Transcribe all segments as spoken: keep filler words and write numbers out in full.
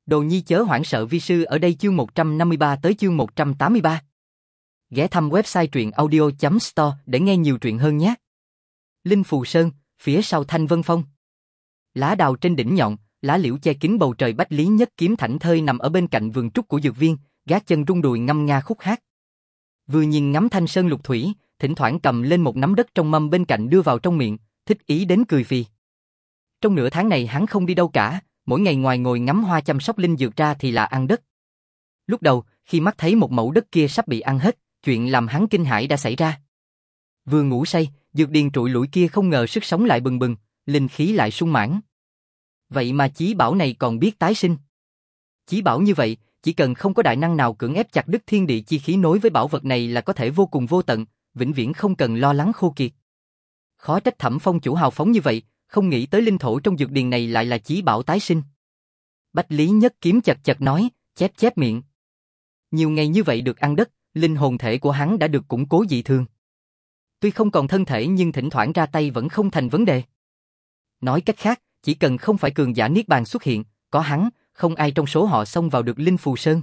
Đồ nhi chớ hoảng sợ vi sư ở đây chương một trăm năm mươi ba tới chương một trăm tám mươi ba. Ghé thăm website truyện audio chấm store để nghe nhiều truyện hơn nhé. Linh Phù Sơn, phía sau Thanh Vân Phong. Lá đào trên đỉnh nhọn, lá liễu che kín bầu trời. Bách Lý Nhất Kiếm thảnh thơi nằm ở bên cạnh vườn trúc của dược viên, gác chân rung đùi ngâm nga khúc hát. Vừa nhìn ngắm thanh sơn lục thủy, thỉnh thoảng cầm lên một nắm đất trong mâm bên cạnh đưa vào trong miệng, thích ý đến cười phì. Trong nửa tháng này hắn không đi đâu cả, mỗi ngày ngoài ngồi ngắm hoa chăm sóc linh dược ra thì là ăn đất. Lúc đầu, khi mắt thấy một mẩu đất kia sắp bị ăn hết, chuyện làm hắn kinh hãi đã xảy ra. Vừa ngủ say, dược điền trụi lủi kia không ngờ sức sống lại bừng bừng, linh khí lại sung mãn. Vậy mà chí bảo này còn biết tái sinh. Chí bảo như vậy, chỉ cần không có đại năng nào cưỡng ép chặt đứt thiên địa chi khí nối với bảo vật này là có thể vô cùng vô tận, vĩnh viễn không cần lo lắng khô kiệt. Khó trách Thẩm Phong chủ hào phóng như vậy, không nghĩ tới linh thổ trong dược điền này lại là chí bảo tái sinh. Bách Lý Nhất Kiếm chật chật nói, chép chép miệng. Nhiều ngày như vậy được ăn đất, linh hồn thể của hắn đã được củng cố dị thường. Tuy không còn thân thể nhưng thỉnh thoảng ra tay vẫn không thành vấn đề. Nói cách khác, chỉ cần không phải cường giả Niết Bàn xuất hiện, có hắn, không ai trong số họ xông vào được Linh Phù Sơn.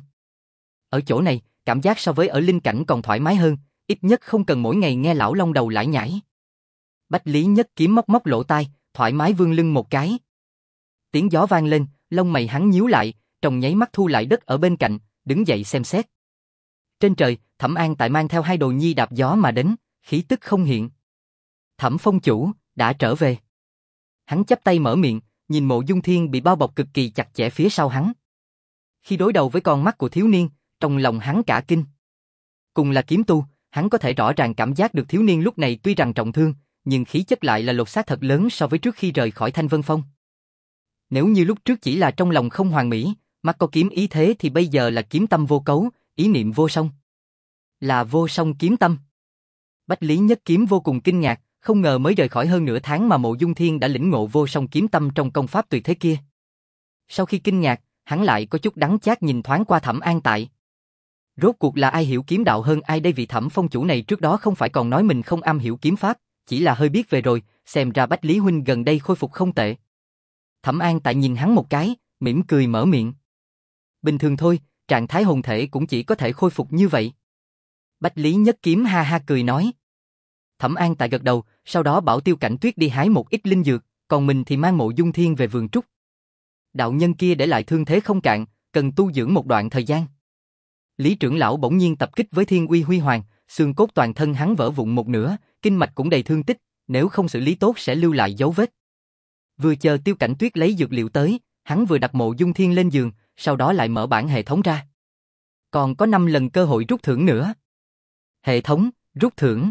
Ở chỗ này, cảm giác so với ở linh cảnh còn thoải mái hơn, ít nhất không cần mỗi ngày nghe lão long đầu lải nhải. Bách Lý Nhất Kiếm móc móc lỗ tai, thoải mái vươn lưng một cái. Tiếng gió vang lên, lông mày hắn nhíu lại, trong nháy mắt thu lại đất ở bên cạnh, đứng dậy xem xét. Trên trời, Thẩm An Tại mang theo hai đồ nhi đạp gió mà đến, khí tức không hiện. Thẩm Phong chủ, đã trở về. Hắn chắp tay mở miệng, nhìn Mộ Dung Thiên bị bao bọc cực kỳ chặt chẽ phía sau hắn. Khi đối đầu với con mắt của thiếu niên, trong lòng hắn cả kinh. Cùng là kiếm tu, hắn có thể rõ ràng cảm giác được thiếu niên lúc này tuy rằng trọng thương, nhưng khí chất lại là lột xác thật lớn so với trước khi rời khỏi Thanh Vân Phong. Nếu như lúc trước chỉ là trong lòng không hoàn mỹ, mắt có kiếm ý thế thì bây giờ là kiếm tâm vô cấu, ý niệm vô song. Là vô song kiếm tâm. Bách Lý Nhất Kiếm vô cùng kinh ngạc, không ngờ mới rời khỏi hơn nửa tháng mà Mộ Dung Thiên đã lĩnh ngộ vô song kiếm tâm trong công pháp tuyệt thế kia. Sau khi kinh ngạc, hắn lại có chút đắng chát nhìn thoáng qua Thẩm An Tại. Rốt cuộc là ai hiểu kiếm đạo hơn ai đây? Vị Thẩm Phong chủ này trước đó không phải còn nói mình không am hiểu kiếm pháp, chỉ là hơi biết về rồi, xem ra Bách Lý huynh gần đây khôi phục không tệ. Thẩm An Tại nhìn hắn một cái, mỉm cười mở miệng. Bình thường thôi, trạng thái hồn thể cũng chỉ có thể khôi phục như vậy. Bách Lý Nhất Kiếm ha ha cười nói. Thẩm An Tại gật đầu, sau đó bảo Tiêu Cảnh Tuyết đi hái một ít linh dược, còn mình thì mang Mộ Dung Thiên về vườn trúc. Đạo nhân kia để lại thương thế không cạn, cần tu dưỡng một đoạn thời gian. Lý trưởng lão bỗng nhiên tập kích với thiên uy huy hoàng, xương cốt toàn thân hắn vỡ vụn một nửa, kinh mạch cũng đầy thương tích, nếu không xử lý tốt sẽ lưu lại dấu vết. Vừa chờ Tiêu Cảnh Tuyết lấy dược liệu tới, hắn vừa đặt Mộ Dung Thiên lên giường, sau đó lại mở bản hệ thống ra. Còn có năm lần cơ hội rút thưởng nữa. Hệ thống, rút thưởng.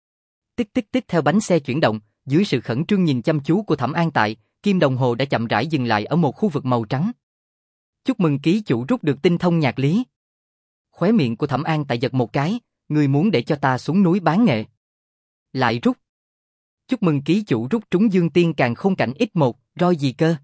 Tích tích tích theo bánh xe chuyển động, dưới sự khẩn trương nhìn chăm chú của Thẩm An Tại, kim đồng hồ đã chậm rãi dừng lại ở một khu vực màu trắng. Chúc mừng ký chủ rút được tinh thông nhạc lý. Khóe miệng của Thẩm An Tại giật một cái, người muốn để cho ta xuống núi bán nghệ. Lại rút. Chúc mừng ký chủ rút trúng dương tiên càn khôn cảnh x một, roi gì cơ.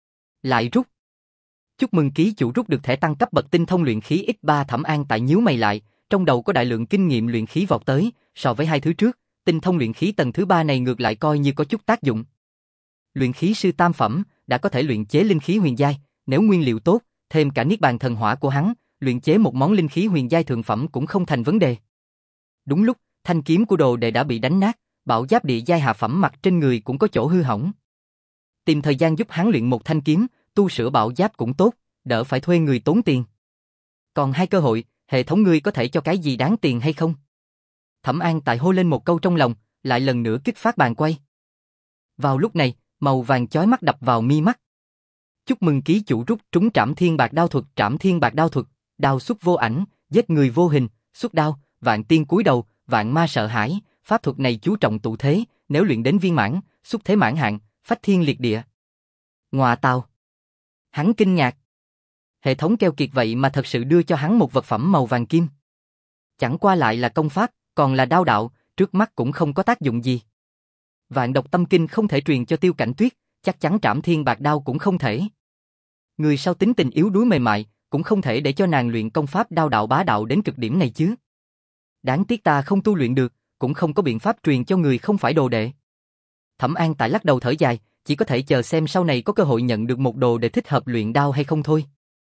Lại rút. Chúc mừng ký chủ rút được thẻ tăng cấp bậc tinh thông luyện khí x ba. Thẩm An Tại nhíu mày lại, trong đầu có đại lượng kinh nghiệm luyện khí vọt tới, so với hai thứ trước, tinh thông luyện khí tầng thứ ba này ngược lại coi như có chút tác dụng. Luyện khí sư tam phẩm, đã có thể luyện chế linh khí huyền giai, nếu nguyên liệu tốt, thêm cả niết bàn thần hỏa của hắn, luyện chế một món linh khí huyền giai thượng phẩm cũng không thành vấn đề. Đúng lúc, thanh kiếm của đồ đệ đã bị đánh nát, bảo giáp địa giai hạ phẩm mặc trên người cũng có chỗ hư hỏng. Tìm thời gian giúp hắn luyện một thanh kiếm, tu sửa bảo giáp cũng tốt, đỡ phải thuê người tốn tiền. Còn hai cơ hội, hệ thống ngươi có thể cho cái gì đáng tiền hay không? Thẩm An Tại hô lên một câu trong lòng, lại lần nữa kích phát bàn quay. Vào lúc này, màu vàng chói mắt đập vào mi mắt. Chúc mừng ký chủ rút trúng Trảm Thiên Bạc Đao thuật. Trảm Thiên Bạc Đao thuật, đao xuất vô ảnh, giết người vô hình, xuất đao, vạn tiên cúi đầu, vạn ma sợ hãi. Pháp thuật này chú trọng tụ thế, nếu luyện đến viên mãn, xuất thế mãn hạn, phách thiên liệt địa. Ngoà tào. Hắn kinh ngạc. Hệ thống keo kiệt vậy mà thật sự đưa cho hắn một vật phẩm màu vàng kim. Chẳng qua lại là công pháp, còn là đao đạo, trước mắt cũng không có tác dụng gì. Vạn độc tâm kinh không thể truyền cho Tiêu Cảnh Tuyết, chắc chắn Trảm Thiên Bạc Đao cũng không thể. Người sau tính tình yếu đuối mềm mại, cũng không thể để cho nàng luyện công pháp đao đạo bá đạo đến cực điểm này chứ. Đáng tiếc ta không tu luyện được, cũng không có biện pháp truyền cho người không phải đồ đệ. Thẩm An Tại lắc đầu thở dài, chỉ có thể chờ xem sau này có cơ hội nhận được một đồ để thích hợp luyện đao hay không thôi.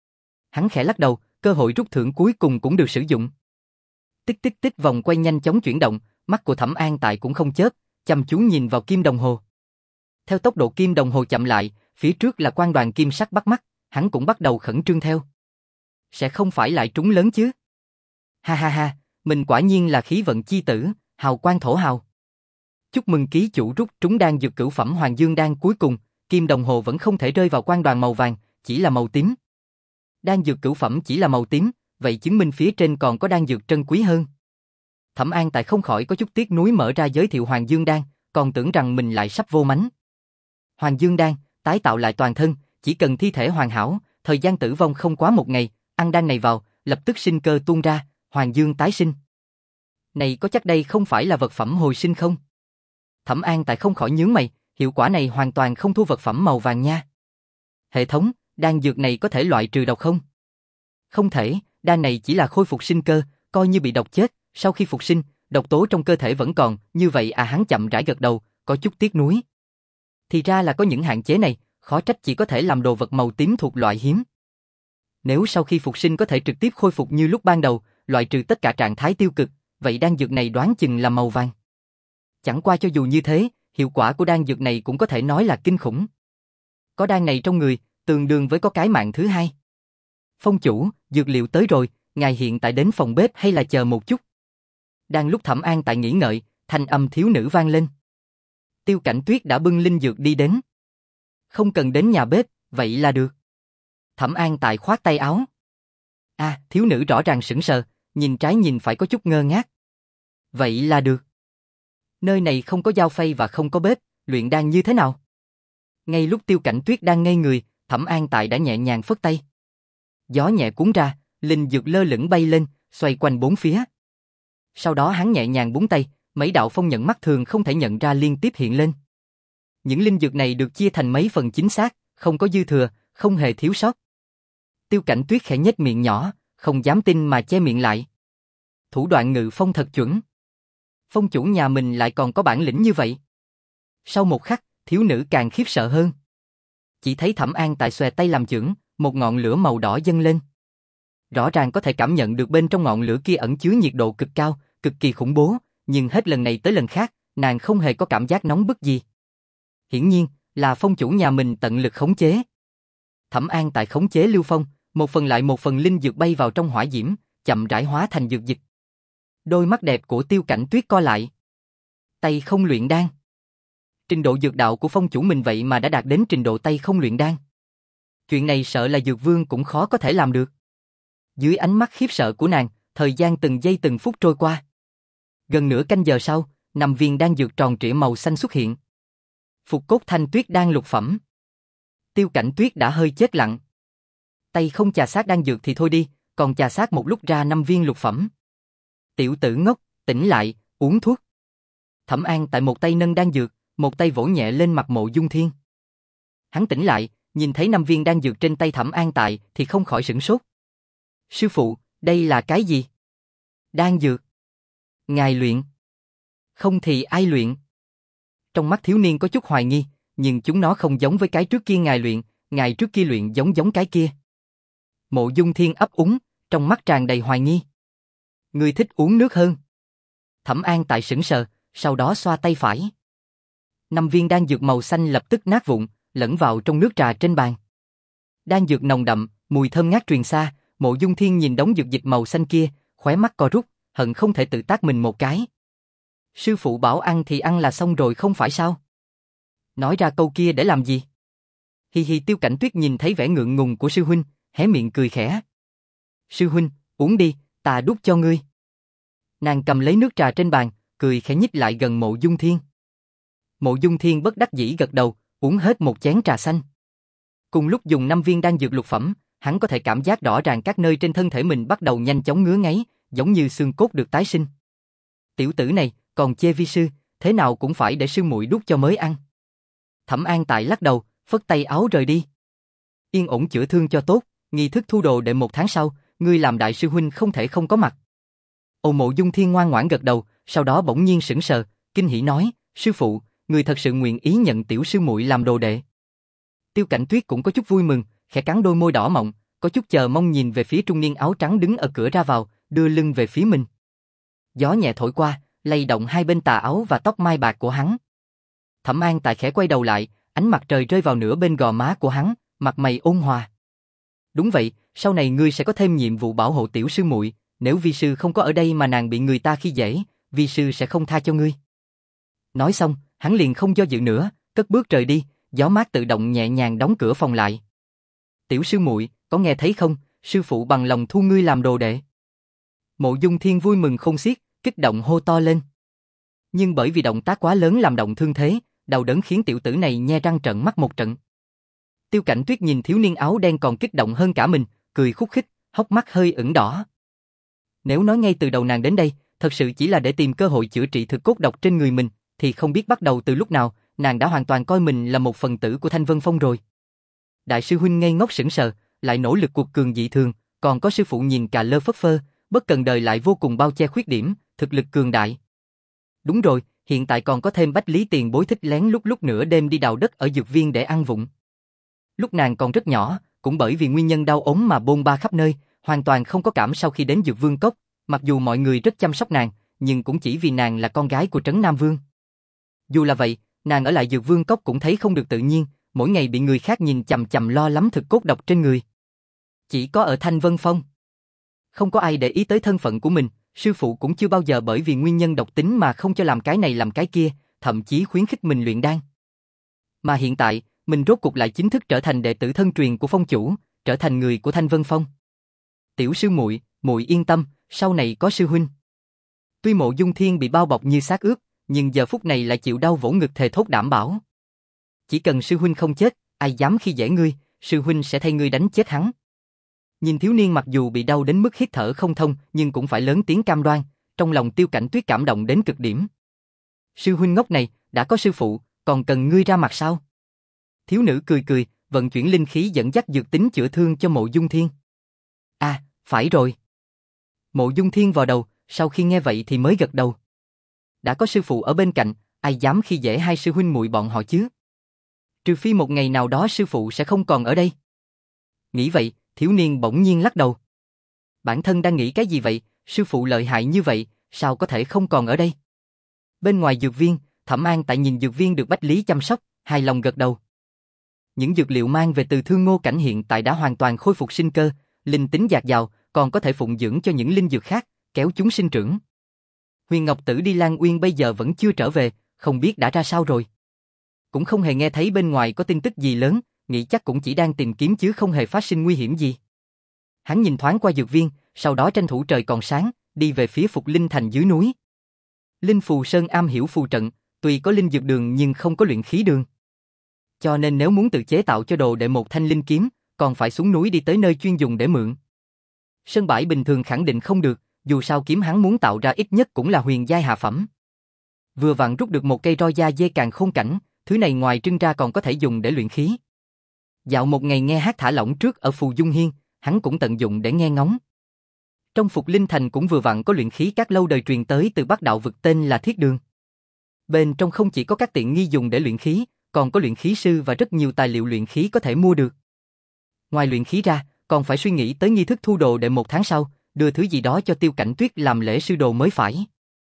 Hắn khẽ lắc đầu, cơ hội rút thưởng cuối cùng cũng được sử dụng. Tích tích tích vòng quay nhanh chóng chuyển động, mắt của Thẩm An Tại cũng không chớp, chăm chú nhìn vào kim đồng hồ. Theo tốc độ kim đồng hồ chậm lại, phía trước là quang đoàn kim sắc bắt mắt, hắn cũng bắt đầu khẩn trương theo. Sẽ không phải lại trúng lớn chứ? Ha ha ha, mình quả nhiên là khí vận chi tử, hào quang thổ hào. Chúc mừng ký chủ rút trúng đan dược cửu phẩm Hoàng Dương đan cuối cùng, kim đồng hồ vẫn không thể rơi vào quang đoàn màu vàng, chỉ là màu tím. Đan dược cửu phẩm chỉ là màu tím, vậy chứng minh phía trên còn có đan dược trân quý hơn. Thẩm An Tại không khỏi có chút tiếc nuối mở ra giới thiệu Hoàng Dương đan, còn tưởng rằng mình lại sắp vô mánh. Hoàng Dương đan, tái tạo lại toàn thân, chỉ cần thi thể hoàn hảo, thời gian tử vong không quá một ngày, ăn đan này vào, lập tức sinh cơ tuôn ra, Hoàng Dương tái sinh. Này có chắc đây không phải là vật phẩm hồi sinh không? Thẩm An Tại không khỏi nhướng mày, hiệu quả này hoàn toàn không thua vật phẩm màu vàng nha. Hệ thống, đan dược này có thể loại trừ độc không? Không thể, đan này chỉ là khôi phục sinh cơ, coi như bị độc chết, sau khi phục sinh, độc tố trong cơ thể vẫn còn, như vậy à hắn chậm rãi gật đầu, có chút tiếc nuối. Thì ra là có những hạn chế này, khó trách chỉ có thể làm đồ vật màu tím thuộc loại hiếm. Nếu sau khi phục sinh có thể trực tiếp khôi phục như lúc ban đầu, loại trừ tất cả trạng thái tiêu cực, vậy đan dược này đoán chừng là màu vàng. Chẳng qua cho dù như thế, hiệu quả của đan dược này cũng có thể nói là kinh khủng. Có đan này trong người, tương đương với có cái mạng thứ hai. Phong chủ, dược liệu tới rồi, ngài hiện tại đến phòng bếp hay là chờ một chút? Đang lúc Thẩm An Tại nghĩ ngợi, thanh âm thiếu nữ vang lên. Tiêu Cảnh Tuyết đã bưng linh dược đi đến. Không cần đến nhà bếp, vậy là được. Thẩm An Tại khoát tay áo. À, thiếu nữ rõ ràng sững sờ, nhìn trái nhìn phải có chút ngơ ngác. Vậy là được. Nơi này không có dao phay và không có bếp, luyện đan như thế nào? Ngay lúc Tiêu Cảnh Tuyết đang ngây người, Thẩm An Tại đã nhẹ nhàng phất tay. Gió nhẹ cuốn ra, linh dược lơ lửng bay lên, xoay quanh bốn phía. Sau đó hắn nhẹ nhàng búng tay, mấy đạo phong nhận mắt thường không thể nhận ra liên tiếp hiện lên. Những linh dược này được chia thành mấy phần chính xác, không có dư thừa, không hề thiếu sót. Tiêu Cảnh Tuyết khẽ nhếch miệng nhỏ, không dám tin mà che miệng lại. Thủ đoạn ngự phong thật chuẩn. Phong chủ nhà mình lại còn có bản lĩnh như vậy. Sau một khắc, thiếu nữ càng khiếp sợ hơn. Chỉ thấy Thẩm An Tại xòe tay làm chưởng, một ngọn lửa màu đỏ dâng lên. Rõ ràng có thể cảm nhận được bên trong ngọn lửa kia ẩn chứa nhiệt độ cực cao, cực kỳ khủng bố, nhưng hết lần này tới lần khác, nàng không hề có cảm giác nóng bức gì. Hiển nhiên, là phong chủ nhà mình tận lực khống chế. Thẩm An Tại khống chế lưu phong, một phần lại một phần linh dược bay vào trong hỏa diễm, chậm rãi hóa thành dược dịch. Đôi mắt đẹp của Tiêu Cảnh Tuyết co lại. Tay không luyện đan. Trình độ dược đạo của phong chủ mình vậy mà đã đạt đến trình độ tay không luyện đan. Chuyện này sợ là dược vương cũng khó có thể làm được. Dưới ánh mắt khiếp sợ của nàng, thời gian từng giây từng phút trôi qua. Gần nửa canh giờ sau, năm viên đan dược tròn trịa màu xanh xuất hiện. Phục cốt thanh tuyết đan lục phẩm. Tiêu Cảnh Tuyết đã hơi chết lặng. Tay không chà sát đan dược thì thôi đi, còn chà sát một lúc ra năm viên lục phẩm. Tiểu tử ngốc, tỉnh lại, uống thuốc. Thẩm An Tại một tay nâng đan dược, một tay vỗ nhẹ lên mặt Mộ Dung Thiên. Hắn tỉnh lại, nhìn thấy năm viên đan dược trên tay Thẩm An Tại thì không khỏi sửng sốt. Sư phụ, đây là cái gì? Đan dược. Ngài luyện. Không thì ai luyện? Trong mắt thiếu niên có chút hoài nghi, nhưng chúng nó không giống với cái trước kia ngài luyện, ngài trước kia luyện giống giống cái kia. Mộ Dung Thiên ấp úng, trong mắt tràn đầy hoài nghi. Ngươi thích uống nước hơn. Thẩm An Tại sững sờ, sau đó xoa tay phải. Năm viên đan dược màu xanh lập tức nát vụn, lẫn vào trong nước trà trên bàn. Đan dược nồng đậm, mùi thơm ngát truyền xa, Mộ Dung Thiên nhìn đống dược dịch màu xanh kia, khóe mắt co rút, hận không thể tự tát mình một cái. Sư phụ bảo ăn thì ăn là xong rồi không phải sao? Nói ra câu kia để làm gì? Hi hi. Tiêu Cảnh Tuyết nhìn thấy vẻ ngượng ngùng của sư huynh, hé miệng cười khẽ. Sư huynh, uống đi, ta đút cho ngươi. Nàng cầm lấy nước trà trên bàn, cười khẽ nhích lại gần Mộ Dung Thiên. Mộ Dung Thiên bất đắc dĩ gật đầu, uống hết một chén trà xanh. Cùng lúc dùng năm viên đan dược lục phẩm, hắn có thể cảm giác rõ ràng các nơi trên thân thể mình bắt đầu nhanh chóng ngứa ngáy, giống như xương cốt được tái sinh. Tiểu tử này, còn chê vi sư, thế nào cũng phải để sư muội đút cho mới ăn. Thẩm An Tại lắc đầu, phất tay áo rời đi. Yên ổn chữa thương cho tốt, nghi thức thu đồ đệ một tháng sau, ngươi làm đại sư huynh không thể không có mặt. Ồ. Mộ Dung Thiên ngoan ngoãn gật đầu, sau đó bỗng nhiên sững sờ, kinh hỉ nói, sư phụ, người thật sự nguyện ý nhận tiểu sư muội làm đồ đệ. Tiêu Cảnh Tuyết cũng có chút vui mừng, khẽ cắn đôi môi đỏ mọng, có chút chờ mong nhìn về phía trung niên áo trắng đứng ở cửa ra vào, đưa lưng về phía mình. Gió nhẹ thổi qua, lay động hai bên tà áo và tóc mai bạc của hắn. Thẩm An Tại khẽ quay đầu lại, ánh mặt trời rơi vào nửa bên gò má của hắn, mặt mày ôn hòa. Đúng vậy, sau này ngươi sẽ có thêm nhiệm vụ bảo hộ tiểu sư muội, nếu vi sư không có ở đây mà nàng bị người ta khi dễ, vi sư sẽ không tha cho ngươi. Nói xong, hắn liền không do dự nữa, cất bước rời đi, gió mát tự động nhẹ nhàng đóng cửa phòng lại. Tiểu sư muội, có nghe thấy không, sư phụ bằng lòng thu ngươi làm đồ đệ. Mộ Dung Thiên vui mừng khôn xiết, kích động hô to lên. Nhưng bởi vì động tác quá lớn làm động thương thế, đau đớn khiến tiểu tử này nhe răng trợn mắt một trận. Tiêu Cảnh Tuyết nhìn thiếu niên áo đen còn kích động hơn cả mình, cười khúc khích, hốc mắt hơi ửng đỏ. Nếu nói ngay từ đầu nàng đến đây, thật sự chỉ là để tìm cơ hội chữa trị thực cốt độc trên người mình, thì không biết bắt đầu từ lúc nào, nàng đã hoàn toàn coi mình là một phần tử của Thanh Vân Phong rồi. Đại sư huynh ngây ngốc sững sờ, lại nỗ lực cuộc cường dị thường, còn có sư phụ nhìn cà lơ phất phơ, bất cần đời lại vô cùng bao che khuyết điểm, thực lực cường đại. Đúng rồi, hiện tại còn có thêm Bách Lý tiền bối thích lén lúc lúc nửa đêm đi đào đất ở dược viên để ăn vụng. Lúc nàng còn rất nhỏ, cũng bởi vì nguyên nhân đau ốm mà bôn ba khắp nơi, hoàn toàn không có cảm sau khi đến Dược Vương Cốc, mặc dù mọi người rất chăm sóc nàng, nhưng cũng chỉ vì nàng là con gái của Trấn Nam Vương. Dù là vậy, nàng ở lại Dược Vương Cốc cũng thấy không được tự nhiên, mỗi ngày bị người khác nhìn chằm chằm lo lắm thực cốt độc trên người. Chỉ có ở Thanh Vân Phong, không có ai để ý tới thân phận của mình, sư phụ cũng chưa bao giờ bởi vì nguyên nhân độc tính mà không cho làm cái này làm cái kia, thậm chí khuyến khích mình luyện đan. Mà hiện tại, mình rốt cục lại chính thức trở thành đệ tử thân truyền của phong chủ, trở thành người của Thanh Vân Phong. Tiểu sư muội, muội yên tâm, sau này có sư huynh. Tuy Mộ Dung Thiên bị bao bọc như xác ướp, nhưng giờ phút này lại chịu đau vỗ ngực thề thốt đảm bảo. Chỉ cần sư huynh không chết, ai dám khi dễ ngươi, sư huynh sẽ thay ngươi đánh chết hắn. Nhìn thiếu niên mặc dù bị đau đến mức hít thở không thông, nhưng cũng phải lớn tiếng cam đoan, trong lòng Tiêu Cảnh Tuyết cảm động đến cực điểm. Sư huynh ngốc này, đã có sư phụ, còn cần ngươi ra mặt sao? Thiếu nữ cười cười, vận chuyển linh khí dẫn dắt dược tính chữa thương cho Mộ Dung Thiên. À, phải rồi. Mộ Dung Thiên vào đầu, sau khi nghe vậy thì mới gật đầu. Đã có sư phụ ở bên cạnh, ai dám khi dễ hai sư huynh muội bọn họ chứ? Trừ phi một ngày nào đó sư phụ sẽ không còn ở đây. Nghĩ vậy, thiếu niên bỗng nhiên lắc đầu. Bản thân đang nghĩ cái gì vậy, sư phụ lợi hại như vậy, sao có thể không còn ở đây? Bên ngoài dược viên, Thẩm An Tại nhìn dược viên được Bách Lý chăm sóc, hài lòng gật đầu. Những dược liệu mang về từ Thương Ngô Cảnh hiện tại đã hoàn toàn khôi phục sinh cơ, linh tính dạt dào, còn có thể phụng dưỡng cho những linh dược khác, kéo chúng sinh trưởng. Huyền Ngọc Tử đi Lan Uyên bây giờ vẫn chưa trở về, không biết đã ra sao rồi. Cũng không hề nghe thấy bên ngoài có tin tức gì lớn, nghĩ chắc cũng chỉ đang tìm kiếm chứ không hề phát sinh nguy hiểm gì. Hắn nhìn thoáng qua dược viên, sau đó tranh thủ trời còn sáng, đi về phía Phục Linh Thành dưới núi. Linh Phù Sơn am hiểu phù trận, tuy có linh dược đường nhưng không có luyện khí đường. Cho nên nếu muốn tự chế tạo cho đồ đệ một thanh linh kiếm, còn phải xuống núi đi tới nơi chuyên dùng để mượn. Sơn bãi bình thường khẳng định không được, dù sao kiếm hắn muốn tạo ra ít nhất cũng là huyền giai hạ phẩm. Vừa vặn rút được một cây roi da dê càng khôn cảnh, thứ này ngoài trưng ra còn có thể dùng để luyện khí. Dạo một ngày nghe hát thả lỏng trước ở Phù Dung Hiên, hắn cũng tận dụng để nghe ngóng. Trong Phục Linh Thành cũng vừa vặn có luyện khí các lâu đời truyền tới từ Bắc Đạo vực tên là Thiết Đường. Bên trong không chỉ có các tiện nghi dùng để luyện khí, còn có luyện khí sư và rất nhiều tài liệu luyện khí có thể mua được. Ngoài luyện khí ra, còn phải suy nghĩ tới nghi thức thu đồ để một tháng sau, đưa thứ gì đó cho Tiêu Cảnh Tuyết làm lễ sư đồ mới phải.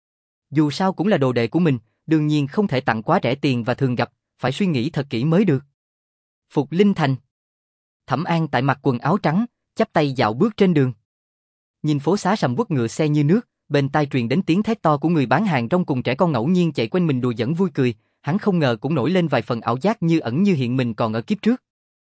Dù sao cũng là đồ đệ của mình, đương nhiên không thể tặng quá rẻ tiền và thường gặp, phải suy nghĩ thật kỹ mới được. Phục Linh Thành. Thẩm An Tại mặc quần áo trắng, chắp tay dạo bước trên đường. Nhìn phố xá sầm uất ngựa xe như nước, bên tai truyền đến tiếng thét to của người bán hàng rong cùng trẻ con ngẫu nhiên chạy quanh mình đùa giỡn vui cười, hắn không ngờ cũng nổi lên vài phần ảo giác như ẩn như hiện mình còn ở kiếp trước.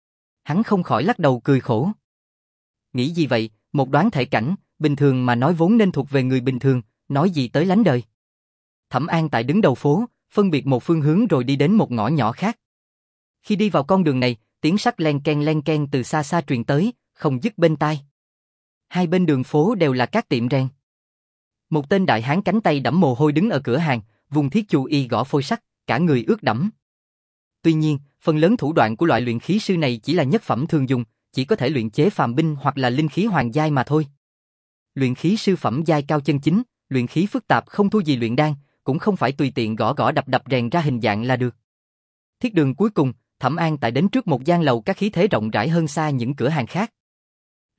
Hắn không khỏi lắc đầu cười khổ. Nghĩ gì vậy, một đoán thể cảnh, bình thường mà nói vốn nên thuộc về người bình thường, nói gì tới lánh đời. Thẩm An Tại đứng đầu phố, phân biệt một phương hướng rồi đi đến một ngõ nhỏ khác. Khi đi vào con đường này, tiếng sắt len ken len ken từ xa xa truyền tới, không dứt bên tai. Hai bên đường phố đều là các tiệm rèn. Một tên đại hán cánh tay đẫm mồ hôi đứng ở cửa hàng, vùng thiết chu y gõ phôi sắt, cả người ướt đẫm. Tuy nhiên, phần lớn thủ đoạn của loại luyện khí sư này chỉ là nhất phẩm thường dùng, chỉ có thể luyện chế phàm binh hoặc là linh khí hoàng giai mà thôi. Luyện khí sư phẩm giai cao chân chính, luyện khí phức tạp không thua gì luyện đan, cũng không phải tùy tiện gõ gõ đập đập rèn ra hình dạng là được. Thiết đường cuối cùng, Thẩm An Tại đến trước một gian lầu các khí thế rộng rãi hơn xa những cửa hàng khác.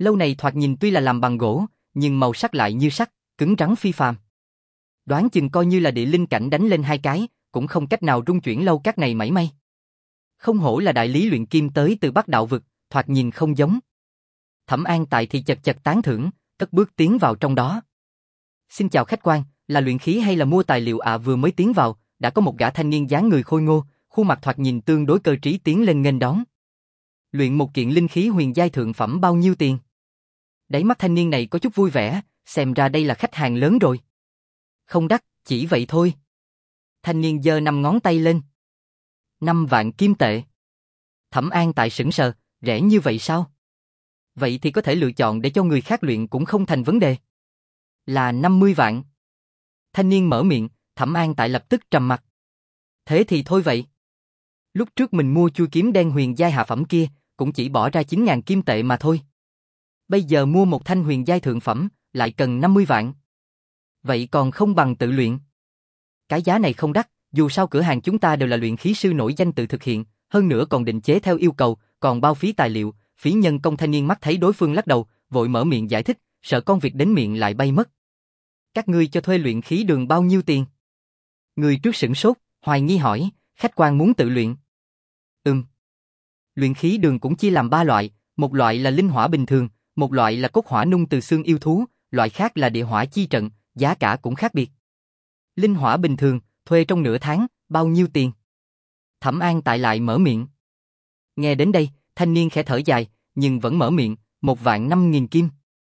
Lâu này thoạt nhìn tuy là làm bằng gỗ, nhưng màu sắc lại như sắt, cứng rắn phi phàm. Đoán chừng coi như là địa linh cảnh đánh lên hai cái, cũng không cách nào rung chuyển lâu các này mảy may. Không hổ là đại lý luyện kim tới từ Bắc Đạo vực, thoạt nhìn không giống. Thẩm An Tại thì chật chật tán thưởng, cất bước tiến vào trong đó. Xin chào khách quan, là luyện khí hay là mua tài liệu ạ? À, vừa mới tiến vào, đã có một gã thanh niên dáng người khôi ngô, khuôn mặt thoạt nhìn tương đối cơ trí tiến lên nghênh đón. Luyện một kiện linh khí huyền giai thượng phẩm bao nhiêu tiền? Đáy mắt thanh niên này có chút vui vẻ, xem ra đây là khách hàng lớn rồi. Không đắt, chỉ vậy thôi. Thanh niên giơ năm ngón tay lên. Năm vạn kim tệ. Thẩm An Tại sững sờ, rẻ như vậy sao? Vậy thì có thể lựa chọn để cho người khác luyện cũng không thành vấn đề. Là năm mươi vạn. Thanh niên mở miệng, Thẩm An Tại lập tức trầm mặt. Thế thì thôi vậy. Lúc trước mình mua chui kiếm đen huyền giai hạ phẩm kia, cũng chỉ bỏ ra chín ngàn kim tệ mà thôi. Bây giờ mua một thanh huyền giai thượng phẩm, lại cần năm mươi vạn. Vậy còn không bằng tự luyện. Cái giá này không đắt, dù sao cửa hàng chúng ta đều là luyện khí sư nổi danh tự thực hiện, hơn nữa còn định chế theo yêu cầu, còn bao phí tài liệu, phí nhân công. Thanh niên mắt thấy đối phương lắc đầu, vội mở miệng giải thích, sợ con việc đến miệng lại bay mất. Các ngươi cho thuê luyện khí đường bao nhiêu tiền? Người trước sửng sốt, hoài nghi hỏi, khách quan muốn tự luyện. Ừm. Luyện khí đường cũng chia làm ba loại, một loại là linh hỏa bình thường, một loại là cốt hỏa nung từ xương yêu thú, loại khác là địa hỏa chi trận, giá cả cũng khác biệt. Linh hỏa bình thường, thuê trong nửa tháng, bao nhiêu tiền? Thẩm An Tại lại mở miệng. Nghe đến đây, thanh niên khẽ thở dài, nhưng vẫn mở miệng, một vạn năm nghìn kim.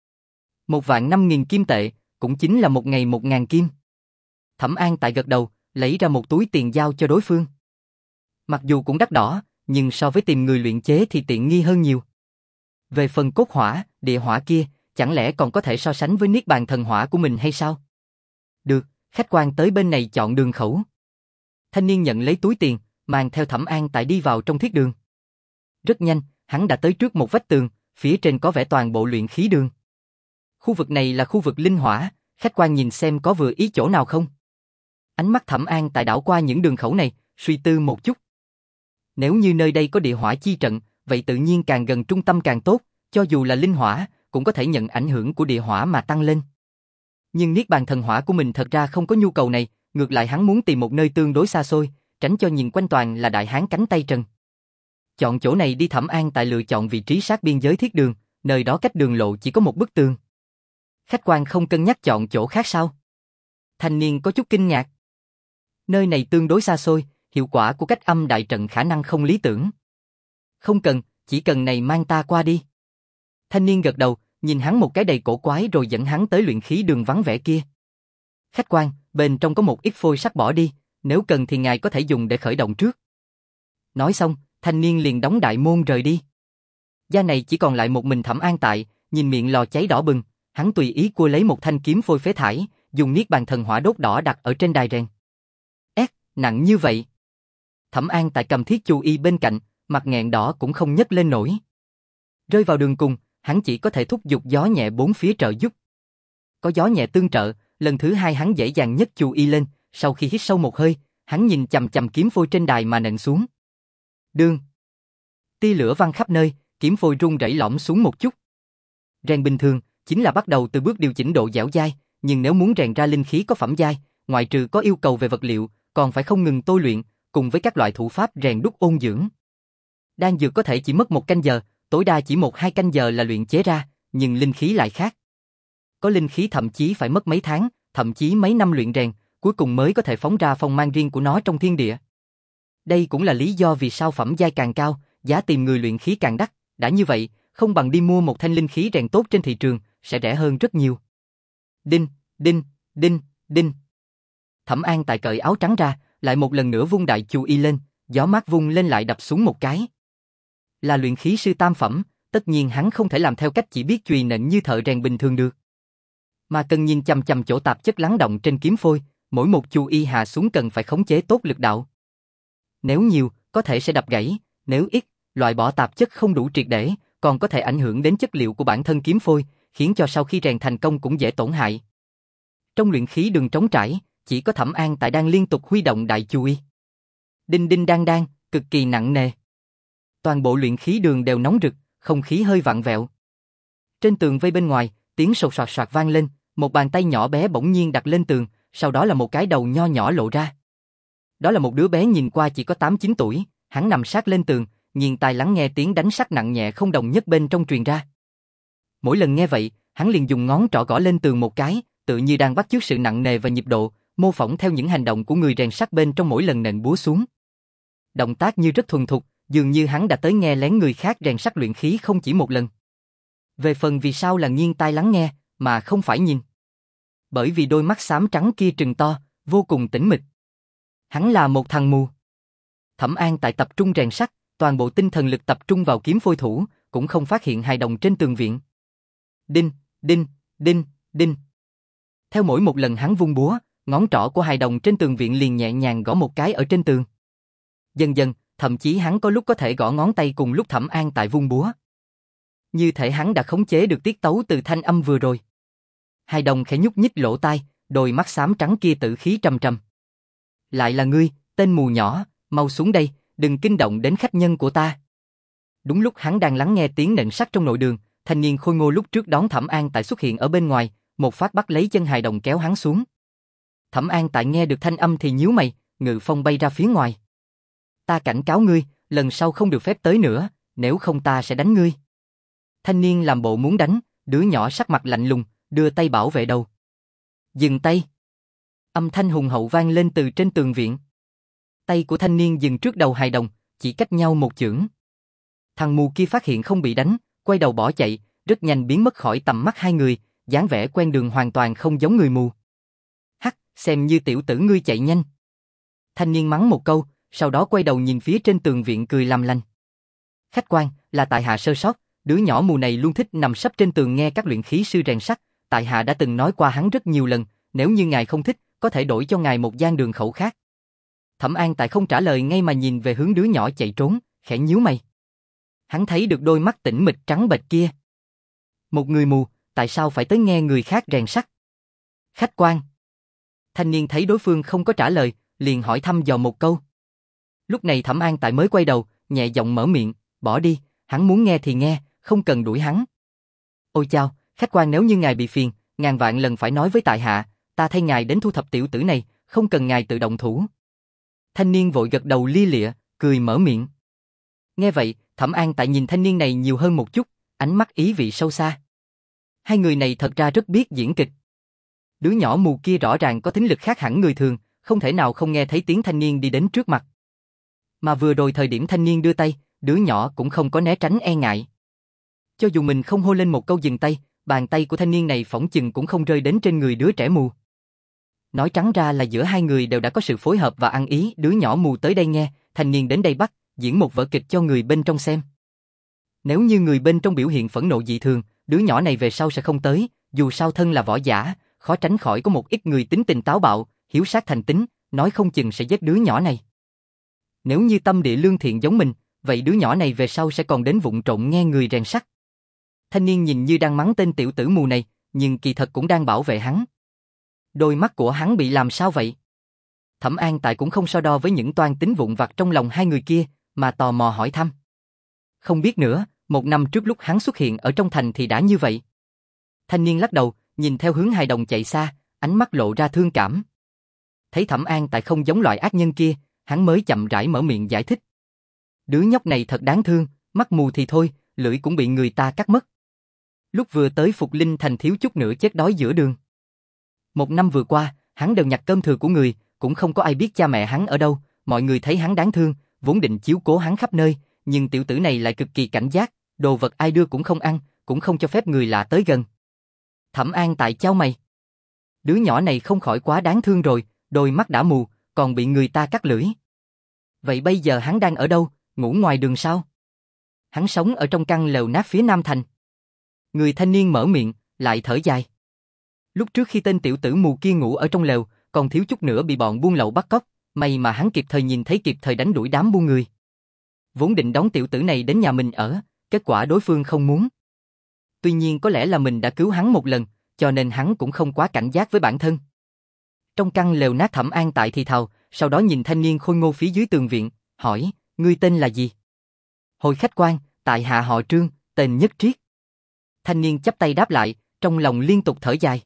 Một vạn năm nghìn kim tệ, cũng chính là một ngày một ngàn kim. Thẩm An Tại gật đầu, lấy ra một túi tiền giao cho đối phương. Mặc dù cũng đắt đỏ, nhưng so với tìm người luyện chế thì tiện nghi hơn nhiều. Về phần cốt hỏa, địa hỏa kia, chẳng lẽ còn có thể so sánh với niết bàn thần hỏa của mình hay sao? Được, khách quan tới bên này chọn đường khẩu. Thanh niên nhận lấy túi tiền, mang theo Thẩm An Tại đi vào trong thiết đường. Rất nhanh, hắn đã tới trước một vách tường, phía trên có vẽ toàn bộ luyện khí đường. Khu vực này là khu vực linh hỏa, khách quan nhìn xem có vừa ý chỗ nào không? Ánh mắt Thẩm An Tại đảo qua những đường khẩu này, suy tư một chút. Nếu như nơi đây có địa hỏa chi trận, vậy tự nhiên càng gần trung tâm càng tốt, cho dù là linh hỏa, cũng có thể nhận ảnh hưởng của địa hỏa mà tăng lên. Nhưng niết bàn thần hỏa của mình thật ra không có nhu cầu này, ngược lại hắn muốn tìm một nơi tương đối xa xôi, tránh cho nhìn quanh toàn là đại hán cánh tay trần. Chọn chỗ này đi. Thẩm An Tại lựa chọn vị trí sát biên giới thiết đường, nơi đó cách đường lộ chỉ có một bức tường. Khách quan không cân nhắc chọn chỗ khác sao? Thanh niên có chút kinh ngạc. Nơi này tương đối xa xôi, hiệu quả của cách âm đại trận khả năng không lý tưởng. Không cần, chỉ cần này mang ta qua đi. Thanh niên gật đầu, nhìn hắn một cái đầy cổ quái rồi dẫn hắn tới luyện khí đường vắng vẻ kia. Khách quan, bên trong có một ít phôi sắt bỏ đi, nếu cần thì ngài có thể dùng để khởi động trước. Nói xong, thanh niên liền đóng đại môn rời đi. Gia này chỉ còn lại một mình Thẩm An Tại, nhìn miệng lò cháy đỏ bừng, hắn tùy ý cua lấy một thanh kiếm phôi phế thải, dùng niết bàn thần hỏa đốt đỏ đặt ở trên đài rèn. Ét, nặng như vậy. Thẩm An Tại cầm thiết chu y bên cạnh, mặt nghẹn đỏ cũng không nhấc lên nổi. Rơi vào đường cùng, hắn chỉ có thể thúc giục gió nhẹ bốn phía trợ giúp. Có gió nhẹ tương trợ, lần thứ hai hắn dễ dàng nhấc chu y lên, sau khi hít sâu một hơi, hắn nhìn chằm chằm kiếm phôi trên đài mà nện xuống. Đương. Tia lửa văng khắp nơi, kiếm phôi rung rẩy lõm xuống một chút. Rèn bình thường chính là bắt đầu từ bước điều chỉnh độ dẻo dai, nhưng nếu muốn rèn ra linh khí có phẩm giai, ngoại trừ có yêu cầu về vật liệu, còn phải không ngừng tôi luyện, cùng với các loại thủ pháp rèn đúc ôn dưỡng. Đan dược có thể chỉ mất một canh giờ, tối đa chỉ một hai canh giờ là luyện chế ra, nhưng linh khí lại khác. Có linh khí thậm chí phải mất mấy tháng, thậm chí mấy năm luyện rèn, cuối cùng mới có thể phóng ra phong mang riêng của nó trong thiên địa. Đây cũng là lý do vì sao phẩm giai càng cao, giá tìm người luyện khí càng đắt, đã như vậy, không bằng đi mua một thanh linh khí rèn tốt trên thị trường, sẽ rẻ hơn rất nhiều. Đinh, đinh, đinh, đinh. Thẩm An Tại cởi áo trắng ra, lại một lần nữa vung đại chu y lên, gió mát vung lên lại đập xuống một cái. Là luyện khí sư tam phẩm, tất nhiên hắn không thể làm theo cách chỉ biết chùy nện như thợ rèn bình thường được, mà cần nhìn chằm chằm chỗ tạp chất lắng động trên kiếm phôi, mỗi một chu y hạ xuống cần phải khống chế tốt lực đạo. Nếu nhiều, có thể sẽ đập gãy, nếu ít, loại bỏ tạp chất không đủ triệt để, còn có thể ảnh hưởng đến chất liệu của bản thân kiếm phôi, khiến cho sau khi rèn thành công cũng dễ tổn hại. Trong luyện khí đường trống trải, chỉ có Thẩm An Tại đang liên tục huy động đại chu y. Đinh đinh đang đang, cực kỳ nặng nề. Toàn bộ luyện khí đường đều nóng rực, không khí hơi vặn vẹo. Trên tường vây bên ngoài, tiếng sột soạt soạt vang lên, một bàn tay nhỏ bé bỗng nhiên đặt lên tường, sau đó là một cái đầu nho nhỏ lộ ra. Đó là một đứa bé nhìn qua chỉ có tám chín tuổi, hắn nằm sát lên tường, nghiêng tai lắng nghe tiếng đánh sắt nặng nhẹ không đồng nhất bên trong truyền ra. Mỗi lần nghe vậy, hắn liền dùng ngón trỏ gõ lên tường một cái, tự như đang bắt chước sự nặng nề và nhịp độ, mô phỏng theo những hành động của người rèn sắt bên trong mỗi lần nện búa xuống. Động tác như rất thuần thục, dường như hắn đã tới nghe lén người khác rèn sắt luyện khí không chỉ một lần. Về phần vì sao là nghiêng tai lắng nghe, mà không phải nhìn. Bởi vì đôi mắt xám trắng kia trừng to, vô cùng tĩnh mịch. Hắn là một thằng mù. Thẩm An tại tập trung rèn sắt, toàn bộ tinh thần lực tập trung vào kiếm phôi thủ, cũng không phát hiện hài đồng trên tường viện. Đinh, đinh, đinh, đinh. Theo mỗi một lần hắn vung búa, ngón trỏ của hài đồng trên tường viện liền nhẹ nhàng gõ một cái ở trên tường. Dần dần, thậm chí hắn có lúc có thể gõ ngón tay cùng lúc Thẩm An tại vung búa. Như thể hắn đã khống chế được tiết tấu từ thanh âm vừa rồi. Hài đồng khẽ nhúc nhích lỗ tai, đôi mắt xám trắng kia tử khí trầm trầm. Lại là ngươi, tên mù nhỏ, mau xuống đây, đừng kinh động đến khách nhân của ta. Đúng lúc hắn đang lắng nghe tiếng nện sắt trong nội đường, thanh niên khôi ngô lúc trước đón Thẩm An tại xuất hiện ở bên ngoài, một phát bắt lấy chân hài đồng kéo hắn xuống. Thẩm An tại nghe được thanh âm thì nhíu mày, ngự phong bay ra phía ngoài. Ta cảnh cáo ngươi, lần sau không được phép tới nữa, nếu không ta sẽ đánh ngươi. Thanh niên làm bộ muốn đánh, đứa nhỏ sắc mặt lạnh lùng, đưa tay bảo vệ đầu. Dừng tay. Âm thanh hùng hậu vang lên từ trên tường viện. Tay của thanh niên dừng trước đầu hài đồng, chỉ cách nhau một chưởng. Thằng mù kia phát hiện không bị đánh, quay đầu bỏ chạy, rất nhanh biến mất khỏi tầm mắt hai người, dáng vẻ quen đường hoàn toàn không giống người mù. Hắc, xem như tiểu tử ngươi chạy nhanh. Thanh niên mắng một câu, sau đó quay đầu nhìn phía trên tường viện cười làm lành. Khách quan, là tại hạ sơ sót, đứa nhỏ mù này luôn thích nằm sấp trên tường nghe các luyện khí sư rèn sắt, tại hạ đã từng nói qua hắn rất nhiều lần, nếu như ngài không thích, có thể đổi cho ngài một gian đường khẩu khác. Thẩm An tại không trả lời ngay mà nhìn về hướng đứa nhỏ chạy trốn, khẽ nhíu mày. Hắn thấy được đôi mắt tĩnh mịch trắng bệch kia. Một người mù, tại sao phải tới nghe người khác rèn sắt? Khách quan. Thanh niên thấy đối phương không có trả lời, liền hỏi thăm dò một câu. Lúc này Thẩm An tại mới quay đầu, nhẹ giọng mở miệng, bỏ đi, hắn muốn nghe thì nghe, không cần đuổi hắn. Ôi chao, khách quan, nếu như ngài bị phiền, ngàn vạn lần phải nói với tại hạ, ta thay ngài đến thu thập tiểu tử này, không cần ngài tự động thủ. Thanh niên vội gật đầu lia lịa, cười mở miệng. Nghe vậy, Thẩm An tại nhìn thanh niên này nhiều hơn một chút, ánh mắt ý vị sâu xa. Hai người này thật ra rất biết diễn kịch. Đứa nhỏ mù kia rõ ràng có thính lực khác hẳn người thường, không thể nào không nghe thấy tiếng thanh niên đi đến trước mặt. Mà vừa rồi thời điểm thanh niên đưa tay, đứa nhỏ cũng không có né tránh e ngại. Cho dù mình không hô lên một câu dừng tay, bàn tay của thanh niên này phỏng chừng cũng không rơi đến trên người đứa trẻ mù. Nói trắng ra là giữa hai người đều đã có sự phối hợp và ăn ý, đứa nhỏ mù tới đây nghe, thanh niên đến đây bắt, diễn một vở kịch cho người bên trong xem. Nếu như người bên trong biểu hiện phẫn nộ dị thường, đứa nhỏ này về sau sẽ không tới, dù sao thân là võ giả, khó tránh khỏi có một ít người tính tình táo bạo, hiếu sát thành tính, nói không chừng sẽ giết đứa nhỏ này. Nếu như tâm địa lương thiện giống mình, vậy đứa nhỏ này về sau sẽ còn đến vụng trộm nghe người rèn sắt. Thanh niên nhìn như đang mắng tên tiểu tử mù này, nhưng kỳ thật cũng đang bảo vệ hắn. Đôi mắt của hắn bị làm sao vậy? Thẩm An tại cũng không so đo với những toan tính vụn vặt trong lòng hai người kia, mà tò mò hỏi thăm. Không biết nữa, một năm trước lúc hắn xuất hiện ở trong thành thì đã như vậy. Thanh niên lắc đầu, nhìn theo hướng hài đồng chạy xa, ánh mắt lộ ra thương cảm. Thấy Thẩm An tại không giống loại ác nhân kia, hắn mới chậm rãi mở miệng giải thích. Đứa nhóc này thật đáng thương, mắt mù thì thôi, lưỡi cũng bị người ta cắt mất. Lúc vừa tới Phục Linh thành thiếu chút nữa chết đói giữa đường. Một năm vừa qua, hắn đều nhặt cơm thừa của người, cũng không có ai biết cha mẹ hắn ở đâu, mọi người thấy hắn đáng thương, vốn định chiếu cố hắn khắp nơi, nhưng tiểu tử này lại cực kỳ cảnh giác, đồ vật ai đưa cũng không ăn, cũng không cho phép người lạ tới gần. Thẩm An tại chau mày. Đứa nhỏ này không khỏi quá đáng thương rồi, đôi mắt đã mù, còn bị người ta cắt lưỡi. Vậy bây giờ hắn đang ở đâu, ngủ ngoài đường sao? Hắn sống ở trong căn lều nát phía Nam Thành. Người thanh niên mở miệng, lại thở dài. Lúc trước khi tên tiểu tử mù kia ngủ ở trong lều, còn thiếu chút nữa bị bọn buôn lậu bắt cóc, may mà hắn kịp thời nhìn thấy kịp thời đánh đuổi đám buôn người. Vốn định đón tiểu tử này đến nhà mình ở, kết quả đối phương không muốn. Tuy nhiên có lẽ là mình đã cứu hắn một lần, cho nên hắn cũng không quá cảnh giác với bản thân. Trong căn lều nát Thẩm An tại thì thào, sau đó nhìn thanh niên khôi ngô phía dưới tường viện, hỏi, ngươi tên là gì? Hồi khách quan, tại hạ họ Trương, tên Nhất Triết. Thanh niên chắp tay đáp lại, trong lòng liên tục thở dài.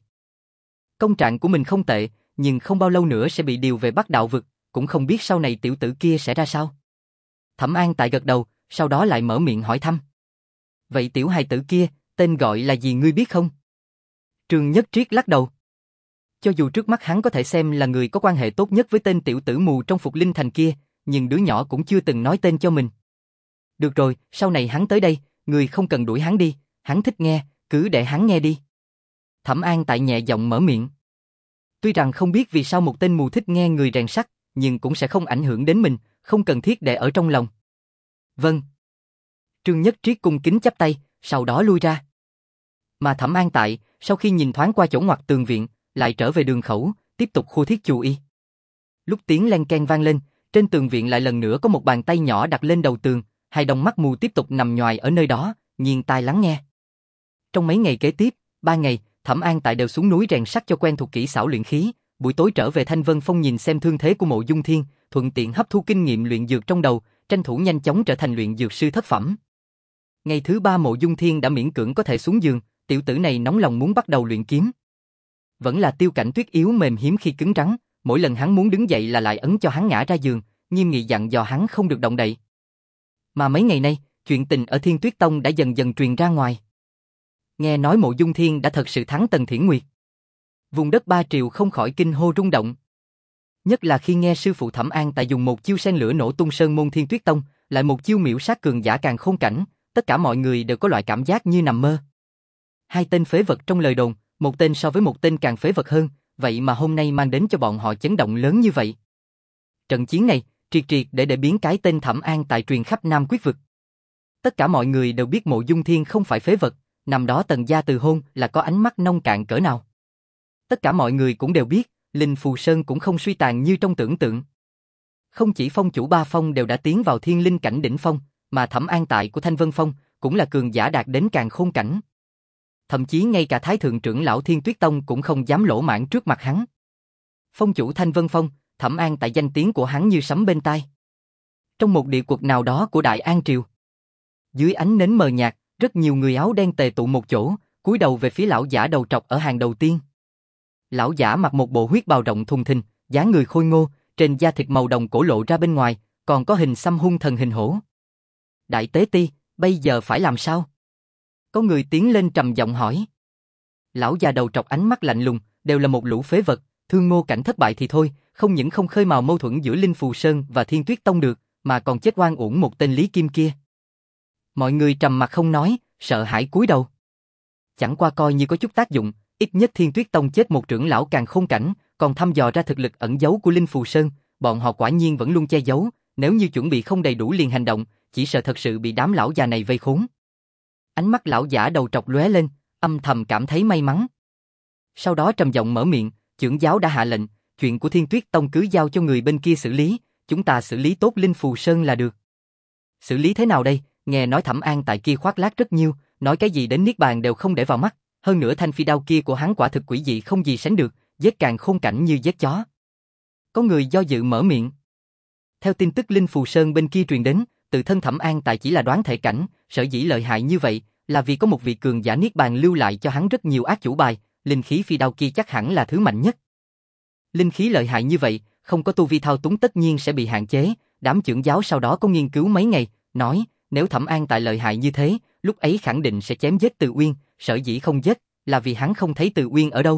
Công trạng của mình không tệ, nhưng không bao lâu nữa sẽ bị điều về Bắc Đạo vực, cũng không biết sau này tiểu tử kia sẽ ra sao. Thẩm An Tại gật đầu, sau đó lại mở miệng hỏi thăm. Vậy tiểu hài tử kia, tên gọi là gì ngươi biết không? Trương Nhất Triết lắc đầu. Cho dù trước mắt hắn có thể xem là người có quan hệ tốt nhất với tên tiểu tử mù trong Phục Linh Thành kia, nhưng đứa nhỏ cũng chưa từng nói tên cho mình. Được rồi, sau này hắn tới đây, người không cần đuổi hắn đi, hắn thích nghe, cứ để hắn nghe đi. Thẩm An Tại nhẹ giọng mở miệng. Tuy rằng không biết vì sao một tên mù thích nghe người rèn sắt, nhưng cũng sẽ không ảnh hưởng đến mình, không cần thiết để ở trong lòng. Vâng. Trương Nhất Triết cung kính chắp tay, sau đó lui ra. Mà Thẩm An Tại, sau khi nhìn thoáng qua chỗ ngoặt tường viện, lại trở về đường khẩu, tiếp tục khu thiết chù y. Lúc tiếng len keng vang lên, trên tường viện lại lần nữa có một bàn tay nhỏ đặt lên đầu tường, hai đồng mắt mù tiếp tục nằm nhoài ở nơi đó, nghiêng tai lắng nghe. Trong mấy ngày kế tiếp, ba ngày, Thẩm An Tại đều xuống núi rèn sắt cho quen thuộc kỹ xảo luyện khí, buổi tối trở về Thanh Vân Phong nhìn xem thương thế của Mộ Dung Thiên, thuận tiện hấp thu kinh nghiệm luyện dược trong đầu, tranh thủ nhanh chóng trở thành luyện dược sư thất phẩm. Ngày thứ ba Mộ Dung Thiên đã miễn cưỡng có thể xuống giường, tiểu tử này nóng lòng muốn bắt đầu luyện kiếm. Vẫn là Tiêu Cảnh Tuyết yếu mềm hiếm khi cứng rắn, mỗi lần hắn muốn đứng dậy là lại ấn cho hắn ngã ra giường, nghiêm nghị dặn dò hắn không được động đậy. Mà mấy ngày nay, chuyện tình ở Thiên Tuyết Tông đã dần dần truyền ra ngoài. Nghe nói Mộ Dung Thiên đã thật sự thắng Tần Thiển Nguyệt. Vùng đất Ba Triều không khỏi kinh hô rung động. Nhất là khi nghe sư phụ Thẩm An Tại dùng một chiêu sen lửa nổ tung sơn môn Thiên Tuyết Tông, lại một chiêu miễu sát cường giả càng khôn cảnh, tất cả mọi người đều có loại cảm giác như nằm mơ. Hai tên phế vật trong lời đồn, một tên so với một tên càng phế vật hơn, vậy mà hôm nay mang đến cho bọn họ chấn động lớn như vậy. Trận chiến này, triệt triệt để để biến cái tên Thẩm An Tại truyền khắp Nam Quyết vực. Tất cả mọi người đều biết Mộ Dung Thiên không phải phế vật, năm đó Tần gia từ hôn là có ánh mắt nông cạn cỡ nào. Tất cả mọi người cũng đều biết, Linh Phù Sơn cũng không suy tàn như trong tưởng tượng. Không chỉ phong chủ ba phong đều đã tiến vào thiên linh cảnh đỉnh phong, mà Thẩm An Tại của Thanh Vân Phong cũng là cường giả đạt đến càng khôn cảnh. Thậm chí ngay cả Thái Thượng trưởng lão Thiên Tuyết Tông cũng không dám lỗ mãng trước mặt hắn. Phong chủ Thanh Vân Phong, Thẩm An Tại danh tiếng của hắn như sấm bên tai. Trong một địa quật nào đó của Đại An Triều, dưới ánh nến mờ nhạt, rất nhiều người áo đen tề tụ một chỗ, cúi đầu về phía lão giả đầu trọc ở hàng đầu tiên. Lão giả mặc một bộ huyết bào rộng thùng thình, dáng người khôi ngô, trên da thịt màu đồng cổ lộ ra bên ngoài, còn có hình xăm hung thần hình hổ. Đại tế ti, bây giờ phải làm sao? Có người tiến lên trầm giọng hỏi. Lão già đầu trọc ánh mắt lạnh lùng, đều là một lũ phế vật, thương Ngô Cảnh thất bại thì thôi, không những không khơi mào mâu thuẫn giữa Linh Phù Sơn và Thiên Tuyết Tông được, mà còn chết oan uổng một tên Lý Kim kia. Mọi người trầm mặt không nói, sợ hãi cúi đầu. Chẳng qua coi như có chút tác dụng, ít nhất Thiên Tuyết Tông chết một trưởng lão càng khôn cảnh, còn thăm dò ra thực lực ẩn giấu của Linh Phù Sơn, bọn họ quả nhiên vẫn luôn che giấu, nếu như chuẩn bị không đầy đủ liền hành động, chỉ sợ thật sự bị đám lão già này vây khốn. Ánh mắt lão giả đầu trọc lóe lên, âm thầm cảm thấy may mắn. Sau đó trầm giọng mở miệng, trưởng giáo đã hạ lệnh, chuyện của Thiên Tuyết Tông cứ giao cho người bên kia xử lý, chúng ta xử lý tốt Linh Phù Sơn là được. Xử lý thế nào đây? Nghe nói Thẩm An Tại kia khoác lác rất nhiều, nói cái gì đến niết bàn đều không để vào mắt, hơn nữa thanh phi đao kia của hắn quả thực quỷ dị không gì sánh được, giết càng khôn cảnh như giết chó. Có người do dự mở miệng. Theo tin tức Linh Phù Sơn bên kia truyền đến, tự thân Thẩm An Tại chỉ là đoán thể cảnh, sở dĩ lợi hại như vậy là vì có một vị cường giả niết bàn lưu lại cho hắn rất nhiều ác chủ bài, linh khí phi đao kia chắc hẳn là thứ mạnh nhất. Linh khí lợi hại như vậy, không có tu vi thao túng tất nhiên sẽ bị hạn chế, đám trưởng giáo sau đó có nghiên cứu mấy ngày, nói, nếu Thẩm An Tại lợi hại như thế, lúc ấy khẳng định sẽ chém giết Từ Uyên, sở dĩ không giết, là vì hắn không thấy Từ Uyên ở đâu.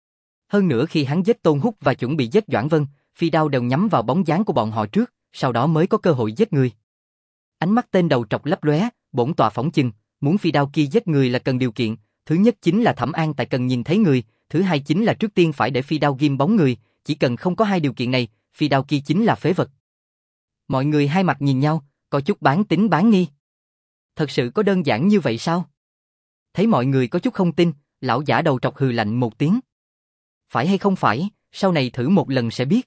Hơn nữa khi hắn giết Tôn Húc và chuẩn bị giết Doãn Vân, phi đao đều nhắm vào bóng dáng của bọn họ trước, sau đó mới có cơ hội giết người. Ánh mắt tên đầu trọc lấp lóe, bổn tọa phỏng chừng, muốn phi đao kia giết người là cần điều kiện, thứ nhất chính là Thẩm An Tại cần nhìn thấy người, thứ hai chính là trước tiên phải để phi đao ghim bóng người, chỉ cần không có hai điều kiện này, phi đao kia chính là phế vật. Mọi người hai mặt nhìn nhau, có chút bán tín bán nghi. Thật sự có đơn giản như vậy sao? Thấy mọi người có chút không tin, lão giả đầu trọc hừ lạnh một tiếng. Phải hay không phải, sau này thử một lần sẽ biết.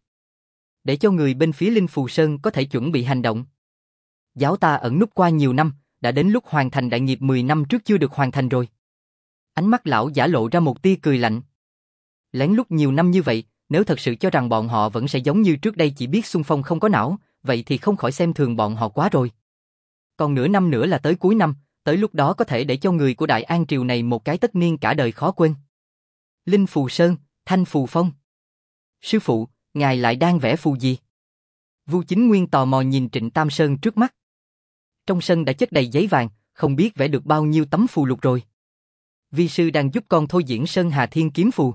Để cho người bên phía Linh Phù Sơn có thể chuẩn bị hành động. Giáo ta ẩn núp qua nhiều năm, đã đến lúc hoàn thành đại nghiệp mười năm trước chưa được hoàn thành rồi. Ánh mắt lão giả lộ ra một tia cười lạnh. Lén lút nhiều năm như vậy, nếu thật sự cho rằng bọn họ vẫn sẽ giống như trước đây chỉ biết xung phong không có não, vậy thì không khỏi xem thường bọn họ quá rồi. Còn nửa năm nữa là tới cuối năm, tới lúc đó có thể để cho người của Đại An Triều này một cái tất niên cả đời khó quên. Linh Phù Sơn, Thanh Phù Phong. Sư phụ, ngài lại đang vẽ phù gì? Vu Chính Nguyên tò mò nhìn Trịnh Tam Sơn trước mắt. Trong sân đã chất đầy giấy vàng, không biết vẽ được bao nhiêu tấm phù lục rồi. Vi sư đang giúp con thôi diễn Sơn Hà Thiên Kiếm phù.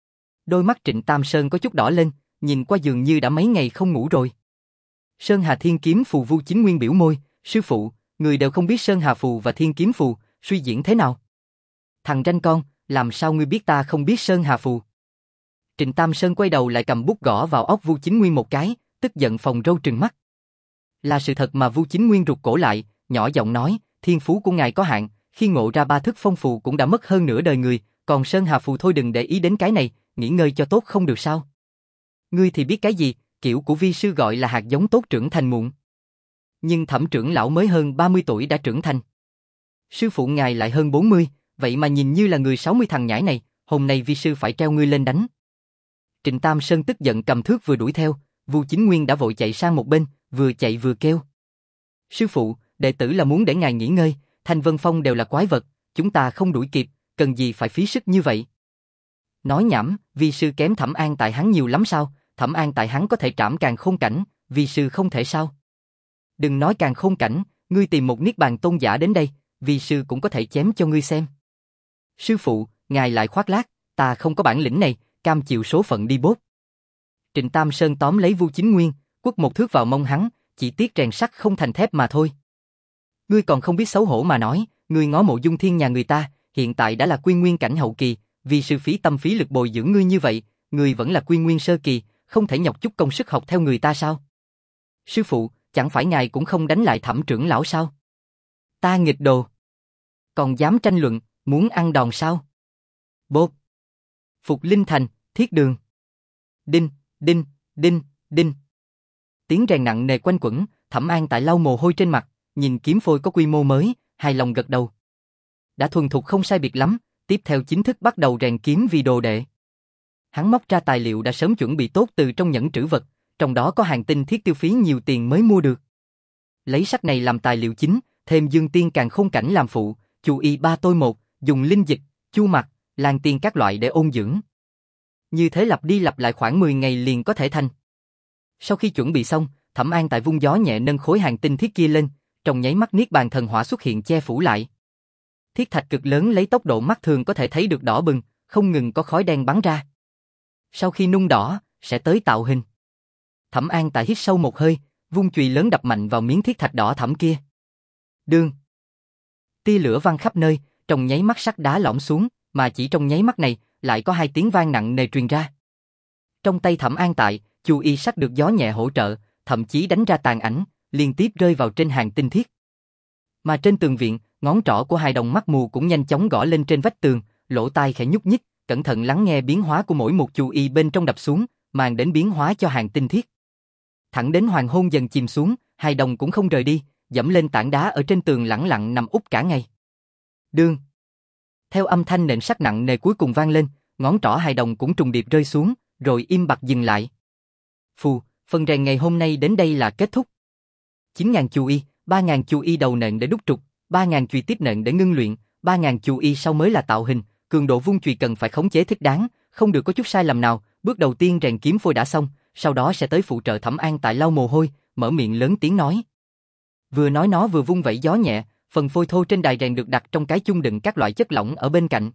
Đôi mắt Trịnh Tam Sơn có chút đỏ lên, nhìn qua dường như đã mấy ngày không ngủ rồi. Sơn Hà Thiên Kiếm phù. Vu Chính Nguyên biểu môi, sư phụ, người đều không biết Sơn Hà phù và Thiên Kiếm phù, suy diễn thế nào? Thằng ranh con, làm sao ngươi biết ta không biết Sơn Hà phù? Trịnh Tam Sơn quay đầu lại cầm bút gõ vào óc Vu Chính Nguyên một cái, tức giận phồng râu trừng mắt. Là sự thật mà Vu Chính Nguyên rụt cổ lại, nhỏ giọng nói, thiên phú của ngài có hạn, khi ngộ ra ba thức phong phù cũng đã mất hơn nửa đời người, còn Sơn Hà phù thôi đừng để ý đến cái này, nghỉ ngơi cho tốt không được sao? Ngươi thì biết cái gì, kiểu của vi sư gọi là hạt giống tốt trưởng thành muộn. Nhưng Thẩm trưởng lão mới hơn ba mươi tuổi đã trưởng thành. Sư phụ ngài lại hơn bốn mươi, vậy mà nhìn như là người sáu mươi thằng nhãi này, hôm nay vi sư phải treo ngươi lên đánh. Trịnh Tam Sơn tức giận cầm thước vừa đuổi theo, Vu Chính Nguyên đã vội chạy sang một bên, vừa chạy vừa kêu. Sư phụ, đệ tử là muốn để ngài nghỉ ngơi, Thanh Vân Phong đều là quái vật, chúng ta không đuổi kịp, cần gì phải phí sức như vậy? Nói nhảm, vi sư kém Thẩm An Tại hắn nhiều lắm sao? Thẩm An Tại hắn có thể trảm càn khôn cảnh, vi sư không thể sao? Đừng nói càn khôn cảnh, ngươi tìm một niết bàn tôn giả đến đây, vi sư cũng có thể chém cho ngươi xem. Sư phụ, ngài lại khoác lác, ta không có bản lĩnh này, cam chịu số phận đi bốt. Trịnh Tam Sơn tóm lấy Vu Chính Nguyên, quất một thước vào mông hắn, chỉ tiếc rèn sắt không thành thép mà thôi. Ngươi còn không biết xấu hổ mà nói, ngươi ngó Mộ Dung Thiên nhà người ta, hiện tại đã là quy nguyên cảnh hậu kỳ, vì sư phí tâm phí lực bồi dưỡng ngươi như vậy, ngươi vẫn là quy nguyên sơ kỳ, không thể nhọc chút công sức học theo người ta sao? Sư phụ, chẳng phải ngài cũng không đánh lại Thẩm trưởng lão sao? Ta nghịch đồ. Còn dám tranh luận, muốn ăn đòn sao? Bốp. Phục Linh Thành, Thiết Đường. Đinh, đinh, đinh, đinh. Tiếng rèn nặng nề quanh quẩn, Thẩm An Tại lau mồ hôi trên mặt, nhìn kiếm phôi có quy mô mới, hài lòng gật đầu. Đã thuần thục không sai biệt lắm, tiếp theo chính thức bắt đầu rèn kiếm vì đồ đệ. Hắn móc ra tài liệu đã sớm chuẩn bị tốt từ trong nhẫn trữ vật, trong đó có hàng tinh thiết tiêu phí nhiều tiền mới mua được. Lấy sách này làm tài liệu chính, thêm Dương Tiên Càn Khôn Cảnh làm phụ, Chu Y ba tôi một, dùng linh dịch, chu mặt, lan tiên các loại để ôn dưỡng. Như thế lặp đi lặp lại khoảng mười ngày liền có thể thành. Sau khi chuẩn bị xong, Thẩm An Tại vung gió nhẹ nâng khối hàng tinh thiết kia lên, trong nháy mắt niết bàn thần hỏa xuất hiện che phủ lại. Thiết thạch cực lớn lấy tốc độ mắt thường có thể thấy được đỏ bừng, không ngừng có khói đen bắn ra. Sau khi nung đỏ, sẽ tới tạo hình. Thẩm An Tại hít sâu một hơi, vung chùy lớn đập mạnh vào miếng thiết thạch đỏ thẫm kia. Đương. Tia lửa văng khắp nơi, trong nháy mắt sắt đá lõm xuống, mà chỉ trong nháy mắt này, lại có hai tiếng vang nặng nề truyền ra. Trong tay Thẩm An Tại, Chu Y sắt được gió nhẹ hỗ trợ, thậm chí đánh ra tàn ảnh, liên tiếp rơi vào trên hàng tinh thiết. Mà trên tường viện, ngón trỏ của hai đồng mắt mù cũng nhanh chóng gõ lên trên vách tường, lỗ tai khẽ nhúc nhích, cẩn thận lắng nghe biến hóa của mỗi một Chu Y bên trong đập xuống, mang đến biến hóa cho hàng tinh thiết. Thẳng đến hoàng hôn dần chìm xuống, hai đồng cũng không rời đi, dẫm lên tảng đá ở trên tường lẳng lặng nằm úp cả ngày. Đương. Theo âm thanh nện sắt nặng nề cuối cùng vang lên, ngón trỏ hai đồng cũng trùng điệp rơi xuống, rồi im bặt dừng lại. Phù, phần rèn ngày hôm nay đến đây là kết thúc. chín nghìn Chu Y, ba nghìn Chu Y đầu nện để đúc trục, ba nghìn chùy tiếp nện để ngưng luyện, ba nghìn Chu Y sau mới là tạo hình, cường độ vung chùy cần phải khống chế thích đáng, không được có chút sai lầm nào. Bước đầu tiên rèn kiếm phôi đã xong, sau đó sẽ tới phụ trợ Thẩm An Tại lau mồ hôi, mở miệng lớn tiếng nói. Vừa nói nó vừa vung vẩy gió nhẹ, phần phôi thô trên đài rèn được đặt trong cái chung đựng các loại chất lỏng ở bên cạnh.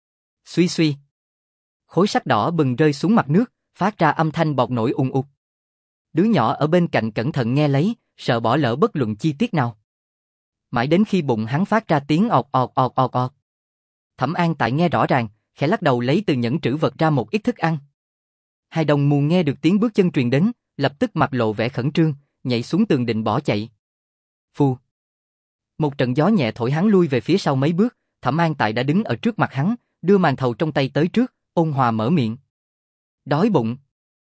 Suy suy. Khối sắt đỏ bừng rơi xuống mặt nước, phát ra âm thanh bọt nổi ùng ục. Đứa nhỏ ở bên cạnh cẩn thận nghe lấy, sợ bỏ lỡ bất luận chi tiết nào. Mãi đến khi bụng hắn phát ra tiếng ọt ọt ọt ọt ọt. Thẩm An Tại nghe rõ ràng, khẽ lắc đầu lấy từ nhẫn trữ vật ra một ít thức ăn. Hai đồng mù nghe được tiếng bước chân truyền đến, lập tức mặt lộ vẻ khẩn trương, nhảy xuống tường định bỏ chạy. Phù. Một trận gió nhẹ thổi hắn lui về phía sau mấy bước, Thẩm An Tại đã đứng ở trước mặt hắn, đưa màn thầu trong tay tới trước, ôn hòa mở miệng. Đói bụng.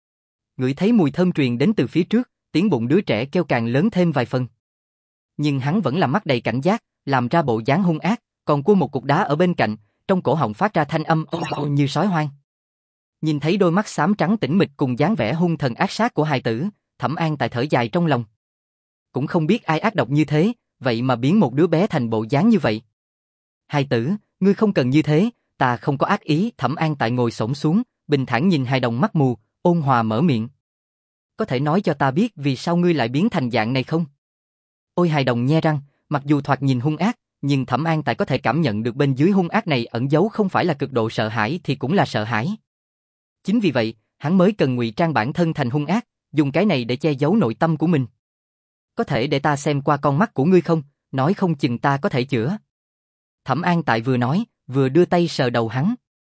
Ngửi thấy mùi thơm truyền đến từ phía trước, tiếng bụng đứa trẻ kêu càng lớn thêm vài phần. Nhưng hắn vẫn là mắt đầy cảnh giác, làm ra bộ dáng hung ác, còn cua một cục đá ở bên cạnh, trong cổ họng phát ra thanh âm ồ ồ như sói hoang. Nhìn thấy đôi mắt xám trắng tĩnh mịch cùng dáng vẻ hung thần ác sát của hài tử, Thẩm An Tại thở dài trong lòng. Cũng không biết ai ác độc như thế, vậy mà biến một đứa bé thành bộ dáng như vậy. Hài tử, ngươi không cần như thế, ta không có ác ý. Thẩm An Tại ngồi xổm xuống, bình thản nhìn hài đồng mắt mù, ôn hòa mở miệng. Có thể nói cho ta biết vì sao ngươi lại biến thành dạng này không? Ôi hài đồng nhe răng, mặc dù thoạt nhìn hung ác, nhưng Thẩm An Tại có thể cảm nhận được bên dưới hung ác này ẩn giấu không phải là cực độ sợ hãi thì cũng là sợ hãi. Chính vì vậy, hắn mới cần ngụy trang bản thân thành hung ác, dùng cái này để che giấu nội tâm của mình. Có thể để ta xem qua con mắt của ngươi không, nói không chừng ta có thể chữa. Thẩm An Tại vừa nói, vừa đưa tay sờ đầu hắn.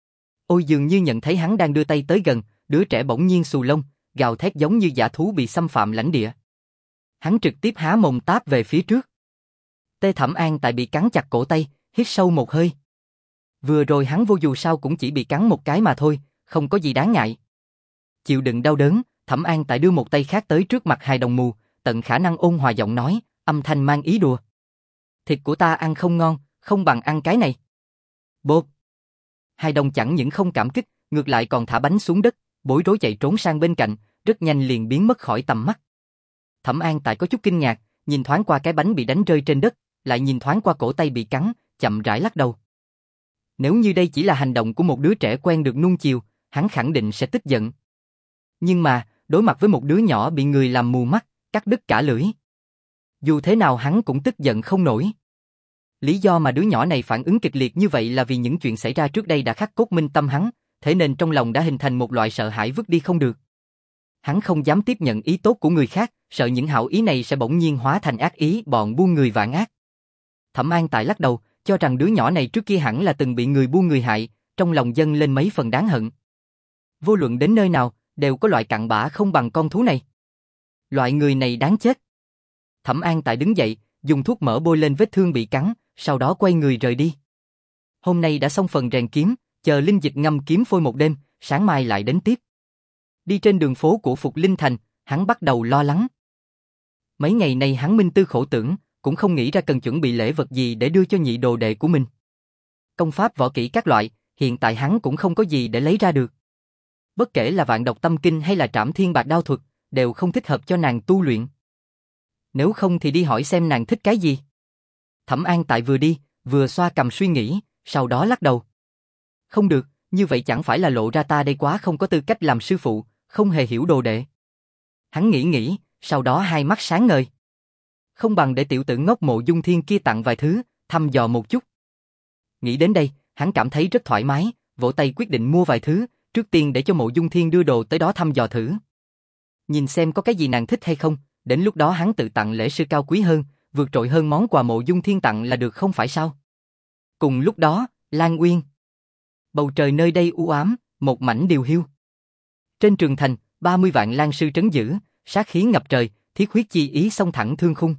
Ôi dường như nhận thấy hắn đang đưa tay tới gần, đứa trẻ bỗng nhiên xù lông, gào thét giống như dã thú bị xâm phạm lãnh địa. Hắn trực tiếp há mồm táp về phía trước. Tê Thẩm An Tại bị cắn chặt cổ tay, hít sâu một hơi. Vừa rồi hắn vô dù sao cũng chỉ bị cắn một cái mà thôi, không có gì đáng ngại. Chịu đựng đau đớn, Thẩm An Tại đưa một tay khác tới trước mặt hài đồng mù, tận khả năng ôn hòa giọng nói, âm thanh mang ý đùa. Thịt của ta ăn không ngon, không bằng ăn cái này. Bộp. Hài đồng chẳng những không cảm kích, ngược lại còn thả bánh xuống đất, bối rối chạy trốn sang bên cạnh, rất nhanh liền biến mất khỏi tầm mắt. Thẩm An Tại có chút kinh ngạc, nhìn thoáng qua cái bánh bị đánh rơi trên đất, lại nhìn thoáng qua cổ tay bị cắn, chậm rãi lắc đầu. Nếu như đây chỉ là hành động của một đứa trẻ quen được nuông chiều, hắn khẳng định sẽ tức giận. Nhưng mà, đối mặt với một đứa nhỏ bị người làm mù mắt, cắt đứt cả lưỡi. Dù thế nào hắn cũng tức giận không nổi. Lý do mà đứa nhỏ này phản ứng kịch liệt như vậy là vì những chuyện xảy ra trước đây đã khắc cốt minh tâm hắn, thế nên trong lòng đã hình thành một loại sợ hãi vứt đi không được. Hắn không dám tiếp nhận ý tốt của người khác, sợ những hảo ý này sẽ bỗng nhiên hóa thành ác ý, bọn buôn người vạn ác. Thẩm An Tại lắc đầu, cho rằng đứa nhỏ này trước kia hẳn là từng bị người buôn người hại, trong lòng dâng lên mấy phần đáng hận. Vô luận đến nơi nào, đều có loại cặn bã không bằng con thú này. Loại người này đáng chết. Thẩm An Tại đứng dậy, dùng thuốc mỡ bôi lên vết thương bị cắn, sau đó quay người rời đi. Hôm nay đã xong phần rèn kiếm, chờ linh dịch ngâm kiếm phôi một đêm, sáng mai lại đến tiếp. Đi trên đường phố của Phục Linh Thành, hắn bắt đầu lo lắng. Mấy ngày nay hắn minh tư khổ tưởng, cũng không nghĩ ra cần chuẩn bị lễ vật gì để đưa cho nhị đồ đệ của mình. Công pháp võ kỹ các loại, hiện tại hắn cũng không có gì để lấy ra được. Bất kể là Vạn Độc Tâm Kinh hay là Trảm Thiên Bạc Đao Thuật, đều không thích hợp cho nàng tu luyện. Nếu không thì đi hỏi xem nàng thích cái gì. Thẩm An Tại vừa đi, vừa xoa cằm suy nghĩ, sau đó lắc đầu. Không được, như vậy chẳng phải là lộ ra ta đây quá không có tư cách làm sư phụ, không hề hiểu đồ đệ. Hắn nghĩ nghĩ, sau đó hai mắt sáng ngời. Không bằng để tiểu tử ngốc Mộ Dung Thiên kia tặng vài thứ, thăm dò một chút. Nghĩ đến đây, hắn cảm thấy rất thoải mái, vỗ tay quyết định mua vài thứ, trước tiên để cho Mộ Dung Thiên đưa đồ tới đó thăm dò thử. Nhìn xem có cái gì nàng thích hay không, đến lúc đó hắn tự tặng lễ sư cao quý hơn, vượt trội hơn món quà Mộ Dung Thiên tặng là được không phải sao? Cùng lúc đó, Lan Uyên. Bầu trời nơi đây u ám, một mảnh điều hiu. Trên trường thành, ba mươi vạn lang sư trấn giữ, sát khí ngập trời, thiết huyết chi ý xông thẳng thương khung.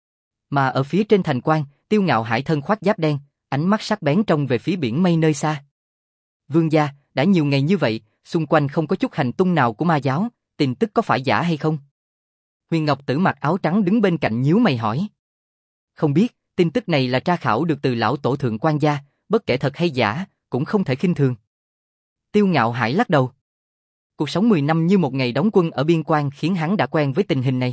Mà ở phía trên thành quan, Tiêu Ngạo Hải thân khoác giáp đen, ánh mắt sắc bén trông về phía biển mây nơi xa. Vương gia, đã nhiều ngày như vậy, xung quanh không có chút hành tung nào của ma giáo, tin tức có phải giả hay không? Huyền Ngọc Tử mặc áo trắng đứng bên cạnh nhíu mày hỏi. Không biết, tin tức này là tra khảo được từ lão tổ thượng quan gia, bất kể thật hay giả, cũng không thể khinh thường. Tiêu Ngạo Hải lắc đầu. Cuộc sống mười năm như một ngày đóng quân ở biên quan khiến hắn đã quen với tình hình này.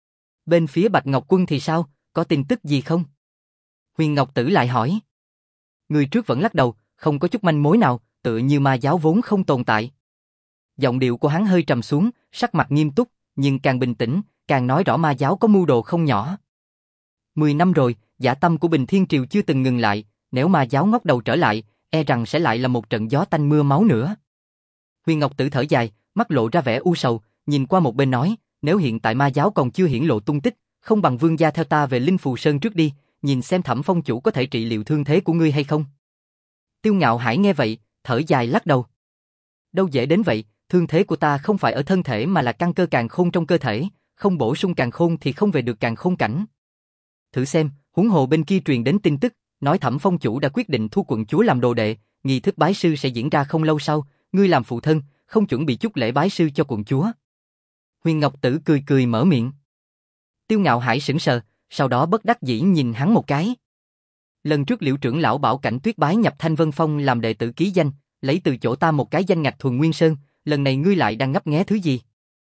Bên phía Bạch Ngọc Quân thì sao, có tin tức gì không? Huyền Ngọc Tử lại hỏi. Người trước vẫn lắc đầu, không có chút manh mối nào, tựa như ma giáo vốn không tồn tại. Giọng điệu của hắn hơi trầm xuống, sắc mặt nghiêm túc, nhưng càng bình tĩnh, càng nói rõ ma giáo có mưu đồ không nhỏ. Mười năm rồi, dã tâm của Bình Thiên Triều chưa từng ngừng lại, nếu ma giáo ngóc đầu trở lại, e rằng sẽ lại là một trận gió tanh mưa máu nữa. Huyền Ngọc Tử thở dài, mắt lộ ra vẻ u sầu, nhìn qua một bên nói, nếu hiện tại ma giáo còn chưa hiển lộ tung tích, không bằng vương gia theo ta về Linh Phù Sơn trước đi, nhìn xem Thẩm Phong chủ có thể trị liệu thương thế của ngươi hay không. Tiêu Ngạo Hải nghe vậy, thở dài lắc đầu. Đâu dễ đến vậy, thương thế của ta không phải ở thân thể mà là căn cơ càn khôn trong cơ thể, không bổ sung càn khôn thì không về được càn khôn cảnh. Thử xem, huống hồ bên kia truyền đến tin tức, nói Thẩm Phong chủ đã quyết định thu quận chúa làm đồ đệ, nghi thức bái sư sẽ diễn ra không lâu sau, ngươi làm phụ thân, không chuẩn bị chút lễ bái sư cho quận chúa. Huyền Ngọc Tử cười cười mở miệng. Tiêu Ngạo Hải sững sờ, sau đó bất đắc dĩ nhìn hắn một cái. Lần trước Liễu trưởng lão bảo Cảnh Tuyết bái nhập Thanh Vân Phong làm đệ tử ký danh, lấy từ chỗ ta một cái danh ngạch Thuần Nguyên Sơn, lần này ngươi lại đang ngấp nghé thứ gì?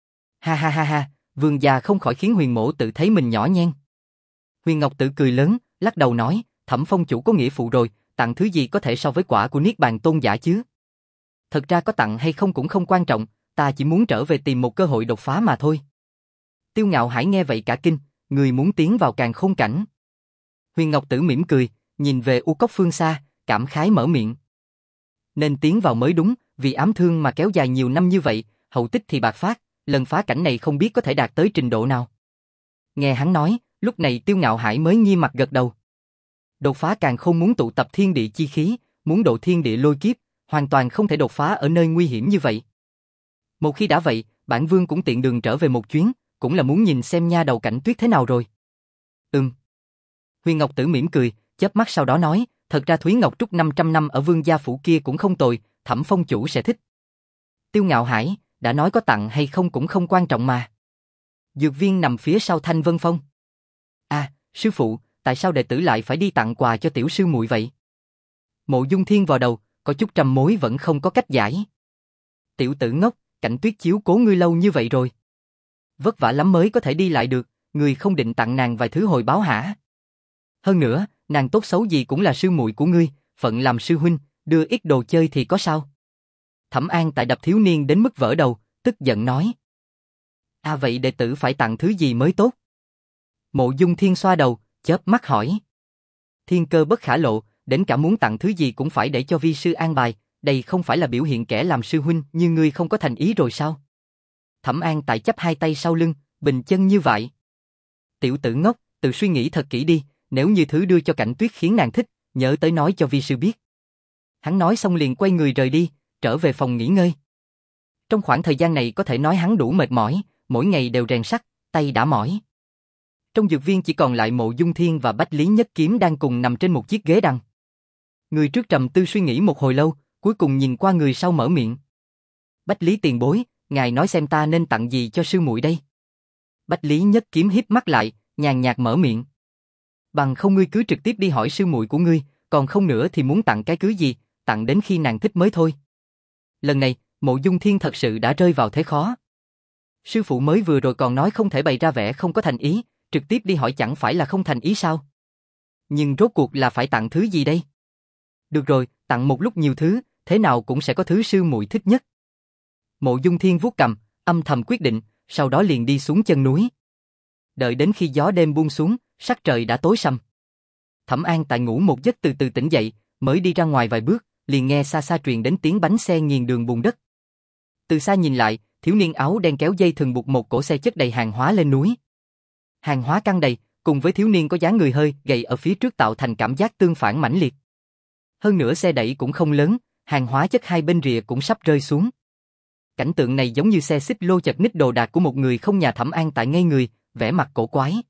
Ha ha ha ha, vương gia không khỏi khiến Huyền mỗ tự thấy mình nhỏ nhen. Huyền Ngọc Tử cười lớn, lắc đầu nói, Thẩm Phong chủ có nghĩa phụ rồi, tặng thứ gì có thể so với quả của Niết Bàn tôn giả chứ? Thật ra có tặng hay không cũng không quan trọng, ta chỉ muốn trở về tìm một cơ hội đột phá mà thôi. Tiêu Ngạo Hải nghe vậy cả kinh, người muốn tiến vào càn khôn cảnh. Huyền Ngọc Tử mỉm cười, nhìn về u cốc phương xa, cảm khái mở miệng. Nên tiến vào mới đúng, vì ám thương mà kéo dài nhiều năm như vậy, hậu tích thì bạc phát, lần phá cảnh này không biết có thể đạt tới trình độ nào. Nghe hắn nói, lúc này Tiêu Ngạo Hải mới nghiêm mặt gật đầu. Đột phá càn khôn muốn tụ tập thiên địa chi khí, muốn độ thiên địa lôi kiếp, hoàn toàn không thể đột phá ở nơi nguy hiểm như vậy. Một khi đã vậy, bản vương cũng tiện đường trở về một chuyến, cũng là muốn nhìn xem nha đầu Cảnh Tuyết thế nào rồi. Ừm. Huyền Ngọc Tử mỉm cười, chớp mắt sau đó nói, thật ra Thúy Ngọc Trúc năm trăm năm ở vương gia phủ kia cũng không tồi, Thẩm phong chủ sẽ thích. Tiêu Ngạo Hải, đã nói có tặng hay không cũng không quan trọng mà. Dược viên nằm phía sau Thanh Vân Phong. À, sư phụ, tại sao đệ tử lại phải đi tặng quà cho tiểu sư muội vậy? Mộ Dung Thiên vào đầu, có chút trầm mối vẫn không có cách giải. Tiểu tử ngốc, Cảnh Tuyết chiếu cố ngươi lâu như vậy rồi. Vất vả lắm mới có thể đi lại được, ngươi không định tặng nàng vài thứ hồi báo hả? Hơn nữa, nàng tốt xấu gì cũng là sư muội của ngươi, phận làm sư huynh, đưa ít đồ chơi thì có sao? Thẩm An tại đập thiếu niên đến mức vỡ đầu, tức giận nói. À vậy đệ tử phải tặng thứ gì mới tốt? Mộ Dung Thiên xoa đầu, chớp mắt hỏi. Thiên cơ bất khả lộ, đến cả muốn tặng thứ gì cũng phải để cho vi sư an bài, đây không phải là biểu hiện kẻ làm sư huynh như ngươi không có thành ý rồi sao? Thẩm An tại chắp hai tay sau lưng, bình chân như vậy. Tiểu tử ngốc, tự suy nghĩ thật kỹ đi, nếu như thứ đưa cho Cảnh Tuyết khiến nàng thích, nhớ tới nói cho vi sư biết. Hắn nói xong liền quay người rời đi, trở về phòng nghỉ ngơi. Trong khoảng thời gian này có thể nói hắn đủ mệt mỏi, mỗi ngày đều rèn sắt, tay đã mỏi. Trong dược viên chỉ còn lại Mộ Dung Thiên và Bách Lý Nhất Kiếm đang cùng nằm trên một chiếc ghế đằng. Người trước trầm tư suy nghĩ một hồi lâu, cuối cùng nhìn qua người sau mở miệng. Bách Lý tiền bối, ngài nói xem ta nên tặng gì cho sư muội đây? Bách Lý Nhất Kiếm híp mắt lại, nhàn nhạt mở miệng. Bằng không ngươi cứ trực tiếp đi hỏi sư muội của ngươi, còn không nữa thì muốn tặng cái cưới gì, tặng đến khi nàng thích mới thôi. Lần này, Mộ Dung Thiên thật sự đã rơi vào thế khó. Sư phụ mới vừa rồi còn nói không thể bày ra vẻ không có thành ý, trực tiếp đi hỏi chẳng phải là không thành ý sao? Nhưng rốt cuộc là phải tặng thứ gì đây? Được rồi, tặng một lúc nhiều thứ, thế nào cũng sẽ có thứ sư muội thích nhất. Mộ Dung Thiên vuốt cằm, âm thầm quyết định, sau đó liền đi xuống chân núi. Đợi đến khi gió đêm buông xuống, sắc trời đã tối sầm. Thẩm An tại ngủ một giấc từ từ tỉnh dậy, mới đi ra ngoài vài bước, liền nghe xa xa truyền đến tiếng bánh xe nghiền đường bùn đất. Từ xa nhìn lại, thiếu niên áo đen kéo dây thừng buộc một cỗ xe chất đầy hàng hóa lên núi. Hàng hóa căng đầy, cùng với thiếu niên có dáng người hơi gầy ở phía trước tạo thành cảm giác tương phản mãnh liệt. Hơn nữa xe đẩy cũng không lớn, hàng hóa chất hai bên rìa cũng sắp rơi xuống. Cảnh tượng này giống như xe xích lô chật ních đồ đạc của một người không nhà. Thẩm An tại ngây người, vẻ mặt cổ quái.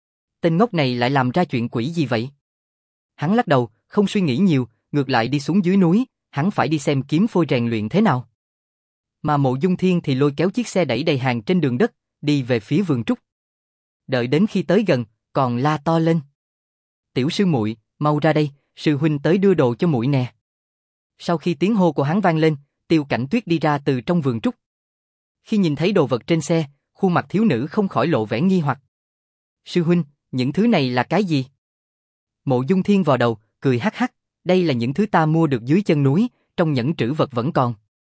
Tên ngốc này lại làm ra chuyện quỷ gì vậy? Hắn lắc đầu, không suy nghĩ nhiều, ngược lại đi xuống dưới núi, hắn phải đi xem kiếm phôi rèn luyện thế nào. Mà Mộ Dung Thiên thì lôi kéo chiếc xe đẩy đầy hàng trên đường đất, đi về phía vườn trúc. Đợi đến khi tới gần, còn la to lên. Tiểu sư muội, mau ra đây, sư huynh tới đưa đồ cho muội nè. Sau khi tiếng hô của hắn vang lên, Tiêu Cảnh Tuyết đi ra từ trong vườn trúc. Khi nhìn thấy đồ vật trên xe, khuôn mặt thiếu nữ không khỏi lộ vẻ nghi hoặc. Sư huynh, những thứ này là cái gì? Mộ Dung Thiên vò đầu, cười hắc hắc, đây là những thứ ta mua được dưới chân núi, trong nhẫn trữ vật vẫn còn.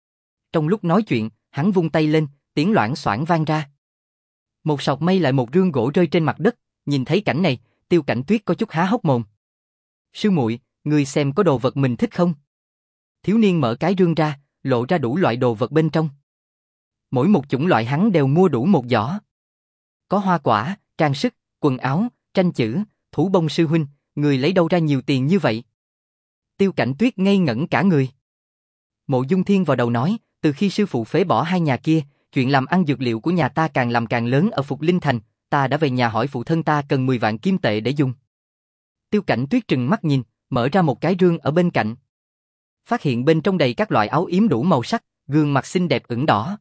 Trong lúc nói chuyện, hắn vung tay lên, tiếng loảng xoảng vang ra. Một sọt mây lại một rương gỗ rơi trên mặt đất, nhìn thấy cảnh này, Tiêu Cảnh Tuyết có chút há hốc mồm. Sư muội, ngươi xem có đồ vật mình thích không? Thiếu niên mở cái rương ra, lộ ra đủ loại đồ vật bên trong. Mỗi một chủng loại hắn đều mua đủ một giỏ. Có hoa quả, trang sức, quần áo, tranh chữ, thủ bông. Sư huynh, người lấy đâu ra nhiều tiền như vậy? Tiêu Cảnh Tuyết ngây ngẩn cả người. Mộ Dung Thiên vào đầu nói, từ khi sư phụ phế bỏ hai nhà kia, chuyện làm ăn dược liệu của nhà ta càng làm càng lớn ở Phục Linh Thành, ta đã về nhà hỏi phụ thân ta cần mười vạn kim tệ để dùng. Tiêu Cảnh Tuyết trừng mắt nhìn, mở ra một cái rương ở bên cạnh. Phát hiện bên trong đầy các loại áo yếm đủ màu sắc, gương mặt xinh đẹp ửng đỏ.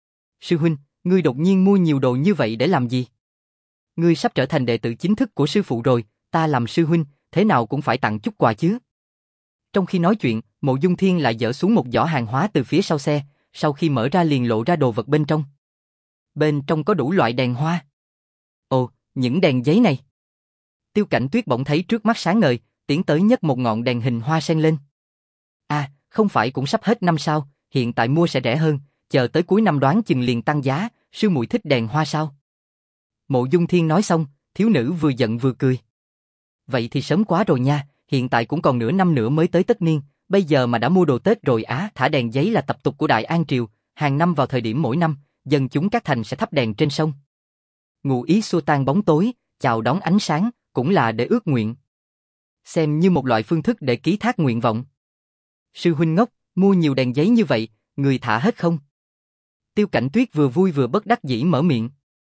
Sư huynh, ngươi đột nhiên mua nhiều đồ như vậy để làm gì? Ngươi sắp trở thành đệ tử chính thức của sư phụ rồi, ta làm sư huynh, thế nào cũng phải tặng chút quà chứ. Trong khi nói chuyện, Mộ Dung Thiên lại dỡ xuống một giỏ hàng hóa từ phía sau xe, sau khi mở ra liền lộ ra đồ vật bên trong. Bên trong có đủ loại đèn hoa. Ồ, những đèn giấy này. Tiêu Cảnh Tuyết bỗng thấy trước mắt sáng ngời, tiến tới nhấc một ngọn đèn hình hoa sen lên. À, không phải cũng sắp hết năm sao, hiện tại mua sẽ rẻ hơn, chờ tới cuối năm đoán chừng liền tăng giá, sư muội thích đèn hoa sao? Mộ Dung Thiên nói xong, thiếu nữ vừa giận vừa cười. Vậy thì sớm quá rồi nha, hiện tại cũng còn nửa năm nữa mới tới tất niên, bây giờ mà đã mua đồ Tết rồi á. Thả đèn giấy là tập tục của Đại An Triều, hàng năm vào thời điểm mỗi năm, dân chúng các thành sẽ thắp đèn trên sông. Ngụ ý xua tan bóng tối, chào đón ánh sáng, cũng là để ước nguyện. Xem như một loại phương thức để ký thác nguyện vọng. Sư huynh ngốc, mua nhiều đèn giấy như vậy, người thả hết không? Tiêu Cảnh Tuyết vừa vui vừa bất đắc dĩ mở miệng.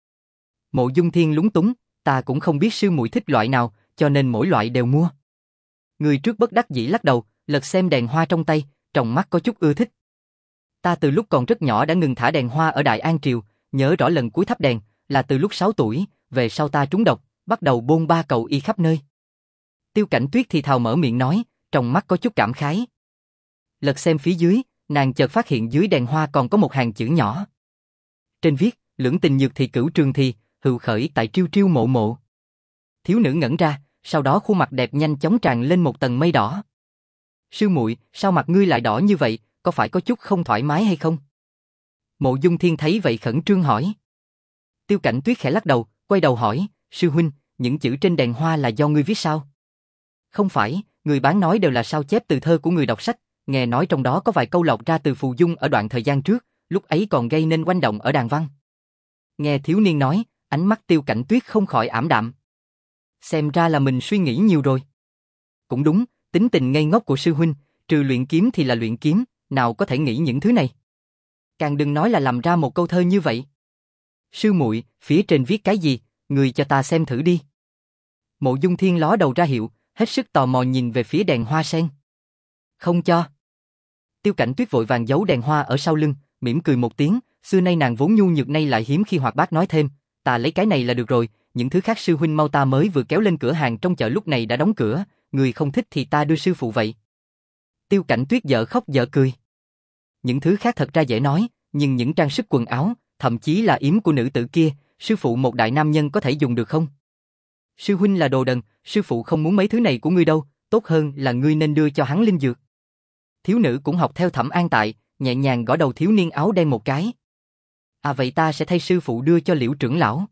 Mộ Dung Thiên lúng túng, ta cũng không biết sư muội thích loại nào, cho nên mỗi loại đều mua. Người trước bất đắc dĩ lắc đầu, lật xem đèn hoa trong tay, trong mắt có chút ưa thích. Ta từ lúc còn rất nhỏ đã ngừng thả đèn hoa ở Đại An Triều, nhớ rõ lần cuối thắp đèn là từ lúc sáu tuổi, về sau ta trúng độc, bắt đầu bôn ba cầu y khắp nơi. Tiêu Cảnh Tuyết thì thào mở miệng nói, trong mắt có chút cảm khái. Lật xem phía dưới, nàng chợt phát hiện dưới đèn hoa còn có một hàng chữ nhỏ. Trên viết, lưỡng tình nhược thì cửu trường thì, hữu khởi tại triêu triêu mộ mộ. Thiếu nữ ngẩn ra, sau đó khuôn mặt đẹp nhanh chóng tràn lên một tầng mây đỏ. Sư muội, sao mặt ngươi lại đỏ như vậy, có phải có chút không thoải mái hay không? Mộ Dung Thiên thấy vậy khẩn trương hỏi. Tiêu Cảnh Tuyết khẽ lắc đầu, quay đầu hỏi, sư huynh, những chữ trên đèn hoa là do ngươi viết sao? Không phải, người bán nói đều là sao chép từ thơ của người đọc sách, nghe nói trong đó có vài câu lọc ra từ phù dung ở đoạn thời gian trước, lúc ấy còn gây nên oanh động ở đàn văn. Nghe thiếu niên nói, ánh mắt Tiêu Cảnh Tuyết không khỏi ảm đạm. Xem ra là mình suy nghĩ nhiều rồi. Cũng đúng, tính tình ngây ngốc của sư huynh, trừ luyện kiếm thì là luyện kiếm, nào có thể nghĩ những thứ này. Càng đừng nói là làm ra một câu thơ như vậy. Sư muội, phía trên viết cái gì, người cho ta xem thử đi. Mộ Dung Thiên ló đầu ra hiệu, hết sức tò mò nhìn về phía đèn hoa sen. Không cho. Tiêu Cảnh Tuyết vội vàng giấu đèn hoa ở sau lưng, mỉm cười một tiếng, xưa nay nàng vốn nhu nhược nay lại hiếm khi hoạt bát nói thêm, ta lấy cái này là được rồi, những thứ khác sư huynh mau ta mới vừa kéo lên cửa hàng trong chợ lúc này đã đóng cửa, người không thích thì ta đưa sư phụ vậy. Tiêu Cảnh Tuyết dở khóc dở cười. Những thứ khác thật ra dễ nói, nhưng những trang sức quần áo, thậm chí là yếm của nữ tử kia, sư phụ một đại nam nhân có thể dùng được không? Sư huynh là đồ đần, sư phụ không muốn mấy thứ này của ngươi đâu, tốt hơn là ngươi nên đưa cho hắn linh dược. Thiếu nữ cũng học theo Thẩm An Tại, nhẹ nhàng gõ đầu thiếu niên áo đen một cái. À vậy ta sẽ thay sư phụ đưa cho Liễu trưởng lão.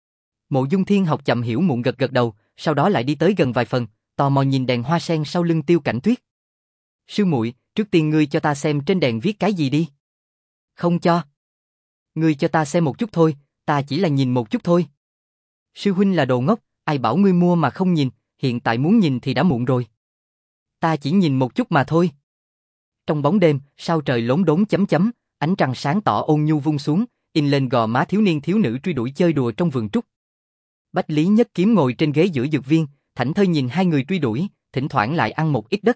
Mộ Dung Thiên học chậm hiểu muộn gật gật đầu, sau đó lại đi tới gần vài phần, tò mò nhìn đèn hoa sen sau lưng Tiêu Cảnh Tuyết. Sư muội, trước tiên ngươi cho ta xem trên đèn viết cái gì đi. Không cho. Ngươi cho ta xem một chút thôi, ta chỉ là nhìn một chút thôi. Sư huynh là đồ ngốc, ai bảo ngươi mua mà không nhìn, hiện tại muốn nhìn thì đã muộn rồi. Ta chỉ nhìn một chút mà thôi. Trong bóng đêm, sao trời lốm đốm chấm chấm, ánh trăng sáng tỏ ôn nhu vung xuống, in lên gò má thiếu niên thiếu nữ truy đuổi chơi đùa trong vườn trúc. Bách Lý Nhất Kiếm ngồi trên ghế giữa dược viên, thảnh thơi nhìn hai người truy đuổi, thỉnh thoảng lại ăn một ít đất.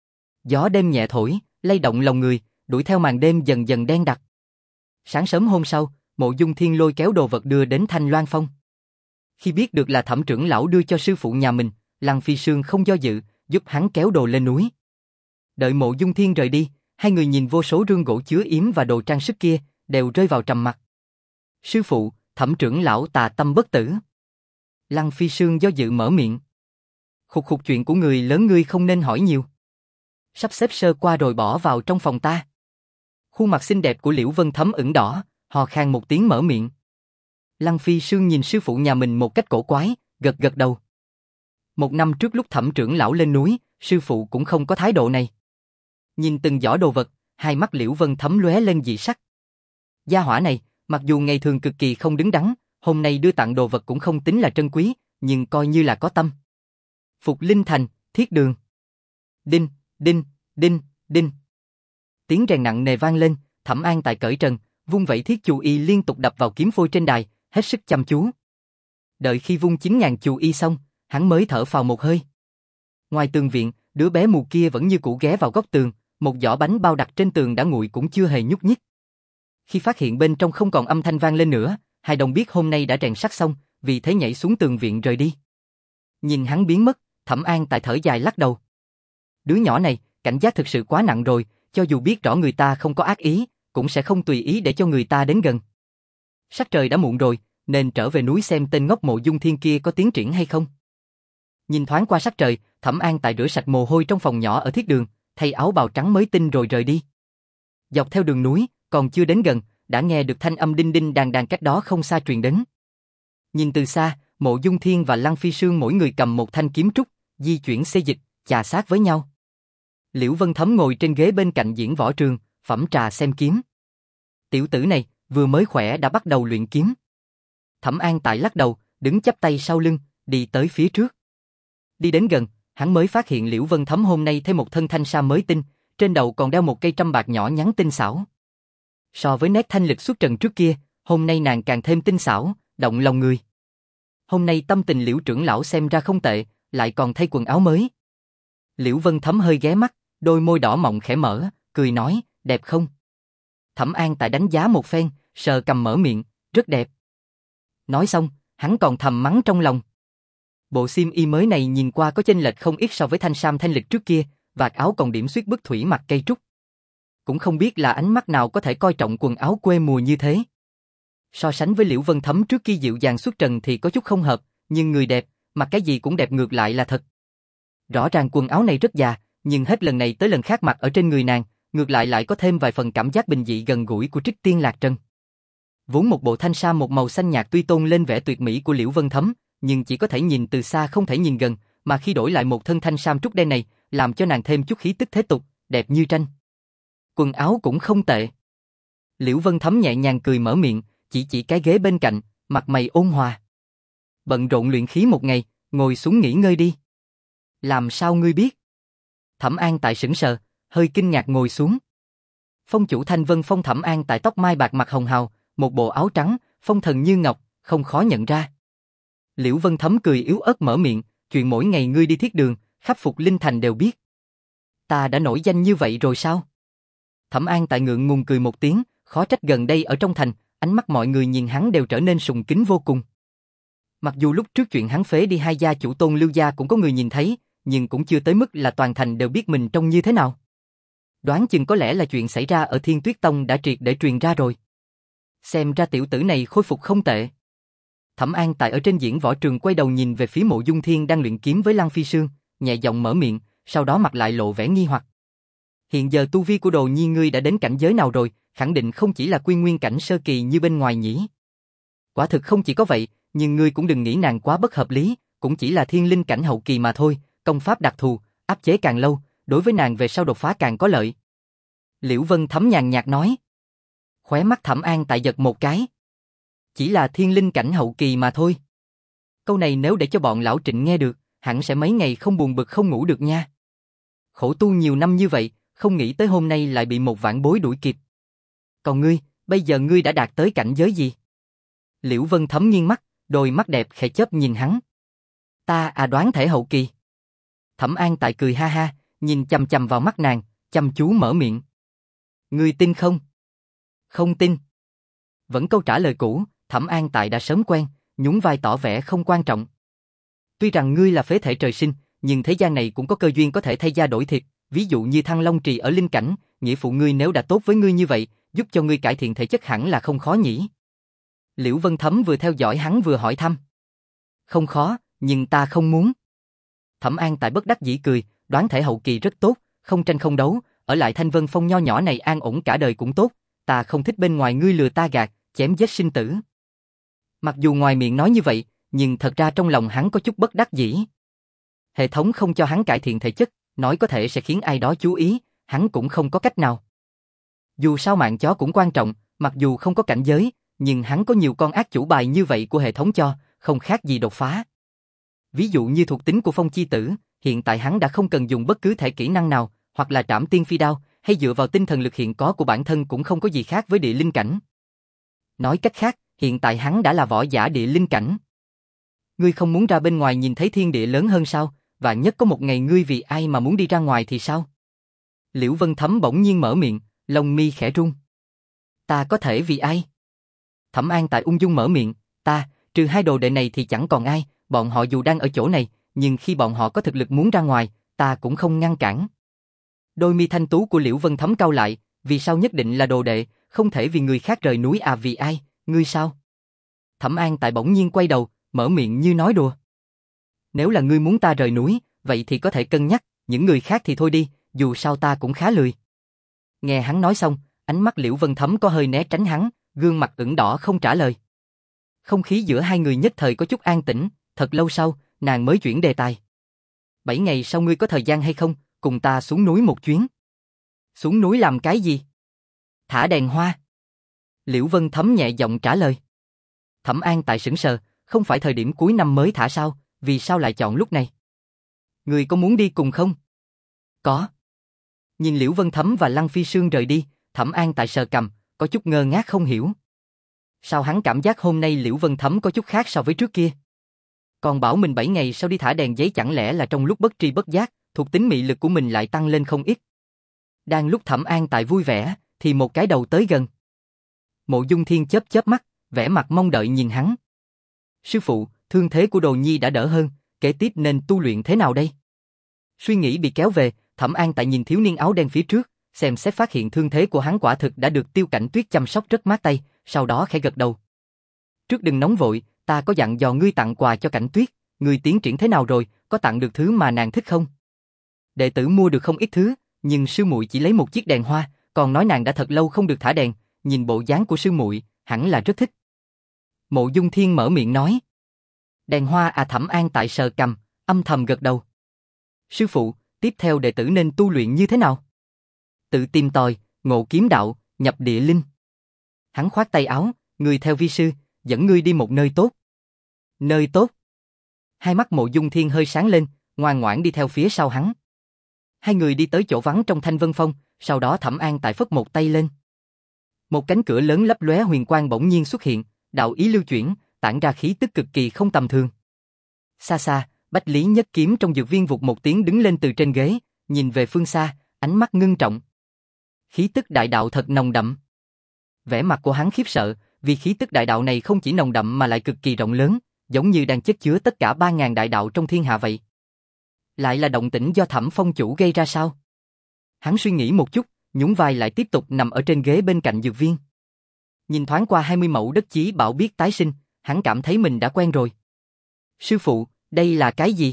Gió đêm nhẹ thổi, lay động lòng người, đuổi theo màn đêm dần dần đen đặc. Sáng sớm hôm sau, Mộ Dung Thiên lôi kéo đồ vật đưa đến Thanh Loan Phong. Khi biết được là Thẩm trưởng lão đưa cho sư phụ nhà mình, Lăng Phi Sương không do dự, giúp hắn kéo đồ lên núi. Đợi Mộ Dung Thiên rời đi, hai người nhìn vô số rương gỗ chứa yếm và đồ trang sức kia, đều rơi vào trầm mặc. Sư phụ, Thẩm trưởng lão tà tâm bất tử. Lăng Phi Sương do dự mở miệng. Khục khục chuyện của người lớn ngươi không nên hỏi nhiều. Sắp xếp sơ qua rồi bỏ vào trong phòng ta. Khuôn mặt xinh đẹp của Liễu Vân Thấm ửng đỏ, hò khan một tiếng mở miệng. Lăng Phi Sương nhìn sư phụ nhà mình một cách cổ quái, gật gật đầu. Một năm trước lúc Thẩm trưởng lão lên núi, sư phụ cũng không có thái độ này. Nhìn từng giỏ đồ vật, hai mắt Liễu Vân Thấm lóe lên dị sắc. Gia hỏa này, mặc dù ngày thường cực kỳ không đứng đắn, hôm nay đưa tặng đồ vật cũng không tính là trân quý, nhưng coi như là có tâm. Phục Linh Thành, Thiết Đường. Đinh, đinh, đinh, đinh. Tiếng rèn nặng nề vang lên, Thẩm An Tại cởi trần, vung vẩy thiết chù y liên tục đập vào kiếm phôi trên đài, hết sức chăm chú. Đợi khi vung chín ngàn chù y xong, hắn mới thở phào một hơi. Ngoài tường viện, đứa bé mù kia vẫn như cũ ghé vào góc tường, một giỏ bánh bao đặt trên tường đã nguội cũng chưa hề nhúc nhích. Khi phát hiện bên trong không còn âm thanh vang lên nữa, hai đồng biết hôm nay đã rèn sắt xong, vì thế nhảy xuống tường viện rời đi. Nhìn hắn biến mất, Thẩm An Tại thở dài lắc đầu. Đứa nhỏ này, cảnh giác thực sự quá nặng rồi, cho dù biết rõ người ta không có ác ý, cũng sẽ không tùy ý để cho người ta đến gần. Sắc trời đã muộn rồi, nên trở về núi xem tên ngốc Mộ Dung Thiên kia có tiến triển hay không. Nhìn thoáng qua sắc trời, Thẩm An Tại rửa sạch mồ hôi trong phòng nhỏ ở thiết đường, thay áo bào trắng mới tinh rồi rời đi. Dọc theo đường núi, còn chưa đến gần, đã nghe được thanh âm đinh đinh đàn đàn cách đó không xa truyền đến. Nhìn từ xa, Mộ Dung Thiên và Lăng Phi Sương mỗi người cầm một thanh kiếm trúc, di chuyển xê dịch, chà sát với nhau. Liễu Vân Thấm ngồi trên ghế bên cạnh diễn võ trường, phẩm trà xem kiếm. Tiểu tử này, vừa mới khỏe đã bắt đầu luyện kiếm. Thẩm An Tại lắc đầu, đứng chắp tay sau lưng, đi tới phía trước. Đi đến gần, hắn mới phát hiện Liễu Vân Thấm hôm nay thêm một thân thanh sa mới tinh, trên đầu còn đeo một cây trăm bạc nhỏ nhắn tinh xảo. So với nét thanh lịch xuất trần trước kia, hôm nay nàng càng thêm tinh xảo, động lòng người. Hôm nay tâm tình Liễu trưởng lão xem ra không tệ, lại còn thay quần áo mới. Liễu Vân Thấm hơi ghé mắt, đôi môi đỏ mọng khẽ mở, cười nói, đẹp không? Thẩm An Tại đánh giá một phen, sờ cầm mở miệng, rất đẹp. Nói xong, hắn còn thầm mắng trong lòng. Bộ xiêm y mới này nhìn qua có chênh lệch không ít so với thanh sam thanh lịch trước kia, vạt áo còn điểm xuyết bức thủy mặc cây trúc. Cũng không biết là ánh mắt nào có thể coi trọng quần áo quê mùa như thế. So sánh với Liễu Vân Thấm trước kia dịu dàng xuất trần thì có chút không hợp, nhưng người đẹp, mặc cái gì cũng đẹp ngược lại là thật. Rõ ràng quần áo này rất già, nhưng hết lần này tới lần khác mặc ở trên người nàng, ngược lại lại có thêm vài phần cảm giác bình dị gần gũi của Trích Tiên Lạc Trân. Vốn một bộ thanh sa một màu xanh nhạt tuy tôn lên vẻ tuyệt mỹ của Liễu Vân Thấm, nhưng chỉ có thể nhìn từ xa không thể nhìn gần, mà khi đổi lại một thân thanh sam trúc đen này, làm cho nàng thêm chút khí tức thế tục, đẹp như tranh. Quần áo cũng không tệ. Liễu Vân Thấm nhẹ nhàng cười mở miệng, chỉ chỉ cái ghế bên cạnh, mặt mày ôn hòa. Bận rộn luyện khí một ngày, ngồi xuống nghỉ ngơi đi. Làm sao ngươi biết? Thẩm An Tại sững sờ, hơi kinh ngạc ngồi xuống. Phong chủ Thanh Vân Phong Thẩm An Tại tóc mai bạc mặt hồng hào, một bộ áo trắng, phong thần như ngọc, không khó nhận ra. Liễu Vân Thấm cười yếu ớt mở miệng, chuyện mỗi ngày ngươi đi thiết đường, khắp phục linh thành đều biết. Ta đã nổi danh như vậy rồi sao? Thẩm An Tại ngượng ngùng cười một tiếng, khó trách gần đây ở trong thành, ánh mắt mọi người nhìn hắn đều trở nên sùng kính vô cùng. Mặc dù lúc trước chuyện hắn phế đi hai gia chủ Tôn Lưu gia cũng có người nhìn thấy, nhưng cũng chưa tới mức là toàn thành đều biết mình trông như thế nào. Đoán chừng có lẽ là chuyện xảy ra ở Thiên Tuyết Tông đã triệt để truyền ra rồi. Xem ra tiểu tử này khôi phục không tệ. Thẩm An Tại ở trên diễn võ trường quay đầu nhìn về phía Mộ Dung Thiên đang luyện kiếm với Lăng Phi Sương, nhẹ giọng mở miệng, sau đó mặt lại lộ vẻ nghi hoặc. Hiện giờ tu vi của Đồ Nhi ngươi đã đến cảnh giới nào rồi, khẳng định không chỉ là quy nguyên cảnh sơ kỳ như bên ngoài nhỉ. Quả thực không chỉ có vậy, nhưng ngươi cũng đừng nghĩ nàng quá bất hợp lý, cũng chỉ là thiên linh cảnh hậu kỳ mà thôi, công pháp đặc thù, áp chế càng lâu, đối với nàng về sau đột phá càng có lợi. Liễu Vân Thấm nhàn nhạt nói. Khóe mắt Thẩm An Tại giật một cái. Chỉ là thiên linh cảnh hậu kỳ mà thôi. Câu này nếu để cho bọn lão Trịnh nghe được, hẳn sẽ mấy ngày không buồn bực không ngủ được nha. Khổ tu nhiều năm như vậy, không nghĩ tới hôm nay lại bị một vạn bối đuổi kịp. Còn ngươi, bây giờ ngươi đã đạt tới cảnh giới gì? Liễu Vân Thấm nghiêng mắt, đôi mắt đẹp khẽ chớp nhìn hắn. Ta à đoán thể hậu kỳ. Thẩm An Tại cười ha ha, nhìn chằm chằm vào mắt nàng, chăm chú mở miệng. Ngươi tin không? Không tin. Vẫn câu trả lời cũ, Thẩm An Tại đã sớm quen, nhún vai tỏ vẻ không quan trọng. Tuy rằng ngươi là phế thể trời sinh, nhưng thế gian này cũng có cơ duyên có thể thay da đổi thịt, ví dụ như Thăng Long Trì ở linh cảnh, nghĩa phụ ngươi nếu đã tốt với ngươi như vậy, giúp cho ngươi cải thiện thể chất hẳn là không khó nhỉ. Liễu Vân Thấm vừa theo dõi hắn vừa hỏi thăm. Không khó, nhưng ta không muốn. Thẩm An Tại bất đắc dĩ cười, đoán thể hậu kỳ rất tốt, không tranh không đấu, ở lại Thanh Vân Phong nho nhỏ này an ổn cả đời cũng tốt, ta không thích bên ngoài ngươi lừa ta gạt, chém giết sinh tử. Mặc dù ngoài miệng nói như vậy, nhưng thật ra trong lòng hắn có chút bất đắc dĩ. Hệ thống không cho hắn cải thiện thể chất, nói có thể sẽ khiến ai đó chú ý, hắn cũng không có cách nào. Dù sao mạng chó cũng quan trọng, mặc dù không có cảnh giới, nhưng hắn có nhiều con ác chủ bài như vậy của hệ thống cho, không khác gì đột phá. Ví dụ như thuộc tính của Phong Chi Tử, hiện tại hắn đã không cần dùng bất cứ thể kỹ năng nào, hoặc là trảm tiên phi đao, hay dựa vào tinh thần lực hiện có của bản thân cũng không có gì khác với địa linh cảnh. Nói cách khác, hiện tại hắn đã là võ giả địa linh cảnh. Ngươi không muốn ra bên ngoài nhìn thấy thiên địa lớn hơn sao, và nhất có một ngày ngươi vì ai mà muốn đi ra ngoài thì sao? Liễu Vân Thấm bỗng nhiên mở miệng, lông mi khẽ rung. Ta có thể vì ai? Thẩm An Tại ung dung mở miệng, ta, trừ hai đồ đệ này thì chẳng còn ai, bọn họ dù đang ở chỗ này, nhưng khi bọn họ có thực lực muốn ra ngoài, ta cũng không ngăn cản. Đôi mi thanh tú của Liễu Vân Thấm cau lại, vì sao nhất định là đồ đệ, không thể vì người khác rời núi à vì ai, ngươi sao? Thẩm An Tại bỗng nhiên quay đầu, mở miệng như nói đùa. Nếu là ngươi muốn ta rời núi, vậy thì có thể cân nhắc, những người khác thì thôi đi, dù sao ta cũng khá lười. Nghe hắn nói xong, ánh mắt Liễu Vân Thấm có hơi né tránh hắn, gương mặt ửng đỏ không trả lời. Không khí giữa hai người nhất thời có chút an tĩnh, thật lâu sau, nàng mới chuyển đề tài. Bảy ngày sau ngươi có thời gian hay không, cùng ta xuống núi một chuyến. Xuống núi làm cái gì? Thả đèn hoa. Liễu Vân Thấm nhẹ giọng trả lời. Thẩm An Tại sững sờ, không phải thời điểm cuối năm mới thả sao, vì sao lại chọn lúc này? Ngươi có muốn đi cùng không? Có. Nhìn Liễu Vân Thấm và Lăng Phi Sương rời đi, Thẩm An Tại sờ cằm, có chút ngơ ngác không hiểu. Sao hắn cảm giác hôm nay Liễu Vân Thấm có chút khác so với trước kia? Còn bảo mình bảy ngày sau đi thả đèn giấy, chẳng lẽ là trong lúc bất tri bất giác, thuộc tính mị lực của mình lại tăng lên không ít. Đang lúc Thẩm An Tại vui vẻ, thì một cái đầu tới gần. Mộ Dung Thiên chớp chớp mắt, vẻ mặt mong đợi nhìn hắn. Sư phụ, thương thế của Đồ Nhi đã đỡ hơn, kế tiếp nên tu luyện thế nào đây? Suy nghĩ bị kéo về, Thẩm An Tại nhìn thiếu niên áo đen phía trước, xem xét phát hiện thương thế của hắn quả thực đã được Tiêu Cảnh Tuyết chăm sóc rất mát tay, sau đó khẽ gật đầu. Trước đừng nóng vội, ta có dặn dò ngươi tặng quà cho Cảnh Tuyết, ngươi tiến triển thế nào rồi, có tặng được thứ mà nàng thích không? Đệ tử mua được không ít thứ, nhưng sư muội chỉ lấy một chiếc đèn hoa, còn nói nàng đã thật lâu không được thả đèn, nhìn bộ dáng của sư muội, hẳn là rất thích. Mộ Dung Thiên mở miệng nói. Đèn hoa à? Thẩm An Tại sờ cằm, âm thầm gật đầu. Sư phụ, tiếp theo đệ tử nên tu luyện như thế nào? Tự tìm tòi, ngộ kiếm đạo, nhập địa linh. Hắn khoát tay áo, ngươi theo vi sư, dẫn ngươi đi một nơi tốt. Nơi tốt? Hai mắt Mộ Dung Thiên hơi sáng lên, ngoan ngoãn đi theo phía sau hắn. Hai người đi tới chỗ vắng trong Thanh Vân Phong, sau đó Thẩm An Tại phất một tay lên. Một cánh cửa lớn lấp lóe huyền quang bỗng nhiên xuất hiện, đạo ý lưu chuyển, tản ra khí tức cực kỳ không tầm thường. Xa xa, Bách Lý Nhất Kiếm trong dược viên vụt một tiếng đứng lên từ trên ghế, nhìn về phương xa, ánh mắt ngưng trọng. Khí tức đại đạo thật nồng đậm. Vẻ mặt của hắn khiếp sợ, vì khí tức đại đạo này không chỉ nồng đậm mà lại cực kỳ rộng lớn, giống như đang chất chứa tất cả ba ngàn đại đạo trong thiên hạ vậy. Lại là động tĩnh do Thẩm Phong chủ gây ra sao? Hắn suy nghĩ một chút, nhún vai lại tiếp tục nằm ở trên ghế bên cạnh dược viên. Nhìn thoáng qua hai mươi mẫu đất chí bảo biết tái sinh, hắn cảm thấy mình đã quen rồi. Sư phụ, đây là cái gì?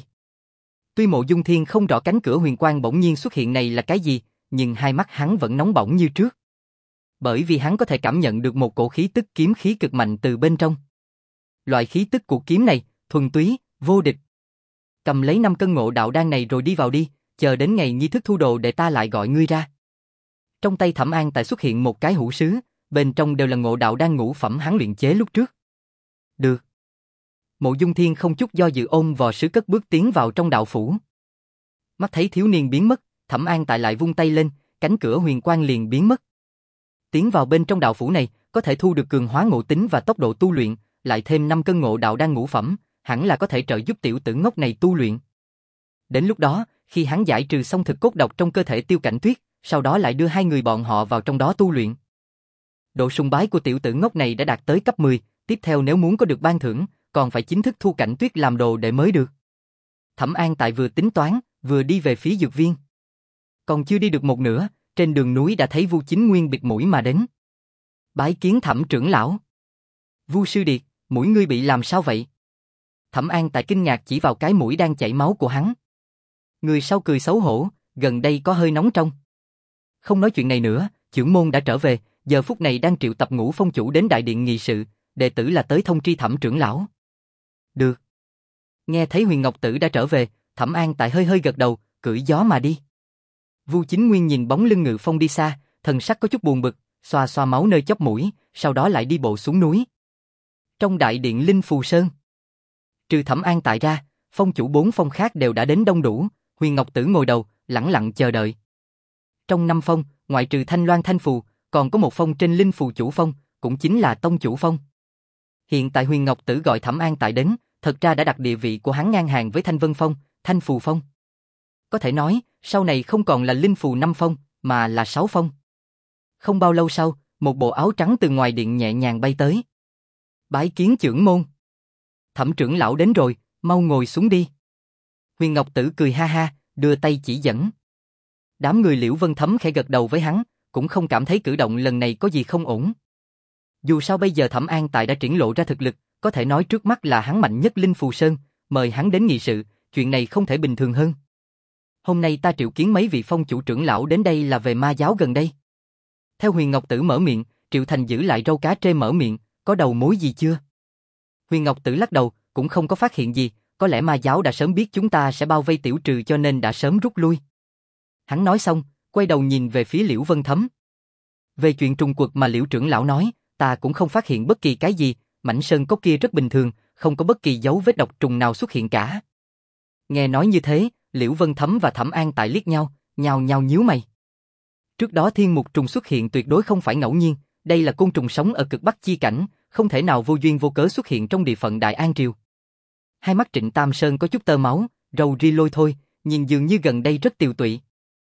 Tuy Mộ Dung Thiên không rõ cánh cửa huyền quang bỗng nhiên xuất hiện này là cái gì, nhưng hai mắt hắn vẫn nóng bỏng như trước. Bởi vì hắn có thể cảm nhận được một cổ khí tức kiếm khí cực mạnh từ bên trong. Loại khí tức của kiếm này, thuần túy, vô địch. Cầm lấy năm cân ngộ đạo đan này rồi đi vào đi, chờ đến ngày nghi thức thu đồ để ta lại gọi ngươi ra. Trong tay Thẩm An Tại xuất hiện một cái hũ sứ, bên trong đều là ngộ đạo đan ngũ phẩm hắn luyện chế lúc trước. Được. Mộ Dung Thiên không chút do dự ôm vò sứ cất bước tiến vào trong đạo phủ. Mắt thấy thiếu niên biến mất, Thẩm An Tại lại vung tay lên, cánh cửa huyền quang liền biến mất. Tiến vào bên trong đạo phủ này, có thể thu được cường hóa ngộ tính và tốc độ tu luyện, lại thêm năm cân ngộ đạo đan ngũ phẩm, hẳn là có thể trợ giúp tiểu tử ngốc này tu luyện. Đến lúc đó, khi hắn giải trừ xong thực cốt độc trong cơ thể Tiêu Cảnh Tuyết, sau đó lại đưa hai người bọn họ vào trong đó tu luyện. Độ sùng bái của tiểu tử ngốc này đã đạt tới cấp mười, tiếp theo nếu muốn có được ban thưởng, còn phải chính thức thu Cảnh Tuyết làm đồ để mới được. Thẩm An Tại vừa tính toán, vừa đi về phía dược viên. Còn chưa đi được một nửa, trên đường núi đã thấy Vu Chính Nguyên bịt mũi mà đến. Bái kiến Thẩm trưởng lão. Vu sư điệt, mũi ngươi bị làm sao vậy? Thẩm An Tại kinh ngạc chỉ vào cái mũi đang chảy máu của hắn. Người sau cười xấu hổ, gần đây có hơi nóng trong. Không nói chuyện này nữa, trưởng môn đã trở về, giờ phút này đang triệu tập Ngũ Phong chủ đến đại điện nghị sự, đệ tử là tới thông tri Thẩm trưởng lão. Được. Nghe thấy Huyền Ngọc Tử đã trở về, Thẩm An Tại hơi hơi gật đầu, cưỡi gió mà đi. Vu Chính Nguyên nhìn bóng lưng Ngự Phong đi xa, thần sắc có chút buồn bực, xoa xoa máu nơi chóp mũi, sau đó lại đi bộ xuống núi. Trong đại điện Linh Phù Sơn, trừ Thẩm An Tại ra, phong chủ bốn phong khác đều đã đến đông đủ, Huyền Ngọc Tử ngồi đầu, lẳng lặng chờ đợi. Trong năm phong, ngoại trừ Thanh Loan Thanh Phù, còn có một phong trên Linh Phù chủ phong, cũng chính là tông chủ phong. Hiện tại Huyền Ngọc Tử gọi Thẩm An Tại đến, thật ra đã đặt địa vị của hắn ngang hàng với Thanh Vân Phong, Thanh Phù Phong. Có thể nói, sau này không còn là Linh Phù năm phong, mà là sáu phong. Không bao lâu sau, một bộ áo trắng từ ngoài điện nhẹ nhàng bay tới. Bái kiến trưởng môn. Thẩm trưởng lão đến rồi, mau ngồi xuống đi. Huyền Ngọc Tử cười ha ha, đưa tay chỉ dẫn. Đám người Liễu Vân Thấm khẽ gật đầu với hắn, cũng không cảm thấy cử động lần này có gì không ổn. Dù sao bây giờ Thẩm An Tại đã triển lộ ra thực lực, có thể nói trước mắt là hắn mạnh nhất Linh Phù Sơn, mời hắn đến nghị sự, chuyện này không thể bình thường hơn, Hôm nay ta triệu kiến mấy vị phong chủ trưởng lão đến đây là về ma giáo gần đây. Theo Huyền Ngọc Tử mở miệng, Triệu Thành giữ lại râu cá trê mở miệng, có đầu mối gì chưa? Huyền Ngọc Tử lắc đầu, cũng không có phát hiện gì, có lẽ ma giáo đã sớm biết chúng ta sẽ bao vây tiểu trừ cho nên đã sớm rút lui. Hắn nói xong, quay đầu nhìn về phía Liễu Vân Thấm. Về chuyện trùng quật mà Liễu trưởng lão nói, ta cũng không phát hiện bất kỳ cái gì, mảnh sơn cốc kia rất bình thường, không có bất kỳ dấu vết độc trùng nào xuất hiện cả. Nghe nói như thế, Liễu Vân Thấm và Thẩm An Tại liếc nhau, nhao nhao nhíu mày. Trước đó thiên mục trùng xuất hiện tuyệt đối không phải ngẫu nhiên, đây là côn trùng sống ở cực bắc chi cảnh, không thể nào vô duyên vô cớ xuất hiện trong địa phận Đại An Triều. Hai mắt Trịnh Tam Sơn có chút tơ máu, râu ri lôi thôi, nhìn dường như gần đây rất tiều tụy.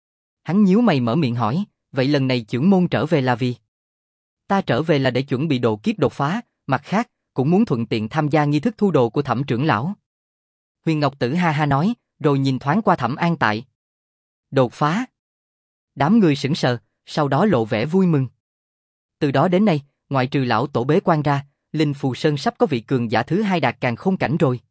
Hắn nhíu mày mở miệng hỏi, vậy lần này chưởng môn trở về là vì? Ta trở về là để chuẩn bị độ kiếp đột phá, mặt khác, cũng muốn thuận tiện tham gia nghi thức thu đồ của Thẩm trưởng lão. Huyền Ngọc Tử ha ha nói, rồi nhìn thoáng qua Thẩm An Tại. Đột phá. Đám người sững sờ, sau đó lộ vẻ vui mừng. Từ đó đến nay, ngoại trừ lão tổ bế quan ra, Linh Phù Sơn sắp có vị cường giả thứ hai đạt càn khôn cảnh rồi.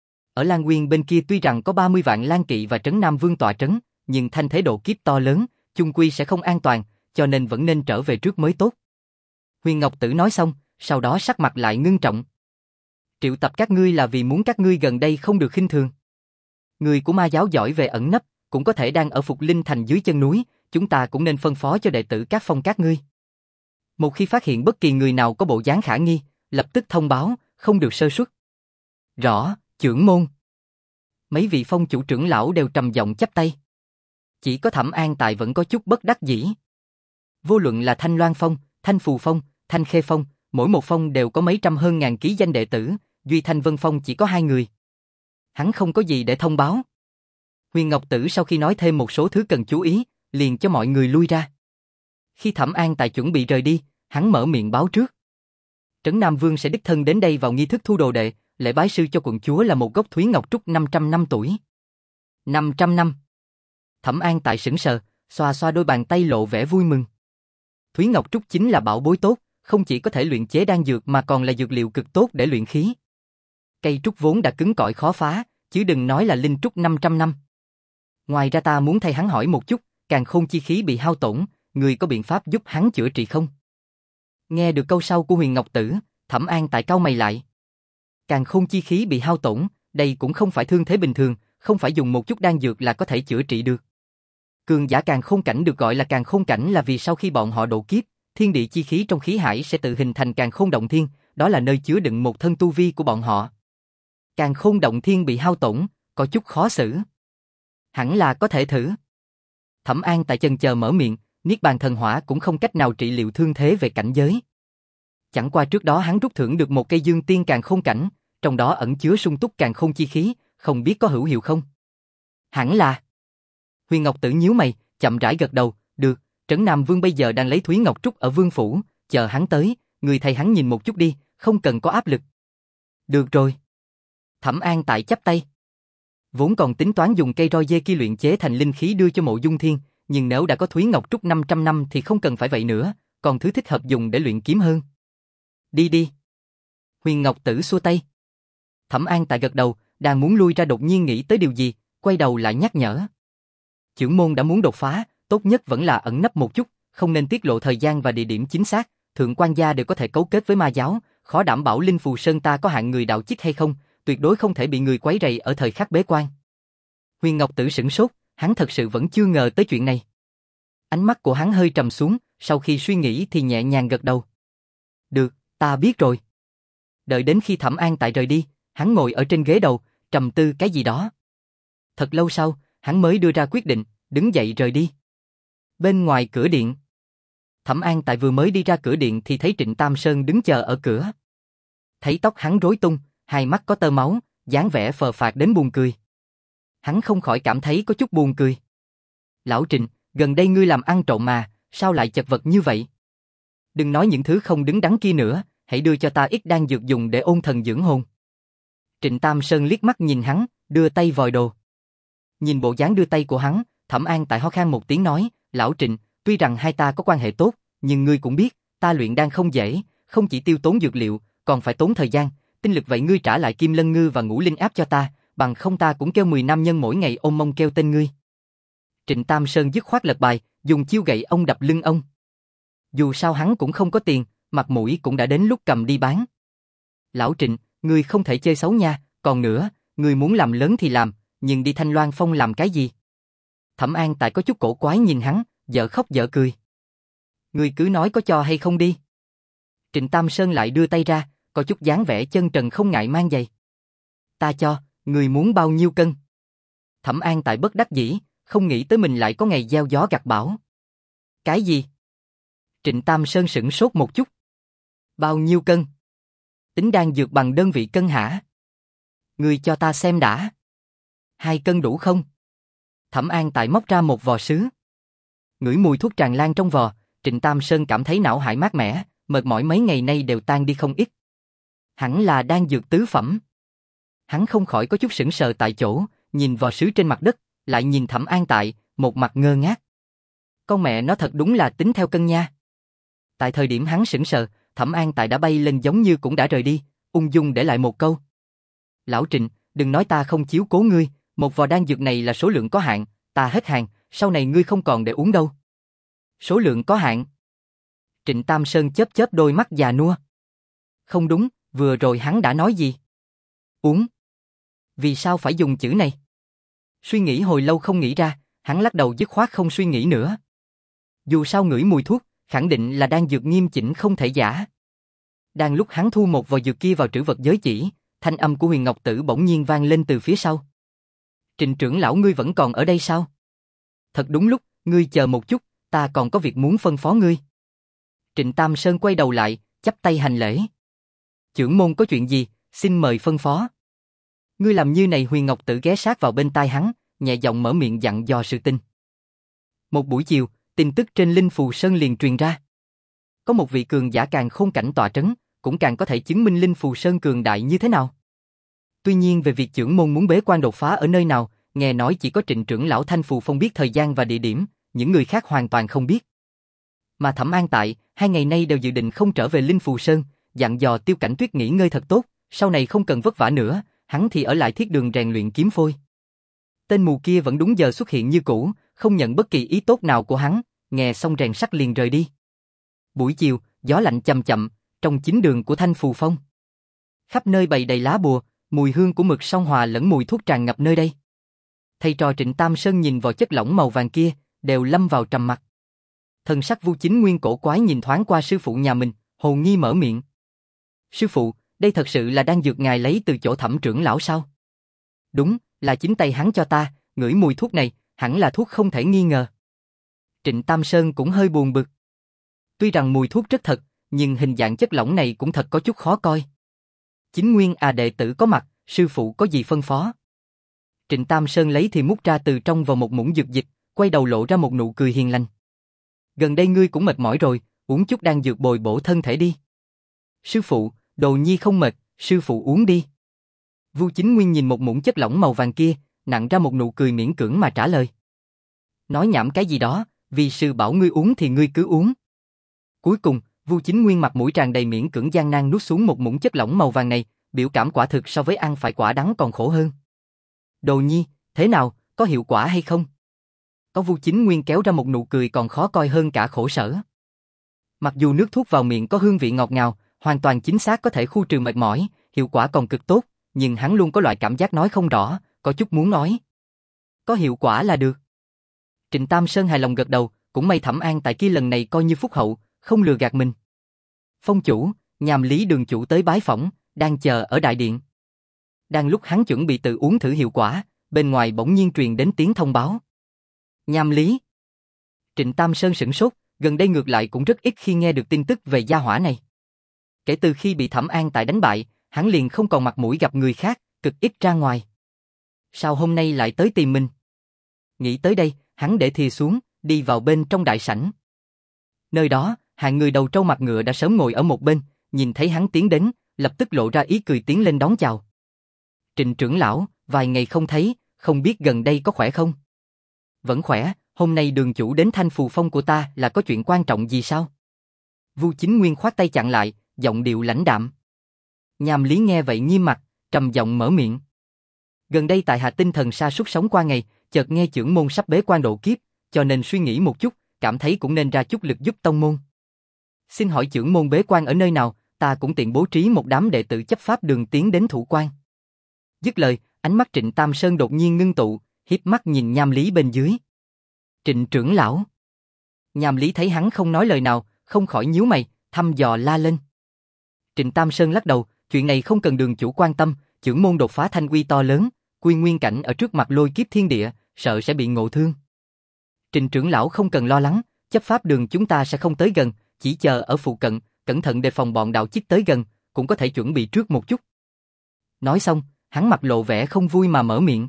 Ở Lan Nguyên bên kia tuy rằng có ba mươi vạn Lan Kỵ và Trấn Nam Vương tọa trấn, nhưng thanh thế độ kiếp to lớn, chung quy sẽ không an toàn, cho nên vẫn nên trở về trước mới tốt. Huyền Ngọc Tử nói xong, sau đó sắc mặt lại ngưng trọng. Triệu tập các ngươi là vì muốn các ngươi gần đây không được khinh thường. Người của ma giáo giỏi về ẩn nấp, cũng có thể đang ở Phục Linh Thành dưới chân núi, chúng ta cũng nên phân phó cho đệ tử các phong các ngươi. Một khi phát hiện bất kỳ người nào có bộ dáng khả nghi, lập tức thông báo, không được sơ suất. Rõ, trưởng môn. Mấy vị phong chủ trưởng lão đều trầm giọng chắp tay. Chỉ có Thẩm An Tại vẫn có chút bất đắc dĩ. Vô luận là Thanh Loan Phong, Thanh Phù Phong, Thanh Khê Phong, mỗi một phong đều có mấy trăm hơn ngàn ký danh đệ tử, duy Thanh Vân Phong chỉ có hai người. Hắn không có gì để thông báo. Huyền Ngọc Tử sau khi nói thêm một số thứ cần chú ý, liền cho mọi người lui ra. Khi Thẩm An Tại chuẩn bị rời đi, hắn mở miệng báo trước. Trấn Nam Vương sẽ đích thân đến đây vào nghi thức thu đồ đệ, lễ bái sư cho quận chúa là một gốc Thúy Ngọc Trúc năm trăm năm tuổi. năm trăm năm. Thẩm An Tại sững sờ, xoa xoa đôi bàn tay lộ vẻ vui mừng. Thúy Ngọc Trúc chính là bảo bối tốt, không chỉ có thể luyện chế đan dược mà còn là dược liệu cực tốt để luyện khí. Cây trúc vốn đã cứng cỏi khó phá, chứ đừng nói là linh trúc năm trăm năm. Ngoài ra ta muốn thay hắn hỏi một chút, càn khôn chi khí bị hao tổn, người có biện pháp giúp hắn chữa trị không? Nghe được câu sau của Huyền Ngọc Tử, Thẩm An Tại cau mày lại. Càn khôn chi khí bị hao tổn, đây cũng không phải thương thế bình thường, không phải dùng một chút đan dược là có thể chữa trị được. Cường giả càn khôn cảnh được gọi là càn khôn cảnh là vì sau khi bọn họ độ kiếp, thiên địa chi khí trong khí hải sẽ tự hình thành càn khôn động thiên, đó là nơi chứa đựng một thân tu vi của bọn họ. Càn khôn động thiên bị hao tổn, có chút khó xử. Hẳn là có thể thử. Thẩm An Tại chần chờ mở miệng, Niết Bàn Thần Hỏa cũng không cách nào trị liệu thương thế về cảnh giới. Chẳng qua trước đó hắn rút thưởng được một cây dương tiên càn khôn cảnh, trong đó ẩn chứa sung túc càn khôn chi khí, không biết có hữu hiệu không? Hẳn là. Huyền Ngọc Tử nhíu mày, chậm rãi gật đầu, được, Trấn Nam Vương bây giờ đang lấy Thúy Ngọc Trúc ở Vương Phủ, chờ hắn tới, người thầy hắn nhìn một chút đi, không cần có áp lực. Được rồi. Thẩm An Tại chắp tay. Vốn còn tính toán dùng cây roi dê kia luyện chế thành linh khí đưa cho Mộ Dung Thiên, nhưng nếu đã có Thúy Ngọc Trúc năm trăm năm thì không cần phải vậy nữa, còn thứ thích hợp dùng để luyện kiếm hơn. Đi đi. Huyền Ngọc Tử xua tay. Thẩm An Tại gật đầu, đang muốn lui ra đột nhiên nghĩ tới điều gì, quay đầu lại nhắc nhở. Chưởng môn đã muốn đột phá, tốt nhất vẫn là ẩn nấp một chút, không nên tiết lộ thời gian và địa điểm chính xác, thượng quan gia đều có thể cấu kết với ma giáo, khó đảm bảo Linh Phù Sơn ta có hạng người đạo chích hay không, tuyệt đối không thể bị người quấy rầy ở thời khắc bế quan. Huyền Ngọc Tử sửng sốt, hắn thật sự vẫn chưa ngờ tới chuyện này. Ánh mắt của hắn hơi trầm xuống, sau khi suy nghĩ thì nhẹ nhàng gật đầu. Được, ta biết rồi. Đợi đến khi Thẩm An Tại rời đi, hắn ngồi ở trên ghế đầu, trầm tư cái gì đó. Thật lâu sau, hắn mới đưa ra quyết định, đứng dậy rời đi. Bên ngoài cửa điện, Thẩm An Tại vừa mới đi ra cửa điện thì thấy Trịnh Tam Sơn đứng chờ ở cửa. Thấy tóc hắn rối tung, hai mắt có tơ máu, dáng vẻ phờ phạc đến buồn cười. Hắn không khỏi cảm thấy có chút buồn cười. Lão Trịnh, gần đây ngươi làm ăn trộm mà, sao lại chật vật như vậy? Đừng nói những thứ không đứng đắn kia nữa, hãy đưa cho ta ít đan dược dùng để ôn thần dưỡng hồn. Trịnh Tam Sơn liếc mắt nhìn hắn, đưa tay vòi đồ. Nhìn bộ dáng đưa tay của hắn, Thẩm An Tại ho khan một tiếng nói, Lão Trịnh, tuy rằng hai ta có quan hệ tốt, nhưng ngươi cũng biết, ta luyện đan không dễ, không chỉ tiêu tốn dược liệu, còn phải tốn thời gian, tinh lực vậy ngươi trả lại Kim Lân Ngư và Ngũ Linh Áp cho ta, bằng không ta cũng kêu mười nam nhân mỗi ngày ôm mông kêu tên ngươi. Trịnh Tam Sơn dứt khoát lật bài, dùng chiêu gậy ông đập lưng ông. Dù sao hắn cũng không có tiền, mặt mũi cũng đã đến lúc cầm đi bán. Lão Trịnh, ngươi không thể chơi xấu nha, còn nữa, ngươi muốn làm lớn thì làm, nhưng đi Thanh Loan Phong làm cái gì? Thẩm An Tại có chút cổ quái nhìn hắn, dở khóc dở cười. Ngươi cứ nói có cho hay không đi. Trịnh Tam Sơn lại đưa tay ra, có chút dáng vẻ chân trần không ngại mang giày. Ta cho, ngươi muốn bao nhiêu cân? Thẩm An Tại bất đắc dĩ, không nghĩ tới mình lại có ngày gieo gió gặt bão. Cái gì? Trịnh Tam Sơn sửng sốt một chút. Bao nhiêu cân? Tính đan dược bằng đơn vị cân hả? Ngươi cho ta xem đã. Hai cân đủ không? Thẩm An Tại móc ra một vò sứ. Ngửi mùi thuốc tràn lan trong vò, Trịnh Tam Sơn cảm thấy não hải mát mẻ, mệt mỏi mấy ngày nay đều tan đi không ít. Hẳn là đan dược tứ phẩm. Hắn không khỏi có chút sững sờ tại chỗ, nhìn vò sứ trên mặt đất, lại nhìn Thẩm An Tại, một mặt ngơ ngác. Con mẹ nó thật đúng là tính theo cân nha. Tại thời điểm hắn sững sờ, Thẩm An Tại đã bay lên giống như cũng đã rời đi, ung dung để lại một câu. Lão Trịnh, đừng nói ta không chiếu cố ngươi, một vò đan dược này là số lượng có hạn, ta hết hàng, sau này ngươi không còn để uống đâu. Số lượng có hạn. Trịnh Tam Sơn chớp chớp đôi mắt già nua. Không đúng, vừa rồi hắn đã nói gì? Uống. Vì sao phải dùng chữ này? Suy nghĩ hồi lâu không nghĩ ra, hắn lắc đầu dứt khoát không suy nghĩ nữa. Dù sao ngửi mùi thuốc, khẳng định là đan dược nghiêm chỉnh không thể giả. Đang lúc hắn thu một vò dược kia vào trữ vật giới chỉ, thanh âm của Huyền Ngọc Tử bỗng nhiên vang lên từ phía sau. Trịnh trưởng lão ngươi vẫn còn ở đây sao? Thật đúng lúc, ngươi chờ một chút, ta còn có việc muốn phân phó ngươi. Trịnh Tam Sơn quay đầu lại, chắp tay hành lễ. Trưởng môn có chuyện gì, xin mời phân phó. Ngươi làm như này. Huyền Ngọc Tử ghé sát vào bên tai hắn, nhẹ giọng mở miệng dặn dò sự tình. Một buổi chiều, tin tức trên Linh Phù Sơn liền truyền ra. Có một vị cường giả càng khôn cảnh tọa trấn, cũng càng có thể chứng minh Linh Phù Sơn cường đại như thế nào. Tuy nhiên về việc trưởng môn muốn bế quan đột phá ở nơi nào, nghe nói chỉ có Trịnh trưởng lão Thanh Phù Phong biết thời gian và địa điểm, những người khác hoàn toàn không biết. Mà Thẩm An Tại, hai ngày nay đều dự định không trở về Linh Phù Sơn, dặn dò Tiêu Cảnh Tuyết nghỉ ngơi thật tốt, sau này không cần vất vả nữa, hắn thì ở lại thiết đường rèn luyện kiếm phôi. Tên mù kia vẫn đúng giờ xuất hiện như cũ, không nhận bất kỳ ý tốt nào của hắn, nghe xong rèn sắt liền rời đi. Buổi chiều, gió lạnh chậm chậm, trong chính đường của Thanh Phù Phong. Khắp nơi bày đầy lá bùa, mùi hương của mực song hòa lẫn mùi thuốc tràn ngập nơi đây. Thầy trò Trịnh Tam Sơn nhìn vào chất lỏng màu vàng kia, đều lâm vào trầm mặc. Thần sắc Vu Chính Nguyên cổ quái nhìn thoáng qua sư phụ nhà mình, hồ nghi mở miệng. Sư phụ, đây thật sự là đan dược ngài lấy từ chỗ Thẩm trưởng lão sao? Đúng, là chính tay hắn cho ta, ngửi mùi thuốc này, hẳn là thuốc không thể nghi ngờ. Trịnh Tam Sơn cũng hơi buồn bực. Tuy rằng mùi thuốc rất thật, nhưng hình dạng chất lỏng này cũng thật có chút khó coi. Chính Nguyên à, đệ tử có mặt, sư phụ có gì phân phó? Trịnh Tam Sơn lấy thì múc ra từ trong vào một muỗng dược dịch, quay đầu lộ ra một nụ cười hiền lành. Gần đây ngươi cũng mệt mỏi rồi, uống chút đan dược bồi bổ thân thể đi. Sư phụ, đồ nhi không mệt, sư phụ uống đi. Vu Chính Nguyên nhìn một muỗng chất lỏng màu vàng kia, nặn ra một nụ cười miễn cưỡng mà trả lời. Nói nhảm cái gì đó, vì sư bảo ngươi uống thì ngươi cứ uống. Cuối cùng, Vu Chính Nguyên mặt mũi tràn đầy miễn cưỡng gian nan nuốt xuống một muỗng chất lỏng màu vàng này, biểu cảm quả thực so với ăn phải quả đắng còn khổ hơn. Đồ nhi, thế nào, có hiệu quả hay không? Có Vu Chính Nguyên kéo ra một nụ cười còn khó coi hơn cả khổ sở. Mặc dù nước thuốc vào miệng có hương vị ngọt ngào, hoàn toàn chính xác có thể khu trừ mệt mỏi, hiệu quả còn cực tốt, nhưng hắn luôn có loại cảm giác nói không rõ, có chút muốn nói. Có hiệu quả là được. Trịnh Tam Sơn hài lòng gật đầu, cũng may Thẩm An Tại kia lần này coi như phúc hậu, không lừa gạt mình. Phong chủ, Nhàm Lý đường chủ tới bái phỏng, đang chờ ở đại điện. Đang lúc hắn chuẩn bị tự uống thử hiệu quả, bên ngoài bỗng nhiên truyền đến tiếng thông báo. Nhàm Lý. Trịnh Tam Sơn sửng sốt, gần đây ngược lại cũng rất ít khi nghe được tin tức về gia hỏa này. Kể từ khi bị Thẩm An Tại đánh bại, hắn liền không còn mặt mũi gặp người khác, cực ít ra ngoài. Sao hôm nay lại tới tìm mình? Nghĩ tới đây, hắn để thìa xuống, đi vào bên trong đại sảnh. Nơi đó, hàng người đầu trâu mặt ngựa đã sớm ngồi ở một bên, nhìn thấy hắn tiến đến, lập tức lộ ra ý cười tiến lên đón chào. Trịnh trưởng lão, vài ngày không thấy, không biết gần đây có khỏe không? Vẫn khỏe, hôm nay đường chủ đến Thanh Phù Phong của ta là có chuyện quan trọng gì sao? Vu Chính Nguyên khoát tay chặn lại, giọng điệu lãnh đạm. Nhàm Lý nghe vậy nghiêm mặt, trầm giọng mở miệng. Gần đây tại Hà Tinh Thần sa sút sống qua ngày, chợt nghe chưởng môn sắp bế quan độ kiếp, cho nên suy nghĩ một chút, cảm thấy cũng nên ra chút lực giúp tông môn. Xin hỏi chưởng môn bế quan ở nơi nào, ta cũng tiện bố trí một đám đệ tử chấp pháp đường tiến đến thủ quan. Dứt lời, ánh mắt Trịnh Tam Sơn đột nhiên ngưng tụ, hiếp mắt nhìn Nham Lý bên dưới. Trịnh trưởng lão. Nham Lý thấy hắn không nói lời nào, không khỏi nhíu mày, thăm dò la lên. Trịnh Tam Sơn lắc đầu, chuyện này không cần đường chủ quan tâm, chưởng môn đột phá thanh uy to lớn, quy nguyên cảnh ở trước mặt lôi kiếp thiên địa, sợ sẽ bị ngộ thương. Trịnh trưởng lão không cần lo lắng, chấp pháp đường chúng ta sẽ không tới gần, chỉ chờ ở phụ cận, cẩn thận đề phòng bọn đạo chích tới gần, cũng có thể chuẩn bị trước một chút. Nói xong, hắn mặt lộ vẻ không vui mà mở miệng.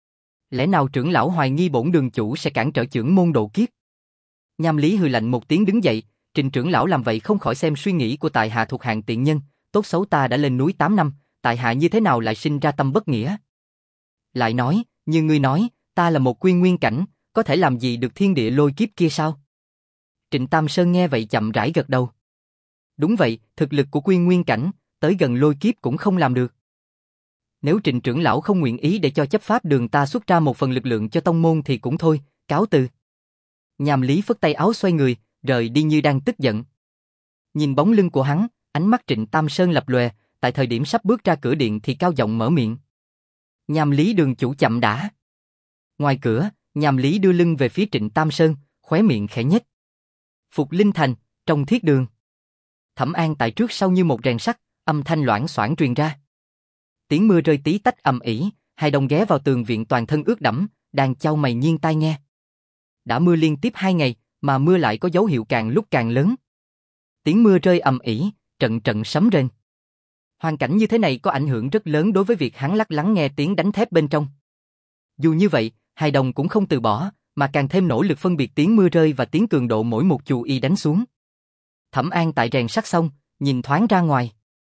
Lẽ nào trưởng lão hoài nghi bổn đường chủ sẽ cản trở chưởng môn độ kiếp? Nham Lý hừ lạnh một tiếng đứng dậy, Trịnh trưởng lão làm vậy không khỏi xem suy nghĩ của tại hạ thuộc hạng tiện nhân, tốt xấu ta đã lên núi tám năm, tại hạ như thế nào lại sinh ra tâm bất nghĩa? Lại nói, như ngươi nói, ta là một quy nguyên cảnh, có thể làm gì được thiên địa lôi kiếp kia sao? Trịnh Tam Sơn nghe vậy chậm rãi gật đầu. Đúng vậy, thực lực của quy nguyên cảnh, tới gần lôi kiếp cũng không làm được. Nếu Trịnh trưởng lão không nguyện ý để cho chấp pháp đường ta xuất ra một phần lực lượng cho tông môn thì cũng thôi, cáo từ. Nham Lý phất tay áo xoay người, rời đi như đang tức giận. Nhìn bóng lưng của hắn, ánh mắt Trịnh Tam Sơn lập lòe, tại thời điểm sắp bước ra cửa điện thì cao giọng mở miệng. Nham Lý đường chủ chậm đã. Ngoài cửa, Nham Lý đưa lưng về phía Trịnh Tam Sơn, khóe miệng khẽ nhếch. Phục Linh Thành, trong thiết đường. Thẩm An tại trước sau như một rèn sắt, âm thanh loảng xoảng truyền ra. Tiếng mưa rơi tí tách ầm ĩ, hai đồng ghé vào tường viện toàn thân ướt đẫm, đang chau mày nghiêng tai nghe. Đã mưa liên tiếp hai ngày, mà mưa lại có dấu hiệu càng lúc càng lớn. Tiếng mưa rơi ầm ĩ, trận trận sấm rền. Hoàn cảnh như thế này có ảnh hưởng rất lớn đối với việc hắn lắc lắng nghe tiếng đánh thép bên trong. Dù như vậy, hai đồng cũng không từ bỏ, mà càng thêm nỗ lực phân biệt tiếng mưa rơi và tiếng cường độ mỗi một chù y đánh xuống. Thẩm An tại rèn sắt xong, nhìn thoáng ra ngoài.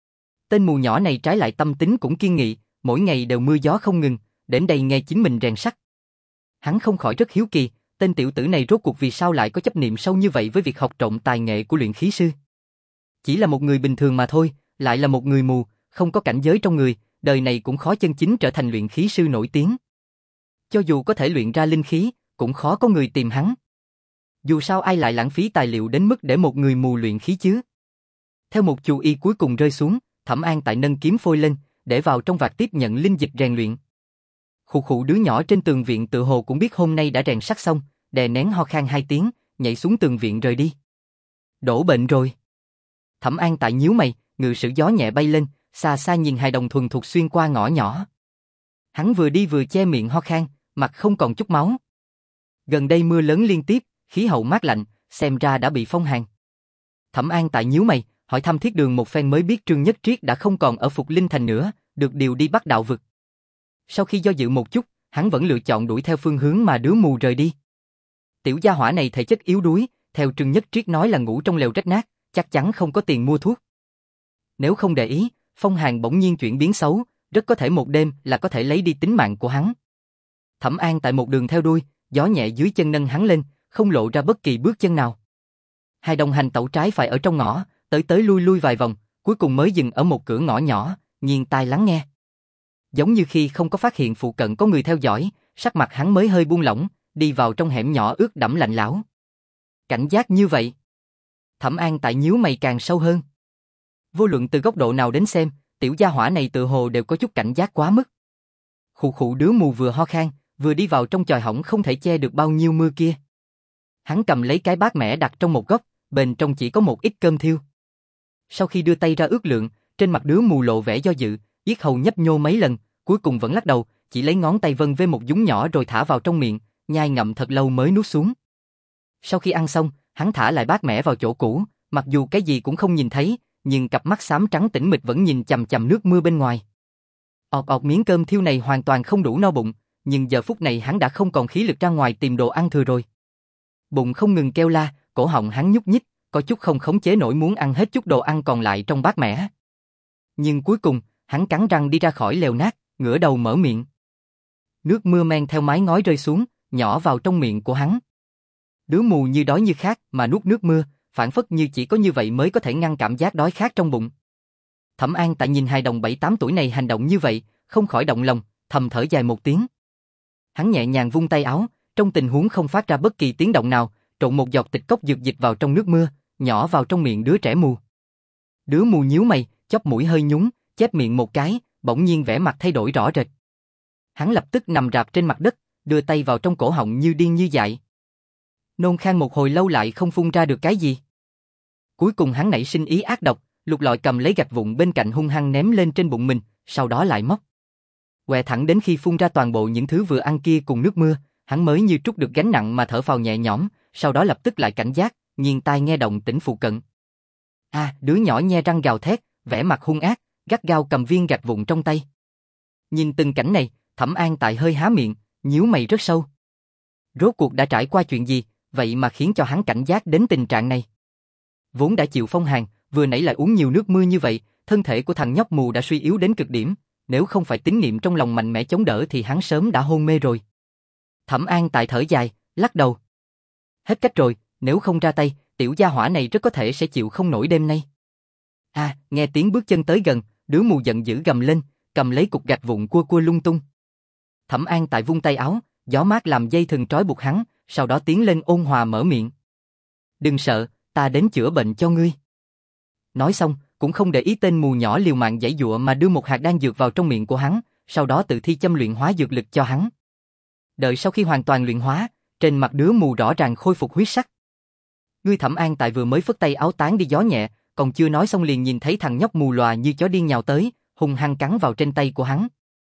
Tên mù nhỏ này trái lại tâm tính cũng kiên nghị, mỗi ngày đều mưa gió không ngừng, đến đây nghe chính mình rèn sắt. Hắn không khỏi rất hiếu kỳ, tên tiểu tử này rốt cuộc vì sao lại có chấp niệm sâu như vậy với việc học trộm tài nghệ của luyện khí sư. Chỉ là một người bình thường mà thôi, lại là một người mù, không có cảnh giới trong người, đời này cũng khó chân chính trở thành luyện khí sư nổi tiếng. Cho dù có thể luyện ra linh khí, cũng khó có người tìm hắn. Dù sao ai lại lãng phí tài liệu đến mức để một người mù luyện khí chứ? Theo một chù y cuối cùng rơi xuống, Thẩm An tại nâng kiếm phôi lên, để vào trong vạc tiếp nhận linh dịch rèn luyện. Khụ khụ đứa nhỏ trên tường viện tự hồ cũng biết hôm nay đã rèn sắt xong, đè nén ho khan hai tiếng, nhảy xuống tường viện rời đi. Đổ bệnh rồi. Thẩm An tại nhíu mày, ngự sử gió nhẹ bay lên, xa xa nhìn hài đồng thuần thục xuyên qua ngõ nhỏ. Hắn vừa đi vừa che miệng ho khan, mặt không còn chút máu. Gần đây mưa lớn liên tiếp, khí hậu mát lạnh, xem ra đã bị phong hàn. Thẩm An tại nhíu mày, hỏi thăm thiết đường một phen mới biết Trương Nhất Triết đã không còn ở Phục Linh Thành nữa, được điều đi Bắc Đạo Vực. Sau khi do dự một chút, hắn vẫn lựa chọn đuổi theo phương hướng mà đứa mù rời đi. Tiểu gia hỏa này thể chất yếu đuối, theo Trương Nhất Triết nói là ngủ trong lều rách nát, chắc chắn không có tiền mua thuốc. Nếu không để ý, phong hàn bỗng nhiên chuyển biến xấu, rất có thể một đêm là có thể lấy đi tính mạng của hắn. Thẩm An tại một đường theo đuôi, gió nhẹ dưới chân nâng hắn lên, không lộ ra bất kỳ bước chân nào. Hai đồng hành tẩu trái phải ở trong ngõ, tới tới lui lui vài vòng, cuối cùng mới dừng ở một cửa ngõ nhỏ, nghiêng tai lắng nghe. Giống như khi không có phát hiện phụ cận có người theo dõi, sắc mặt hắn mới hơi buông lỏng, đi vào trong hẻm nhỏ ướt đẫm lạnh lẽo. Cảnh giác như vậy. Thẩm An tại nhíu mày càng sâu hơn. Vô luận từ góc độ nào đến xem, tiểu gia hỏa này tự hồ đều có chút cảnh giác quá mức. Khụ khụ đứa mù vừa ho khan, vừa đi vào trong chòi hỏng không thể che được bao nhiêu mưa kia. Hắn cầm lấy cái bát mẻ đặt trong một góc, bên trong chỉ có một ít cơm thiêu. Sau khi đưa tay ra ước lượng, trên mặt đứa mù lộ vẻ do dự, yết hầu nhấp nhô mấy lần, cuối cùng vẫn lắc đầu, chỉ lấy ngón tay vân với một nhúng nhỏ rồi thả vào trong miệng, nhai ngậm thật lâu mới nuốt xuống. Sau khi ăn xong, hắn thả lại bát mẻ vào chỗ cũ, mặc dù cái gì cũng không nhìn thấy, nhưng cặp mắt xám trắng tĩnh mịch vẫn nhìn chằm chằm nước mưa bên ngoài. Ọt ọt miếng cơm thiêu này hoàn toàn không đủ no bụng, nhưng giờ phút này hắn đã không còn khí lực ra ngoài tìm đồ ăn thừa rồi. Bụng không ngừng kêu la, cổ họng hắn nhúc nhích, có chút không khống chế nổi muốn ăn hết chút đồ ăn còn lại trong bát mẻ. Nhưng cuối cùng, hắn cắn răng đi ra khỏi lều nát, ngửa đầu mở miệng. Nước mưa men theo mái ngói rơi xuống, nhỏ vào trong miệng của hắn. Đứa mù như đói như khát mà nuốt nước mưa, phản phất như chỉ có như vậy mới có thể ngăn cảm giác đói khát trong bụng. Thẩm An tại nhìn hài đồng bảy tám tuổi này hành động như vậy, không khỏi động lòng, thầm thở dài một tiếng. Hắn nhẹ nhàng vung tay áo, trong tình huống không phát ra bất kỳ tiếng động nào, trộn một giọt tịch cốc dược dịch vào trong nước mưa, nhỏ vào trong miệng đứa trẻ mù. Đứa mù nhíu mày, chóp mũi hơi nhún, chép miệng một cái, bỗng nhiên vẻ mặt thay đổi rõ rệt. Hắn lập tức nằm rạp trên mặt đất, đưa tay vào trong cổ họng như điên như dại. Nôn khan một hồi lâu lại không phun ra được cái gì. Cuối cùng hắn nảy sinh ý ác độc, lục lọi cầm lấy gạch vụn bên cạnh hung hăng ném lên trên bụng mình, sau đó lại móc. Què thẳng đến khi phun ra toàn bộ những thứ vừa ăn kia cùng nước mưa, hắn mới như trút được gánh nặng mà thở phào nhẹ nhõm, sau đó lập tức lại cảnh giác, nghiêng tai nghe động tĩnh phụ cận. A, à, đứa nhỏ nhe răng gào thét, vẻ mặt hung ác, gắt gao cầm viên gạch vụn trong tay. Nhìn từng cảnh này, Thẩm An Tại hơi há miệng, nhíu mày rất sâu. Rốt cuộc đã trải qua chuyện gì, vậy mà khiến cho hắn cảnh giác đến tình trạng này. Vốn đã chịu phong hàn, vừa nãy lại uống nhiều nước mưa như vậy, thân thể của thằng nhóc mù đã suy yếu đến cực điểm, nếu không phải tín niệm trong lòng mạnh mẽ chống đỡ thì hắn sớm đã hôn mê rồi. Thẩm An Tại thở dài, lắc đầu. Hết cách rồi, nếu không ra tay, tiểu gia hỏa này rất có thể sẽ chịu không nổi đêm nay. À, nghe tiếng bước chân tới gần, đứa mù giận dữ gầm lên, cầm lấy cục gạch vụn cua cua lung tung. Thẩm An Tại vung tay áo, gió mát làm dây thừng trói buộc hắn, sau đó tiến lên ôn hòa mở miệng. Đừng sợ, ta đến chữa bệnh cho ngươi. Nói xong, cũng không để ý tên mù nhỏ liều mạng giãy giụa mà đưa một hạt đan dược vào trong miệng của hắn, sau đó tự thi châm luyện hóa dược lực cho hắn. Đợi sau khi hoàn toàn luyện hóa, trên mặt đứa mù rõ ràng khôi phục huyết sắc. Ngươi Thẩm An Tại vừa mới phất tay áo tán đi gió nhẹ, còn chưa nói xong liền nhìn thấy thằng nhóc mù lòa như chó điên nhào tới, hung hăng cắn vào trên tay của hắn.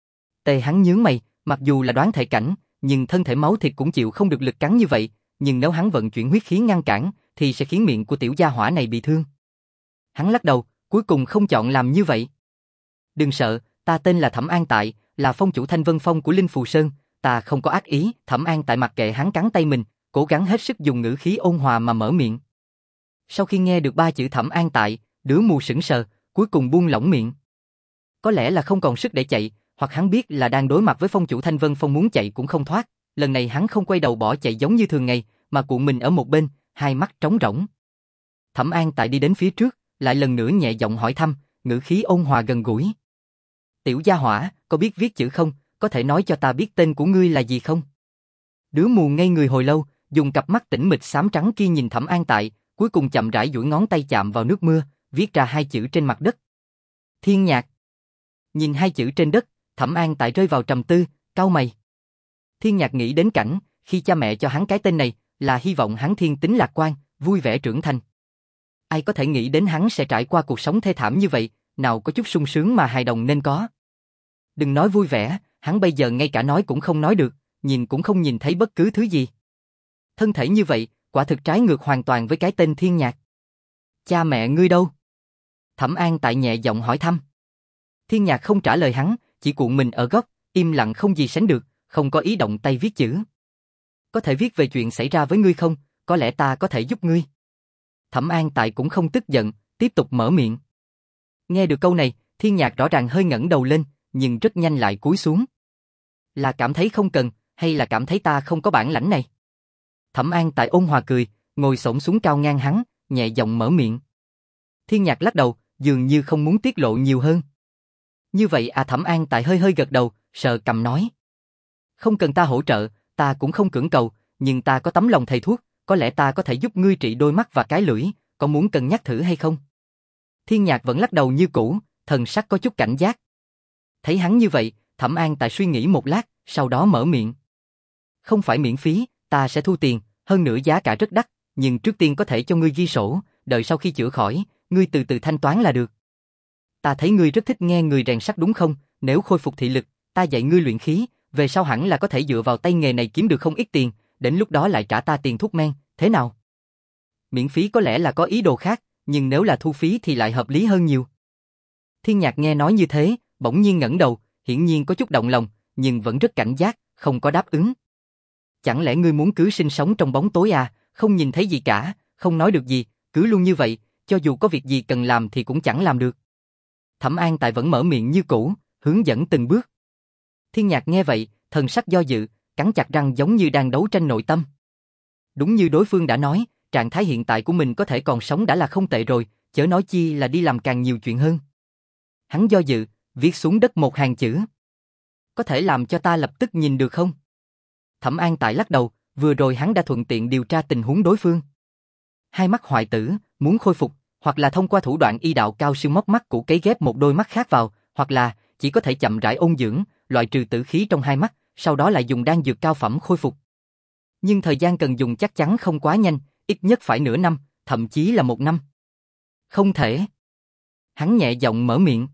Tề hắn nhướng mày, mặc dù là đoán thể cảnh, nhưng thân thể máu thịt cũng chịu không được lực cắn như vậy, nhưng nếu hắn vận chuyển huyết khí ngăn cản, thì sẽ khiến miệng của tiểu gia hỏa này bị thương. Hắn lắc đầu, cuối cùng không chọn làm như vậy. Đừng sợ, ta tên là Thẩm An Tại, là phong chủ Thanh Vân Phong của Linh Phù Sơn, ta không có ác ý. Thẩm An Tại mặc kệ hắn cắn tay mình, cố gắng hết sức dùng ngữ khí ôn hòa mà mở miệng. Sau khi nghe được ba chữ Thẩm An Tại, đứa mù sững sờ, cuối cùng buông lỏng miệng. Có lẽ là không còn sức để chạy, hoặc hắn biết là đang đối mặt với phong chủ Thanh Vân Phong muốn chạy cũng không thoát, lần này hắn không quay đầu bỏ chạy giống như thường ngày, mà cuộn mình ở một bên, hai mắt trống rỗng. Thẩm An Tại đi đến phía trước, lại lần nữa nhẹ giọng hỏi thăm, ngữ khí ôn hòa gần gũi. Tiểu gia hỏa, có biết viết chữ không, có thể nói cho ta biết tên của ngươi là gì không? Đứa mù ngây người hồi lâu, dùng cặp mắt tĩnh mịch xám trắng kia nhìn Thẩm An Tại, cuối cùng chậm rãi duỗi ngón tay chạm vào nước mưa, viết ra hai chữ trên mặt đất. Thiên Nhạc. Nhìn hai chữ trên đất, Thẩm An Tại rơi vào trầm tư, cau mày. Thiên Nhạc nghĩ đến cảnh, khi cha mẹ cho hắn cái tên này, là hy vọng hắn thiên tính lạc quan, vui vẻ trưởng thành. Ai có thể nghĩ đến hắn sẽ trải qua cuộc sống thê thảm như vậy, nào có chút sung sướng mà hài đồng nên có. Đừng nói vui vẻ, hắn bây giờ ngay cả nói cũng không nói được, nhìn cũng không nhìn thấy bất cứ thứ gì. Thân thể như vậy, quả thực trái ngược hoàn toàn với cái tên Thiên Nhạc. Cha mẹ ngươi đâu? Thẩm An Tại nhẹ giọng hỏi thăm. Thiên Nhạc không trả lời hắn, chỉ cuộn mình ở góc, im lặng không gì sánh được, không có ý động tay viết chữ. Có thể viết về chuyện xảy ra với ngươi không? Có lẽ ta có thể giúp ngươi. Thẩm An Tại cũng không tức giận, tiếp tục mở miệng. Nghe được câu này, Thiên Nhạc rõ ràng hơi ngẩng đầu lên, nhưng rất nhanh lại cúi xuống. Là cảm thấy không cần, hay là cảm thấy ta không có bản lãnh này? Thẩm An Tại ôn hòa cười, ngồi xổm xuống cao ngang hắn, nhẹ giọng mở miệng. Thiên Nhạc lắc đầu, dường như không muốn tiết lộ nhiều hơn. Như vậy à? Thẩm An Tại hơi hơi gật đầu, sờ cằm nói. Không cần ta hỗ trợ, ta cũng không cưỡng cầu, nhưng ta có tấm lòng thầy thuốc, có lẽ ta có thể giúp ngươi trị đôi mắt và cái lưỡi, có muốn cân nhắc thử hay không? Thiên Nhạc vẫn lắc đầu như cũ, thần sắc có chút cảnh giác. Thấy hắn như vậy, Thẩm An Tại suy nghĩ một lát, sau đó mở miệng. Không phải miễn phí, ta sẽ thu tiền, hơn nữa giá cả rất đắt, nhưng trước tiên có thể cho ngươi ghi sổ, đợi sau khi chữa khỏi, ngươi từ từ thanh toán là được. Ta thấy ngươi rất thích nghe người rèn sắt đúng không? Nếu khôi phục thị lực, ta dạy ngươi luyện khí, về sau hẳn là có thể dựa vào tay nghề này kiếm được không ít tiền, đến lúc đó lại trả ta tiền thuốc men, thế nào? Miễn phí có lẽ là có ý đồ khác, nhưng nếu là thu phí thì lại hợp lý hơn nhiều. Thiên Nhạc nghe nói như thế, bỗng nhiên ngẩng đầu, hiển nhiên có chút động lòng, nhưng vẫn rất cảnh giác, không có đáp ứng. Chẳng lẽ ngươi muốn cứ sinh sống trong bóng tối à, không nhìn thấy gì cả, không nói được gì, cứ luôn như vậy, cho dù có việc gì cần làm thì cũng chẳng làm được. Thẩm An Tại vẫn mở miệng như cũ, hướng dẫn từng bước. Thiên Nhạc nghe vậy, thần sắc do dự, cắn chặt răng giống như đang đấu tranh nội tâm. Đúng như đối phương đã nói, trạng thái hiện tại của mình có thể còn sống đã là không tệ rồi, chớ nói chi là đi làm càng nhiều chuyện hơn. Hắn do dự, viết xuống đất một hàng chữ. Có thể làm cho ta lập tức nhìn được không? Thẩm An Tại lắc đầu, vừa rồi hắn đã thuận tiện điều tra tình huống đối phương. Hai mắt hoại tử, muốn khôi phục, hoặc là thông qua thủ đoạn y đạo cao siêu móc mắt cũ cấy ghép một đôi mắt khác vào, hoặc là chỉ có thể chậm rãi ôn dưỡng, loại trừ tử khí trong hai mắt, sau đó lại dùng đan dược cao phẩm khôi phục. Nhưng thời gian cần dùng chắc chắn không quá nhanh, ít nhất phải nửa năm, thậm chí là một năm. Không thể. Hắn nhẹ giọng mở miệng.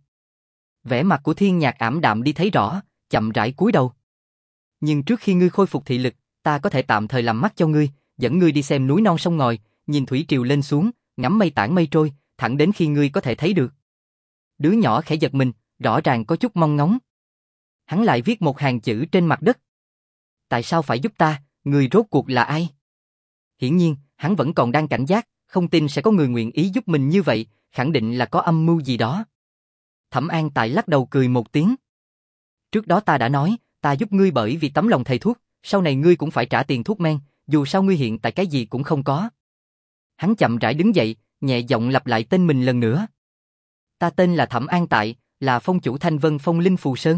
Vẻ mặt của Thiên Nhạc ảm đạm đi thấy rõ, chậm rãi cúi đầu. Nhưng trước khi ngươi khôi phục thị lực, ta có thể tạm thời làm mắt cho ngươi, dẫn ngươi đi xem núi non sông ngòi, nhìn thủy triều lên xuống, ngắm mây tản mây trôi, thẳng đến khi ngươi có thể thấy được. Đứa nhỏ khẽ giật mình, rõ ràng có chút mong ngóng. Hắn lại viết một hàng chữ trên mặt đất. Tại sao phải giúp ta, người rốt cuộc là ai? Hiển nhiên, hắn vẫn còn đang cảnh giác, không tin sẽ có người nguyện ý giúp mình như vậy, khẳng định là có âm mưu gì đó. Thẩm An Tại lắc đầu cười một tiếng. Trước đó ta đã nói, ta giúp ngươi bởi vì tấm lòng thầy thuốc, sau này ngươi cũng phải trả tiền thuốc men, dù sao ngươi hiện tại cái gì cũng không có. Hắn chậm rãi đứng dậy, nhẹ giọng lặp lại tên mình lần nữa. Ta tên là Thẩm An Tại, là phong chủ Thanh Vân Phong Linh Phù Sơn.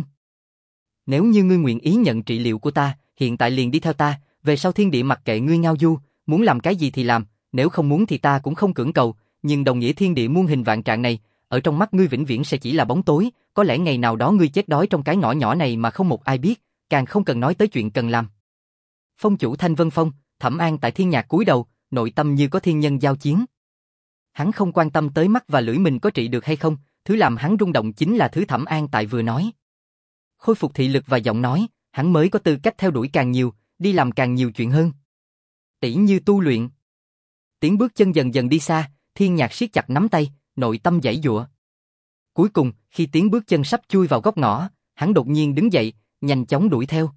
Nếu như ngươi nguyện ý nhận trị liệu của ta, hiện tại liền đi theo ta, về sau thiên địa mặc kệ ngươi ngao du, muốn làm cái gì thì làm, nếu không muốn thì ta cũng không cưỡng cầu, nhưng đồng nghĩa thiên địa muôn hình vạn trạng này, ở trong mắt ngươi vĩnh viễn sẽ chỉ là bóng tối, có lẽ ngày nào đó ngươi chết đói trong cái ngõ nhỏ này mà không một ai biết, càng không cần nói tới chuyện cần làm. Phong chủ Thanh Vân Phong, Thẩm An Tại Thiên Nhạc cúi đầu, nội tâm như có thiên nhân giao chiến. Hắn không quan tâm tới mắt và lưỡi mình có trị được hay không, thứ làm hắn rung động chính là thứ Thẩm An Tại vừa nói. Khôi phục thị lực và giọng nói, hắn mới có tư cách theo đuổi càng nhiều, đi làm càng nhiều chuyện hơn. Tỉ như tu luyện. Tiếng bước chân dần dần đi xa, Thiên Nhạc siết chặt nắm tay, nội tâm giãy giụa. Cuối cùng, khi tiếng bước chân sắp chui vào góc ngõ, hắn đột nhiên đứng dậy, nhanh chóng đuổi theo.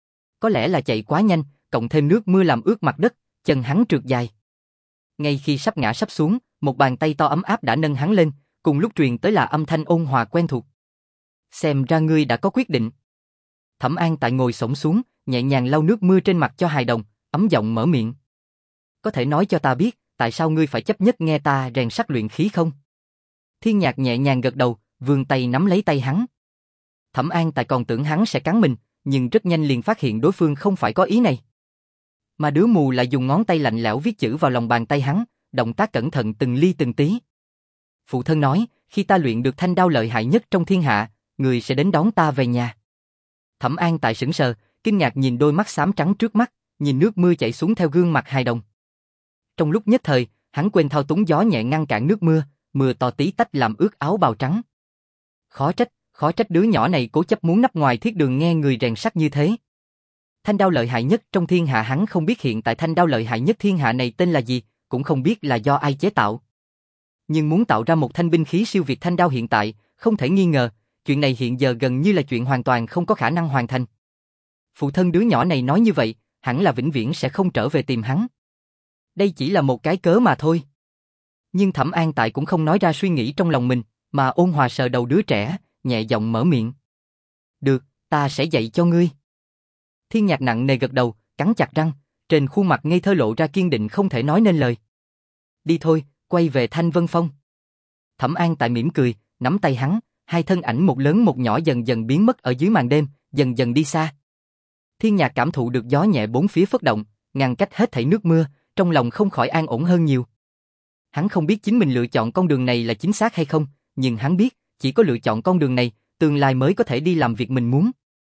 Có lẽ là chạy quá nhanh, cộng thêm nước mưa làm ướt mặt đất, chân hắn trượt dài. Ngay khi sắp ngã sắp xuống, một bàn tay to ấm áp đã nâng hắn lên, cùng lúc truyền tới là âm thanh ôn hòa quen thuộc. Xem ra ngươi đã có quyết định. Thẩm An Tại ngồi xổm xuống, nhẹ nhàng lau nước mưa trên mặt cho hài đồng, ấm giọng mở miệng. Có thể nói cho ta biết, tại sao ngươi phải chấp nhất nghe ta rèn sắt luyện khí không? Thiên Nhạc nhẹ nhàng gật đầu, vươn tay nắm lấy tay hắn. Thẩm An Tại còn tưởng hắn sẽ cắn mình, nhưng rất nhanh liền phát hiện đối phương không phải có ý này. Mà đứa mù lại dùng ngón tay lạnh lẽo viết chữ vào lòng bàn tay hắn, động tác cẩn thận từng ly từng tí. Phụ thân nói, khi ta luyện được thanh đao lợi hại nhất trong thiên hạ, người sẽ đến đón ta về nhà. Thẩm An Tại sững sờ, kinh ngạc nhìn đôi mắt xám trắng trước mắt, nhìn nước mưa chảy xuống theo gương mặt hài đồng. Trong lúc nhất thời, hắn quên thao túng gió nhẹ ngăn cản nước mưa, mưa to tí tách làm ướt áo bào trắng. Khó trách, khó trách đứa nhỏ này cố chấp muốn nấp ngoài thiết đường nghe người rèn sắt như thế. Thanh đao lợi hại nhất trong thiên hạ, hắn không biết hiện tại thanh đao lợi hại nhất thiên hạ này tên là gì, cũng không biết là do ai chế tạo. Nhưng muốn tạo ra một thanh binh khí siêu việt thanh đao hiện tại, không thể nghi ngờ, chuyện này hiện giờ gần như là chuyện hoàn toàn không có khả năng hoàn thành. Phụ thân đứa nhỏ này nói như vậy, hẳn là vĩnh viễn sẽ không trở về tìm hắn. Đây chỉ là một cái cớ mà thôi. Nhưng Thẩm An Tại cũng không nói ra suy nghĩ trong lòng mình, mà ôn hòa sờ đầu đứa trẻ, nhẹ giọng mở miệng. Được, ta sẽ dạy cho ngươi. Thiên Nhạc nặng nề gật đầu, cắn chặt răng, trên khuôn mặt ngây thơ lộ ra kiên định không thể nói nên lời. Đi thôi, quay về Thanh Vân Phong. Thẩm An Tại mỉm cười, nắm tay hắn, hai thân ảnh một lớn một nhỏ dần dần biến mất ở dưới màn đêm, dần dần đi xa. Thiên Nhạc cảm thụ được gió nhẹ bốn phía phất động, ngăn cách hết thảy nước mưa, trong lòng không khỏi an ổn hơn nhiều. Hắn không biết chính mình lựa chọn con đường này là chính xác hay không, nhưng hắn biết, chỉ có lựa chọn con đường này, tương lai mới có thể đi làm việc mình muốn.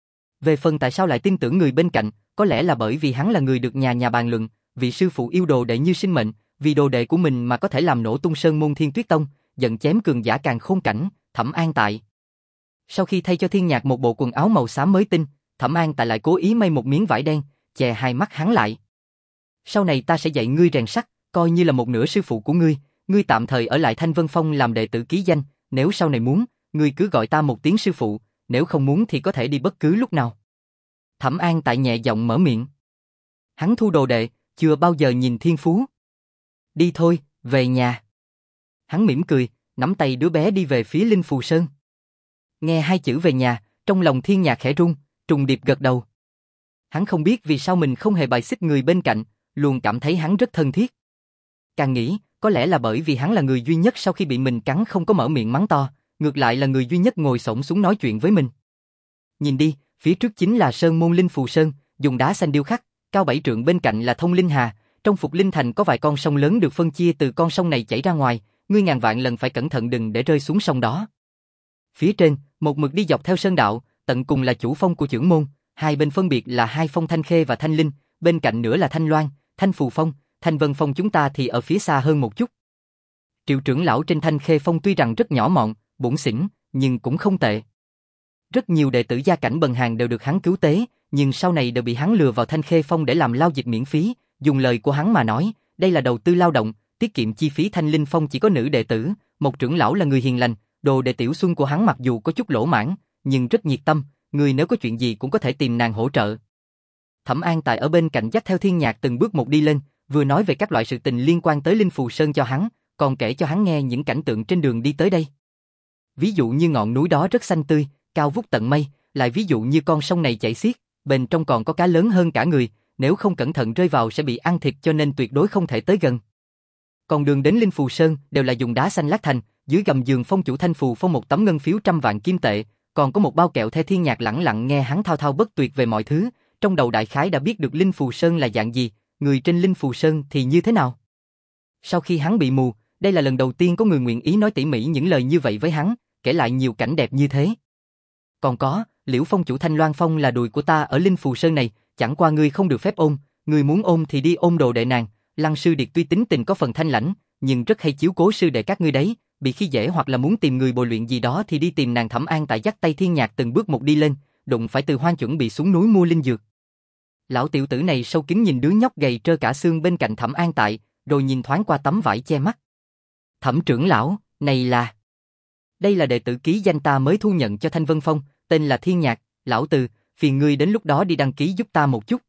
Về phần tại sao lại tin tưởng người bên cạnh, có lẽ là bởi vì hắn là người được nhà nhà bàn luận, vị sư phụ yêu đồ đệ như sinh mệnh, vì đồ đệ của mình mà có thể làm nổ tung sơn môn Thiên Tuyết Tông, giận chém cường giả càng khôn cảnh, Thẩm An Tại. Sau khi thay cho Thiên Nhạc một bộ quần áo màu xám mới tinh, Thẩm An Tại lại cố ý may một miếng vải đen, che hai mắt hắn lại. Sau này ta sẽ dạy ngươi rèn sắt, coi như là một nửa sư phụ của ngươi, ngươi tạm thời ở lại Thanh Vân Phong làm đệ tử ký danh, nếu sau này muốn, ngươi cứ gọi ta một tiếng sư phụ, nếu không muốn thì có thể đi bất cứ lúc nào. Thẩm An Tại nhẹ giọng mở miệng. Hắn thu đồ đệ, chưa bao giờ nhìn thiên phú. Đi thôi, về nhà. Hắn mỉm cười, nắm tay đứa bé đi về phía Linh Phù Sơn. Nghe hai chữ về nhà, trong lòng Thiên Nhạc khẽ rung, trùng điệp gật đầu. Hắn không biết vì sao mình không hề bài xích người bên cạnh, luôn cảm thấy hắn rất thân thiết. Càng nghĩ, có lẽ là bởi vì hắn là người duy nhất sau khi bị mình cắn không có mở miệng mắng to, ngược lại là người duy nhất ngồi xổm xuống nói chuyện với mình. Nhìn đi, phía trước chính là Sơn môn Linh Phù Sơn, dùng đá xanh điêu khắc, cao bảy trượng bên cạnh là Thông Linh Hà, trong Phục Linh Thành có vài con sông lớn được phân chia từ con sông này chảy ra ngoài, ngươi ngàn vạn lần phải cẩn thận đừng để rơi xuống sông đó. Phía trên, một mực đi dọc theo sơn đạo, tận cùng là chủ phong của chưởng môn, hai bên phân biệt là hai phong Thanh Khê và Thanh Linh, bên cạnh nữa là Thanh Loan, Thanh Phù Phong, Thanh Vân Phong, chúng ta thì ở phía xa hơn một chút. Triệu trưởng lão trên Thanh Khê Phong tuy rằng rất nhỏ mọn, bủn xỉn, nhưng cũng không tệ. Rất nhiều đệ tử gia cảnh bần hàn đều được hắn cứu tế, nhưng sau này đều bị hắn lừa vào Thanh Khê Phong để làm lao dịch miễn phí, dùng lời của hắn mà nói, đây là đầu tư lao động, tiết kiệm chi phí. Thanh Linh Phong chỉ có nữ đệ tử, một trưởng lão là người hiền lành, đồ đệ Tiểu Xuân của hắn mặc dù có chút lỗ mãn, nhưng rất nhiệt tâm, người nếu có chuyện gì cũng có thể tìm nàng hỗ trợ. Thẩm An Tại ở bên cạnh dắt theo Thiên Nhạc từng bước một đi lên, vừa nói về các loại sự tình liên quan tới Linh Phù Sơn cho hắn, còn kể cho hắn nghe những cảnh tượng trên đường đi tới đây. Ví dụ như ngọn núi đó rất xanh tươi, cao vút tận mây, lại ví dụ như con sông này chảy xiết, bên trong còn có cá lớn hơn cả người, nếu không cẩn thận rơi vào sẽ bị ăn thịt cho nên tuyệt đối không thể tới gần. Còn đường đến Linh Phù Sơn đều là dùng đá xanh lát thành, dưới gầm giường phong chủ Thanh Phù Phong một tấm ngân phiếu trăm vạn kim tệ, còn có một bao kẹo The. Thiên Nhạc lẳng lặng nghe hắn thao thao bất tuyệt về mọi thứ, trong đầu đại khái đã biết được Linh Phù Sơn là dạng gì, người trên Linh Phù Sơn thì như thế nào. Sau khi hắn bị mù, đây là lần đầu tiên có người nguyện ý nói tỉ mỉ những lời như vậy với hắn, kể lại nhiều cảnh đẹp như thế. Còn có, Liễu Phong chủ Thanh Loan Phong là đùi của ta ở Linh Phù Sơn này, chẳng qua ngươi không được phép ôm, ngươi muốn ôm thì đi ôm đồ đệ nàng. Lăng sư điệt tuy tính tình có phần thanh lãnh, nhưng rất hay chiếu cố sư đệ các ngươi đấy, bị khi dễ hoặc là muốn tìm người bồi luyện gì đó thì đi tìm nàng. Thẩm An Tại dắt tay Thiên Nhạc từng bước một đi lên, đụng phải Từ Hoang chuẩn bị xuống núi mua linh dược. Lão tiểu tử này sâu kín nhìn đứa nhóc gầy trơ cả xương bên cạnh Thẩm An Tại, rồi nhìn thoáng qua tấm vải che mắt. Thẩm trưởng lão, này là... Đây là đệ tử ký danh ta mới thu nhận cho Thanh Vân Phong, tên là Thiên Nhạc, lão Từ, phiền ngươi đến lúc đó đi đăng ký giúp ta một chút.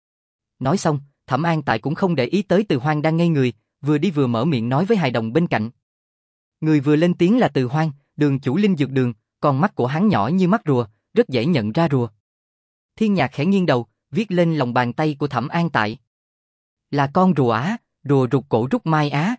Nói xong, Thẩm An Tại cũng không để ý tới Từ Hoang đang ngây người, vừa đi vừa mở miệng nói với hài đồng bên cạnh. Người vừa lên tiếng là Từ Hoang, đường chủ linh dược đường, con mắt của hắn nhỏ như mắt rùa, rất dễ nhận ra rùa. Thiên Nhạc khẽ nghiêng đầu, viết lên lòng bàn tay của Thẩm An Tại. Là con rùa á, rùa rụt cổ rút mai á.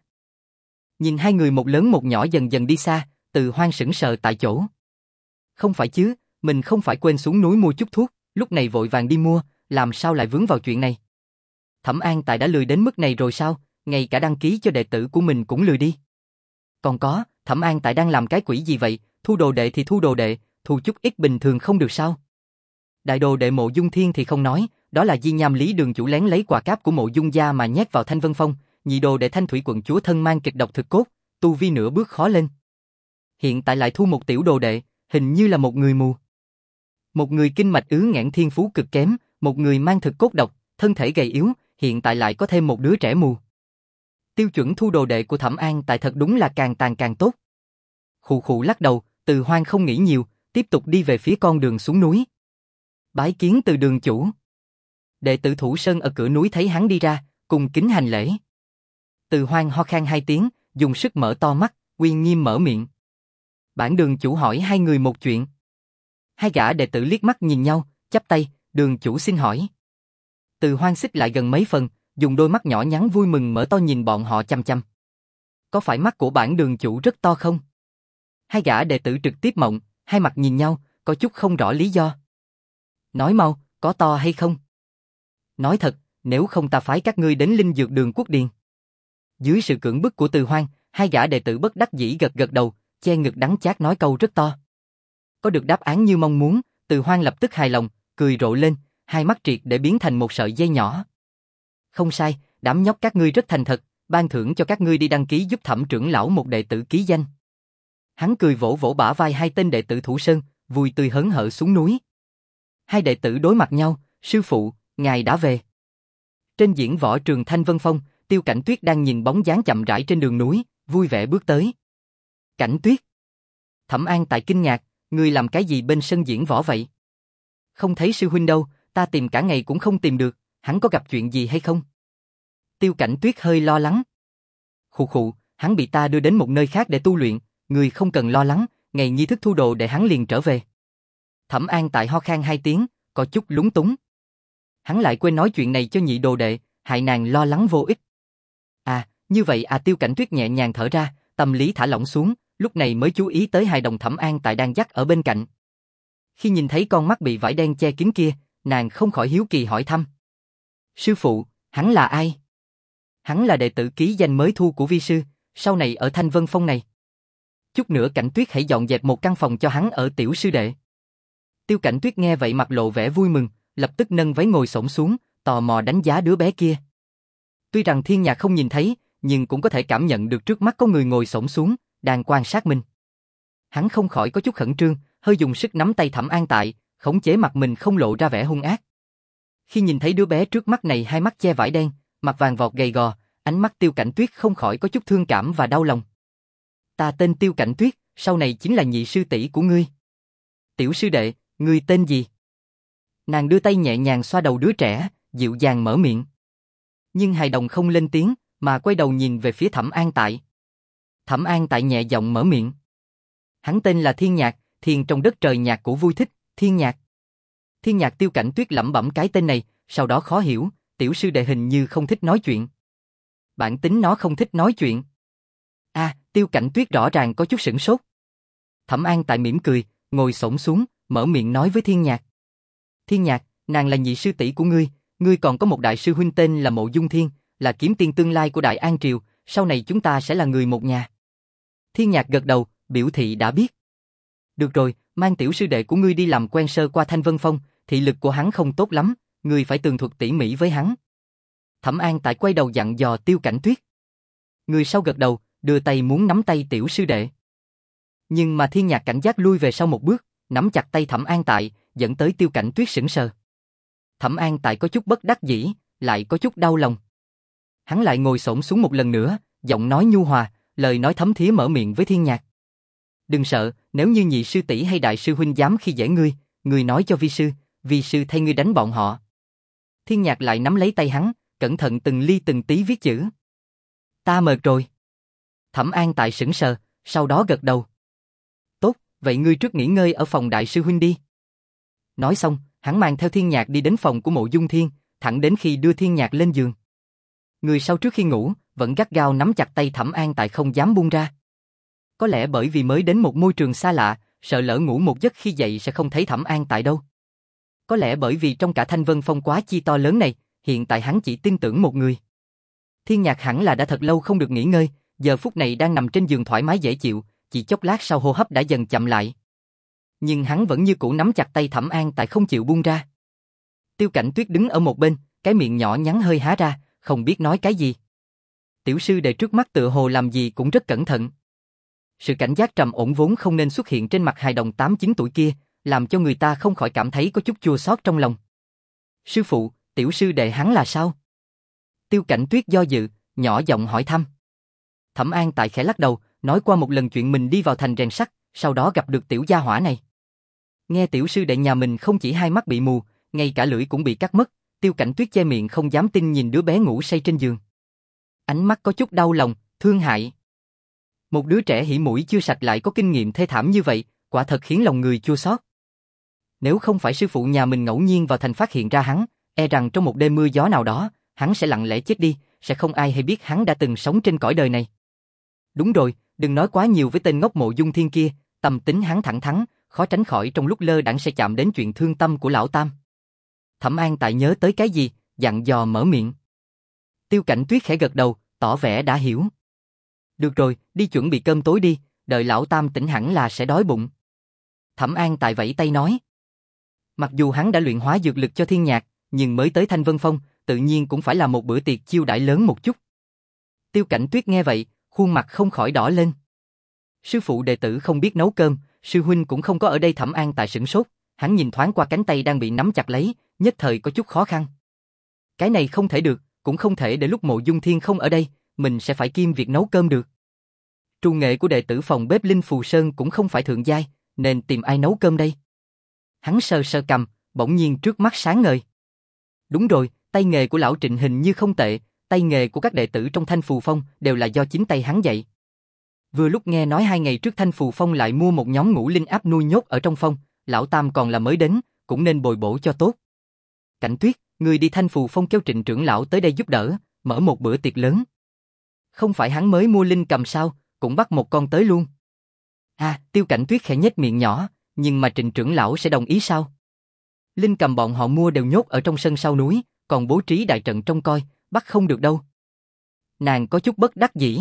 Nhìn hai người một lớn một nhỏ dần dần đi xa, Từ Hoang sững sờ tại chỗ. Không phải chứ, mình không phải quên xuống núi mua chút thuốc, lúc này vội vàng đi mua, làm sao lại vướng vào chuyện này? Thẩm An Tại đã lười đến mức này rồi sao, ngay cả đăng ký cho đệ tử của mình cũng lười đi. Còn có, Thẩm An Tại đang làm cái quỷ gì vậy, thu đồ đệ thì thu đồ đệ, thu chút ít bình thường không được sao? Đại đồ đệ Mộ Dung Thiên thì không nói, đó là Di Nham Lý đường chủ lén lấy quà cáp của Mộ Dung gia mà nhét vào Thanh Vân Phong, nhị đồ đệ Thanh Thủy quận chúa thân mang kịch độc thực cốt, tu vi nửa bước khó lên. Hiện tại lại thu một tiểu đồ đệ, hình như là một người mù. Một người kinh mạch ứ nghẽn thiên phú cực kém, một người mang thực cốt độc, thân thể gầy yếu, hiện tại lại có thêm một đứa trẻ mù. Tiêu chuẩn thu đồ đệ của Thẩm An Tại thật đúng là càng tàn càng tốt. Khụ khụ lắc đầu, Từ Hoang không nghĩ nhiều, tiếp tục đi về phía con đường xuống núi. Bái kiến Từ đường chủ. Đệ tử Thủ Sơn ở cửa núi thấy hắn đi ra, cùng kính hành lễ. Từ Hoang ho khan hai tiếng, dùng sức mở to mắt, uy nghiêm mở miệng. Bản đường chủ hỏi hai người một chuyện. Hai gã đệ tử liếc mắt nhìn nhau, chắp tay, đường chủ xin hỏi. Từ Hoang xích lại gần mấy phần, dùng đôi mắt nhỏ nhắn vui mừng mở to nhìn bọn họ chăm chăm. Có phải mắt của bản đường chủ rất to không? Hai gã đệ tử trực tiếp mộng, hai mặt nhìn nhau, có chút không rõ lý do. Nói mau, có to hay không? Nói thật, nếu không ta phái các ngươi đến Linh Dược Đường Quốc Điền. Dưới sự cưỡng bức của Từ Hoang, hai gã đệ tử bất đắc dĩ gật gật đầu, che ngực đắng chát nói câu rất to. Có được đáp án như mong muốn, Từ Hoang lập tức hài lòng, cười rộ lên, hai mắt triệt để biến thành một sợi dây nhỏ. Không sai, đám nhóc các ngươi rất thành thật, ban thưởng cho các ngươi đi đăng ký giúp Thẩm trưởng lão một đệ tử ký danh. Hắn cười vỗ vỗ bả vai hai tên đệ tử Thủ Sơn, vui tươi hớn hở xuống núi. Hai đệ tử đối mặt nhau, sư phụ, ngài đã về. Trên diễn võ trường Thanh Vân Phong, Tiêu Cảnh Tuyết đang nhìn bóng dáng chậm rãi trên đường núi, vui vẻ bước tới. Cảnh Tuyết. Thẩm An Tại kinh ngạc, ngươi làm cái gì bên sân diễn võ vậy? Không thấy sư huynh đâu, ta tìm cả ngày cũng không tìm được, hắn có gặp chuyện gì hay không? Tiêu Cảnh Tuyết hơi lo lắng. Khụ khụ, hắn bị ta đưa đến một nơi khác để tu luyện, ngươi không cần lo lắng, ngày nghi thức thu đồ để hắn liền trở về. Thẩm An Tại ho khan hai tiếng, có chút lúng túng. Hắn lại quên nói chuyện này cho nhị đồ đệ, hại nàng lo lắng vô ích. À, như vậy à. Tiêu Cảnh Tuyết nhẹ nhàng thở ra, tâm lý thả lỏng xuống, lúc này mới chú ý tới hài đồng Thẩm An Tại đang dắt ở bên cạnh. Khi nhìn thấy con mắt bị vải đen che kín kia, nàng không khỏi hiếu kỳ hỏi thăm. Sư phụ, hắn là ai? Hắn là đệ tử ký danh mới thu của vi sư, sau này ở Thanh Vân Phong này. Chút nữa Cảnh Tuyết hãy dọn dẹp một căn phòng cho hắn ở Tiểu sư đệ. Tiêu Cảnh Tuyết nghe vậy mặt lộ vẻ vui mừng, lập tức nâng váy ngồi xổm xuống, tò mò đánh giá đứa bé kia. Tuy rằng Thiên Nhạc không nhìn thấy, nhưng cũng có thể cảm nhận được trước mắt có người ngồi xổm xuống, đang quan sát mình. Hắn không khỏi có chút khẩn trương, hơi dùng sức nắm tay Thẩm An Tại, khống chế mặt mình không lộ ra vẻ hung ác. Khi nhìn thấy đứa bé trước mắt này hai mắt che vải đen, mặt vàng vọt gầy gò, ánh mắt Tiêu Cảnh Tuyết không khỏi có chút thương cảm và đau lòng. Ta tên Tiêu Cảnh Tuyết, sau này chính là nhị sư tỷ của ngươi. Tiểu sư đệ, ngươi tên gì? Nàng đưa tay nhẹ nhàng xoa đầu đứa trẻ, dịu dàng mở miệng. Nhưng hài đồng không lên tiếng, mà quay đầu nhìn về phía Thẩm An Tại. Thẩm An Tại nhẹ giọng mở miệng. Hắn tên là Thiên Nhạc, thiền trong đất trời nhạc của vui thích, Thiên Nhạc. Thiên Nhạc. Tiêu Cảnh Tuyết lẩm bẩm cái tên này, sau đó khó hiểu, tiểu sư đệ hình như không thích nói chuyện. Bản tính nó không thích nói chuyện. A, à, Tiêu Cảnh Tuyết rõ ràng có chút sửng sốt. Thẩm An Tại mỉm cười, ngồi xổm xuống, mở miệng nói với Thiên Nhạc. Thiên Nhạc, nàng là nhị sư tỷ của ngươi, ngươi còn có một đại sư huynh tên là Mộ Dung Thiên, là kiếm tiên tương lai của Đại An Triều, sau này chúng ta sẽ là người một nhà. Thiên Nhạc gật đầu, biểu thị đã biết. Được rồi, mang tiểu sư đệ của ngươi đi làm quen sơ qua Thanh Vân Phong, thị lực của hắn không tốt lắm, ngươi phải tường thuật tỉ mỉ với hắn. Thẩm An Tại quay đầu dặn dò Tiêu Cảnh Tuyết. Người sau gật đầu, đưa tay muốn nắm tay tiểu sư đệ. Nhưng mà Thiên Nhạc cảnh giác lui về sau một bước, nắm chặt tay Thẩm An Tại, dẫn tới Tiêu Cảnh Tuyết sững sờ. Thẩm An Tại có chút bất đắc dĩ, lại có chút đau lòng. Hắn lại ngồi xổm xuống một lần nữa, giọng nói nhu hòa, lời nói thấm thía mở miệng với Thiên Nhạc. Đừng sợ, nếu như nhị sư tỷ hay đại sư huynh dám khi dễ ngươi, ngươi nói cho vi sư, vi sư thay ngươi đánh bọn họ. Thiên Nhạc lại nắm lấy tay hắn, cẩn thận từng ly từng tí viết chữ. Ta mệt rồi. Thẩm An Tại sững sờ, sau đó gật đầu. Tốt, vậy ngươi trước nghỉ ngơi ở phòng đại sư huynh đi. Nói xong, hắn mang theo Thiên Nhạc đi đến phòng của Mộ Dung Thiên, thẳng đến khi đưa Thiên Nhạc lên giường. Người sau trước khi ngủ, vẫn gắt gao nắm chặt tay Thẩm An Tại không dám buông ra. Có lẽ bởi vì mới đến một môi trường xa lạ, sợ lỡ ngủ một giấc khi dậy sẽ không thấy Thẩm An Tại đâu. Có lẽ bởi vì trong cả Thanh Vân Phong quá chi to lớn này, hiện tại hắn chỉ tin tưởng một người. Thiên Nhạc hẳn là đã thật lâu không được nghỉ ngơi, giờ phút này đang nằm trên giường thoải mái dễ chịu, chỉ chốc lát sau hô hấp đã dần chậm lại. Nhưng hắn vẫn như cũ nắm chặt tay Thẩm An Tại không chịu buông ra. Tiêu Cảnh Tuyết đứng ở một bên, cái miệng nhỏ nhắn hơi há ra, không biết nói cái gì. Tiểu sư đệ trước mắt tựa hồ làm gì cũng rất cẩn thận. Sự cảnh giác trầm ổn vốn không nên xuất hiện trên mặt hài đồng tám chín tuổi kia, làm cho người ta không khỏi cảm thấy có chút chua xót trong lòng. Sư phụ, tiểu sư đệ hắn là sao? Tiêu Cảnh Tuyết do dự, nhỏ giọng hỏi thăm. Thẩm An Tại khẽ lắc đầu, nói qua một lần chuyện mình đi vào thành rèn sắt, sau đó gặp được tiểu gia hỏa này. Nghe tiểu sư đệ nhà mình không chỉ hai mắt bị mù, ngay cả lưỡi cũng bị cắt mất, Tiêu Cảnh Tuyết che miệng không dám tin nhìn đứa bé ngủ say trên giường. Ánh mắt có chút đau lòng, thương hại. Một đứa trẻ hỉ mũi chưa sạch lại có kinh nghiệm thê thảm như vậy, quả thật khiến lòng người chua xót. Nếu không phải sư phụ nhà mình ngẫu nhiên vào thành phát hiện ra hắn, e rằng trong một đêm mưa gió nào đó, hắn sẽ lặng lẽ chết đi, sẽ không ai hay biết hắn đã từng sống trên cõi đời này. Đúng rồi, đừng nói quá nhiều với tên ngốc Mộ Dung Thiên kia, tâm tính hắn thẳng thắn, khó tránh khỏi trong lúc lơ đãng sẽ chạm đến chuyện thương tâm của lão tam. Thẩm An Tại nhớ tới cái gì, dặn dò mở miệng. Tiêu Cảnh Tuyết khẽ gật đầu, tỏ vẻ đã hiểu. Được rồi, đi chuẩn bị cơm tối đi, đợi lão tam tỉnh hẳn là sẽ đói bụng. Thẩm An Tại vẫy tay nói. Mặc dù hắn đã luyện hóa dược lực cho Thiên Nhạc, nhưng mới tới Thanh Vân Phong, tự nhiên cũng phải là một bữa tiệc chiêu đãi lớn một chút. Tiêu Cảnh Tuyết nghe vậy, khuôn mặt không khỏi đỏ lên. Sư phụ đệ tử không biết nấu cơm, sư huynh cũng không có ở đây. Thẩm An Tại sửng sốt, hắn nhìn thoáng qua cánh tay đang bị nắm chặt lấy, nhất thời có chút khó khăn. Cái này không thể được, cũng không thể để lúc Mộ Dung Thiên không ở đây, mình sẽ phải kiêm việc nấu cơm được. Trù nghệ của đệ tử phòng bếp Linh Phù Sơn cũng không phải thượng giai, nên tìm ai nấu cơm đây? Hắn sờ sờ cằm, bỗng nhiên trước mắt sáng ngời. Đúng rồi, tay nghề của lão Trịnh hình như không tệ, tay nghề của các đệ tử trong Thanh Phù Phong đều là do chính tay hắn dạy. Vừa lúc nghe nói hai ngày trước Thanh Phù Phong lại mua một nhóm ngũ linh áp nuôi nhốt ở trong phong, lão tam còn là mới đến, cũng nên bồi bổ cho tốt. Cảnh Tuyết, người đi Thanh Phù Phong kêu Trịnh trưởng lão tới đây giúp đỡ, mở một bữa tiệc lớn. Không phải hắn mới mua linh cầm sao, cũng bắt một con tới luôn. À, Tiêu Cảnh Tuyết khẽ nhếch miệng nhỏ, nhưng mà Trịnh trưởng lão sẽ đồng ý sao? Linh cầm bọn họ mua đều nhốt ở trong sân sau núi, còn bố trí đại trận trông coi, bắt không được đâu. Nàng có chút bất đắc dĩ.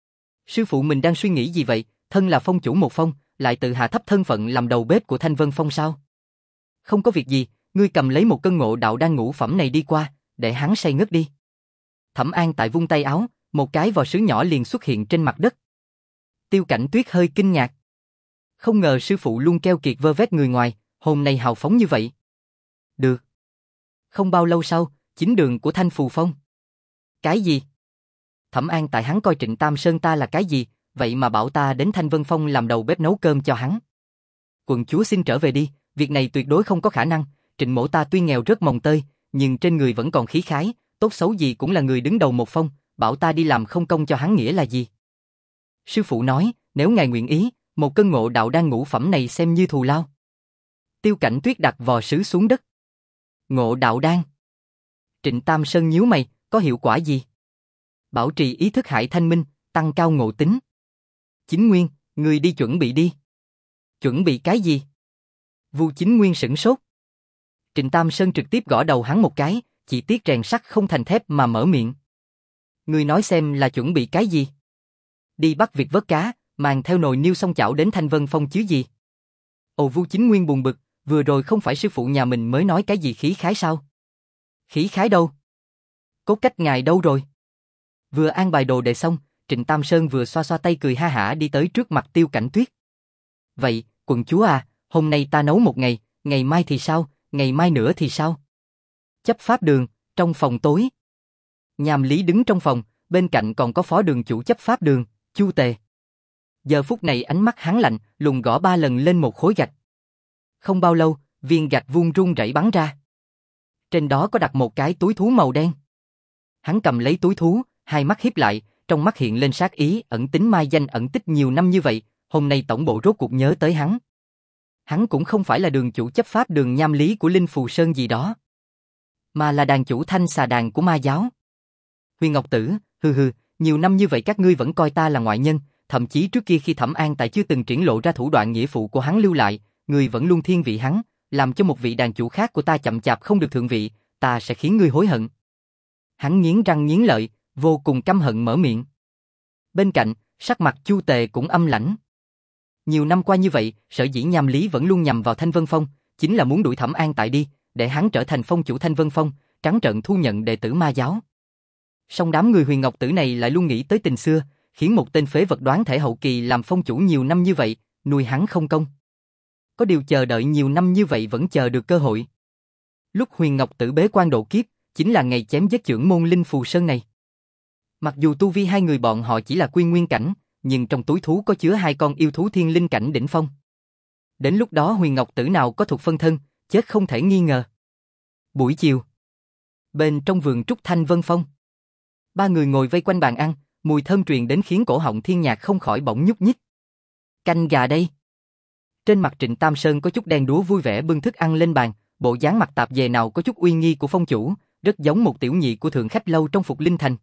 Sư phụ mình đang suy nghĩ gì vậy, thân là phong chủ một phong, lại tự hạ thấp thân phận làm đầu bếp của Thanh Vân Phong sao? Không có việc gì, ngươi cầm lấy một cân ngộ đạo đan ngũ phẩm này đi qua, để hắn say ngất đi. Thẩm An tại vung tay áo, một cái vò sứ nhỏ liền xuất hiện trên mặt đất. Tiêu Cảnh Tuyết hơi kinh ngạc. Không ngờ sư phụ luôn keo kiệt vơ vét người ngoài, hôm nay hào phóng như vậy. Được. Không bao lâu sau, chính đường của Thanh Phù Phong. Cái gì? Thẩm An tại hắn coi Trịnh Tam Sơn ta là cái gì, vậy mà bảo ta đến Thanh Vân Phong làm đầu bếp nấu cơm cho hắn. Quận chúa xin trở về đi, việc này tuyệt đối không có khả năng, Trịnh mỗ ta tuy nghèo rất mồng tơi, nhưng trên người vẫn còn khí khái, tốt xấu gì cũng là người đứng đầu một phong, bảo ta đi làm không công cho hắn nghĩa là gì? Sư phụ nói, nếu ngài nguyện ý, một cân ngộ đạo đan ngũ phẩm này xem như thù lao. Tiêu Cảnh Tuyết đặt vò sứ xuống đất. Ngộ đạo đan. Trịnh Tam Sơn nhíu mày, có hiệu quả gì? Bảo trì ý thức hải thanh minh, tăng cao ngộ tính. Chính Nguyên, người đi chuẩn bị đi. Chuẩn bị cái gì? Vu Chính Nguyên sửng sốt. Trịnh Tam Sơn trực tiếp gõ đầu hắn một cái, chỉ tiếc rèn sắt không thành thép mà mở miệng. Người nói xem là chuẩn bị cái gì? Đi bắt việc vớt cá, mang theo nồi niêu xong chảo đến Thanh Vân Phong chứ gì? Ồ, Vu Chính Nguyên buồn bực, vừa rồi không phải sư phụ nhà mình mới nói cái gì khí khái sao? Khí khái đâu? Cốt cách ngài đâu rồi? Vừa an bài đồ đệ xong, Trịnh Tam Sơn vừa xoa xoa tay cười ha hả đi tới trước mặt Tiêu Cảnh Tuyết. Vậy, quận chúa à, hôm nay ta nấu một ngày, ngày mai thì sao, ngày mai nữa thì sao? Chấp pháp đường, trong phòng tối. Nham Lý đứng trong phòng, bên cạnh còn có phó đường chủ chấp pháp đường, Chu Tề. Giờ phút này ánh mắt hắn lạnh, lùng gõ ba lần lên một khối gạch. Không bao lâu, viên gạch vuông rung rẩy bắn ra. Trên đó có đặt một cái túi thú màu đen. Hắn cầm lấy túi thú, hai mắt híp lại, trong mắt hiện lên sát ý, ẩn tính mai danh ẩn tích nhiều năm như vậy, hôm nay tổng bộ rốt cuộc nhớ tới hắn. Hắn cũng không phải là đường chủ chấp pháp đường Nham Lý của Linh Phù Sơn gì đó, mà là đàn chủ Thanh Xà Đàn của ma giáo. Huyền Ngọc Tử, hừ hừ, nhiều năm như vậy các ngươi vẫn coi ta là ngoại nhân, thậm chí trước kia khi Thẩm An tại chưa từng triển lộ ra thủ đoạn nghĩa phụ của hắn lưu lại, ngươi vẫn luôn thiên vị hắn, làm cho một vị đàn chủ khác của ta chậm chạp không được thượng vị, ta sẽ khiến ngươi hối hận. Hắn nghiến răng nghiến lợi, vô cùng căm hận mở miệng. Bên cạnh, sắc mặt Chu Tề cũng âm lãnh. Nhiều năm qua như vậy, sở dĩ Nham Lý vẫn luôn nhằm vào Thanh Vân Phong, chính là muốn đuổi Thẩm An tại đi, để hắn trở thành phong chủ Thanh Vân Phong, trắng trợn thu nhận đệ tử ma giáo. Song đám người Huyền Ngọc Tử này lại luôn nghĩ tới tình xưa, khiến một tên phế vật đoán thể hậu kỳ làm phong chủ nhiều năm như vậy, nuôi hắn không công. Có điều chờ đợi nhiều năm như vậy vẫn chờ được cơ hội. Lúc Huyền Ngọc Tử bế quan độ kiếp, chính là ngày chém giết trưởng môn Linh Phù Sơn này. Mặc dù tu vi hai người bọn họ chỉ là quy nguyên cảnh, nhưng trong túi thú có chứa hai con yêu thú thiên linh cảnh đỉnh phong. Đến lúc đó Huyền Ngọc Tử nào có thuộc phân thân, chết không thể nghi ngờ. Buổi chiều, bên trong vườn trúc Thanh Vân Phong, ba người ngồi vây quanh bàn ăn, mùi thơm truyền đến khiến cổ họng Thiên Nhạc không khỏi bỗng nhúc nhích. Canh gà đây. Trên mặt Trịnh Tam Sơn có chút đen đúa vui vẻ bưng thức ăn lên bàn, bộ dáng mặt tạp dề nào có chút uy nghi của phong chủ, rất giống một tiểu nhị của thượng khách lâu trong Phục Linh Thành.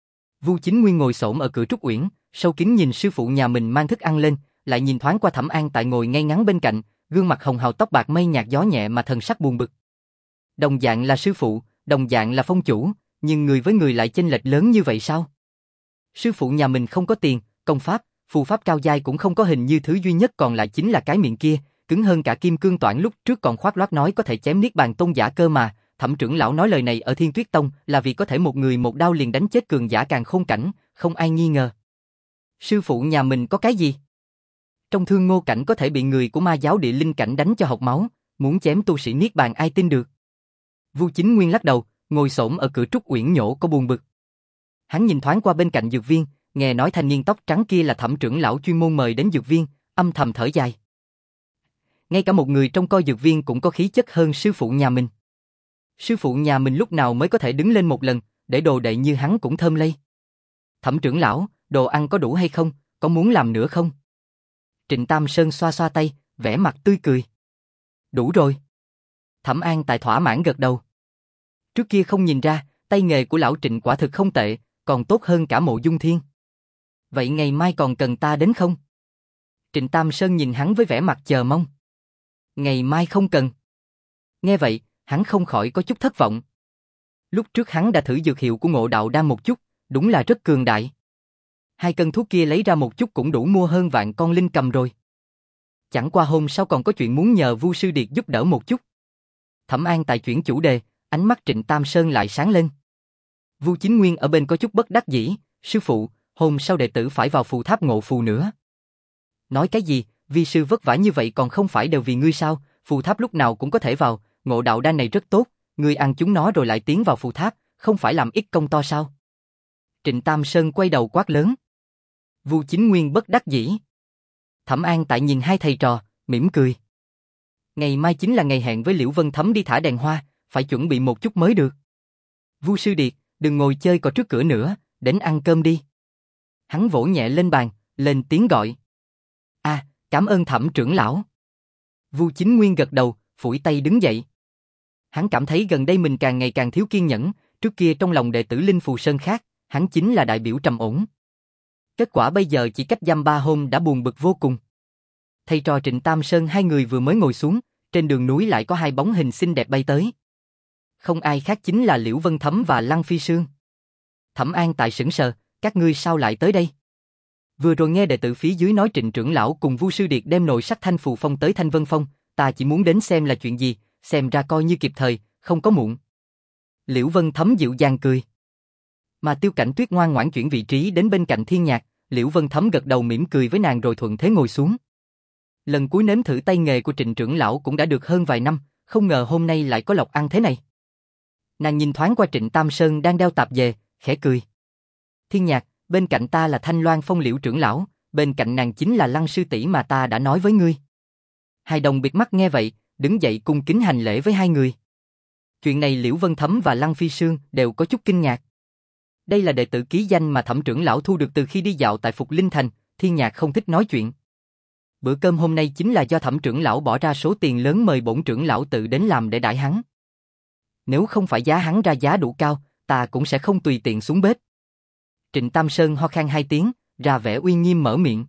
Vu Chính Nguyên ngồi xổm ở cửa trúc uyển, sâu kín nhìn sư phụ nhà mình mang thức ăn lên, lại nhìn thoáng qua Thẩm An tại ngồi ngay ngắn bên cạnh, gương mặt hồng hào tóc bạc mây nhạt gió nhẹ mà thần sắc buồn bực. Đồng dạng là sư phụ, đồng dạng là phong chủ, nhưng người với người lại chênh lệch lớn như vậy sao? Sư phụ nhà mình không có tiền, công pháp, phù pháp cao giai cũng không có, hình như thứ duy nhất còn lại chính là cái miệng kia, cứng hơn cả kim cương toản lúc trước còn khoác lác nói có thể chém niết bàn tôn giả cơ mà. Thẩm trưởng lão nói lời này ở Thiên Tuyết Tông là vì có thể một người một đao liền đánh chết cường giả càn khôn cảnh, không ai nghi ngờ. Sư phụ nhà mình có cái gì? Trong Thương Ngô cảnh có thể bị người của ma giáo Địa Linh cảnh đánh cho học máu, muốn chém tu sĩ niết bàn ai tin được? Vu Chính Nguyên lắc đầu, ngồi xổm ở cửa trúc uyển nhổ có buồn bực. Hắn nhìn thoáng qua bên cạnh dược viên, nghe nói thanh niên tóc trắng kia là Thẩm trưởng lão chuyên môn mời đến dược viên, âm thầm thở dài. Ngay cả một người trong coi dược viên cũng có khí chất hơn sư phụ nhà mình. Sư phụ nhà mình lúc nào mới có thể đứng lên một lần, để đồ đệ như hắn cũng thơm lây. Thẩm trưởng lão, đồ ăn có đủ hay không, có muốn làm nữa không? Trịnh Tam Sơn xoa xoa tay, vẻ mặt tươi cười. Đủ rồi. Thẩm An tại thỏa mãn gật đầu. Trước kia không nhìn ra, tay nghề của lão Trịnh quả thực không tệ, còn tốt hơn cả Mộ Dung Thiên. Vậy ngày mai còn cần ta đến không? Trịnh Tam Sơn nhìn hắn với vẻ mặt chờ mong. Ngày mai không cần. Nghe vậy, hắn không khỏi có chút thất vọng. Lúc trước hắn đã thử dược hiệu của Ngộ Đạo Đan một chút, đúng là rất cường đại. Hai cân thuốc kia lấy ra một chút cũng đủ mua hơn vạn con linh cầm rồi. Chẳng qua hôm sau còn có chuyện muốn nhờ Vu Sư Điệt giúp đỡ một chút. Thẩm An Tài chuyển chủ đề, ánh mắt Trịnh Tam Sơn lại sáng lên. Vu Chính Nguyên ở bên có chút bất đắc dĩ, sư phụ, hôm sau đệ tử phải vào phù tháp ngộ phù nữa. Nói cái gì, vi sư vất vả như vậy còn không phải đều vì ngươi sao, phù tháp lúc nào cũng có thể vào, Ngộ Đạo Đan này rất tốt, ngươi ăn chúng nó rồi lại tiến vào phù tháp, không phải làm ít công to sao? Trịnh Tam Sơn quay đầu quát lớn. Vu Chính Nguyên bất đắc dĩ. Thẩm An Tại nhìn hai thầy trò, mỉm cười. Ngày mai chính là ngày hẹn với Liễu Vân Thấm đi thả đèn hoa, phải chuẩn bị một chút mới được. Vu Sư Điệt, đừng ngồi chơi cò trước cửa nữa, đến ăn cơm đi. Hắn vỗ nhẹ lên bàn, lên tiếng gọi. À, cảm ơn Thẩm trưởng lão. Vu Chính Nguyên gật đầu, phủi tay đứng dậy. Hắn cảm thấy gần đây mình càng ngày càng thiếu kiên nhẫn, trước kia trong lòng đệ tử Linh Phù Sơn khác, hắn chính là đại biểu trầm ổn. Kết quả bây giờ chỉ cách dăm ba hôm đã buồn bực vô cùng. Thầy trò Trịnh Tam Sơn hai người vừa mới ngồi xuống, trên đường núi lại có hai bóng hình xinh đẹp bay tới. Không ai khác chính là Liễu Vân Thấm và Lăng Phi Sương. Thẩm An Tại sững sờ, các ngươi sao lại tới đây? Vừa rồi nghe đệ tử phía dưới nói Trịnh trưởng lão cùng Vu Sư Điệt đem nội sắc Thanh Phù Phong tới Thanh Vân Phong, ta chỉ muốn đến xem là chuyện gì, xem ra coi như kịp thời, không có muộn. Liễu Vân Thấm dịu dàng cười. Mà Tiêu Cảnh Tuyết ngoan ngoãn chuyển vị trí đến bên cạnh Thiên Nhạc, Liễu Vân Thấm gật đầu mỉm cười với nàng rồi thuận thế ngồi xuống. Lần cuối nếm thử tay nghề của Trịnh trưởng lão cũng đã được hơn vài năm, không ngờ hôm nay lại có lộc ăn thế này. Nàng nhìn thoáng qua Trịnh Tam Sơn đang đeo tạp dề, khẽ cười. Thiên Nhạc, bên cạnh ta là Thanh Loan Phong Liễu trưởng lão, bên cạnh nàng chính là Lăng sư tỷ mà ta đã nói với ngươi. Hai đồng biệt mắt nghe vậy, đứng dậy cung kính hành lễ với hai người. Chuyện này Liễu Vân Thấm và Lăng Phi Sương đều có chút kinh ngạc. Đây là đệ tử ký danh mà Thẩm trưởng lão thu được từ khi đi dạo tại Phục Linh Thành, Thiên Nhạc không thích nói chuyện. Bữa cơm hôm nay chính là do Thẩm trưởng lão bỏ ra số tiền lớn mời bổn trưởng lão tự đến làm để đãi hắn. Nếu không phải giá hắn ra giá đủ cao, ta cũng sẽ không tùy tiện xuống bếp. Trịnh Tam Sơn ho khan hai tiếng, ra vẻ uy nghiêm mở miệng.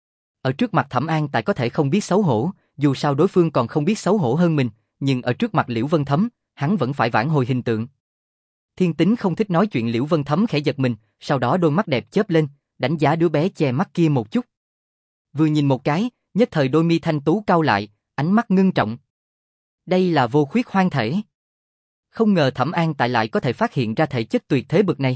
Ở trước mặt Thẩm An Tại có thể không biết xấu hổ, dù sao đối phương còn không biết xấu hổ hơn mình, nhưng ở trước mặt Liễu Vân Thấm, hắn vẫn phải vãn hồi hình tượng. Thiên Tính không thích nói chuyện, Liễu Vân Thấm khẽ giật mình, sau đó đôi mắt đẹp chớp lên, đánh giá đứa bé che mắt kia một chút. Vừa nhìn một cái, nhất thời đôi mi thanh tú cau lại, ánh mắt ngưng trọng. Đây là vô khuyết hoang thể. Không ngờ Thẩm An Tại lại có thể phát hiện ra thể chất tuyệt thế bậc này.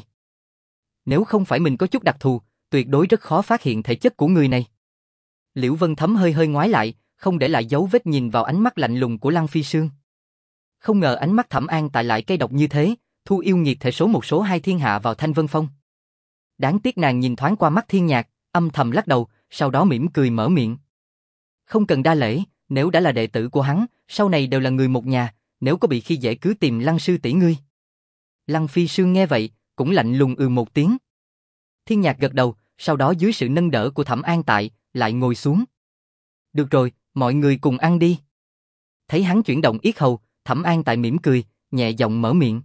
Nếu không phải mình có chút đặc thù, tuyệt đối rất khó phát hiện thể chất của người này. Liễu Vân Thấm hơi hơi ngoái lại, không để lại dấu vết nhìn vào ánh mắt lạnh lùng của Lăng Phi Sương. Không ngờ ánh mắt Thẩm An Tại lại cay độc như thế, thu yêu nghiệt thể số một số hai thiên hạ vào Thanh Vân Phong. Đáng tiếc nàng nhìn thoáng qua mắt Thiên Nhạc, âm thầm lắc đầu, sau đó mỉm cười mở miệng. Không cần đa lễ, nếu đã là đệ tử của hắn, sau này đều là người một nhà, nếu có bị khi dễ cứ tìm Lăng sư tỷ ngươi. Lăng Phi Sương nghe vậy, cũng lạnh lùng ừ một tiếng. Thiên Nhạc gật đầu, sau đó dưới sự nâng đỡ của Thẩm An Tại, lại ngồi xuống. Được rồi, mọi người cùng ăn đi. Thấy hắn chuyển động yết hầu, Thẩm An Tại mỉm cười, nhẹ giọng mở miệng.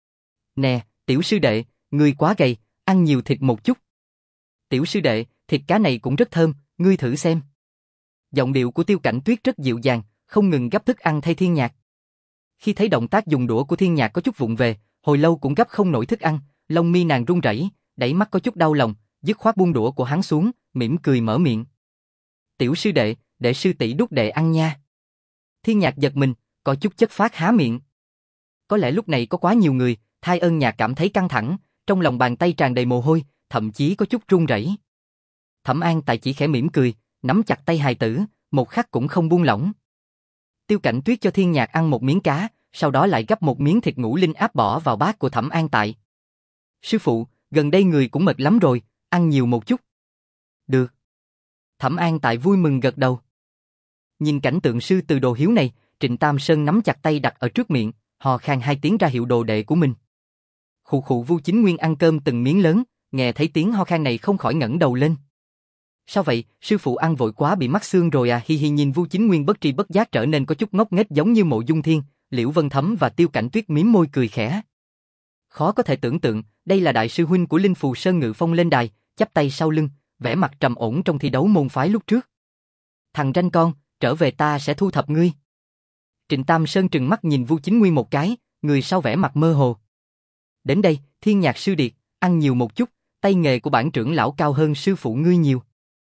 Nè, tiểu sư đệ, ngươi quá gầy, ăn nhiều thịt một chút. Tiểu sư đệ, thịt cá này cũng rất thơm, ngươi thử xem. Giọng điệu của Tiêu Cảnh Tuyết rất dịu dàng, không ngừng gắp thức ăn thay Thiên Nhạc. Khi thấy động tác dùng đũa của Thiên Nhạc có chút vụng về, hồi lâu cũng gắp không nổi thức ăn, lông mi nàng run rẩy, đẩy mắt có chút đau lòng, dứt khoát buông đũa của hắn xuống, mỉm cười mở miệng. Tiểu sư đệ, để sư tỷ đút đệ ăn nha. Thiên Nhạc giật mình, có chút chất phác há miệng. Có lẽ lúc này có quá nhiều người, Thai Ân Nhạc cảm thấy căng thẳng, trong lòng bàn tay tràn đầy mồ hôi, thậm chí có chút run rẩy. Thẩm An Tại chỉ khẽ mỉm cười, nắm chặt tay hài tử, một khắc cũng không buông lỏng. Tiêu Cảnh Tuyết cho Thiên Nhạc ăn một miếng cá, sau đó lại gắp một miếng thịt ngũ linh áp bỏ vào bát của Thẩm An Tại. Sư phụ, gần đây người cũng mệt lắm rồi, ăn nhiều một chút. Được. Thẩm An Tại vui mừng gật đầu. Nhìn cảnh tượng sư từ đồ hiếu này, Trịnh Tam Sơn nắm chặt tay đặt ở trước miệng, hò khan hai tiếng ra hiệu đồ đệ của mình. Khụ khụ Vu Chính Nguyên ăn cơm từng miếng lớn, nghe thấy tiếng ho khan này không khỏi ngẩng đầu lên. Sao vậy, sư phụ ăn vội quá bị mắc xương rồi à? Hi hi. Nhìn Vu Chính Nguyên bất tri bất giác trở nên có chút ngốc nghếch giống như Mộ Dung Thiên, Liễu Vân Thấm và Tiêu Cảnh Tuyết mím môi cười khẽ. Khó có thể tưởng tượng, đây là đại sư huynh của Linh Phù Sơn ngự phong lên đài, chắp tay sau lưng, vẻ mặt trầm ổn trong thi đấu môn phái lúc trước. Thằng ranh con, trở về ta sẽ thu thập ngươi. Trịnh Tam Sơn trừng mắt nhìn Vu Chính Nguyên một cái, người sau vẻ mặt mơ hồ. Đến đây, Thiên Nhạc sư điệt, ăn nhiều một chút, tay nghề của bản trưởng lão cao hơn sư phụ ngươi nhiều.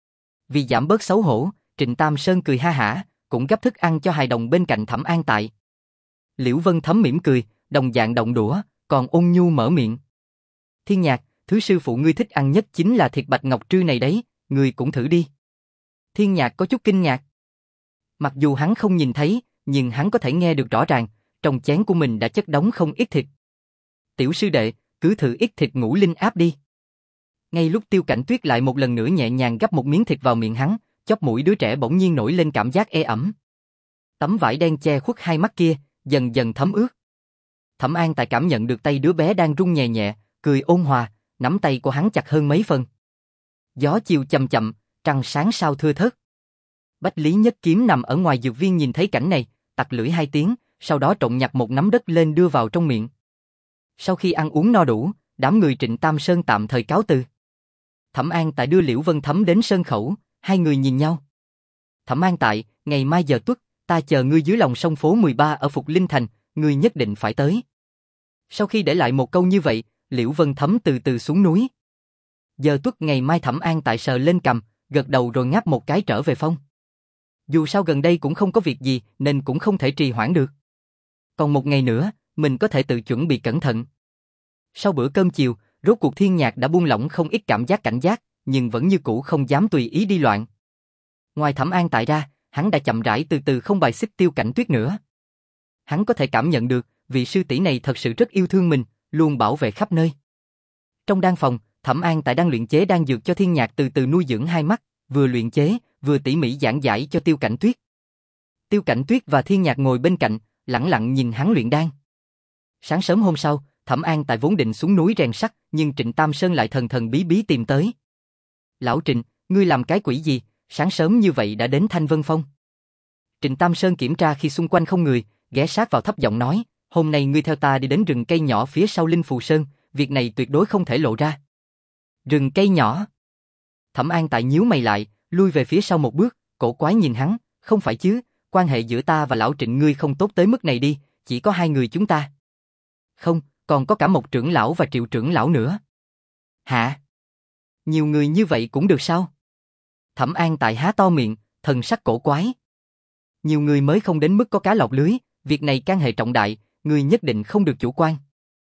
Vì giảm bớt xấu hổ, Trịnh Tam Sơn cười ha hả, cũng gấp thức ăn cho hài đồng bên cạnh Thẩm An Tại. Liễu Vân Thấm mỉm cười, đồng dạng động đũa, còn ôn nhu mở miệng. Thiên Nhạc, thứ sư phụ ngươi thích ăn nhất chính là thịt bạch ngọc trư này đấy, ngươi cũng thử đi. Thiên Nhạc có chút kinh ngạc. Mặc dù hắn không nhìn thấy, nhưng hắn có thể nghe được rõ ràng, trong chén của mình đã chất đống không ít thịt. Tiểu sư đệ, cứ thử ít thịt ngũ linh áp đi. Ngay lúc Tiêu Cảnh Tuyết lại một lần nữa nhẹ nhàng gắp một miếng thịt vào miệng hắn, chóp mũi đứa trẻ bỗng nhiên nổi lên cảm giác ê ẩm. Tấm vải đen che khuất hai mắt kia, dần dần thấm ướt. Thẩm An Tại cảm nhận được tay đứa bé đang run nhẹ nhẹ, cười ôn hòa, nắm tay của hắn chặt hơn mấy phần. Gió chiều chậm chậm, trăng sáng sao thưa thớt. Bách Lý Nhất Kiếm nằm ở ngoài dược viên nhìn thấy cảnh này, tặc lưỡi hai tiếng, sau đó trộn nhặt một nắm đất lên đưa vào trong miệng. Sau khi ăn uống no đủ, đám người Trịnh Tam Sơn tạm thời cáo từ. Thẩm An Tại đưa Liễu Vân Thấm đến sân khẩu, hai người nhìn nhau. Thẩm An Tại, ngày mai giờ tuất, ta chờ ngươi dưới lòng sông phố mười ba ở Phục Linh Thành, ngươi nhất định phải tới. Sau khi để lại một câu như vậy, Liễu Vân Thấm từ từ xuống núi. Giờ tuất ngày mai Thẩm An Tại sờ lên cằm, gật đầu rồi ngáp một cái trở về phòng. Dù sao gần đây cũng không có việc gì nên cũng không thể trì hoãn được. Còn một ngày nữa, mình có thể tự chuẩn bị cẩn thận. Sau bữa cơm chiều, rốt cuộc Thiên Nhạc đã buông lỏng không ít cảm giác cảnh giác, nhưng vẫn như cũ không dám tùy ý đi loạn. Ngoài Thẩm An Tại ra, hắn đã chậm rãi từ từ không bài xích Tiêu Cảnh Tuyết nữa. Hắn có thể cảm nhận được, vị sư tỷ này thật sự rất yêu thương mình, luôn bảo vệ khắp nơi. Trong đan phòng, Thẩm An Tại đang luyện chế đan dược cho Thiên Nhạc từ từ nuôi dưỡng hai mắt, vừa luyện chế, vừa tỉ mỉ giảng giải cho Tiêu Cảnh Tuyết. Tiêu Cảnh Tuyết và Thiên Nhạc ngồi bên cạnh, lặng lặng nhìn hắn luyện đan. Sáng sớm hôm sau, Thẩm An Tại vốn định xuống núi rèn sắt, nhưng Trịnh Tam Sơn lại thần thần bí bí tìm tới. Lão Trịnh, ngươi làm cái quỷ gì, sáng sớm như vậy đã đến Thanh Vân Phong? Trịnh Tam Sơn kiểm tra khi xung quanh không người, ghé sát vào thấp giọng nói, hôm nay ngươi theo ta đi đến rừng cây nhỏ phía sau Linh Phù Sơn, việc này tuyệt đối không thể lộ ra. Rừng cây nhỏ? Thẩm An Tại nhíu mày lại, lui về phía sau một bước, cổ quái nhìn hắn, không phải chứ, quan hệ giữa ta và lão Trịnh ngươi không tốt tới mức này đi, chỉ có hai người chúng ta. Không, còn có cả một trưởng lão và Triệu trưởng lão nữa. Hả? Nhiều người như vậy cũng được sao? Thẩm An Tại há to miệng, thần sắc cổ quái. Nhiều người mới không đến mức có cá lọt lưới, việc này can hệ trọng đại, ngươi nhất định không được chủ quan.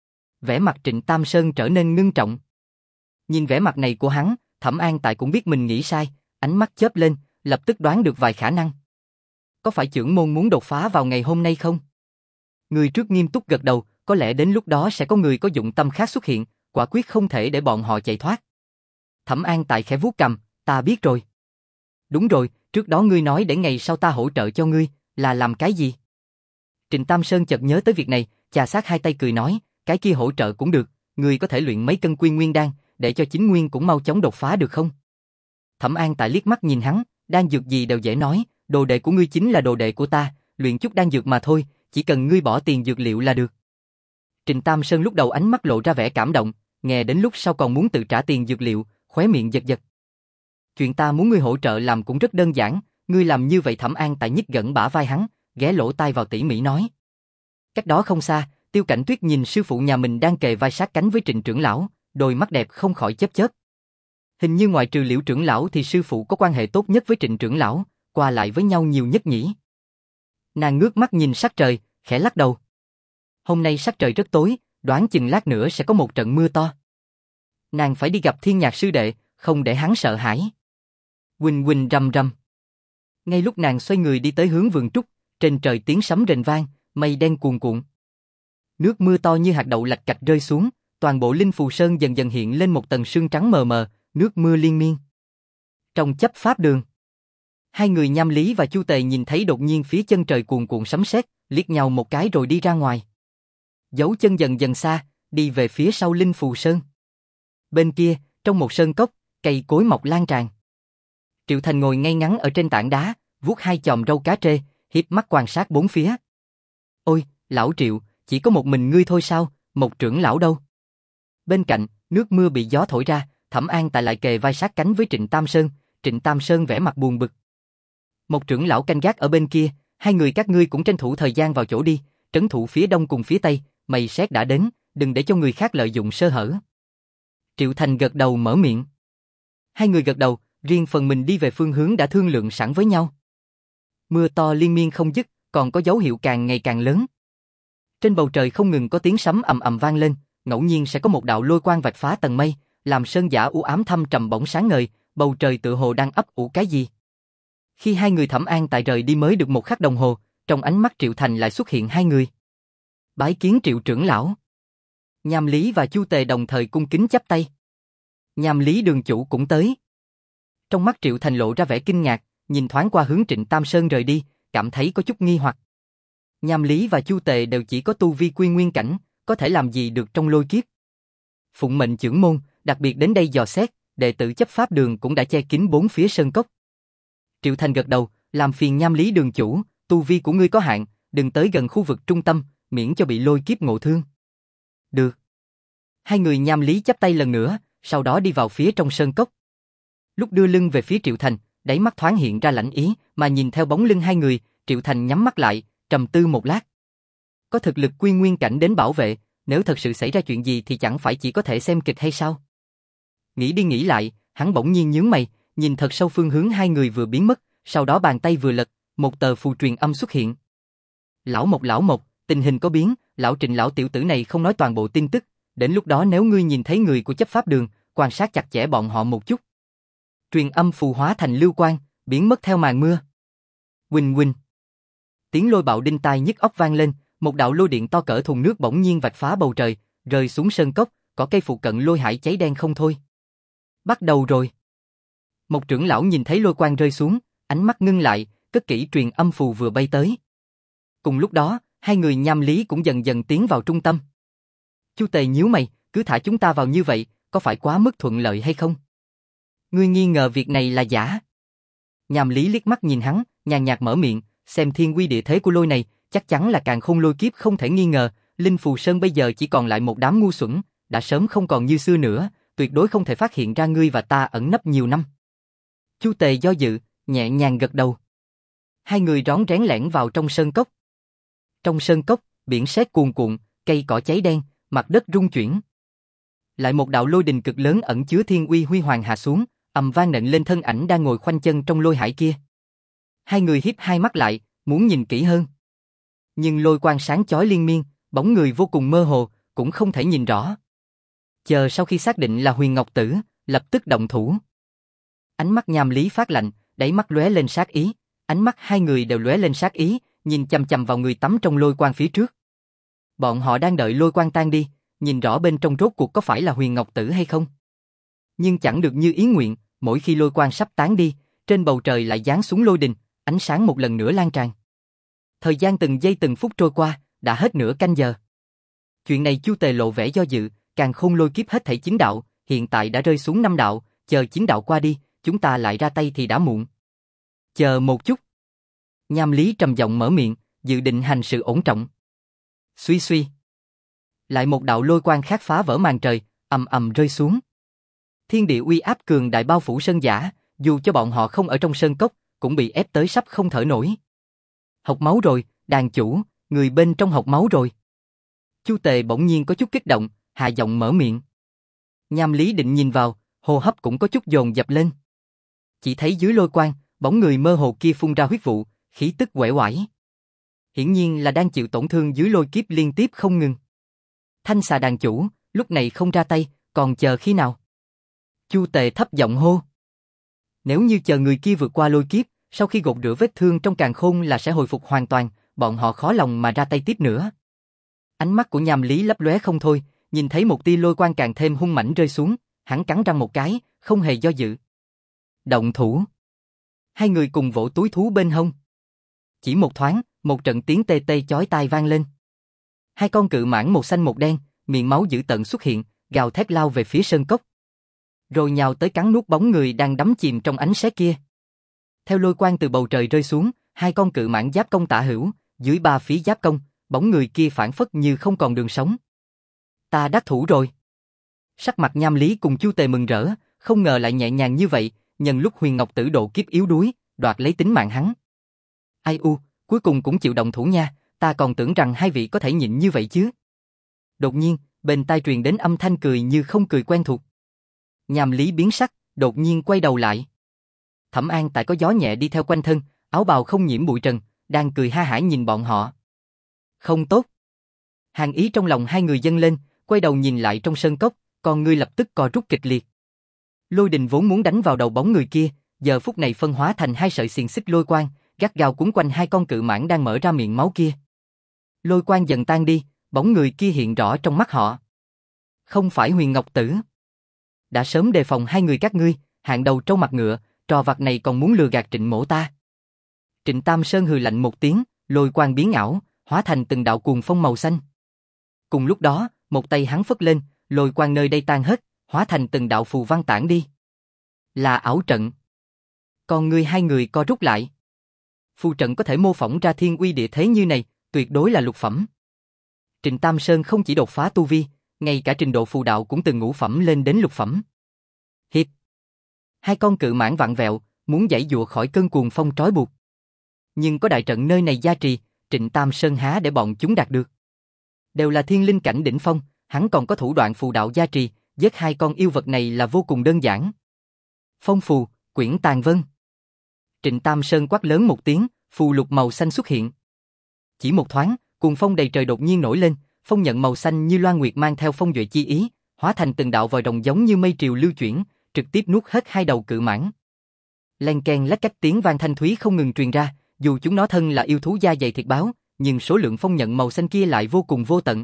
Vẻ mặt Trịnh Tam Sơn trở nên ngưng trọng. Nhìn vẻ mặt này của hắn, Thẩm An Tại cũng biết mình nghĩ sai, ánh mắt chớp lên, lập tức đoán được vài khả năng. Có phải trưởng môn muốn đột phá vào ngày hôm nay không? Người trước nghiêm túc gật đầu, có lẽ đến lúc đó sẽ có người có dụng tâm khác xuất hiện, quả quyết không thể để bọn họ chạy thoát. Thẩm An Tại khẽ vuốt cằm, ta biết rồi. Đúng rồi, trước đó ngươi nói để ngày sau ta hỗ trợ cho ngươi, là làm cái gì? Trịnh Tam Sơn chợt nhớ tới việc này, chà sát hai tay cười nói, cái kia hỗ trợ cũng được, ngươi có thể luyện mấy cân quy nguyên đan, để cho chính nguyên cũng mau chóng đột phá được không? Thẩm An Tại liếc mắt nhìn hắn, đan dược gì đều dễ nói, đồ đệ của ngươi chính là đồ đệ của ta, luyện chút đan dược mà thôi, chỉ cần ngươi bỏ tiền dược liệu là được. Trịnh Tam Sơn lúc đầu ánh mắt lộ ra vẻ cảm động, nghe đến lúc sau còn muốn tự trả tiền dược liệu, khóe miệng giật giật. Chuyện ta muốn ngươi hỗ trợ làm cũng rất đơn giản, ngươi làm như vậy. Thẩm An Tại nhích gần bả vai hắn, ghé lỗ tai vào tỉ mỉ nói. Cách đó không xa, Tiêu Cảnh Tuyết nhìn sư phụ nhà mình đang kề vai sát cánh với Trịnh trưởng lão, đôi mắt đẹp không khỏi chớp chớp. Hình như ngoài trừ Liễu trưởng lão thì sư phụ có quan hệ tốt nhất với Trịnh trưởng lão, qua lại với nhau nhiều nhất nhỉ. Nàng ngước mắt nhìn sắc trời, khẽ lắc đầu. Hôm nay sắc trời rất tối, đoán chừng lát nữa sẽ có một trận mưa to. Nàng phải đi gặp Thiên Nhạc sư đệ, không để hắn sợ hãi. Quỳnh quỳnh rầm rầm. Ngay lúc nàng xoay người đi tới hướng vườn trúc, trên trời tiếng sấm rền vang, mây đen cuồn cuộn. Nước mưa to như hạt đậu lạch cạch rơi xuống, toàn bộ Linh Phù Sơn dần dần hiện lên một tầng sương trắng mờ mờ, nước mưa liên miên. Trong chấp pháp đường, hai người Nham Lý và Chu Tề nhìn thấy đột nhiên phía chân trời cuồn cuộn sấm sét, liếc nhau một cái rồi đi ra ngoài. Dấu chân dần dần xa, đi về phía sau Linh Phù Sơn. Bên kia, trong một sơn cốc, cây cối mọc lan tràn. Triệu Thành ngồi ngay ngắn ở trên tảng đá, vuốt hai chòm râu cá trê, hiếp mắt quan sát bốn phía. Ôi, lão Triệu, chỉ có một mình ngươi thôi sao, một trưởng lão đâu? Bên cạnh, nước mưa bị gió thổi ra, Thẩm An Tại lại kề vai sát cánh với Trịnh Tam Sơn, Trịnh Tam Sơn vẻ mặt buồn bực. Một trưởng lão canh gác ở bên kia, Hai người các ngươi cũng tranh thủ thời gian vào chỗ đi, trấn thủ phía đông cùng phía tây, mây sét đã đến, đừng để cho người khác lợi dụng sơ hở. Triệu Thành gật đầu mở miệng. Hai người gật đầu, riêng phần mình đi về phương hướng đã thương lượng sẵn với nhau. Mưa to liên miên không dứt, còn có dấu hiệu càng ngày càng lớn. Trên bầu trời không ngừng có tiếng sấm ầm ầm vang lên, ngẫu nhiên sẽ có một đạo lôi quang vạch phá tầng mây, làm sơn giả u ám thâm trầm bỗng sáng ngời, bầu trời tựa hồ đang ấp ủ cái gì. Khi hai người Thẩm An tại rời đi mới được một khắc đồng hồ, trong ánh mắt Triệu Thành lại xuất hiện hai người. Bái kiến Triệu trưởng lão. Nham Lý và Chu Tề đồng thời cung kính chắp tay. Nham Lý đường chủ cũng tới. Trong mắt Triệu Thành lộ ra vẻ kinh ngạc, nhìn thoáng qua hướng Trịnh Tam Sơn rời đi, cảm thấy có chút nghi hoặc. Nham Lý và Chu Tề đều chỉ có tu vi quy nguyên cảnh, có thể làm gì được trong lôi kiếp. Phụng mệnh trưởng môn, đặc biệt đến đây dò xét, đệ tử chấp pháp đường cũng đã che kín bốn phía sơn cốc. Triệu Thành gật đầu, làm phiền Nham Lý đường chủ, tu vi của ngươi có hạn, đừng tới gần khu vực trung tâm, miễn cho bị lôi kiếp ngộ thương. Được. Hai người Nham Lý chắp tay lần nữa, sau đó đi vào phía trong sơn cốc. Lúc đưa lưng về phía Triệu Thành, đáy mắt thoáng hiện ra lãnh ý, mà nhìn theo bóng lưng hai người, Triệu Thành nhắm mắt lại, trầm tư một lát. Có thực lực quy nguyên cảnh đến bảo vệ, nếu thật sự xảy ra chuyện gì thì chẳng phải chỉ có thể xem kịch hay sao? Nghĩ đi nghĩ lại, hắn bỗng nhiên nhướng mày, nhìn thật sâu phương hướng hai người vừa biến mất, sau đó bàn tay vừa lật, một tờ phù truyền âm xuất hiện. Lão Mộc lão Mộc, tình hình có biến, lão Trịnh lão tiểu tử này không nói toàn bộ tin tức, đến lúc đó nếu ngươi nhìn thấy người của chấp pháp đường, quan sát chặt chẽ bọn họ một chút. Truyền âm phù hóa thành lưu quang, biến mất theo màn mưa. Huỳnh huỳnh. Tiếng lôi bạo đinh tai nhức óc vang lên, một đạo lôi điện to cỡ thùng nước bỗng nhiên vạch phá bầu trời, rơi xuống sơn cốc, cỏ cây phụ cận lôi hải cháy đen không thôi. Bắt đầu rồi. Một trưởng lão nhìn thấy lôi quang rơi xuống, ánh mắt ngưng lại, cất kỹ truyền âm phù vừa bay tới. Cùng lúc đó, hai người Nham Lý cũng dần dần tiến vào trung tâm. Chu Tề nhíu mày, cứ thả chúng ta vào như vậy, có phải quá mức thuận lợi hay không? Ngươi nghi ngờ việc này là giả. Nham Lý liếc mắt nhìn hắn, nhàn nhạt mở miệng, xem thiên quy địa thế của lôi này, chắc chắn là càn khôn lôi kiếp không thể nghi ngờ, Linh Phù Sơn bây giờ chỉ còn lại một đám ngu xuẩn, đã sớm không còn như xưa nữa, tuyệt đối không thể phát hiện ra ngươi và ta ẩn nấp nhiều năm. Chu Tề do dự, nhẹ nhàng gật đầu. Hai người rón rén lẻn vào trong sơn cốc. Trong sơn cốc, biển sét cuồn cuộn, cây cỏ cháy đen, mặt đất rung chuyển. Lại một đạo lôi đình cực lớn ẩn chứa thiên uy huy hoàng hạ xuống, ầm vang nện lên thân ảnh đang ngồi khoanh chân trong lôi hải kia. Hai người híp hai mắt lại, muốn nhìn kỹ hơn. Nhưng lôi quang sáng chói liên miên, bóng người vô cùng mơ hồ, cũng không thể nhìn rõ. Chờ sau khi xác định là Huyền Ngọc Tử, lập tức động thủ. Ánh mắt Nham Lý phát lạnh, đáy mắt lóe lên sát ý, ánh mắt hai người đều lóe lên sát ý, nhìn chằm chằm vào người tắm trong lôi quang phía trước. Bọn họ đang đợi lôi quang tan đi, nhìn rõ bên trong rốt cuộc có phải là Huyền Ngọc Tử hay không. Nhưng chẳng được như ý nguyện, mỗi khi lôi quang sắp tán đi, trên bầu trời lại giáng xuống lôi đình, ánh sáng một lần nữa lan tràn. Thời gian từng giây từng phút trôi qua, đã hết nửa canh giờ. Chuyện này Chu Tề lộ vẻ do dự, càn khôn lôi kiếp hết thảy chín đạo, hiện tại đã rơi xuống năm đạo, chờ chín đạo qua đi, chúng ta lại ra tay thì đã muộn. Chờ một chút. Nham Lý trầm giọng mở miệng, dự định hành sự ổn trọng. Suy suy. Lại một đạo lôi quang khác phá vỡ màn trời, ầm ầm rơi xuống. Thiên địa uy áp cường đại bao phủ sơn giả, dù cho bọn họ không ở trong sơn cốc, cũng bị ép tới sắp không thở nổi. Học máu rồi, đàn chủ, người bên trong học máu rồi. Chu Tề bỗng nhiên có chút kích động, hạ giọng mở miệng. Nham Lý định nhìn vào, hô hấp cũng có chút dồn dập lên. Chỉ thấy dưới lôi quang, bóng người mơ hồ kia phun ra huyết vụ, khí tức uể oải. Hiển nhiên là đang chịu tổn thương dưới lôi kiếp liên tiếp không ngừng. Thanh xà đàn chủ, lúc này không ra tay, còn chờ khi nào? Chu Tề thấp giọng hô. Nếu như chờ người kia vượt qua lôi kiếp, sau khi gột rửa vết thương trong càn khôn là sẽ hồi phục hoàn toàn, bọn họ khó lòng mà ra tay tiếp nữa. Ánh mắt của Nham Lý lấp lóe không thôi, nhìn thấy một tia lôi quang càng thêm hung mãnh rơi xuống, hắn cắn răng một cái, không hề do dự. Động thủ. Hai người cùng vỗ túi thú bên hông. Chỉ một thoáng, một trận tiếng tê tê chói tai vang lên. Hai con cự mãng một xanh một đen, miệng máu dữ tợn xuất hiện, gào thét lao về phía sơn cốc. Rồi nhào tới cắn nuốt bóng người đang đắm chìm trong ánh sét kia. Theo lôi quang từ bầu trời rơi xuống, hai con cự mãng giáp công tả hữu, dưới ba phía giáp công, bóng người kia phản phất như không còn đường sống. Ta đắc thủ rồi. Sắc mặt Nham Lý cùng Chu Tề mừng rỡ, không ngờ lại nhẹ nhàng như vậy, nhân lúc Huyền Ngọc Tử độ kiếp yếu đuối, đoạt lấy tính mạng hắn. Ai u, Cuối cùng cũng chịu động thủ nha, ta còn tưởng rằng hai vị có thể nhịn như vậy chứ. Đột nhiên, bên tai truyền đến âm thanh cười như không cười quen thuộc. Nham Lý biến sắc, đột nhiên quay đầu lại. Thẩm An Tại có gió nhẹ đi theo quanh thân, áo bào không nhiễm bụi trần, đang cười ha hả nhìn bọn họ. Không tốt. Hàng ý trong lòng hai người dâng lên, quay đầu nhìn lại trong sơn cốc, con ngươi lập tức co rút kịch liệt. Lôi đình vốn muốn đánh vào đầu bóng người kia, giờ phút này phân hóa thành hai sợi xiềng xích lôi quang, gắt gao cuốn quanh hai con cự mãng đang mở ra miệng máu kia. Lôi quang dần tan đi, bóng người kia hiện rõ trong mắt họ. Không phải Huyền Ngọc Tử. Đã sớm đề phòng hai người các ngươi, hạng đầu trâu mặt ngựa, trò vặt này còn muốn lừa gạt Trịnh Mỗ ta. Trịnh Tam Sơn hừ lạnh một tiếng, lôi quang biến ảo, hóa thành từng đạo cuồng phong màu xanh. Cùng lúc đó, một tay hắn phất lên, lôi quang nơi đây tan hết, hóa thành từng đạo phù văn tản đi. Là ảo trận. Còn ngươi hai người co rút lại. Phù trận có thể mô phỏng ra thiên uy địa thế như này, tuyệt đối là lục phẩm. Trịnh Tam Sơn không chỉ đột phá tu vi, ngay cả trình độ phù đạo cũng từ ngũ phẩm lên đến lục phẩm. Hiệp. Hai con cự mãng vặn vẹo, muốn giãy giụa khỏi cơn cuồng phong trói buộc. Nhưng có đại trận nơi này gia trì, Trịnh Tam Sơn há để bọn chúng đạt được. Đều là thiên linh cảnh đỉnh phong, hắn còn có thủ đoạn phù đạo gia trì, giết hai con yêu vật này là vô cùng đơn giản. Phong phù, quyển tàn vân. Trịnh Tam Sơn quát lớn một tiếng, phù lục màu xanh xuất hiện. Chỉ một thoáng, cuồng phong đầy trời đột nhiên nổi lên, phong nhận màu xanh như loan nguyệt mang theo phong duệ chi ý, hóa thành từng đạo vòi rồng giống như mây triều lưu chuyển, trực tiếp nuốt hết hai đầu cự mãng. Len keng lách cách tiếng vang thanh thúy không ngừng truyền ra, dù chúng nó thân là yêu thú da dày thịt báo, nhưng số lượng phong nhận màu xanh kia lại vô cùng vô tận.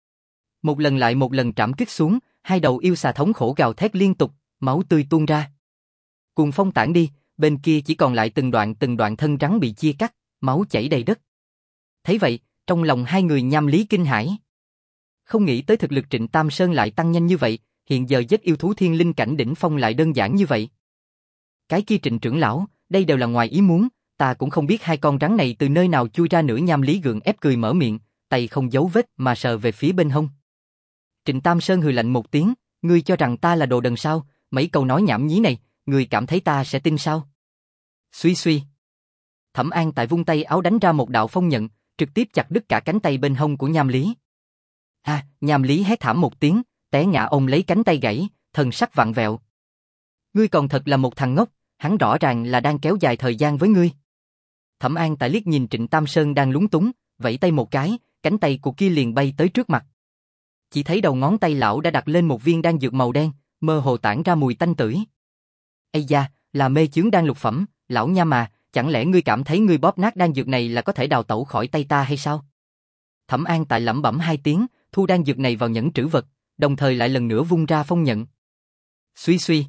Một lần lại một lần trảm kích xuống, hai đầu yêu xà thống khổ gào thét liên tục, máu tươi tuôn ra. Cuồng phong tản đi, bên kia chỉ còn lại từng đoạn từng đoạn thân rắn bị chia cắt, máu chảy đầy đất. Thấy vậy, trong lòng hai người Nham Lý kinh hãi. Không nghĩ tới thực lực Trịnh Tam Sơn lại tăng nhanh như vậy, hiện giờ giết yêu thú thiên linh cảnh đỉnh phong lại đơn giản như vậy. Cái kia Trịnh trưởng lão, đây đều là ngoài ý muốn, ta cũng không biết hai con rắn này từ nơi nào chui ra nữa. Nham Lý gượng ép cười mở miệng, tay không giấu vết mà sờ về phía bên hông. Trịnh Tam Sơn hừ lạnh một tiếng, ngươi cho rằng ta là đồ đần sao, mấy câu nói nhảm nhí này, ngươi cảm thấy ta sẽ tin sao? Suy suy. Thẩm An Tại vung tay áo đánh ra một đạo phong nhận, trực tiếp chặt đứt cả cánh tay bên hông của Nham Lý. À, Nham Lý hét thảm một tiếng, té ngã ôm lấy cánh tay gãy, thần sắc vặn vẹo. Ngươi còn thật là một thằng ngốc, hắn rõ ràng là đang kéo dài thời gian với ngươi. Thẩm An Tại liếc nhìn Trịnh Tam Sơn đang lúng túng, vẫy tay một cái, cánh tay của kia liền bay tới trước mặt. Chỉ thấy đầu ngón tay lão đã đặt lên một viên đan dược màu đen, mơ hồ tản ra mùi tanh tưởi. Ây da, là mê chướng đan lục phẩm, lão Nham mà, chẳng lẽ ngươi cảm thấy ngươi bóp nát đan dược này là có thể đào tẩu khỏi tay ta hay sao? Thẩm An Tại lẩm bẩm hai tiếng, thu đan dược này vào nhẫn trữ vật, đồng thời lại lần nữa vung ra phong nhận. Suy suy.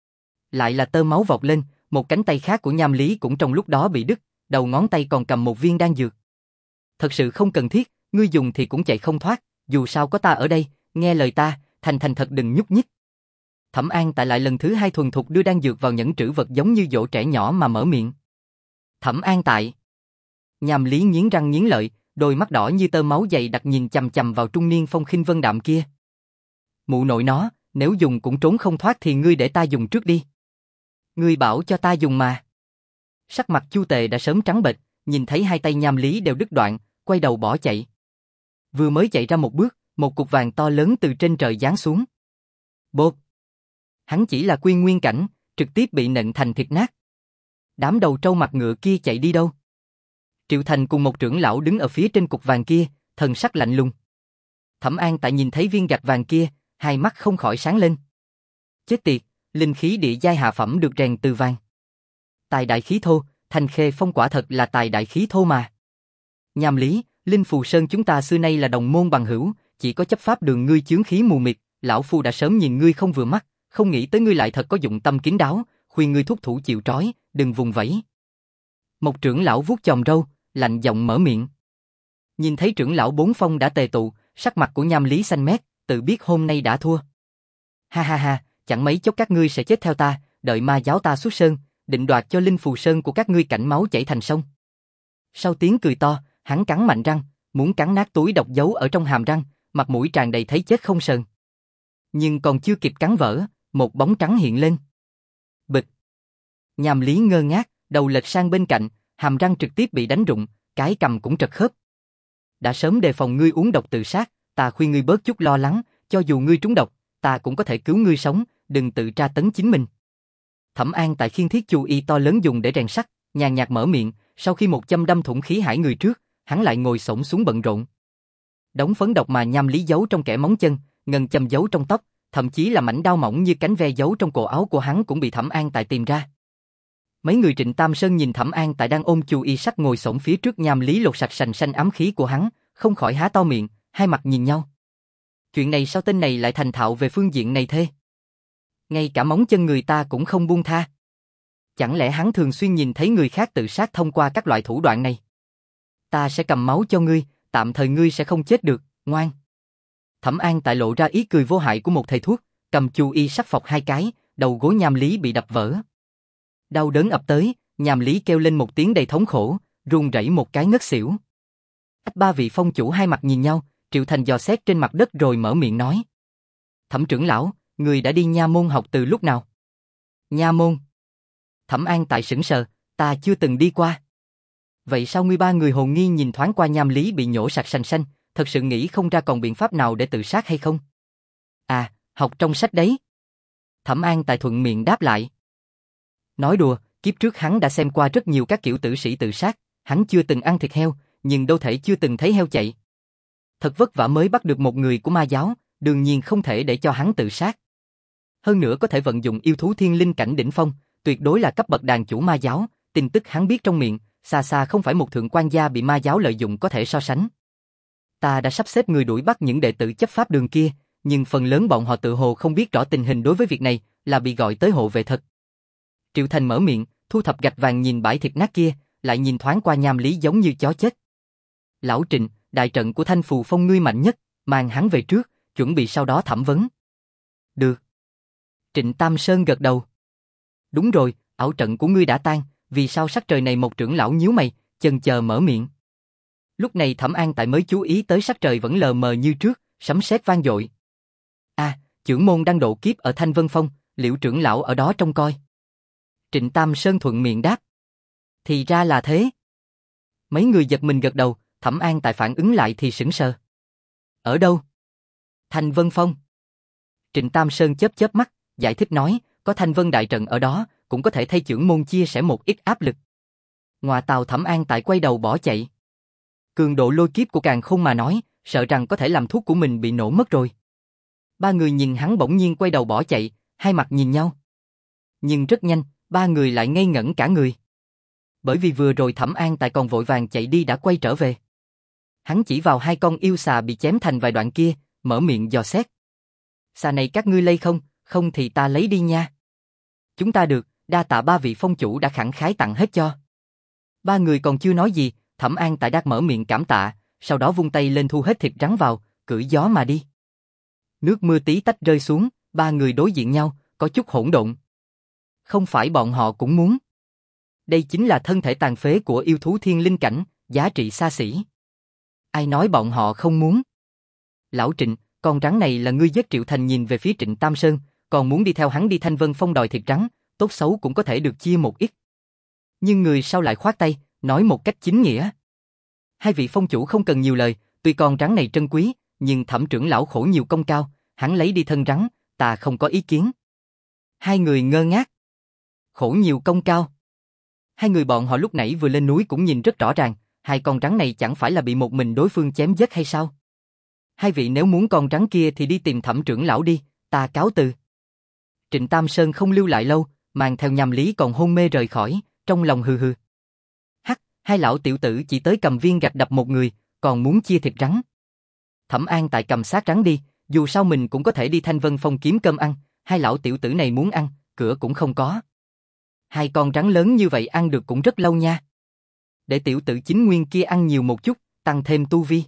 Lại là tơ máu vọt lên, một cánh tay khác của Nham Lý cũng trong lúc đó bị đứt, đầu ngón tay còn cầm một viên đan dược. Thật sự không cần thiết, ngươi dùng thì cũng chạy không thoát, dù sao có ta ở đây, nghe lời ta, thành thành thật đừng nhúc nhích. Thẩm An Tại lại lần thứ hai thuần thục đưa đan dược vào nhẫn trữ vật giống như dỗ trẻ nhỏ mà mở miệng. Thẩm An Tại. Nham Lý nghiến răng nghiến lợi, đôi mắt đỏ như tơ máu dày đặc nhìn chằm chằm vào trung niên phong khinh vân đạm kia. Mụ nội nó, nếu dùng cũng trốn không thoát thì ngươi để ta dùng trước đi. Ngươi bảo cho ta dùng mà. Sắc mặt Chu Tề đã sớm trắng bệch, nhìn thấy hai tay Nham Lý đều đứt đoạn, quay đầu bỏ chạy. Vừa mới chạy ra một bước, một cục vàng to lớn từ trên trời giáng xuống. Bột. Hắn chỉ là quy nguyên cảnh, trực tiếp bị nện thành thịt nát. Đám đầu trâu mặt ngựa kia chạy đi đâu? Triệu Thành cùng một trưởng lão đứng ở phía trên cục vàng kia, thần sắc lạnh lùng. Thẩm An Tại nhìn thấy viên gạch vàng kia, hai mắt không khỏi sáng lên. Chết tiệt, linh khí địa giai hạ phẩm được rèn từ vàng. Tài đại khí thô, Thanh Khê Phong quả thật là tài đại khí thô mà. Nham Lý, Linh Phù Sơn chúng ta xưa nay là đồng môn bằng hữu, chỉ có chấp pháp đường ngươi chướng khí mù mịt, lão phu đã sớm nhìn ngươi không vừa mắt, không nghĩ tới ngươi lại thật có dụng tâm kín đáo, khuyên ngươi thúc thủ chịu trói, đừng vùng vẫy. Một trưởng lão vuốt chòm râu, lạnh giọng mở miệng. Nhìn thấy trưởng lão bốn phong đã tề tụ, sắc mặt của Nham Lý xanh mét, tự biết hôm nay đã thua. Ha ha ha, chẳng mấy chốc các ngươi sẽ chết theo ta, đợi ma giáo ta xuất sơn, định đoạt cho Linh Phù Sơn của các ngươi cảnh máu chảy thành sông. Sau tiếng cười to, hắn cắn mạnh răng, muốn cắn nát túi độc giấu ở trong hàm răng, mặt mũi tràn đầy thấy chết không sờn. Nhưng còn chưa kịp cắn vỡ, một bóng trắng hiện lên. Bịch. Nham Lý ngơ ngác, đầu lệch sang bên cạnh, hàm răng trực tiếp bị đánh rụng, cái cầm cũng trật khớp. Đã sớm đề phòng ngươi uống độc tự sát, ta khuyên ngươi bớt chút lo lắng, cho dù ngươi trúng độc, ta cũng có thể cứu ngươi sống, đừng tự tra tấn chính mình. Thẩm An tại khiên thiết chu y to lớn dùng để rèn sắt, nhàn nhạt mở miệng, sau khi một châm đâm thủng khí hải người trước, hắn lại ngồi xổm xuống bận rộn. Đống phấn độc mà nham lý giấu trong kẽ móng chân, ngân châm giấu trong tóc, thậm chí là mảnh đao mỏng như cánh ve giấu trong cổ áo của hắn cũng bị Thẩm An tại tìm ra. Mấy người Trịnh Tam Sơn nhìn Thẩm An tại đang ôm chu y sắt ngồi xổm phía trước nham lý lột sạch sành xanh ám khí của hắn, không khỏi há to miệng, hai mặt nhìn nhau. Chuyện này sao tên này lại thành thạo về phương diện này thế? Ngay cả móng chân người ta cũng không buông tha. Chẳng lẽ hắn thường xuyên nhìn thấy người khác tự sát thông qua các loại thủ đoạn này? Ta sẽ cầm máu cho ngươi, tạm thời ngươi sẽ không chết được, ngoan. Thẩm An tại lộ ra ý cười vô hại của một thầy thuốc, cầm chu y sắt phọc hai cái, đầu gối nham lý bị đập vỡ. Đau đớn ập tới, nham lý kêu lên một tiếng đầy thống khổ, run rẩy một cái ngất xỉu. Ách ba vị phong chủ hai mặt nhìn nhau, Triệu Thành dò xét trên mặt đất rồi mở miệng nói. Thẩm trưởng lão, người đã đi nha môn học từ lúc nào? Nha môn? Thẩm An tại sững sờ, ta chưa từng đi qua. Vậy sao ngươi ba người hồn nghi nhìn thoáng qua nham lý bị nhổ sạch sành xanh, thật sự nghĩ không ra còn biện pháp nào để tự sát hay không? À, học trong sách đấy. Thẩm An tại thuận miệng đáp lại. Nói đùa, kiếp trước hắn đã xem qua rất nhiều các kiểu tử sĩ tự sát, hắn chưa từng ăn thịt heo, nhưng đâu thể chưa từng thấy heo chạy. Thật vất vả mới bắt được một người của ma giáo, đương nhiên không thể để cho hắn tự sát. Hơn nữa có thể vận dụng yêu thú thiên linh cảnh đỉnh phong, tuyệt đối là cấp bậc đàn chủ ma giáo, tin tức hắn biết trong miệng, xa xa không phải một thượng quan gia bị ma giáo lợi dụng có thể so sánh. Ta đã sắp xếp người đuổi bắt những đệ tử chấp pháp đường kia, nhưng phần lớn bọn họ tự hồ không biết rõ tình hình đối với việc này, là bị gọi tới hộ vệ thật. Triệu Thành mở miệng, thu thập gạch vàng nhìn bãi thịt nát kia, lại nhìn thoáng qua nham lý giống như chó chết. Lão Trịnh, đại trận của Thanh Phù Phong ngươi mạnh nhất, mang hắn về trước, chuẩn bị sau đó thẩm vấn. Được. Trịnh Tam Sơn gật đầu. Đúng rồi, ảo trận của ngươi đã tan, vì sao sắc trời này một trưởng lão nhíu mày, chần chờ mở miệng. Lúc này Thẩm An tại mới chú ý tới sắc trời vẫn lờ mờ như trước, sấm sét vang dội. À, trưởng môn đang độ kiếp ở Thanh Vân Phong, Liễu trưởng lão ở đó trông coi. Trịnh Tam Sơn thuận miệng đáp. Thì ra là thế. Mấy người giật mình gật đầu, Thẩm An tại phản ứng lại thì sững sờ. Ở đâu? Thanh Vân Phong. Trịnh Tam Sơn chớp chớp mắt, giải thích nói, có Thanh Vân đại trận ở đó, cũng có thể thay trưởng môn chia sẻ một ít áp lực. Ngoà tào Thẩm An tại quay đầu bỏ chạy. Cường độ lôi kiếp của Càn Khôn mà nói, sợ rằng có thể làm thuốc của mình bị nổ mất rồi. Ba người nhìn hắn bỗng nhiên quay đầu bỏ chạy, hai mặt nhìn nhau. Nhưng rất nhanh, ba người lại ngây ngẩn cả người. Bởi vì vừa rồi Thẩm An tại còn vội vàng chạy đi đã quay trở về. Hắn chỉ vào hai con yêu xà bị chém thành vài đoạn kia, mở miệng dò xét. Xà này các ngươi lấy không, không thì ta lấy đi nha. Chúng ta được, đa tạ ba vị phong chủ đã khẳng khái tặng hết cho. Ba người còn chưa nói gì, Thẩm An tại đắc mở miệng cảm tạ, sau đó vung tay lên thu hết thịt rắn vào, cưỡi gió mà đi. Nước mưa tí tách rơi xuống, ba người đối diện nhau, có chút hỗn độn. Không phải bọn họ cũng muốn. Đây chính là thân thể tàn phế của yêu thú thiên linh cảnh, giá trị xa xỉ. Ai nói bọn họ không muốn? Lão Trịnh, con rắn này là ngươi giết. Triệu Thành nhìn về phía Trịnh Tam Sơn, còn muốn đi theo hắn đi Thanh Vân Phong đòi thịt rắn, tốt xấu cũng có thể được chia một ít. Nhưng người sau lại khoát tay, nói một cách chính nghĩa. Hai vị phong chủ không cần nhiều lời, tuy con rắn này trân quý, nhưng Thẩm trưởng lão khổ nhiều công cao, hắn lấy đi thân rắn, ta không có ý kiến. Hai người ngơ ngác. Khổ nhiều công cao. Hai người bọn họ lúc nãy vừa lên núi cũng nhìn rất rõ ràng, hai con rắn này chẳng phải là bị một mình đối phương chém giết hay sao? Hai vị nếu muốn con rắn kia thì đi tìm Thẩm trưởng lão đi, ta cáo từ. Trịnh Tam Sơn không lưu lại lâu, mang theo nham lý còn hôn mê rời khỏi, trong lòng hừ hừ. Hắc, hai lão tiểu tử chỉ tới cầm viên gạch đập một người, còn muốn chia thịt rắn. Thẩm An tại cầm xác rắn đi, dù sao mình cũng có thể đi Thanh Vân Phong kiếm cơm ăn, hai lão tiểu tử này muốn ăn, cửa cũng không có. Hai con rắn lớn như vậy ăn được cũng rất lâu nha. Để tiểu tử chính nguyên kia ăn nhiều một chút, tăng thêm tu vi.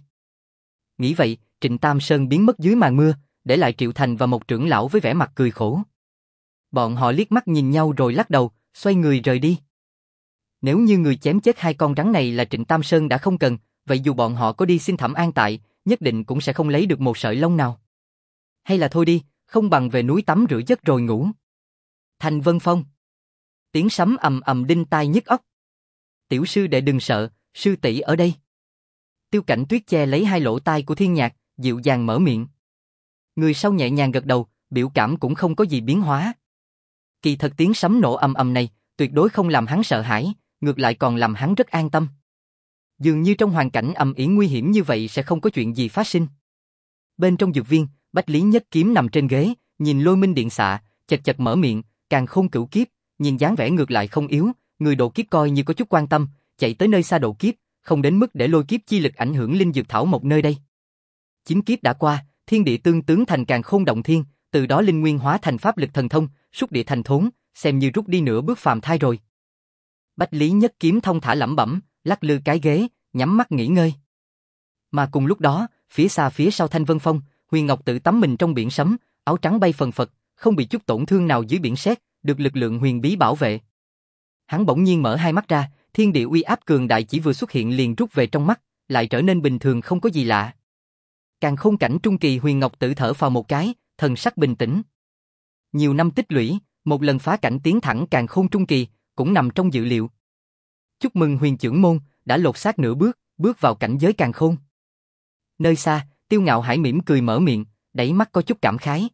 Nghĩ vậy, Trịnh Tam Sơn biến mất dưới màn mưa, để lại Triệu Thành và một trưởng lão với vẻ mặt cười khổ. Bọn họ liếc mắt nhìn nhau rồi lắc đầu, xoay người rời đi. Nếu như người chém chết hai con rắn này là Trịnh Tam Sơn đã không cần, vậy dù bọn họ có đi xin Thẩm An tại, nhất định cũng sẽ không lấy được một sợi lông nào. Hay là thôi đi, không bằng về núi tắm rửa giấc rồi ngủ. Thanh Vân Phong. Tiếng sấm ầm ầm đinh tai nhức óc. Tiểu sư đệ đừng sợ, sư tỷ ở đây. Tiêu Cảnh Tuyết che lấy hai lỗ tai của Thiên Nhạc, dịu dàng mở miệng. Người sau nhẹ nhàng gật đầu, biểu cảm cũng không có gì biến hóa. Kỳ thật tiếng sấm nổ ầm ầm này, tuyệt đối không làm hắn sợ hãi, ngược lại còn làm hắn rất an tâm. Dường như trong hoàn cảnh ầm ĩ nguy hiểm như vậy sẽ không có chuyện gì phát sinh. Bên trong dược viên, Bách Lý Nhất Kiếm nằm trên ghế, nhìn Lôi Minh điện xạ, chật chật mở miệng, Càn Khôn Cửu Kiếp, nhìn dáng vẻ ngược lại không yếu, người độ kiếp coi như có chút quan tâm, chạy tới nơi xa độ kiếp, không đến mức để lôi kiếp chi lực ảnh hưởng linh dược thảo một nơi đây. Chín kiếp đã qua, thiên địa tương tướng thành Càn Khôn động thiên, từ đó linh nguyên hóa thành pháp lực thần thông, xúc địa thành thốn, xem như rút đi nửa bước phàm thai rồi. Bách Lý Nhất Kiếm thông thả lẩm bẩm, lắc lư cái ghế, nhắm mắt nghỉ ngơi. Mà cùng lúc đó, phía xa phía sau Thanh Vân Phong, Huyền Ngọc tự tắm mình trong biển sấm, áo trắng bay phần phật, không bị chút tổn thương nào dưới biển sét, được lực lượng huyền bí bảo vệ. Hắn bỗng nhiên mở hai mắt ra, thiên địa uy áp cường đại chỉ vừa xuất hiện liền rút về trong mắt, lại trở nên bình thường không có gì lạ. Càn Khôn cảnh trung kỳ Huyền Ngọc tự thở phào một cái, thần sắc bình tĩnh. Nhiều năm tích lũy, một lần phá cảnh tiến thẳng Càn Khôn trung kỳ, cũng nằm trong dự liệu. Chúc mừng Huyền trưởng môn, đã lột xác nửa bước, bước vào cảnh giới Càn Khôn. Nơi xa, Tiêu Ngạo Hải mỉm cười mở miệng, đáy mắt có chút cảm khái.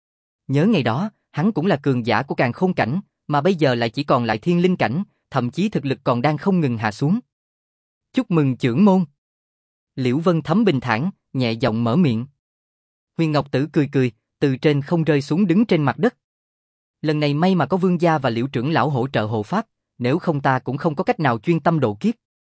Nhớ ngày đó, hắn cũng là cường giả của Càn Khôn cảnh, mà bây giờ lại chỉ còn lại thiên linh cảnh, thậm chí thực lực còn đang không ngừng hạ xuống. Chúc mừng trưởng môn. Liễu Vân Thấm bình thản, nhẹ giọng mở miệng. Huyền Ngọc Tử cười cười, từ trên không rơi xuống đứng trên mặt đất. Lần này may mà có Vương gia và Liễu trưởng lão hỗ trợ hộ pháp, nếu không ta cũng không có cách nào chuyên tâm độ kiếp.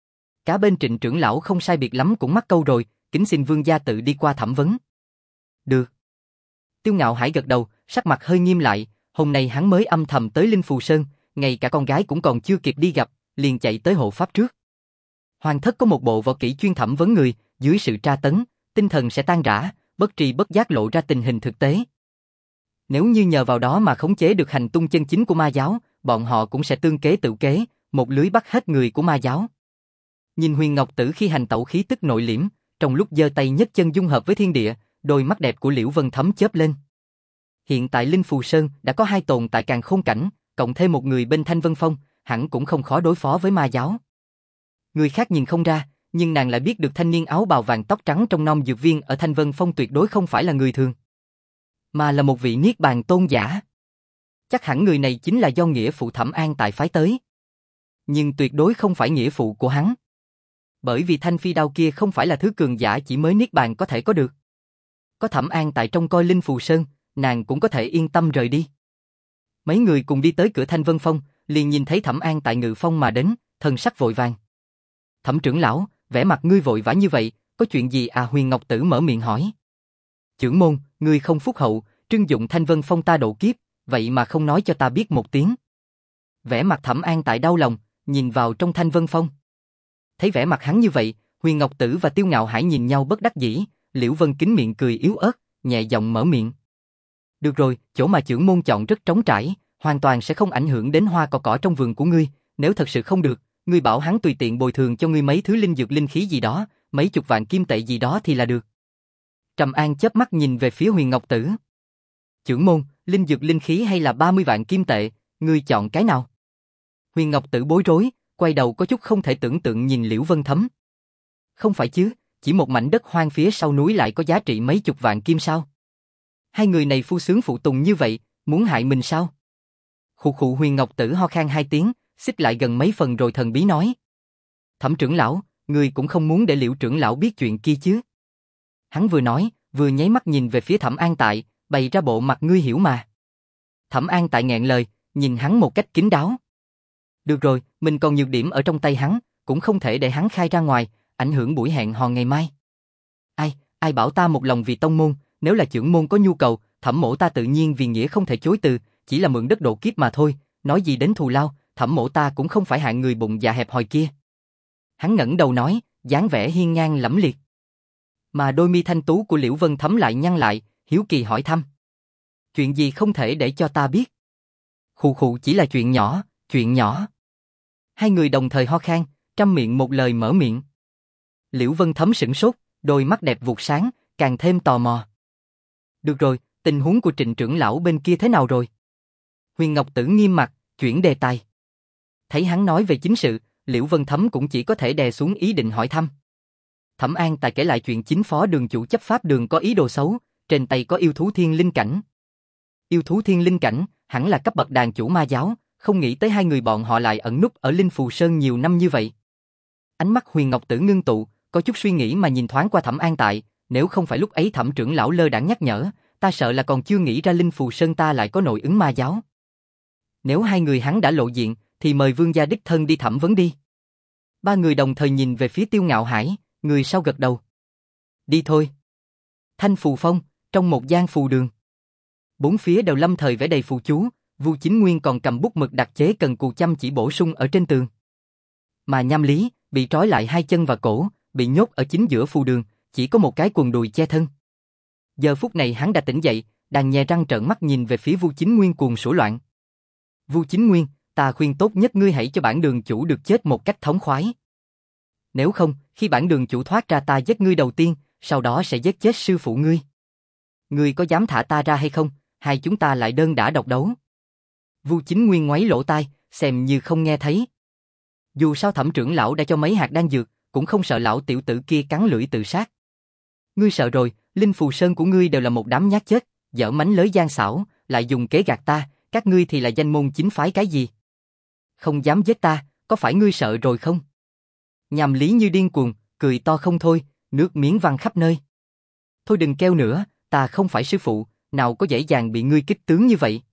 Cả bên Trịnh trưởng lão không sai biệt lắm cũng mắc câu rồi, kính xin Vương gia tự đi qua thẩm vấn. Được. Tiêu Ngạo Hải gật đầu, sắc mặt hơi nghiêm lại, hôm nay hắn mới âm thầm tới Linh Phù Sơn, ngay cả con gái cũng còn chưa kịp đi gặp, liền chạy tới hộ pháp trước. Hoàng thất có một bộ võ kỹ chuyên thẩm vấn người, dưới sự tra tấn, tinh thần sẽ tan rã, bất tri bất giác lộ ra tình hình thực tế. Nếu như nhờ vào đó mà khống chế được hành tung chân chính của ma giáo, bọn họ cũng sẽ tương kế tự kế, một lưới bắt hết người của ma giáo. Nhìn Huyền Ngọc Tử khi hành tẩu khí tức nội liễm, trong lúc giơ tay nhấc chân dung hợp với thiên địa, đôi mắt đẹp của Liễu Vân Thấm chớp lên. Hiện tại Linh Phù Sơn đã có hai tồn tại Càn Khôn cảnh, cộng thêm một người bên Thanh Vân Phong, hẳn cũng không khó đối phó với ma giáo. Người khác nhìn không ra, nhưng nàng lại biết được thanh niên áo bào vàng tóc trắng trong non dược viên ở Thanh Vân Phong tuyệt đối không phải là người thường, mà là một vị niết bàn tôn giả. Chắc hẳn người này chính là do nghĩa phụ Thẩm An tại phái tới. Nhưng tuyệt đối không phải nghĩa phụ của hắn. Bởi vì thanh phi đao kia không phải là thứ cường giả chỉ mới niết bàn có thể có được. Có Thẩm An tại trong coi Linh Phù Sơn, nàng cũng có thể yên tâm rời đi. Mấy người cùng đi tới cửa Thanh Vân Phong, liền nhìn thấy Thẩm An tại ngự phong mà đến, thần sắc vội vàng. Thẩm trưởng lão, vẻ mặt ngươi vội vã như vậy, có chuyện gì à? Huyền Ngọc Tử mở miệng hỏi. Trưởng môn, ngươi không phúc hậu, trưng dụng Thanh Vân Phong ta độ kiếp, vậy mà không nói cho ta biết một tiếng. Vẻ mặt Thẩm An tại đau lòng, nhìn vào trong Thanh Vân Phong. Thấy vẻ mặt hắn như vậy, Huyền Ngọc Tử và Tiêu Ngạo Hải nhìn nhau bất đắc dĩ, Liễu Vân kính miệng cười yếu ớt, nhẹ giọng mở miệng. Được rồi, chỗ mà trưởng môn chọn rất trống trải, hoàn toàn sẽ không ảnh hưởng đến hoa cỏ cỏ trong vườn của ngươi, nếu thật sự không được, ngươi bảo hắn tùy tiện bồi thường cho ngươi mấy thứ linh dược linh khí gì đó, mấy chục vạn kim tệ gì đó thì là được. Trầm An chớp mắt nhìn về phía Huyền Ngọc Tử. Trưởng môn, linh dược linh khí hay là ba mươi vạn kim tệ, ngươi chọn cái nào? Huyền Ngọc Tử bối rối, quay đầu có chút không thể tưởng tượng nhìn Liễu Vân Thấm. Không phải chứ, chỉ một mảnh đất hoang phía sau núi lại có giá trị mấy chục vạn kim sao? Hai người này phu sướng phụ tùng như vậy, muốn hại mình sao? Khụ khụ. Huyền Ngọc Tử ho khan hai tiếng, xích lại gần mấy phần rồi thần bí nói. Thẩm trưởng lão, người cũng không muốn để Liễu trưởng lão biết chuyện kia chứ? Hắn vừa nói, vừa nháy mắt nhìn về phía Thẩm An tại, bày ra bộ mặt ngươi hiểu mà. Thẩm An tại nghẹn lời, nhìn hắn một cách kín đáo. Được rồi, mình còn nhược điểm ở trong tay hắn, cũng không thể để hắn khai ra ngoài, ảnh hưởng buổi hẹn hò ngày mai. Ai, ai bảo ta một lòng vì tông môn, nếu là trưởng môn có nhu cầu, Thẩm mỗ ta tự nhiên vì nghĩa không thể chối từ, chỉ là mượn đất độ kiếp mà thôi, nói gì đến thù lao, Thẩm mỗ ta cũng không phải hạng người bụng dạ hẹp hòi kia. Hắn ngẩng đầu nói, dáng vẻ hiên ngang lẫm liệt. Mà đôi mi thanh tú của Liễu Vân Thấm lại nhăn lại, hiếu kỳ hỏi thăm. Chuyện gì không thể để cho ta biết? Khụ khụ, chỉ là chuyện nhỏ, chuyện nhỏ. Hai người đồng thời ho khan, trăm miệng một lời mở miệng. Liễu Vân Thấm sửng sốt, đôi mắt đẹp vụt sáng, càng thêm tò mò. Được rồi, tình huống của Trịnh trưởng lão bên kia thế nào rồi? Huyền Ngọc Tử nghiêm mặt, chuyển đề tài. Thấy hắn nói về chính sự, Liễu Vân Thấm cũng chỉ có thể đè xuống ý định hỏi thăm. Thẩm An Tài kể lại chuyện chính phó đường chủ chấp pháp đường có ý đồ xấu, trên tay có yêu thú thiên linh cảnh. Yêu thú thiên linh cảnh, hẳn là cấp bậc đàn chủ ma giáo, không nghĩ tới hai người bọn họ lại ẩn núp ở Linh Phù Sơn nhiều năm như vậy. Ánh mắt Huyền Ngọc Tử ngưng tụ, có chút suy nghĩ mà nhìn thoáng qua Thẩm An Tại, nếu không phải lúc ấy Thẩm trưởng lão lơ đãng nhắc nhở, ta sợ là còn chưa nghĩ ra Linh Phù Sơn ta lại có nội ứng ma giáo. Nếu hai người hắn đã lộ diện, thì mời vương gia đích thân đi thẩm vấn đi. Ba người đồng thời nhìn về phía Tiêu Ngạo Hải, người sau gật đầu. Đi thôi. Thanh Phù Phong, trong một gian phù đường. Bốn phía đều lâm thời vẽ đầy phù chú, Vu Chính Nguyên còn cầm bút mực đặc chế cần cù chăm chỉ bổ sung ở trên tường. Mà Nham Lý, bị trói lại hai chân và cổ, bị nhốt ở chính giữa phù đường, chỉ có một cái quần đùi che thân. Giờ phút này hắn đã tỉnh dậy, đang nhe răng trợn mắt nhìn về phía Vu Chính Nguyên cuồng sủa loạn. Vu Chính Nguyên, ta khuyên tốt nhất ngươi hãy cho bản đường chủ được chết một cách thống khoái. Nếu không, khi bản đường chủ thoát ra ta giết ngươi đầu tiên, sau đó sẽ giết chết sư phụ ngươi. Ngươi có dám thả ta ra hay không, hai chúng ta lại đơn đả độc đấu. Vu Chính Nguyên ngoáy lỗ tai, xem như không nghe thấy. Dù sao Thẩm trưởng lão đã cho mấy hạt đan dược, cũng không sợ lão tiểu tử kia cắn lưỡi tự sát. Ngươi sợ rồi, Linh Phù Sơn của ngươi đều là một đám nhát chết, dở mánh lới gian xảo, lại dùng kế gạt ta, các ngươi thì là danh môn chính phái cái gì? Không dám giết ta, có phải ngươi sợ rồi không? Nham Lý như điên cuồng, cười to không thôi, nước miếng văng khắp nơi. Thôi đừng kêu nữa, ta không phải sư phụ, nào có dễ dàng bị ngươi kích tướng như vậy.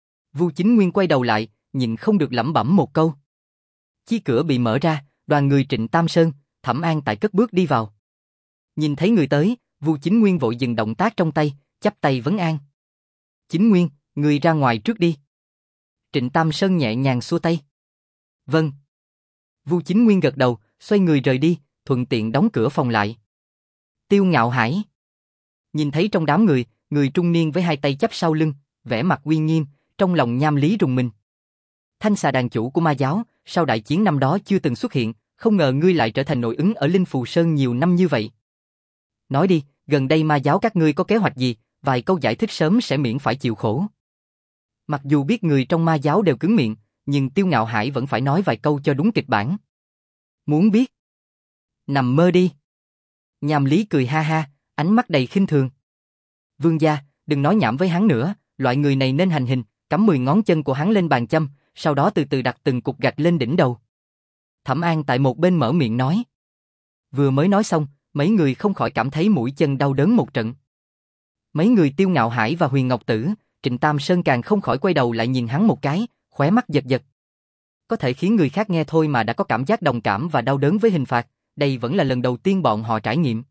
Vu Chính Nguyên quay đầu lại, nhìn không được lẩm bẩm một câu. Chi cửa bị mở ra, đoàn người Trịnh Tam Sơn, Thẩm An Tại cất bước đi vào. Nhìn thấy người tới, Vu Chính Nguyên vội dừng động tác trong tay, chắp tay vấn an. Chính Nguyên, người ra ngoài trước đi. Trịnh Tam Sơn nhẹ nhàng xua tay. Vâng. Vu Chính Nguyên gật đầu, xoay người rời đi, thuận tiện đóng cửa phòng lại. Tiêu Ngạo Hải. Nhìn thấy trong đám người, người trung niên với hai tay chắp sau lưng, vẻ mặt uy nghiêm, trong lòng Nham Lý rùng mình. Thanh xà đàn chủ của ma giáo, sau đại chiến năm đó chưa từng xuất hiện, không ngờ ngươi lại trở thành nội ứng ở Linh Phù Sơn nhiều năm như vậy. Nói đi, gần đây ma giáo các ngươi có kế hoạch gì, vài câu giải thích sớm sẽ miễn phải chịu khổ. Mặc dù biết người trong ma giáo đều cứng miệng, nhưng Tiêu Ngạo Hải vẫn phải nói vài câu cho đúng kịch bản. Muốn biết? Nằm mơ đi. Nham Lý cười ha ha, ánh mắt đầy khinh thường. Vương gia, đừng nói nhảm với hắn nữa, loại người này nên hành hình, cắm mười ngón chân của hắn lên bàn châm, sau đó từ từ đặt từng cục gạch lên đỉnh đầu. Thẩm An tại một bên mở miệng nói. Vừa mới nói xong, mấy người không khỏi cảm thấy mũi chân đau đớn một trận. Mấy người Tiêu Ngạo Hải và Huyền Ngọc Tử, Trịnh Tam Sơn càng không khỏi quay đầu lại nhìn hắn một cái, khóe mắt giật giật. Có thể khiến người khác nghe thôi mà đã có cảm giác đồng cảm và đau đớn với hình phạt, đây vẫn là lần đầu tiên bọn họ trải nghiệm.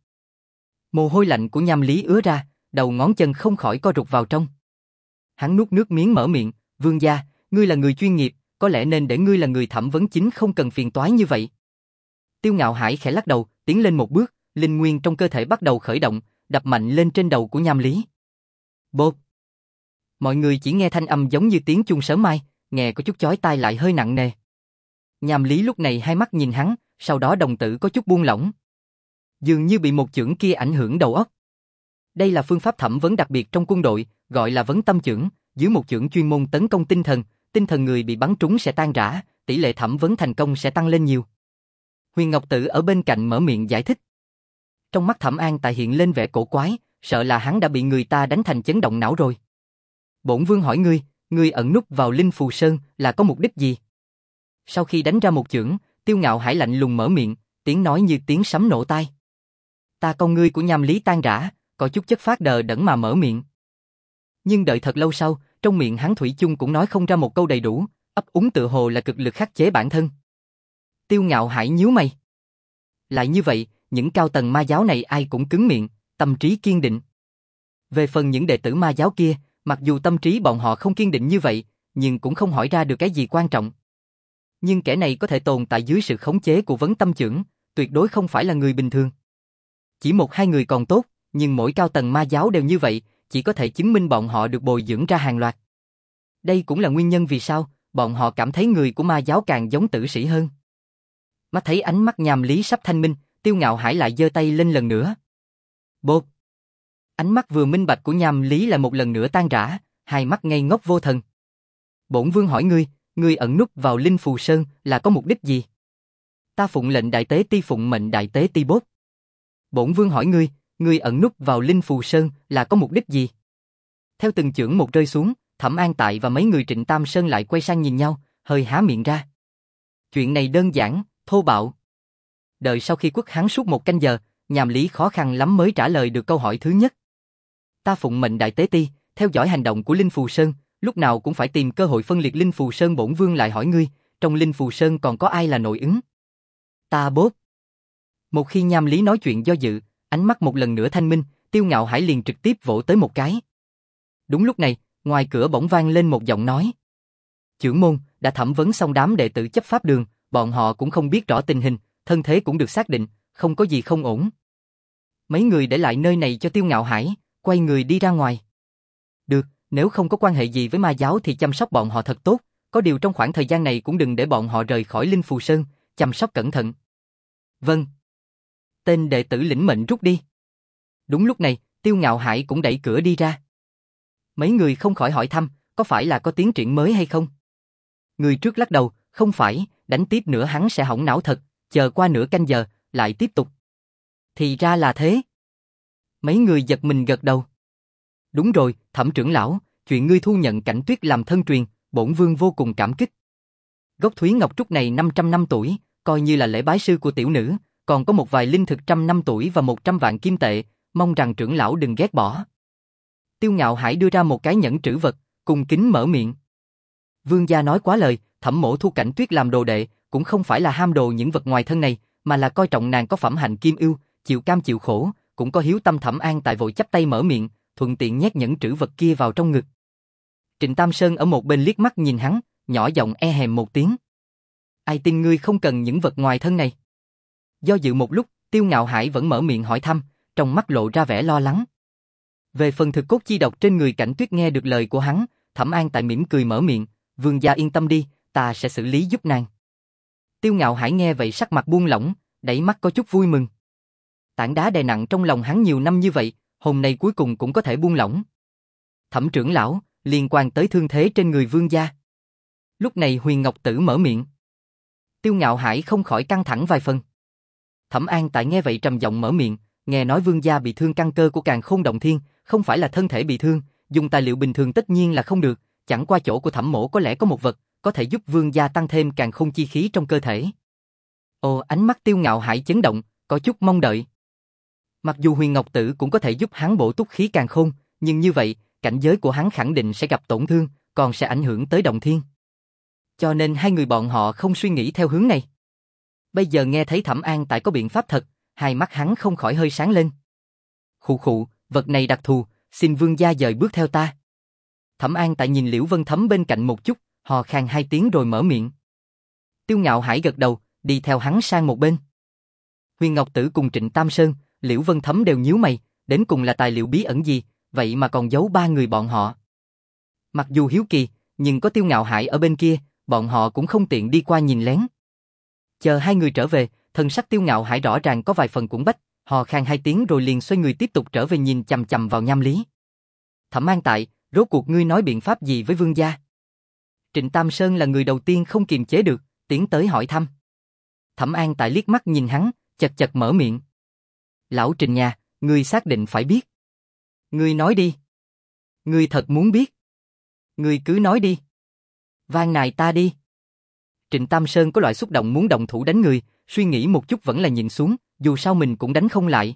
Mồ hôi lạnh của Nham Lý ứa ra, đầu ngón chân không khỏi co rụt vào trong. Hắn nuốt nước miếng mở miệng, Vương gia, ngươi là người chuyên nghiệp, có lẽ nên để ngươi là người thẩm vấn chính không cần phiền toái như vậy. Tiêu Ngạo Hải khẽ lắc đầu, tiến lên một bước, linh nguyên trong cơ thể bắt đầu khởi động, đập mạnh lên trên đầu của Nham Lý. Bộp! Mọi người chỉ nghe thanh âm giống như tiếng chuông sớm mai, nghe có chút chói tai lại hơi nặng nề. Nham Lý lúc này hai mắt nhìn hắn, sau đó đồng tử có chút buông lỏng. Dường như bị một chưởng kia ảnh hưởng đầu óc. Đây là phương pháp thẩm vấn đặc biệt trong quân đội, gọi là vấn tâm chưởng, dưới một chưởng chuyên môn tấn công tinh thần, tinh thần người bị bắn trúng sẽ tan rã, tỷ lệ thẩm vấn thành công sẽ tăng lên nhiều. Huyền Ngọc Tử ở bên cạnh mở miệng giải thích. Trong mắt Thẩm An tại hiện lên vẻ cổ quái, sợ là hắn đã bị người ta đánh thành chấn động não rồi. Bổn vương hỏi ngươi, ngươi ẩn núp vào Linh Phù Sơn là có mục đích gì? Sau khi đánh ra một chưởng, Tiêu Ngạo Hải lạnh lùng mở miệng, tiếng nói như tiếng sấm nổ tai. Ta con ngươi của Nham Lý tan rã, có chút chất phát đờ đẫn mà mở miệng. Nhưng đợi thật lâu sau, trong miệng hắn thủy chung cũng nói không ra một câu đầy đủ, ấp úng tự hồ là cực lực khắc chế bản thân. Tiêu Ngạo Hải nhíu mày. Lại như vậy, những cao tầng ma giáo này ai cũng cứng miệng, tâm trí kiên định. Về phần những đệ tử ma giáo kia, mặc dù tâm trí bọn họ không kiên định như vậy, nhưng cũng không hỏi ra được cái gì quan trọng. Nhưng kẻ này có thể tồn tại dưới sự khống chế của vấn tâm chưởng, tuyệt đối không phải là người bình thường. Chỉ một hai người còn tốt, nhưng mỗi cao tầng ma giáo đều như vậy, chỉ có thể chứng minh bọn họ được bồi dưỡng ra hàng loạt. Đây cũng là nguyên nhân vì sao bọn họ cảm thấy người của ma giáo càng giống tử sĩ hơn. Mắt thấy ánh mắt Nham Lý sắp thanh minh, Tiêu Ngạo Hải lại giơ tay lên lần nữa. Bộp! Ánh mắt vừa minh bạch của Nham Lý lại một lần nữa tan rã, hai mắt ngây ngốc vô thần. Bổn vương hỏi ngươi, ngươi ẩn núp vào Linh Phù Sơn là có mục đích gì? Ta phụng lệnh đại tế ti phụng mệnh đại tế ti bốt. Bổn vương hỏi ngươi, ngươi ẩn núp vào Linh Phù Sơn là có mục đích gì? Theo từng chưởng một rơi xuống, Thẩm An Tại và mấy người Trịnh Tam Sơn lại quay sang nhìn nhau, hơi há miệng ra. Chuyện này đơn giản, thô bạo. Đợi sau khi quất hắn suốt một canh giờ, Nhàm Lý khó khăn lắm mới trả lời được câu hỏi thứ nhất. Ta phụng mệnh đại tế ti, theo dõi hành động của Linh Phù Sơn, lúc nào cũng phải tìm cơ hội phân liệt Linh Phù Sơn. Bổn vương lại hỏi ngươi, trong Linh Phù Sơn còn có ai là nội ứng? Ta bốt. Một khi Nham Lý nói chuyện do dự, ánh mắt một lần nữa thanh minh, Tiêu Ngạo Hải liền trực tiếp vỗ tới một cái. Đúng lúc này, ngoài cửa bỗng vang lên một giọng nói. Chưởng môn, đã thẩm vấn xong đám đệ tử chấp pháp đường, bọn họ cũng không biết rõ tình hình, thân thế cũng được xác định, không có gì không ổn. Mấy người để lại nơi này cho Tiêu Ngạo Hải, quay người đi ra ngoài. Được, nếu không có quan hệ gì với ma giáo thì chăm sóc bọn họ thật tốt, có điều trong khoảng thời gian này cũng đừng để bọn họ rời khỏi Linh Phù Sơn, chăm sóc cẩn thận. Vâng. Tên đệ tử lĩnh mệnh rút đi. Đúng lúc này, Tiêu Ngạo Hải cũng đẩy cửa đi ra. Mấy người không khỏi hỏi thăm, có phải là có tiến triển mới hay không? Người trước lắc đầu, không phải, đánh tiếp nữa hắn sẽ hỏng não thật, chờ qua nửa canh giờ, lại tiếp tục. Thì ra là thế. Mấy người giật mình gật đầu. Đúng rồi, Thẩm trưởng lão, chuyện ngươi thu nhận Cảnh Tuyết làm thân truyền, bổn vương vô cùng cảm kích. Gốc Thúy Ngọc Trúc này năm trăm năm tuổi, coi như là lễ bái sư của tiểu nữ, còn có một vài linh thực trăm năm tuổi và một trăm vạn kim tệ, mong rằng trưởng lão đừng ghét bỏ. Tiêu Ngạo Hải đưa ra một cái nhẫn trữ vật, cung kính mở miệng. Vương gia nói quá lời, Thẩm mỗ thu Cảnh Tuyết làm đồ đệ, cũng không phải là ham đồ những vật ngoài thân này, mà là coi trọng nàng có phẩm hạnh kim ưu, chịu cam chịu khổ, cũng có hiếu tâm. Thẩm An Tại vội chắp tay mở miệng, thuận tiện nhét nhẫn trữ vật kia vào trong ngực. Trịnh Tam Sơn ở một bên liếc mắt nhìn hắn, nhỏ giọng e hèm một tiếng. Ai tin ngươi không cần những vật ngoài thân này? Do dự một lúc, Tiêu Ngạo Hải vẫn mở miệng hỏi thăm, trong mắt lộ ra vẻ lo lắng. Về phần thực cốt chi độc trên người Cảnh Tuyết, nghe được lời của hắn, Thẩm An Tại mỉm cười mở miệng, vương gia yên tâm đi, ta sẽ xử lý giúp nàng. Tiêu Ngạo Hải nghe vậy sắc mặt buông lỏng, đáy mắt có chút vui mừng. Tảng đá đè nặng trong lòng hắn nhiều năm như vậy, hôm nay cuối cùng cũng có thể buông lỏng. Thẩm trưởng lão, liên quan tới thương thế trên người vương gia. Lúc này Huyền Ngọc Tử mở miệng. Tiêu Ngạo Hải không khỏi căng thẳng vài phần. Thẩm An Tại nghe vậy trầm giọng mở miệng, nghe nói vương gia bị thương căn cơ của Càn Khôn Động Thiên, không phải là thân thể bị thương, dùng tài liệu bình thường tất nhiên là không được, chẳng qua chỗ của Thẩm mỗ có lẽ có một vật, có thể giúp vương gia tăng thêm Càn Khôn chi khí trong cơ thể. Ồ, ánh mắt Tiêu Ngạo Hải chấn động, có chút mong đợi. Mặc dù Huyền Ngọc Tử cũng có thể giúp hắn bổ túc khí Càn Khôn, nhưng như vậy, cảnh giới của hắn khẳng định sẽ gặp tổn thương, còn sẽ ảnh hưởng tới Động Thiên. Cho nên hai người bọn họ không suy nghĩ theo hướng này. Bây giờ nghe thấy Thẩm An Tại có biện pháp thật, hai mắt hắn không khỏi hơi sáng lên. Khụ khụ, vật này đặc thù, xin vương gia dời bước theo ta. Thẩm An Tại nhìn Liễu Vân Thấm bên cạnh một chút, hò khan hai tiếng rồi mở miệng. Tiêu Ngạo Hải gật đầu, đi theo hắn sang một bên. Huyền Ngọc Tử cùng Trịnh Tam Sơn, Liễu Vân Thấm đều nhíu mày, đến cùng là tài liệu bí ẩn gì, vậy mà còn giấu ba người bọn họ. Mặc dù hiếu kỳ, nhưng có Tiêu Ngạo Hải ở bên kia, bọn họ cũng không tiện đi qua nhìn lén. Chờ hai người trở về, thần sắc Tiêu Ngạo Hải rõ ràng có vài phần cuống bách, hò khan hai tiếng rồi liền xoay người tiếp tục trở về nhìn chằm chằm vào Nham Lý. Thẩm An Tại, rốt cuộc ngươi nói biện pháp gì với vương gia? Trịnh Tam Sơn là người đầu tiên không kiềm chế được, tiến tới hỏi thăm. Thẩm An Tại liếc mắt nhìn hắn, chật chật mở miệng. Lão Trịnh nhà, ngươi xác định phải biết. Ngươi nói đi. Ngươi thật muốn biết. Ngươi cứ nói đi. Van nài ta đi. Trịnh Tam Sơn có loại xúc động muốn động thủ đánh người, suy nghĩ một chút vẫn là nhìn xuống, dù sao mình cũng đánh không lại.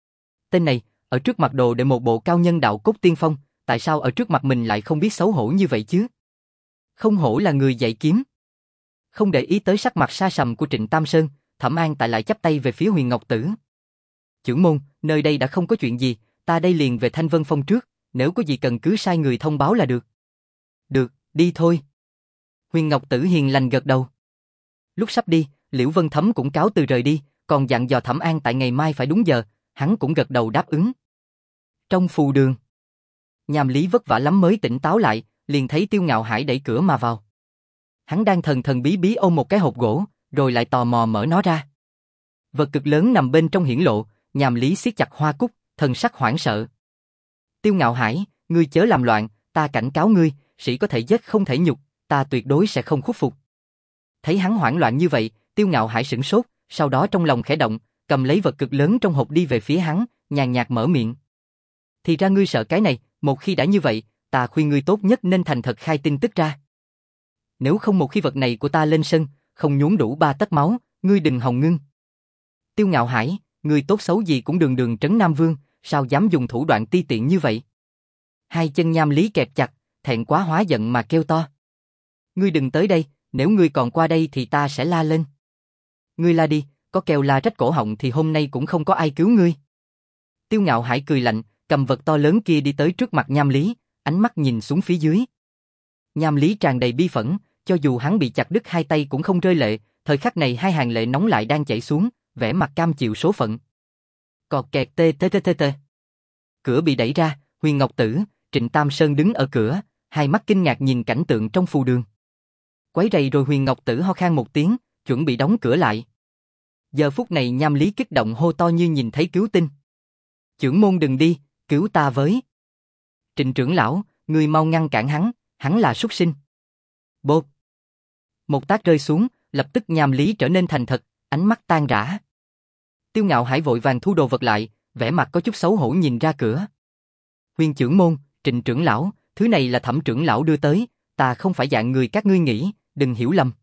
Tên này, ở trước mặt đồ để một bộ cao nhân đạo cốt tiên phong, tại sao ở trước mặt mình lại không biết xấu hổ như vậy chứ? Không hổ là người dạy kiếm. Không để ý tới sắc mặt sa sầm của Trịnh Tam Sơn, Thẩm An Tại lại chắp tay về phía Huyền Ngọc Tử. Chưởng môn, nơi đây đã không có chuyện gì, ta đây liền về Thanh Vân Phong trước, nếu có gì cần cứ sai người thông báo là được. Được, đi thôi. Huyền Ngọc Tử hiền lành gật đầu. Lúc sắp đi, Liễu Vân Thấm cũng cáo từ rời đi, còn dặn dò Thẩm An Tại ngày mai phải đúng giờ, hắn cũng gật đầu đáp ứng. Trong phù đường, Nham Lý vất vả lắm mới tỉnh táo lại, liền thấy Tiêu Ngạo Hải đẩy cửa mà vào. Hắn đang thần thần bí bí ôm một cái hộp gỗ, rồi lại tò mò mở nó ra. Vật cực lớn nằm bên trong hiển lộ, Nham Lý siết chặt hoa cúc, thần sắc hoảng sợ. Tiêu Ngạo Hải, ngươi chớ làm loạn, ta cảnh cáo ngươi, sĩ có thể giết không thể nhục, ta tuyệt đối sẽ không khuất phục. Thấy hắn hoảng loạn như vậy, Tiêu Ngạo Hải sửng sốt, sau đó trong lòng khẽ động, cầm lấy vật cực lớn trong hộp đi về phía hắn, nhàn nhạt mở miệng. Thì ra ngươi sợ cái này, một khi đã như vậy, ta khuyên ngươi tốt nhất nên thành thật khai tin tức ra. Nếu không một khi vật này của ta lên sân, không nhuốm đủ ba tấc máu, ngươi đừng hòng ngưng. Tiêu Ngạo Hải, ngươi tốt xấu gì cũng đường đường trấn Nam Vương, sao dám dùng thủ đoạn ti tiện như vậy? Hai chân Nham Lý kẹp chặt, thẹn quá hóa giận mà kêu to. Ngươi đừng tới đây, nếu ngươi còn qua đây thì ta sẽ la lên. Ngươi la đi, có kêu la rách cổ họng thì hôm nay cũng không có ai cứu ngươi. Tiêu Ngạo Hải cười lạnh, cầm vật to lớn kia đi tới trước mặt Nham Lý, ánh mắt nhìn xuống phía dưới. Nham Lý tràn đầy bi phẫn, cho dù hắn bị chặt đứt hai tay cũng không rơi lệ, thời khắc này hai hàng lệ nóng lại đang chảy xuống, vẻ mặt cam chịu số phận. Cọt kẹt tê tê tê tê tê. Cửa bị đẩy ra, Huyền Ngọc Tử, Trịnh Tam Sơn đứng ở cửa, hai mắt kinh ngạc nhìn cảnh tượng trong phù đường. Quấy rầy rồi Huyền Ngọc Tử ho khan một tiếng, chuẩn bị đóng cửa lại. Giờ phút này Nham Lý kích động hô to như nhìn thấy cứu tinh. Chưởng môn đừng đi, cứu ta với. Trịnh trưởng lão, ngươi mau ngăn cản hắn, hắn là súc sinh. Bộp. Một tát rơi xuống, lập tức Nham Lý trở nên thành thật, ánh mắt tan rã. Tiêu Ngạo Hải vội vàng thu đồ vật lại, vẻ mặt có chút xấu hổ nhìn ra cửa. Huyền trưởng môn, Trịnh trưởng lão, thứ này là Thẩm trưởng lão đưa tới, ta không phải dạng người các ngươi nghĩ, đừng hiểu lầm.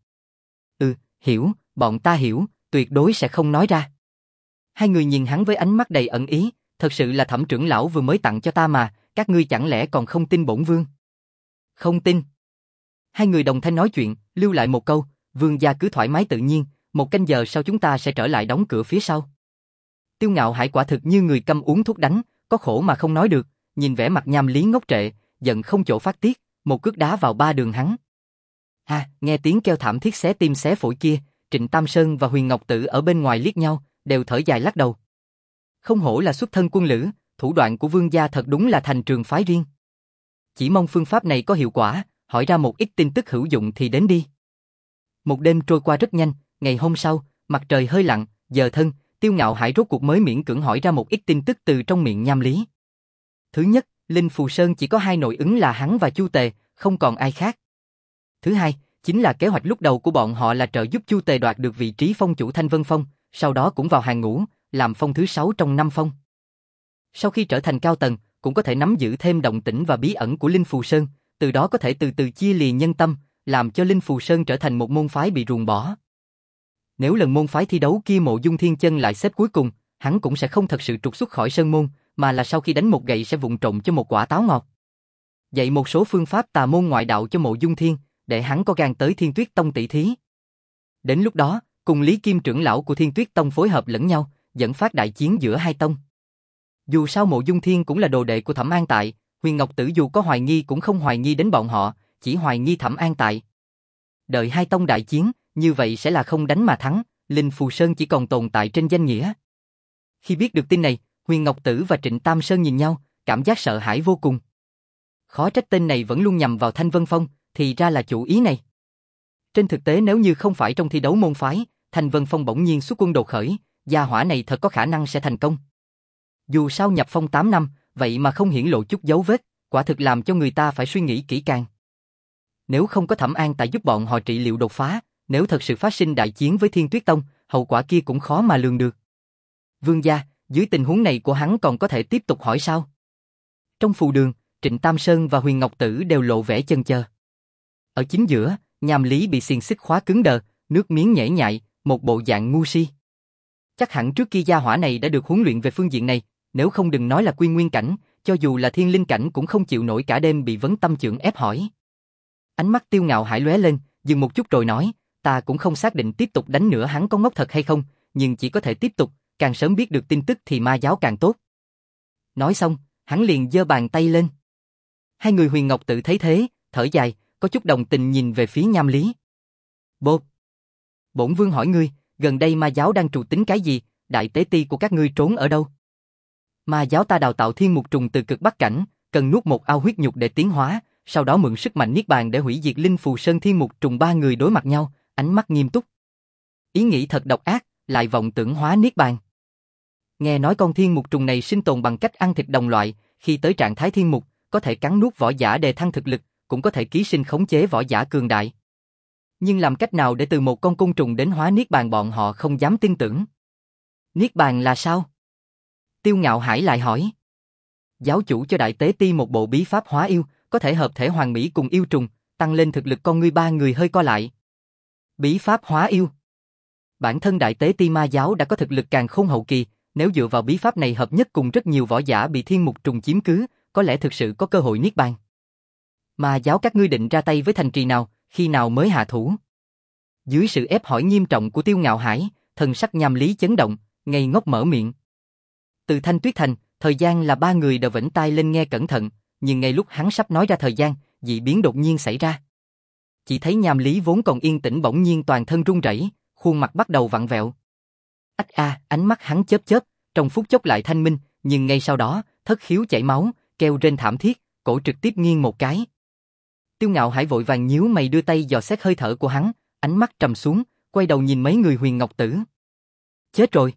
Ừ, hiểu, bọn ta hiểu, tuyệt đối sẽ không nói ra. Hai người nhìn hắn với ánh mắt đầy ẩn ý, thật sự là Thẩm trưởng lão vừa mới tặng cho ta mà, các ngươi chẳng lẽ còn không tin bổn vương? Không tin. Hai người đồng thanh nói chuyện, lưu lại một câu, vương gia cứ thoải mái tự nhiên, một canh giờ sau chúng ta sẽ trở lại đóng cửa phía sau. Tiêu Ngạo Hải quả thực như người câm uống thuốc đắng, có khổ mà không nói được, nhìn vẻ mặt Nham Lý ngốc trệ, giận không chỗ phát tiết, một cước đá vào ba đường hắn. Ha, nghe tiếng kêu thảm thiết xé tim xé phổi kia, Trịnh Tam Sơn và Huyền Ngọc Tử ở bên ngoài liếc nhau, đều thở dài lắc đầu. Không hổ là xuất thân quân lữ, thủ đoạn của vương gia thật đúng là thành trường phái riêng. Chỉ mong phương pháp này có hiệu quả, hỏi ra một ít tin tức hữu dụng thì đến đi. Một đêm trôi qua rất nhanh, ngày hôm sau, mặt trời hơi lặn, giờ thân, Tiêu Ngạo Hải rốt cuộc mới miễn cưỡng hỏi ra một ít tin tức từ trong miệng Nham Lý. Thứ nhất, Linh Phù Sơn chỉ có hai nội ứng là hắn và Chu Tề, không còn ai khác. Thứ hai, chính là kế hoạch lúc đầu của bọn họ là trợ giúp Chu Tề đoạt được vị trí phong chủ Thanh Vân Phong, sau đó cũng vào hàng ngũ, làm phong thứ sáu trong năm phong. Sau khi trở thành cao tầng, cũng có thể nắm giữ thêm động tĩnh và bí ẩn của Linh Phù Sơn, từ đó có thể từ từ chia lìa nhân tâm, làm cho Linh Phù Sơn trở thành một môn phái bị ruồng bỏ. Nếu lần môn phái thi đấu kia Mộ Dung Thiên Chân lại xếp cuối cùng, hắn cũng sẽ không thật sự trục xuất khỏi sơn môn, mà là sau khi đánh một gậy sẽ vụng trộm cho một quả táo ngọt. Dạy một số phương pháp tà môn ngoại đạo cho Mộ Dung Thiên, để hắn có gan tới Thiên Tuyết Tông tỷ thí. Đến lúc đó, cùng Lý Kim trưởng lão của Thiên Tuyết Tông phối hợp lẫn nhau, dẫn phát đại chiến giữa hai tông. Dù sao Mộ Dung Thiên cũng là đồ đệ của Thẩm An Tại, Huyền Ngọc Tử dù có hoài nghi cũng không hoài nghi đến bọn họ, chỉ hoài nghi Thẩm An Tại. Đợi hai tông đại chiến, như vậy sẽ là không đánh mà thắng, Linh Phù Sơn chỉ còn tồn tại trên danh nghĩa. Khi biết được tin này, Huyền Ngọc Tử và Trịnh Tam Sơn nhìn nhau, cảm giác sợ hãi vô cùng. Khó trách tên này vẫn luôn nhằm vào Thanh Vân Phong, thì ra là chủ ý này. Trên thực tế nếu như không phải trong thi đấu môn phái, Thanh Vân Phong bỗng nhiên xuất quân đột khởi, gia hỏa này thật có khả năng sẽ thành công. Dù sao nhập phong tám năm, vậy mà không hiển lộ chút dấu vết, quả thực làm cho người ta phải suy nghĩ kỹ càng. Nếu không có Thẩm An Tại giúp bọn họ trị liệu đột phá, nếu thật sự phát sinh đại chiến với Thiên Tuyết Tông, hậu quả kia cũng khó mà lường được. Vương gia, dưới tình huống này của hắn còn có thể tiếp tục hỏi sao? Trong phù đường, Trịnh Tam Sơn và Huyền Ngọc Tử đều lộ vẻ chần chờ. Ở chính giữa, Nham Lý bị xiềng xích khóa cứng đờ, nước miếng nhễ nhại, một bộ dạng ngu si. Chắc hẳn trước kia gia hỏa này đã được huấn luyện về phương diện này, nếu không đừng nói là quy nguyên cảnh, cho dù là thiên linh cảnh cũng không chịu nổi cả đêm bị vấn tâm chưởng ép hỏi. Ánh mắt Tiêu Ngạo Hải lóe lên, dừng một chút rồi nói, ta cũng không xác định tiếp tục đánh nữa hắn có ngốc thật hay không, nhưng chỉ có thể tiếp tục, càng sớm biết được tin tức thì ma giáo càng tốt. Nói xong, hắn liền giơ bàn tay lên. Hai người Huyền Ngọc Tự thấy thế, thở dài, có chút đồng tình nhìn về phía Nham Lý. Bộp! Bổn vương hỏi ngươi, gần đây ma giáo đang trù tính cái gì, đại tế ti của các ngươi trốn ở đâu? Ma giáo ta đào tạo thiên mục trùng từ cực bắc cảnh, cần nuốt một ao huyết nhục để tiến hóa, sau đó mượn sức mạnh niết bàn để hủy diệt Linh Phù Sơn thiên mục trùng. Ba người đối mặt nhau, ánh mắt nghiêm túc. Ý nghĩ thật độc ác, lại vọng tưởng hóa niết bàn. Nghe nói con thiên mục trùng này sinh tồn bằng cách ăn thịt đồng loại, khi tới trạng thái thiên mục, có thể cắn nuốt võ giả đề thăng thực lực, cũng có thể ký sinh khống chế võ giả cường đại. Nhưng làm cách nào để từ một con côn trùng đến hóa niết bàn bọn họ không dám tin tưởng. Niết bàn là sao? Tiêu Ngạo Hải lại hỏi. Giáo chủ cho Đại Tế Ti một bộ bí pháp hóa yêu, có thể hợp thể hoàn mỹ cùng yêu trùng, tăng lên thực lực con ngươi ba người hơi co lại. Bí pháp hóa yêu. Bản thân Đại Tế Ti ma giáo đã có thực lực càng khôn hậu kỳ, nếu dựa vào bí pháp này hợp nhất cùng rất nhiều võ giả bị thiên mục trùng chiếm cứ, có lẽ thực sự có cơ hội niết bàn. Ma giáo các ngươi định ra tay với thành trì nào, khi nào mới hạ thủ? Dưới sự ép hỏi nghiêm trọng của Tiêu Ngạo Hải, thần sắc Nham Lý chấn động, ngây ngốc mở miệng. Từ Thanh Tuyết Thành, thời gian là ba người đều vểnh tai lên nghe cẩn thận, nhưng ngay lúc hắn sắp nói ra thời gian, dị biến đột nhiên xảy ra. Chỉ thấy Nham Lý vốn còn yên tĩnh bỗng nhiên toàn thân run rẩy, khuôn mặt bắt đầu vặn vẹo. Ách a, ánh mắt hắn chớp chớp, trong phút chốc lại thanh minh, nhưng ngay sau đó, thất khiếu chảy máu, kêu rên thảm thiết, cổ trực tiếp nghiêng một cái. Tiêu Ngạo Hải vội vàng nhíu mày đưa tay dò xét hơi thở của hắn, ánh mắt trầm xuống, quay đầu nhìn mấy người Huyền Ngọc Tử. Chết rồi.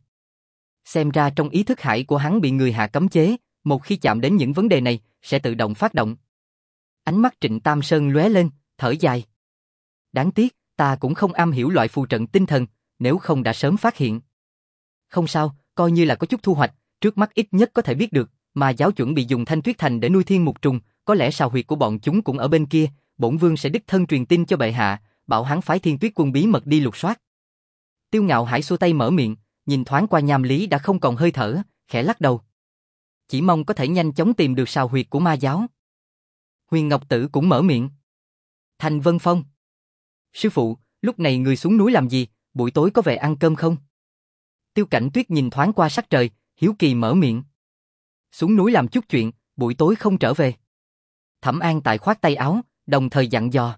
Xem ra trong ý thức hải của hắn bị người hạ cấm chế, một khi chạm đến những vấn đề này, sẽ tự động phát động. Ánh mắt Trịnh Tam Sơn lóe lên, thở dài. Đáng tiếc, ta cũng không am hiểu loại phù trận tinh thần, nếu không đã sớm phát hiện. Không sao, coi như là có chút thu hoạch, trước mắt ít nhất có thể biết được, mà giáo chuẩn bị dùng Thanh Tuyết Thành để nuôi thiên mục trùng, có lẽ sào huyệt của bọn chúng cũng ở bên kia, bổn vương sẽ đích thân truyền tin cho bệ hạ, bảo hắn phái Thiên Tuyết quân bí mật đi lục soát. Tiêu Ngạo Hải xua tay mở miệng, nhìn thoáng qua Nham Lý đã không còn hơi thở, khẽ lắc đầu. Chỉ mong có thể nhanh chóng tìm được sào huyệt của ma giáo. Huyền Ngọc Tử cũng mở miệng. Thành Vân Phong. Sư phụ, lúc này người xuống núi làm gì, buổi tối có về ăn cơm không? Tiêu Cảnh Tuyết nhìn thoáng qua sắc trời, hiếu kỳ mở miệng. Xuống núi làm chút chuyện, buổi tối không trở về. Thẩm An Tại khoát tay áo, đồng thời dặn dò.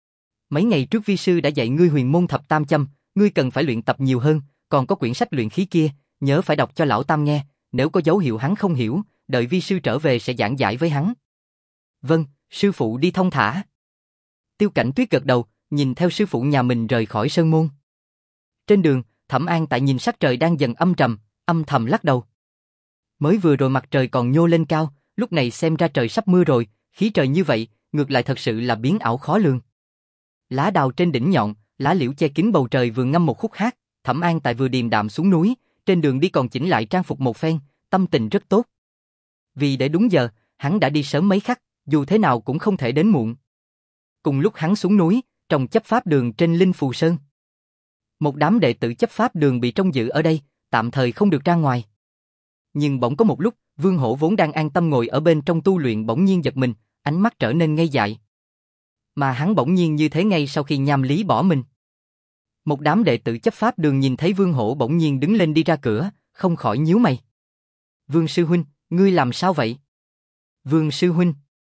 Mấy ngày trước vi sư đã dạy ngươi huyền môn thập tam châm, ngươi cần phải luyện tập nhiều hơn, còn có quyển sách luyện khí kia, nhớ phải đọc cho lão tam nghe, nếu có dấu hiệu hắn không hiểu, đợi vi sư trở về sẽ giảng giải với hắn. Vâng, sư phụ đi thông thả. Tiêu Cảnh Tuyết gật đầu, nhìn theo sư phụ nhà mình rời khỏi sơn môn. Trên đường, Thẩm An Tại nhìn sắc trời đang dần âm trầm, âm thầm lắc đầu. Mới vừa rồi mặt trời còn nhô lên cao, lúc này xem ra trời sắp mưa rồi, khí trời như vậy, ngược lại thật sự là biến ảo khó lường. Lá đào trên đỉnh nhọn, lá liễu che kín bầu trời vừa ngâm một khúc hát, Thẩm An Tại vừa điềm đạm xuống núi, trên đường đi còn chỉnh lại trang phục một phen, tâm tình rất tốt. Vì để đúng giờ, hắn đã đi sớm mấy khắc, dù thế nào cũng không thể đến muộn. Cùng lúc hắn xuống núi, trong chấp pháp đường trên Linh Phù Sơn, một đám đệ tử chấp pháp đường bị trông giữ ở đây, tạm thời không được ra ngoài. Nhưng bỗng có một lúc, Vương Hổ vốn đang an tâm ngồi ở bên trong tu luyện bỗng nhiên giật mình, ánh mắt trở nên ngây dại. Mà hắn bỗng nhiên như thế ngay sau khi Nham Lý bỏ mình. Một đám đệ tử chấp pháp đường nhìn thấy Vương Hổ bỗng nhiên đứng lên đi ra cửa, không khỏi nhíu mày. Vương sư huynh, ngươi làm sao vậy? Vương sư huynh.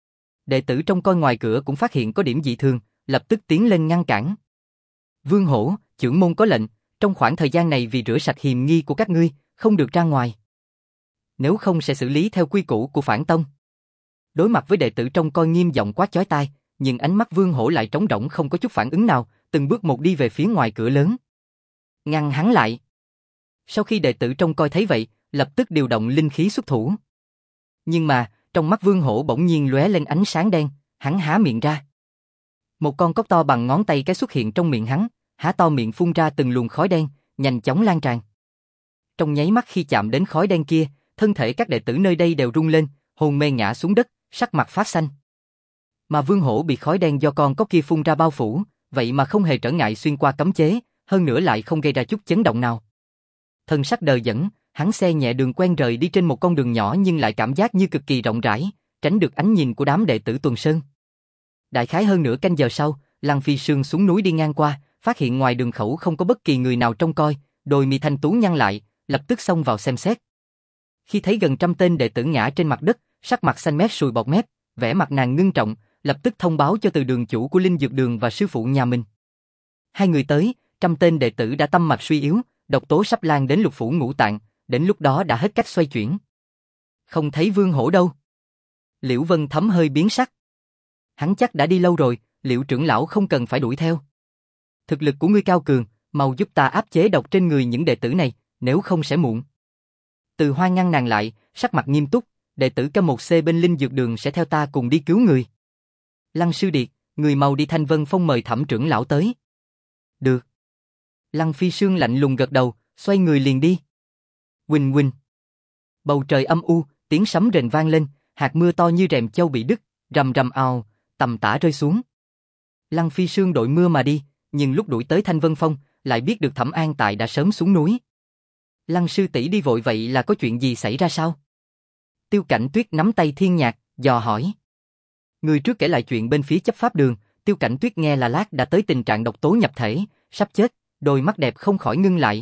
Đệ tử trong coi ngoài cửa cũng phát hiện có điểm dị thường, lập tức tiến lên ngăn cản. Vương Hổ, chưởng môn có lệnh, trong khoảng thời gian này vì rửa sạch hiềm nghi của các ngươi, không được ra ngoài. Nếu không sẽ xử lý theo quy củ của Phản Tông. Đối mặt với đệ tử trong coi nghiêm giọng quát chói tai, nhưng ánh mắt Vương Hổ lại trống rỗng không có chút phản ứng nào, từng bước một đi về phía ngoài cửa lớn. Ngăn hắn lại. Sau khi đệ tử trong coi thấy vậy, lập tức điều động linh khí xuất thủ. Nhưng mà, trong mắt Vương Hổ bỗng nhiên lóe lên ánh sáng đen, hắn há miệng ra. Một con cóc to bằng ngón tay cái xuất hiện trong miệng hắn, há to miệng phun ra từng luồng khói đen, nhanh chóng lan tràn. Trong nháy mắt khi chạm đến khói đen kia, thân thể các đệ tử nơi đây đều rung lên, hồn mê ngã xuống đất, sắc mặt phát xanh. Mà Vương Hổ bị khói đen do con cóc kia phun ra bao phủ, vậy mà không hề trở ngại xuyên qua cấm chế, hơn nữa lại không gây ra chút chấn động nào. Thân sắc đờ đẫn, hắn xe nhẹ đường quen rời đi trên một con đường nhỏ nhưng lại cảm giác như cực kỳ rộng rãi, tránh được ánh nhìn của đám đệ tử Tuần Sơn. Đại khái hơn nửa canh giờ sau, Lăng Phi Sương xuống núi đi ngang qua, phát hiện ngoài đường khẩu không có bất kỳ người nào trông coi, đôi mi thanh tú nhăn lại, lập tức xông vào xem xét. Khi thấy gần trăm tên đệ tử ngã trên mặt đất, sắc mặt xanh mét sùi bọt mép, vẻ mặt nàng ngưng trọng, lập tức thông báo cho từ đường chủ của Linh Dược Đường và sư phụ nhà mình. Hai người tới, trăm tên đệ tử đã tâm mạch suy yếu, độc tố sắp lan đến lục phủ ngũ tạng, đến lúc đó đã hết cách xoay chuyển. Không thấy Vương Hổ đâu. Liễu Vân Thấm hơi biến sắc. Hắn chắc đã đi lâu rồi, Liễu trưởng lão không cần phải đuổi theo. Thực lực của ngươi cao cường, mau giúp ta áp chế độc trên người những đệ tử này, nếu không sẽ muộn. Từ Hoa ngăn nàng lại, sắc mặt nghiêm túc, đệ tử K một C bên Linh Dược Đường sẽ theo ta cùng đi cứu người. Lăng Sư Điệt, người mau đi Thanh Vân Phong mời Thẩm trưởng lão tới. Được. Lăng Phi Sương lạnh lùng gật đầu, xoay người liền đi. Huỳnh huỳnh. Bầu trời âm u, tiếng sấm rền vang lên, hạt mưa to như rèm châu bị đứt, rầm rầm ào, tầm tã rơi xuống. Lăng Phi Sương đội mưa mà đi, nhưng lúc đuổi tới Thanh Vân Phong, lại biết được Thẩm An Tại đã sớm xuống núi. Lăng sư tỷ đi vội vậy là có chuyện gì xảy ra sao? Tiêu Cảnh Tuyết nắm tay Thiên Nhạc, dò hỏi. Người trước kể lại chuyện bên phía chấp pháp đường, Tiêu Cảnh Tuyết nghe là lát đã tới tình trạng độc tố nhập thể, sắp chết, đôi mắt đẹp không khỏi ngưng lại.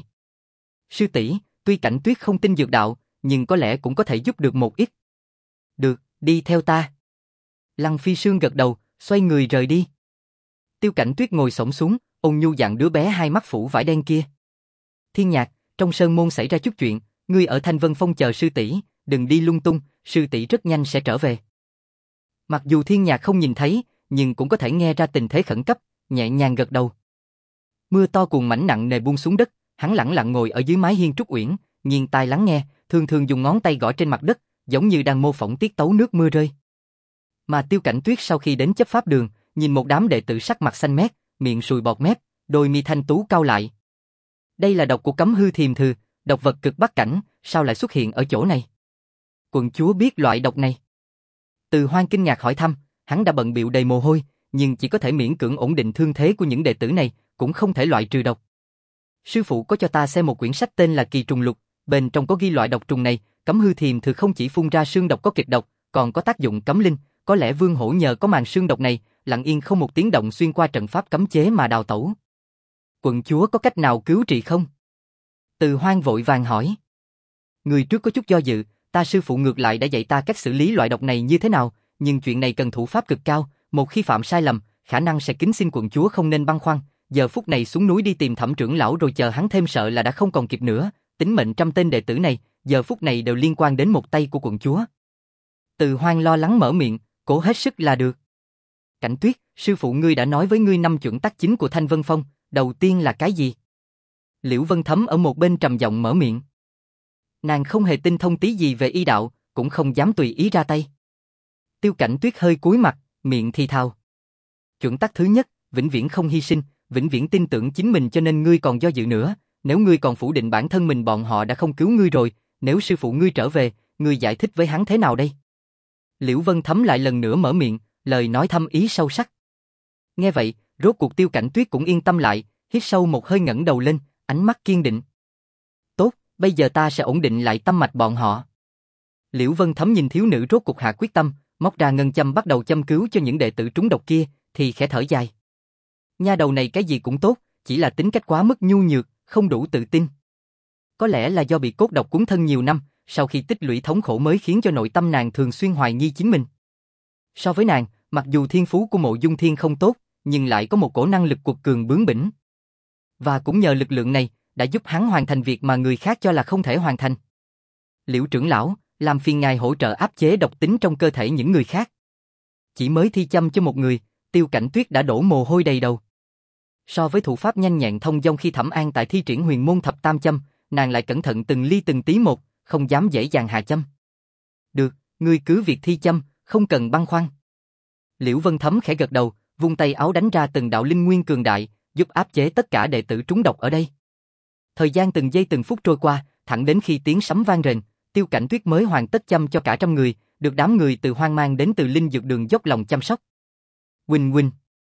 Sư tỷ, tuy Cảnh Tuyết không tin dược đạo, nhưng có lẽ cũng có thể giúp được một ít. Được, đi theo ta. Lăng Phi Sương gật đầu, xoay người rời đi. Tiêu Cảnh Tuyết ngồi xổm xuống, ôn nhu dặn đứa bé hai mắt phủ vải đen kia. Thiên Nhạc, trong sơn môn xảy ra chút chuyện, ngươi ở Thanh Vân Phong chờ sư tỷ, đừng đi lung tung, sư tỷ rất nhanh sẽ trở về. Mặc dù Thiên Nhạc không nhìn thấy, nhưng cũng có thể nghe ra tình thế khẩn cấp, nhẹ nhàng gật đầu. Mưa to cuồn mảnh nặng nề buông xuống đất, hắn lẳng lặng ngồi ở dưới mái hiên trúc uyển, nghiêng tai lắng nghe, thường thường dùng ngón tay gõ trên mặt đất, giống như đang mô phỏng tiết tấu nước mưa rơi. Mà Tiêu Cảnh Tuyết sau khi đến chấp pháp đường, nhìn một đám đệ tử sắc mặt xanh mét, miệng sùi bọt mép, đôi mi thanh tú cau lại. Đây là độc của Cấm Hư Thiềm Thừ, độc vật cực bắc cảnh, sao lại xuất hiện ở chỗ này? Quận chúa biết loại độc này. Từ Hoang kinh ngạc hỏi thăm, hắn đã bận bịu đầy mồ hôi, nhưng chỉ có thể miễn cưỡng ổn định thương thế của những đệ tử này, cũng không thể loại trừ độc. Sư phụ có cho ta xem một quyển sách tên là Kỳ Trùng Lục, bên trong có ghi loại độc trùng này, Cấm Hư Thiềm Thừ không chỉ phun ra sương độc có kịch độc, còn có tác dụng cấm linh, có lẽ Vương Hổ nhờ có màn sương độc này, lặng yên không một tiếng động xuyên qua trận pháp cấm chế mà đào tẩu. Quận chúa có cách nào cứu trị không? Từ Hoang vội vàng hỏi. Người trước có chút do dự, ta sư phụ ngược lại đã dạy ta cách xử lý loại độc này như thế nào, nhưng chuyện này cần thủ pháp cực cao, một khi phạm sai lầm, khả năng sẽ kính xin quận chúa không nên băn khoăn, giờ phút này xuống núi đi tìm Thẩm trưởng lão rồi chờ hắn thêm sợ là đã không còn kịp nữa, tính mệnh trăm tên đệ tử này, giờ phút này đều liên quan đến một tay của quận chúa. Từ Hoang lo lắng mở miệng, cố hết sức là được. Cảnh Tuyết, sư phụ ngươi đã nói với ngươi năm chuẩn tắc chính của Thanh Vân Phong, đầu tiên là cái gì? Liễu Vân Thấm ở một bên trầm giọng mở miệng. Nàng không hề tin thông tí gì về y đạo, cũng không dám tùy ý ra tay. Tiêu Cảnh Tuyết hơi cúi mặt, miệng thì thào. Chuẩn tắc thứ nhất, vĩnh viễn không hy sinh, vĩnh viễn tin tưởng chính mình, cho nên ngươi còn do dự nữa, nếu ngươi còn phủ định bản thân mình bọn họ đã không cứu ngươi rồi, nếu sư phụ ngươi trở về, ngươi giải thích với hắn thế nào đây? Liễu Vân Thấm lại lần nữa mở miệng, lời nói thâm ý sâu sắc. Nghe vậy, rốt cuộc Tiêu Cảnh Tuyết cũng yên tâm lại, hít sâu một hơi ngẩng đầu lên, ánh mắt kiên định. Tốt, bây giờ ta sẽ ổn định lại tâm mạch bọn họ. Liễu Vân Thấm nhìn thiếu nữ rốt cuộc hạ quyết tâm, móc ra ngân châm bắt đầu châm cứu cho những đệ tử trúng độc kia, thì khẽ thở dài. Nha đầu này cái gì cũng tốt, chỉ là tính cách quá mức nhu nhược, không đủ tự tin. Có lẽ là do bị cốt độc cuốn thân nhiều năm, sau khi tích lũy thống khổ mới khiến cho nội tâm nàng thường xuyên hoài nghi chính mình. So với nàng, mặc dù thiên phú của Mộ Dung Thiên không tốt, nhưng lại có một cổ năng lực cuột cường bướng bỉnh. Và cũng nhờ lực lượng này, đã giúp hắn hoàn thành việc mà người khác cho là không thể hoàn thành. Liễu trưởng lão, làm phiền ngài hỗ trợ áp chế độc tính trong cơ thể những người khác. Chỉ mới thi châm cho một người, Tiêu Cảnh Tuyết đã đổ mồ hôi đầy đầu. So với thủ pháp nhanh nhẹn thông dong khi Thẩm An Tại thi triển huyền môn thập tam châm, nàng lại cẩn thận từng ly từng tí một, không dám dễ dàng hạ châm. Được, ngươi cứ việc thi châm, không cần băn khoăn. Liễu Vân Thấm khẽ gật đầu, vung tay áo đánh ra từng đạo linh nguyên cường đại, giúp áp chế tất cả đệ tử trúng độc ở đây. Thời gian từng giây từng phút trôi qua, thẳng đến khi tiếng sấm vang rền, Tiêu Cảnh Tuyết mới hoàn tất châm cho cả trăm người, được đám người từ Hoang Mang đến từ Linh Dược Đường dốc lòng chăm sóc. Huỳnh huỳnh.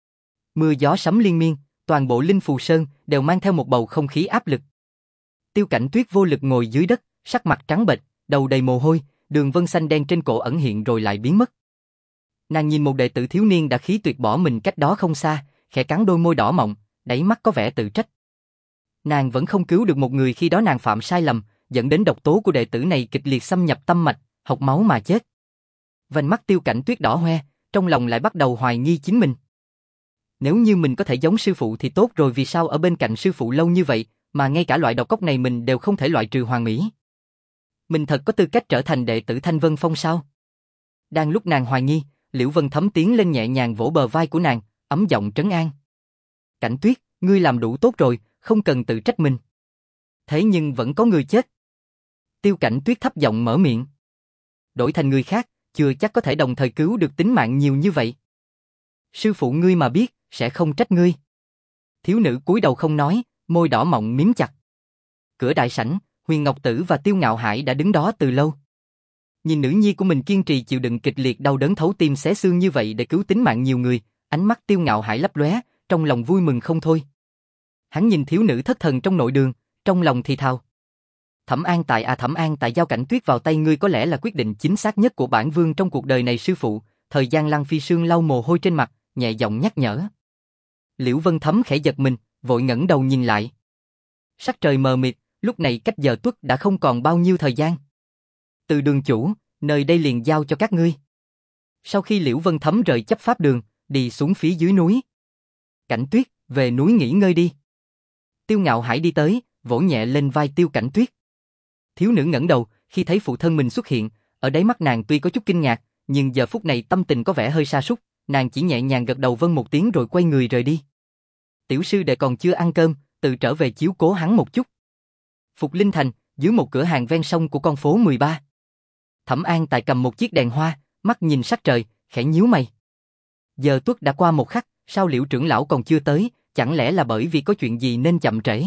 Mưa gió sấm liên miên, toàn bộ Linh Phù Sơn đều mang theo một bầu không khí áp lực. Tiêu Cảnh Tuyết vô lực ngồi dưới đất, sắc mặt trắng bệch, đầu đầy mồ hôi, đường vân xanh đen trên cổ ẩn hiện rồi lại biến mất. Nàng nhìn một đệ tử thiếu niên đã khí tuyệt bỏ mình cách đó không xa, khẽ cắn đôi môi đỏ mọng, đáy mắt có vẻ tự trách. Nàng vẫn không cứu được một người khi đó nàng phạm sai lầm, dẫn đến độc tố của đệ tử này kịch liệt xâm nhập tâm mạch, hộc máu mà chết. Vành mắt Tiêu Cảnh Tuyết đỏ hoe, trong lòng lại bắt đầu hoài nghi chính mình. Nếu như mình có thể giống sư phụ thì tốt rồi, vì sao ở bên cạnh sư phụ lâu như vậy, mà ngay cả loại độc cốc này mình đều không thể loại trừ hoàn mỹ. Mình thật có tư cách trở thành đệ tử Thanh Vân Phong sao? Đang lúc nàng hoài nghi, Liễu Vân Thấm tiến lên nhẹ nhàng vỗ bờ vai của nàng, ấm giọng trấn an. Cảnh Tuyết, ngươi làm đủ tốt rồi, không cần tự trách mình. Thế nhưng vẫn có người chết. Tiêu Cảnh Tuyết thấp giọng mở miệng. Đổi thành người khác, chưa chắc có thể đồng thời cứu được tính mạng nhiều như vậy. Sư phụ ngươi mà biết, sẽ không trách ngươi. Thiếu nữ cúi đầu không nói, môi đỏ mọng mím chặt. Cửa đại sảnh, Huyền Ngọc Tử và Tiêu Ngạo Hải đã đứng đó từ lâu. Nhìn nữ nhi của mình kiên trì chịu đựng kịch liệt đau đớn thấu tim xé xương như vậy để cứu tính mạng nhiều người, ánh mắt Tiêu Ngạo Hải lấp lóe, trong lòng vui mừng không thôi. Hắn nhìn thiếu nữ thất thần trong nội đường, trong lòng thì thào. Thẩm An Tại à Thẩm An Tại, giao Cảnh Tuyết vào tay ngươi có lẽ là quyết định chính xác nhất của bản vương trong cuộc đời này sư phụ. Thời gian Lăng Phi Sương lau mồ hôi trên mặt, nhẹ giọng nhắc nhở. Liễu Vân Thấm khẽ giật mình, vội ngẩng đầu nhìn lại. Sắc trời mờ mịt, lúc này cách giờ tuất đã không còn bao nhiêu thời gian. Từ đường chủ, nơi đây liền giao cho các ngươi. Sau khi Liễu Vân Thấm rời chấp pháp đường, đi xuống phía dưới núi. Cảnh Tuyết, về núi nghỉ ngơi đi. Tiêu Ngạo Hải đi tới, vỗ nhẹ lên vai Tiêu Cảnh Tuyết. Thiếu nữ ngẩng đầu, khi thấy phụ thân mình xuất hiện, ở đáy mắt nàng tuy có chút kinh ngạc, nhưng giờ phút này tâm tình có vẻ hơi sa sút, nàng chỉ nhẹ nhàng gật đầu vâng một tiếng rồi quay người rời đi. Tiểu sư đệ còn chưa ăn cơm, tự trở về chiếu cố hắn một chút. Phục Linh Thành, dưới một cửa hàng ven sông của con phố mười ba. Thẩm An Tại cầm một chiếc đèn hoa, mắt nhìn sắc trời, khẽ nhíu mày. Giờ tuất đã qua một khắc, sao Liễu trưởng lão còn chưa tới, chẳng lẽ là bởi vì có chuyện gì nên chậm trễ?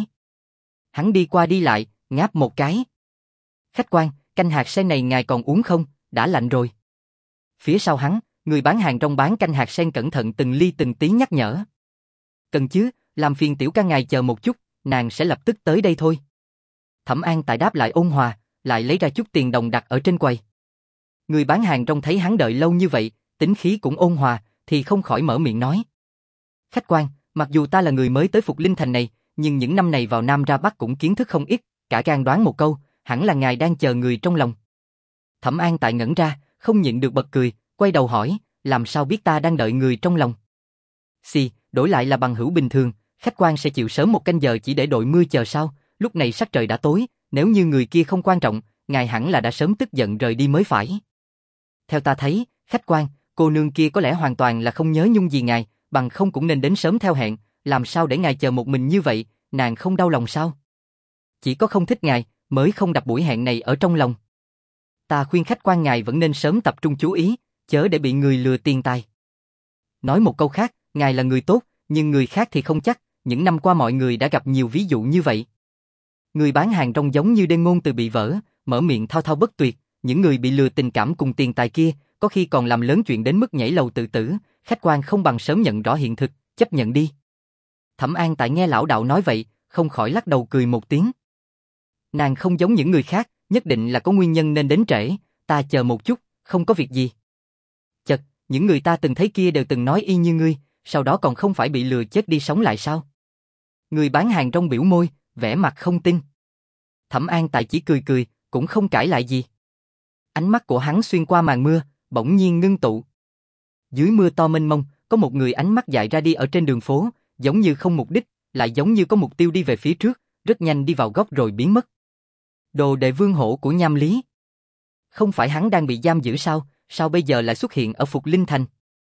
Hắn đi qua đi lại, ngáp một cái. Khách quan, canh hạt sen này ngài còn uống không, đã lạnh rồi. Phía sau hắn, người bán hàng rong bán canh hạt sen cẩn thận từng ly từng tí nhắc nhở. Cần chứ, làm phiền tiểu ca ngài chờ một chút, nàng sẽ lập tức tới đây thôi. Thẩm An Tại đáp lại ôn hòa, lại lấy ra chút tiền đồng đặt ở trên quầy. Người bán hàng rong thấy hắn đợi lâu như vậy, tính khí cũng ôn hòa, thì không khỏi mở miệng nói. Khách quan, mặc dù ta là người mới tới Phục Linh Thành này, nhưng những năm này vào Nam ra Bắc cũng kiến thức không ít, cả gan đoán một câu, hẳn là ngài đang chờ người trong lòng. Thẩm An Tại ngẩn ra, không nhịn được bật cười, quay đầu hỏi, làm sao biết ta đang đợi người trong lòng? Xì, đổi lại là bằng hữu bình thường, khách quan sẽ chịu sớm một canh giờ chỉ để đội mưa chờ sao? Lúc này sắc trời đã tối, nếu như người kia không quan trọng, ngài hẳn là đã sớm tức giận rời đi mới phải. Theo ta thấy, khách quan, cô nương kia có lẽ hoàn toàn là không nhớ nhung gì ngài, bằng không cũng nên đến sớm theo hẹn, làm sao để ngài chờ một mình như vậy, nàng không đau lòng sao? Chỉ có không thích ngài, mới không đặt buổi hẹn này ở trong lòng. Ta khuyên khách quan ngài vẫn nên sớm tập trung chú ý, chớ để bị người lừa tiền tài. Nói một câu khác, ngài là người tốt, nhưng người khác thì không chắc, những năm qua mọi người đã gặp nhiều ví dụ như vậy. Người bán hàng rong giống như đên ngôn từ bị vỡ, mở miệng thao thao bất tuyệt, những người bị lừa tình cảm cùng tiền tài kia, có khi còn làm lớn chuyện đến mức nhảy lầu tự tử, khách quan không bằng sớm nhận rõ hiện thực, chấp nhận đi. Thẩm An Tại nghe lão đạo nói vậy, không khỏi lắc đầu cười một tiếng. Nàng không giống những người khác, nhất định là có nguyên nhân nên đến trễ, ta chờ một chút, không có việc gì. Chật, những người ta từng thấy kia đều từng nói y như ngươi, sau đó còn không phải bị lừa chết đi sống lại sao? Người bán hàng rong biểu môi, vẻ mặt không tin. Thẩm An Tại chỉ cười cười, cũng không cãi lại gì. Ánh mắt của hắn xuyên qua màn mưa, bỗng nhiên ngưng tụ. Dưới mưa to mênh mông, có một người ánh mắt dại ra đi ở trên đường phố, giống như không mục đích, lại giống như có mục tiêu đi về phía trước, rất nhanh đi vào góc rồi biến mất. Đồ đệ Vương Hổ của Nham Lý. Không phải hắn đang bị giam giữ sao, sao bây giờ lại xuất hiện ở Phục Linh Thành?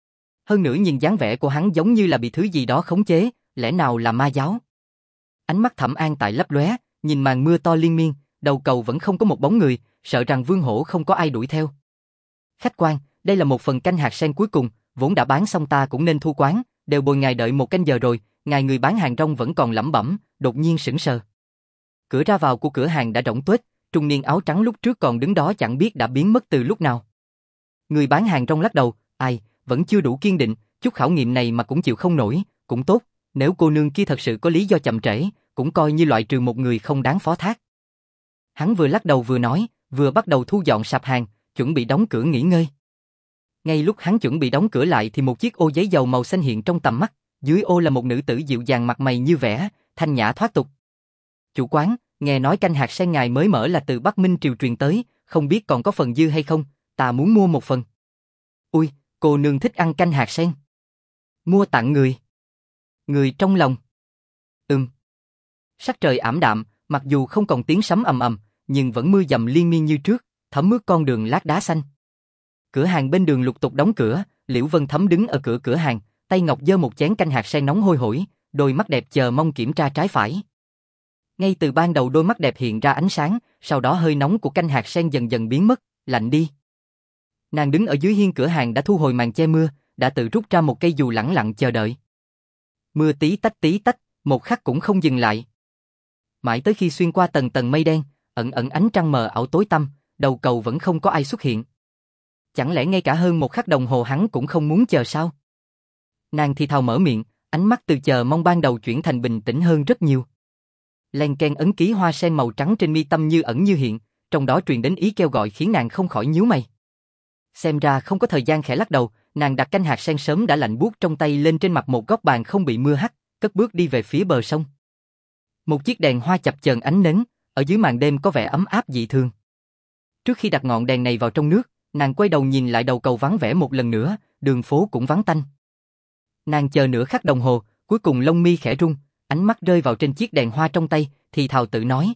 Hơn nữa nhìn dáng vẻ của hắn giống như là bị thứ gì đó khống chế, lẽ nào là ma giáo? Ánh mắt Thẩm An Tại lấp lóe, nhìn màn mưa to liên miên, đầu cầu vẫn không có một bóng người, sợ rằng Vương Hổ không có ai đuổi theo. Khách quan, đây là một phần canh hạt sen cuối cùng, vốn đã bán xong ta cũng nên thu quán, đều bồi ngài đợi một canh giờ rồi, ngài người bán hàng rong vẫn còn lẩm bẩm, đột nhiên sững sờ. Cửa ra vào của cửa hàng đã rỗng tuếch, trung niên áo trắng lúc trước còn đứng đó chẳng biết đã biến mất từ lúc nào. Người bán hàng rong lắc đầu, ai, vẫn chưa đủ kiên định, chút khảo nghiệm này mà cũng chịu không nổi, cũng tốt, nếu cô nương kia thật sự có lý do chậm trễ, cũng coi như loại trừ một người không đáng phó thác. Hắn vừa lắc đầu vừa nói, vừa bắt đầu thu dọn sạp hàng, chuẩn bị đóng cửa nghỉ ngơi. Ngay lúc hắn chuẩn bị đóng cửa lại thì một chiếc ô giấy dầu màu xanh hiện trong tầm mắt, dưới ô là một nữ tử dịu dàng mặt mày như vẽ, thanh nhã thoát tục. Chủ quán, nghe nói canh hạt sen ngài mới mở là từ Bắc Minh Triều truyền tới, không biết còn có phần dư hay không, ta muốn mua một phần. Ui, cô nương thích ăn canh hạt sen. Mua tặng người. Người trong lòng. Ừm. Sắc trời ảm đạm, mặc dù không còn tiếng sấm ầm ầm, nhưng vẫn mưa dầm liên miên như trước, thấm ướt con đường lát đá xanh. Cửa hàng bên đường lục tục đóng cửa, Liễu Vân Thấm đứng ở cửa cửa hàng, tay ngọc giơ một chén canh hạt sen nóng hôi hổi, đôi mắt đẹp chờ mong kiểm tra trái phải. Ngay từ ban đầu đôi mắt đẹp hiện ra ánh sáng, sau đó hơi nóng của canh hạt sen dần dần biến mất, lạnh đi. Nàng đứng ở dưới hiên cửa hàng đã thu hồi màn che mưa, đã tự rút ra một cây dù lẳng lặng chờ đợi. Mưa tí tách tí tách, Một khắc cũng không dừng lại. Mãi tới khi xuyên qua tầng tầng mây đen, ẩn ẩn ánh trăng mờ ảo tối tăm, đầu cầu vẫn không có ai xuất hiện. Chẳng lẽ ngay cả hơn một khắc đồng hồ hắn cũng không muốn chờ sao? Nàng thì thào mở miệng, ánh mắt từ chờ mong ban đầu chuyển thành bình tĩnh hơn rất nhiều. Len ken ấn ký hoa sen màu trắng trên mi tâm như ẩn như hiện, trong đó truyền đến ý kêu gọi khiến nàng không khỏi nhíu mày. Xem ra không có thời gian khẽ lắc đầu, nàng đặt canh hạt sen sớm đã lạnh buốt trong tay lên trên mặt một góc bàn không bị mưa hắt, cất bước đi về phía bờ sông. Một chiếc đèn hoa chập chờn ánh nến, ở dưới màn đêm có vẻ ấm áp dị thường. Trước khi đặt ngọn đèn này vào trong nước, nàng quay đầu nhìn lại đầu cầu vắng vẻ một lần nữa, đường phố cũng vắng tanh. Nàng chờ nửa khắc đồng hồ, cuối cùng lông mi khẽ rung, ánh mắt rơi vào trên chiếc đèn hoa trong tay, thì thào tự nói.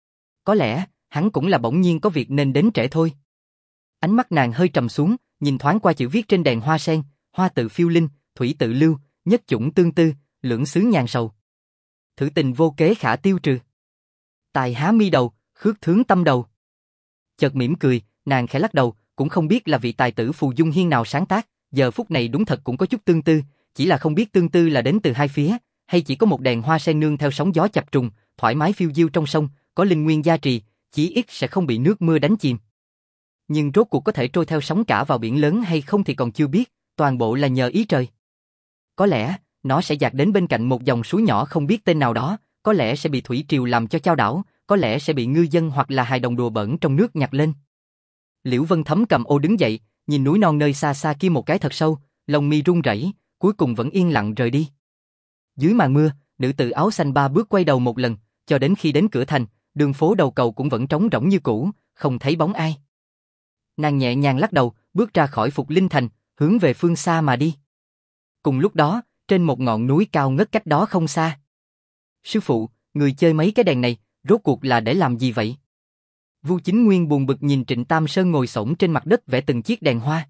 Có lẽ, hắn cũng là bỗng nhiên có việc nên đến trễ thôi. Ánh mắt nàng hơi trầm xuống, nhìn thoáng qua chữ viết trên đèn hoa sen, hoa tự phiêu linh, thủy tự lưu, nhất chủng tương tư, lưỡng xứ nhàn sầu. Thử tình vô kế khả tiêu trừ. Tài há mi đầu, khước thướng tâm đầu. Chợt mỉm cười, nàng khẽ lắc đầu, cũng không biết là vị tài tử Phù Dung Hiên nào sáng tác, giờ phút này đúng thật cũng có chút tương tư, chỉ là không biết tương tư là đến từ hai phía, hay chỉ có một đèn hoa sen nương theo sóng gió chập trùng, thoải mái phiêu diêu trong sông, có linh nguyên gia trì, chí ít sẽ không bị nước mưa đánh chìm. Nhưng rốt cuộc có thể trôi theo sóng cả vào biển lớn hay không thì còn chưa biết, toàn bộ là nhờ ý trời. Có lẽ, nó sẽ dạt đến bên cạnh một dòng suối nhỏ không biết tên nào đó, có lẽ sẽ bị thủy triều làm cho chao đảo, có lẽ sẽ bị ngư dân hoặc là hài đồng đùa bỡn trong nước nhặt lên. Liễu Vân Thấm cầm ô đứng dậy, nhìn núi non nơi xa xa kia một cái thật sâu, lông mi run rẩy, cuối cùng vẫn yên lặng rời đi. Dưới màn mưa, nữ tử áo xanh ba bước quay đầu một lần, cho đến khi đến cửa thành, đường phố đầu cầu cũng vẫn trống rỗng như cũ, không thấy bóng ai. Nàng nhẹ nhàng lắc đầu, bước ra khỏi Phục Linh Thành, hướng về phương xa mà đi. Cùng lúc đó, trên một ngọn núi cao ngất cách đó không xa. Sư phụ, người chơi mấy cái đèn này, rốt cuộc là để làm gì vậy? Vu Chính Nguyên buồn bực nhìn Trịnh Tam Sơn ngồi xổm trên mặt đất vẽ từng chiếc đèn hoa.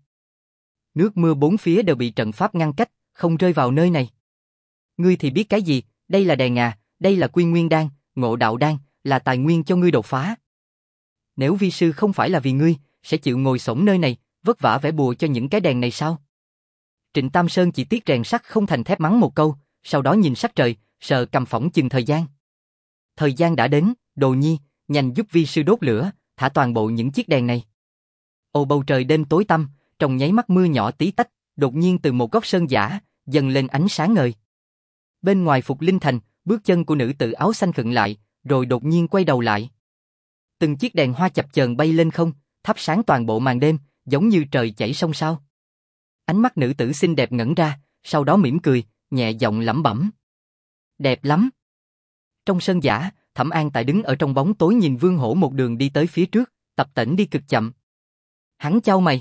Nước mưa bốn phía đều bị trận pháp ngăn cách, không rơi vào nơi này. Ngươi thì biết cái gì, đây là đèn à, đây là Quy Nguyên đan, Ngộ Đạo đan, là tài nguyên cho ngươi đột phá. Nếu vi sư không phải là vì ngươi, sẽ chịu ngồi xổm nơi này, vất vả vẽ bùa cho những cái đèn này sao? Trịnh Tam Sơn chỉ tiếc rèn sắt không thành thép mắng một câu, sau đó nhìn sắc trời, sờ cầm phỏng chừng thời gian. Thời gian đã đến, Đồ Nhi, nhanh giúp vi sư đốt lửa, thả toàn bộ những chiếc đèn này. Ồ, bầu trời đêm tối tăm, trong nháy mắt mưa nhỏ tí tách, đột nhiên từ một góc sơn giả, dần lên ánh sáng ngời. Bên ngoài Phục Linh Thành, bước chân của nữ tử áo xanh khựng lại, rồi đột nhiên quay đầu lại. Từng chiếc đèn hoa chập chờn bay lên không, thắp sáng toàn bộ màn đêm, giống như trời chảy sông sao. Ánh mắt nữ tử xinh đẹp ngẩn ra, sau đó mỉm cười, nhẹ giọng lẩm bẩm. Đẹp lắm. Trong sân giả, Thẩm An Tại đứng ở trong bóng tối nhìn Vương Hổ một đường đi tới phía trước, tập tễnh đi cực chậm. Hắn chau mày.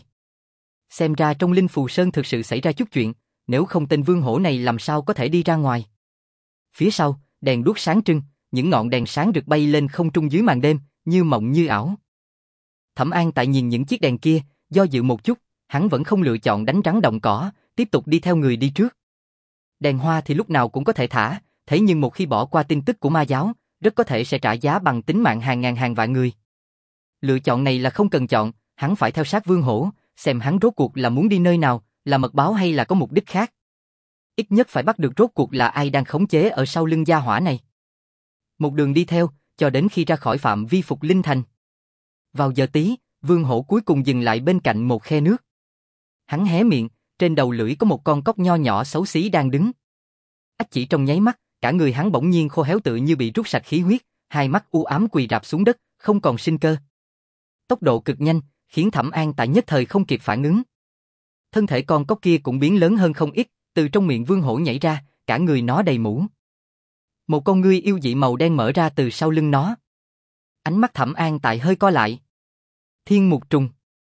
Xem ra trong Linh Phù Sơn thực sự xảy ra chút chuyện, nếu không tên Vương Hổ này làm sao có thể đi ra ngoài. Phía sau, đèn đuốc sáng trưng, những ngọn đèn sáng rực bay lên không trung dưới màn đêm, như mộng như ảo. Thẩm An Tại nhìn những chiếc đèn kia, do dự một chút, hắn vẫn không lựa chọn đánh rắn động cỏ, tiếp tục đi theo người đi trước. Đèn hoa thì lúc nào cũng có thể thả, thế nhưng một khi bỏ qua tin tức của ma giáo, rất có thể sẽ trả giá bằng tính mạng hàng ngàn hàng vạn người. Lựa chọn này là không cần chọn, hắn phải theo sát Vương Hổ, xem hắn rốt cuộc là muốn đi nơi nào, là mật báo hay là có mục đích khác. Ít nhất phải bắt được rốt cuộc là ai đang khống chế ở sau lưng gia hỏa này. Một đường đi theo, cho đến khi ra khỏi phạm vi Phục Linh Thành. Vào giờ tí, Vương Hổ cuối cùng dừng lại bên cạnh một khe nước. Hắn hé miệng, trên đầu lưỡi có một con cóc nho nhỏ xấu xí đang đứng. Ách chỉ trong nháy mắt, cả người hắn bỗng nhiên khô héo tự như bị rút sạch khí huyết, hai mắt u ám quỳ rạp xuống đất, không còn sinh cơ. Tốc độ cực nhanh, khiến Thẩm An Tại nhất thời không kịp phản ứng. Thân thể con cóc kia cũng biến lớn hơn không ít, từ trong miệng Vương Hổ nhảy ra, cả người nó đầy mũ. Một con ngươi yêu dị màu đen mở ra từ sau lưng nó. Ánh mắt Thẩm An Tại hơi co lại. Thiên mục trùng.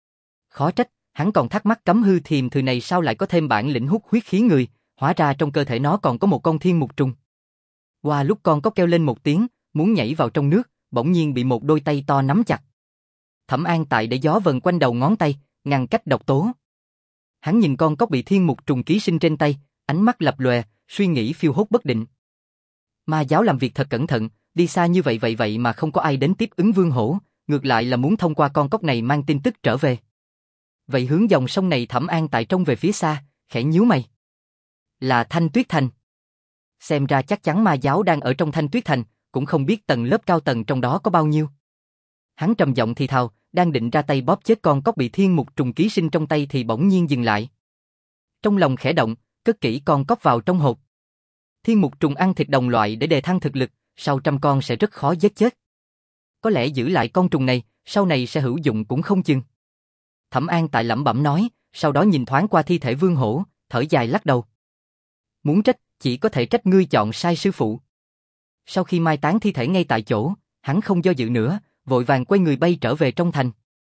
Khó trách, hắn còn thắc mắc cấm hư thiềm thừ này sao lại có thêm bản lĩnh hút huyết khí người, hóa ra trong cơ thể nó còn có một con thiên mục trùng. Qua lúc con cóc kêu lên một tiếng, muốn nhảy vào trong nước, bỗng nhiên bị một đôi tay to nắm chặt. Thẩm An Tại để gió vần quanh đầu ngón tay, ngăn cách độc tố. Hắn nhìn con cóc bị thiên mục trùng ký sinh trên tay, ánh mắt lập lòe, suy nghĩ phiêu hốt bất định. Ma giáo làm việc thật cẩn thận, đi xa như vậy vậy vậy mà không có ai đến tiếp ứng Vương Hổ, ngược lại là muốn thông qua con cóc này mang tin tức trở về. Vậy hướng dòng sông này Thẩm An Tại trông về phía xa, khẽ nhíu mày. Là Thanh Tuyết Thành. Xem ra chắc chắn ma giáo đang ở trong Thanh Tuyết Thành, cũng không biết tầng lớp cao tầng trong đó có bao nhiêu. Hắn trầm giọng thì thào, đang định ra tay bóp chết con cóc bị thiên mục trùng ký sinh trong tay thì bỗng nhiên dừng lại. Trong lòng khẽ động, cất kỹ con cóc vào trong hộp. Thiên mục trùng ăn thịt đồng loại để đề thăng thực lực, sau trăm con sẽ rất khó giết chết. Có lẽ giữ lại con trùng này, sau này sẽ hữu dụng cũng không chừng. Thẩm An Tại lẩm bẩm nói, sau đó nhìn thoáng qua thi thể Vương Hổ, thở dài lắc đầu. Muốn trách, chỉ có thể trách ngươi chọn sai sư phụ. Sau khi mai táng thi thể ngay tại chỗ, hắn không do dự nữa, vội vàng quay người bay trở về trong thành.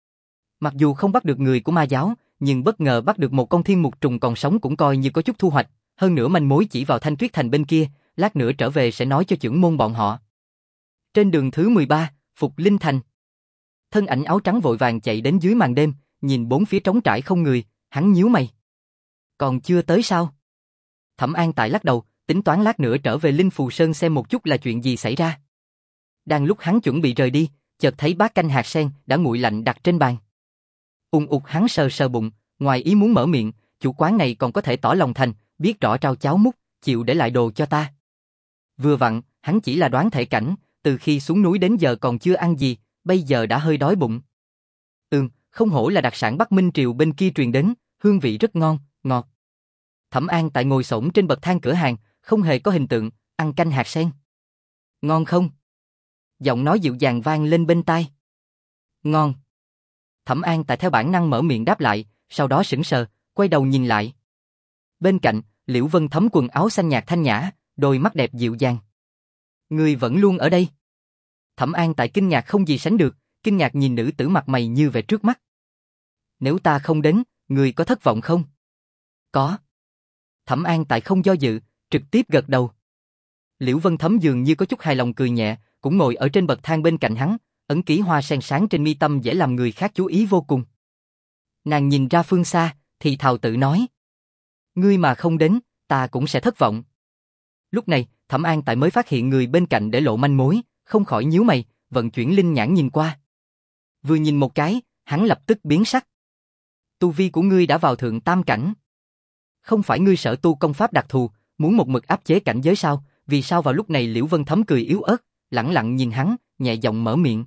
Mặc dù không bắt được người của ma giáo, nhưng bất ngờ bắt được một con thiên mục trùng còn sống cũng coi như có chút thu hoạch, hơn nữa manh mối chỉ vào Thanh Tuyết Thành bên kia, lát nữa trở về sẽ nói cho trưởng môn bọn họ. Trên đường thứ mười ba, Phục Linh Thành. Thân ảnh áo trắng vội vàng chạy đến dưới màn đêm, nhìn bốn phía trống trải không người, hắn nhíu mày. Còn chưa tới sao? Thẩm An Tại lắc đầu, tính toán lát nữa trở về Linh Phù Sơn xem một chút là chuyện gì xảy ra. Đang lúc hắn chuẩn bị rời đi, chợt thấy bát canh hạt sen đã nguội lạnh đặt trên bàn. Ùng ục hắn sờ sờ bụng, ngoài ý muốn mở miệng, chủ quán này còn có thể tỏ lòng thành, biết rõ trao cháo múc, chịu để lại đồ cho ta. Vừa vặn, hắn chỉ là đoán thể cảnh, từ khi xuống núi đến giờ còn chưa ăn gì, bây giờ đã hơi đói bụng. Ừm, không hổ là đặc sản Bắc Minh Triều bên kia truyền đến, hương vị rất ngon, ngọt. Thẩm An Tại ngồi xổm trên bậc thang cửa hàng, không hề có hình tượng, ăn canh hạt sen. Ngon không? Giọng nói dịu dàng vang lên bên tai. Ngon. Thẩm An Tại theo bản năng mở miệng đáp lại, sau đó sững sờ, quay đầu nhìn lại. Bên cạnh, Liễu Vân Thấm quần áo xanh nhạt thanh nhã, đôi mắt đẹp dịu dàng. Ngươi vẫn luôn ở đây. Thẩm An Tại kinh ngạc không gì sánh được, kinh ngạc nhìn nữ tử mặt mày như vẻ trước mắt. Nếu ta không đến, ngươi có thất vọng không? Có. Thẩm An Tại không do dự, trực tiếp gật đầu. Liễu Vân Thấm dường như có chút hài lòng cười nhẹ, cũng ngồi ở trên bậc thang bên cạnh hắn, ấn ký hoa sen sáng trên mi tâm dễ làm người khác chú ý vô cùng. Nàng nhìn ra phương xa, thì thào tự nói. Ngươi mà không đến, ta cũng sẽ thất vọng. Lúc này, Thẩm An Tại mới phát hiện người bên cạnh để lộ manh mối, không khỏi nhíu mày, vận chuyển linh nhãn nhìn qua. Vừa nhìn một cái, hắn lập tức biến sắc. Tu vi của ngươi đã vào thượng tam cảnh. Không phải ngươi sở tu công pháp đặc thù, muốn một mực áp chế cảnh giới sao? Vì sao vào lúc này Liễu Vân Thấm cười yếu ớt, lẳng lặng nhìn hắn, nhẹ giọng mở miệng.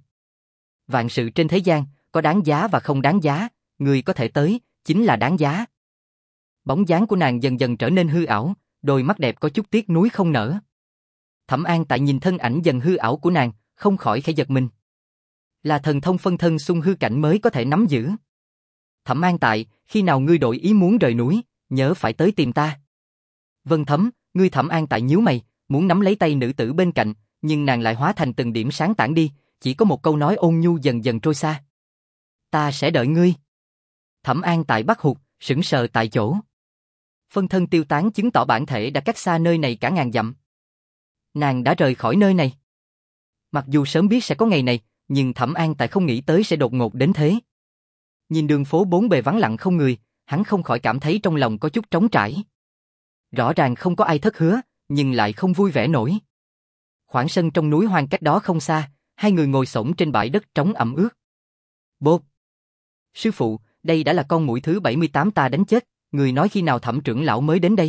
Vạn sự trên thế gian, có đáng giá và không đáng giá, ngươi có thể tới, chính là đáng giá. Bóng dáng của nàng dần dần trở nên hư ảo, đôi mắt đẹp có chút tiếc nuối không nở. Thẩm An Tại nhìn thân ảnh dần hư ảo của nàng, không khỏi khẽ giật mình. Là thần thông phân thân xung hư cảnh mới có thể nắm giữ. Thẩm An Tại, khi nào ngươi đổi ý muốn rời núi, nhớ phải tới tìm ta. Vân Thấm, ngươi Thẩm An Tại nhíu mày, muốn nắm lấy tay nữ tử bên cạnh, nhưng nàng lại hóa thành từng điểm sáng tản đi, chỉ có một câu nói ôn nhu dần dần trôi xa. Ta sẽ đợi ngươi. Thẩm An Tại bắt hụt, sững sờ tại chỗ. Phân thân tiêu tán chứng tỏ bản thể đã cách xa nơi này cả ngàn dặm. Nàng đã rời khỏi nơi này. Mặc dù sớm biết sẽ có ngày này, nhưng Thẩm An Tại không nghĩ tới sẽ đột ngột đến thế. Nhìn đường phố bốn bề vắng lặng không người, hắn không khỏi cảm thấy trong lòng có chút trống trải. Rõ ràng không có ai thất hứa, nhưng lại không vui vẻ nổi. Khoảng sân trong núi hoang cách đó không xa, hai người ngồi xổm trên bãi đất trống ẩm ướt. Bốp! Sư phụ, đây đã là con muỗi thứ bảy mươi tám ta đánh chết, người nói khi nào Thẩm trưởng lão mới đến đây?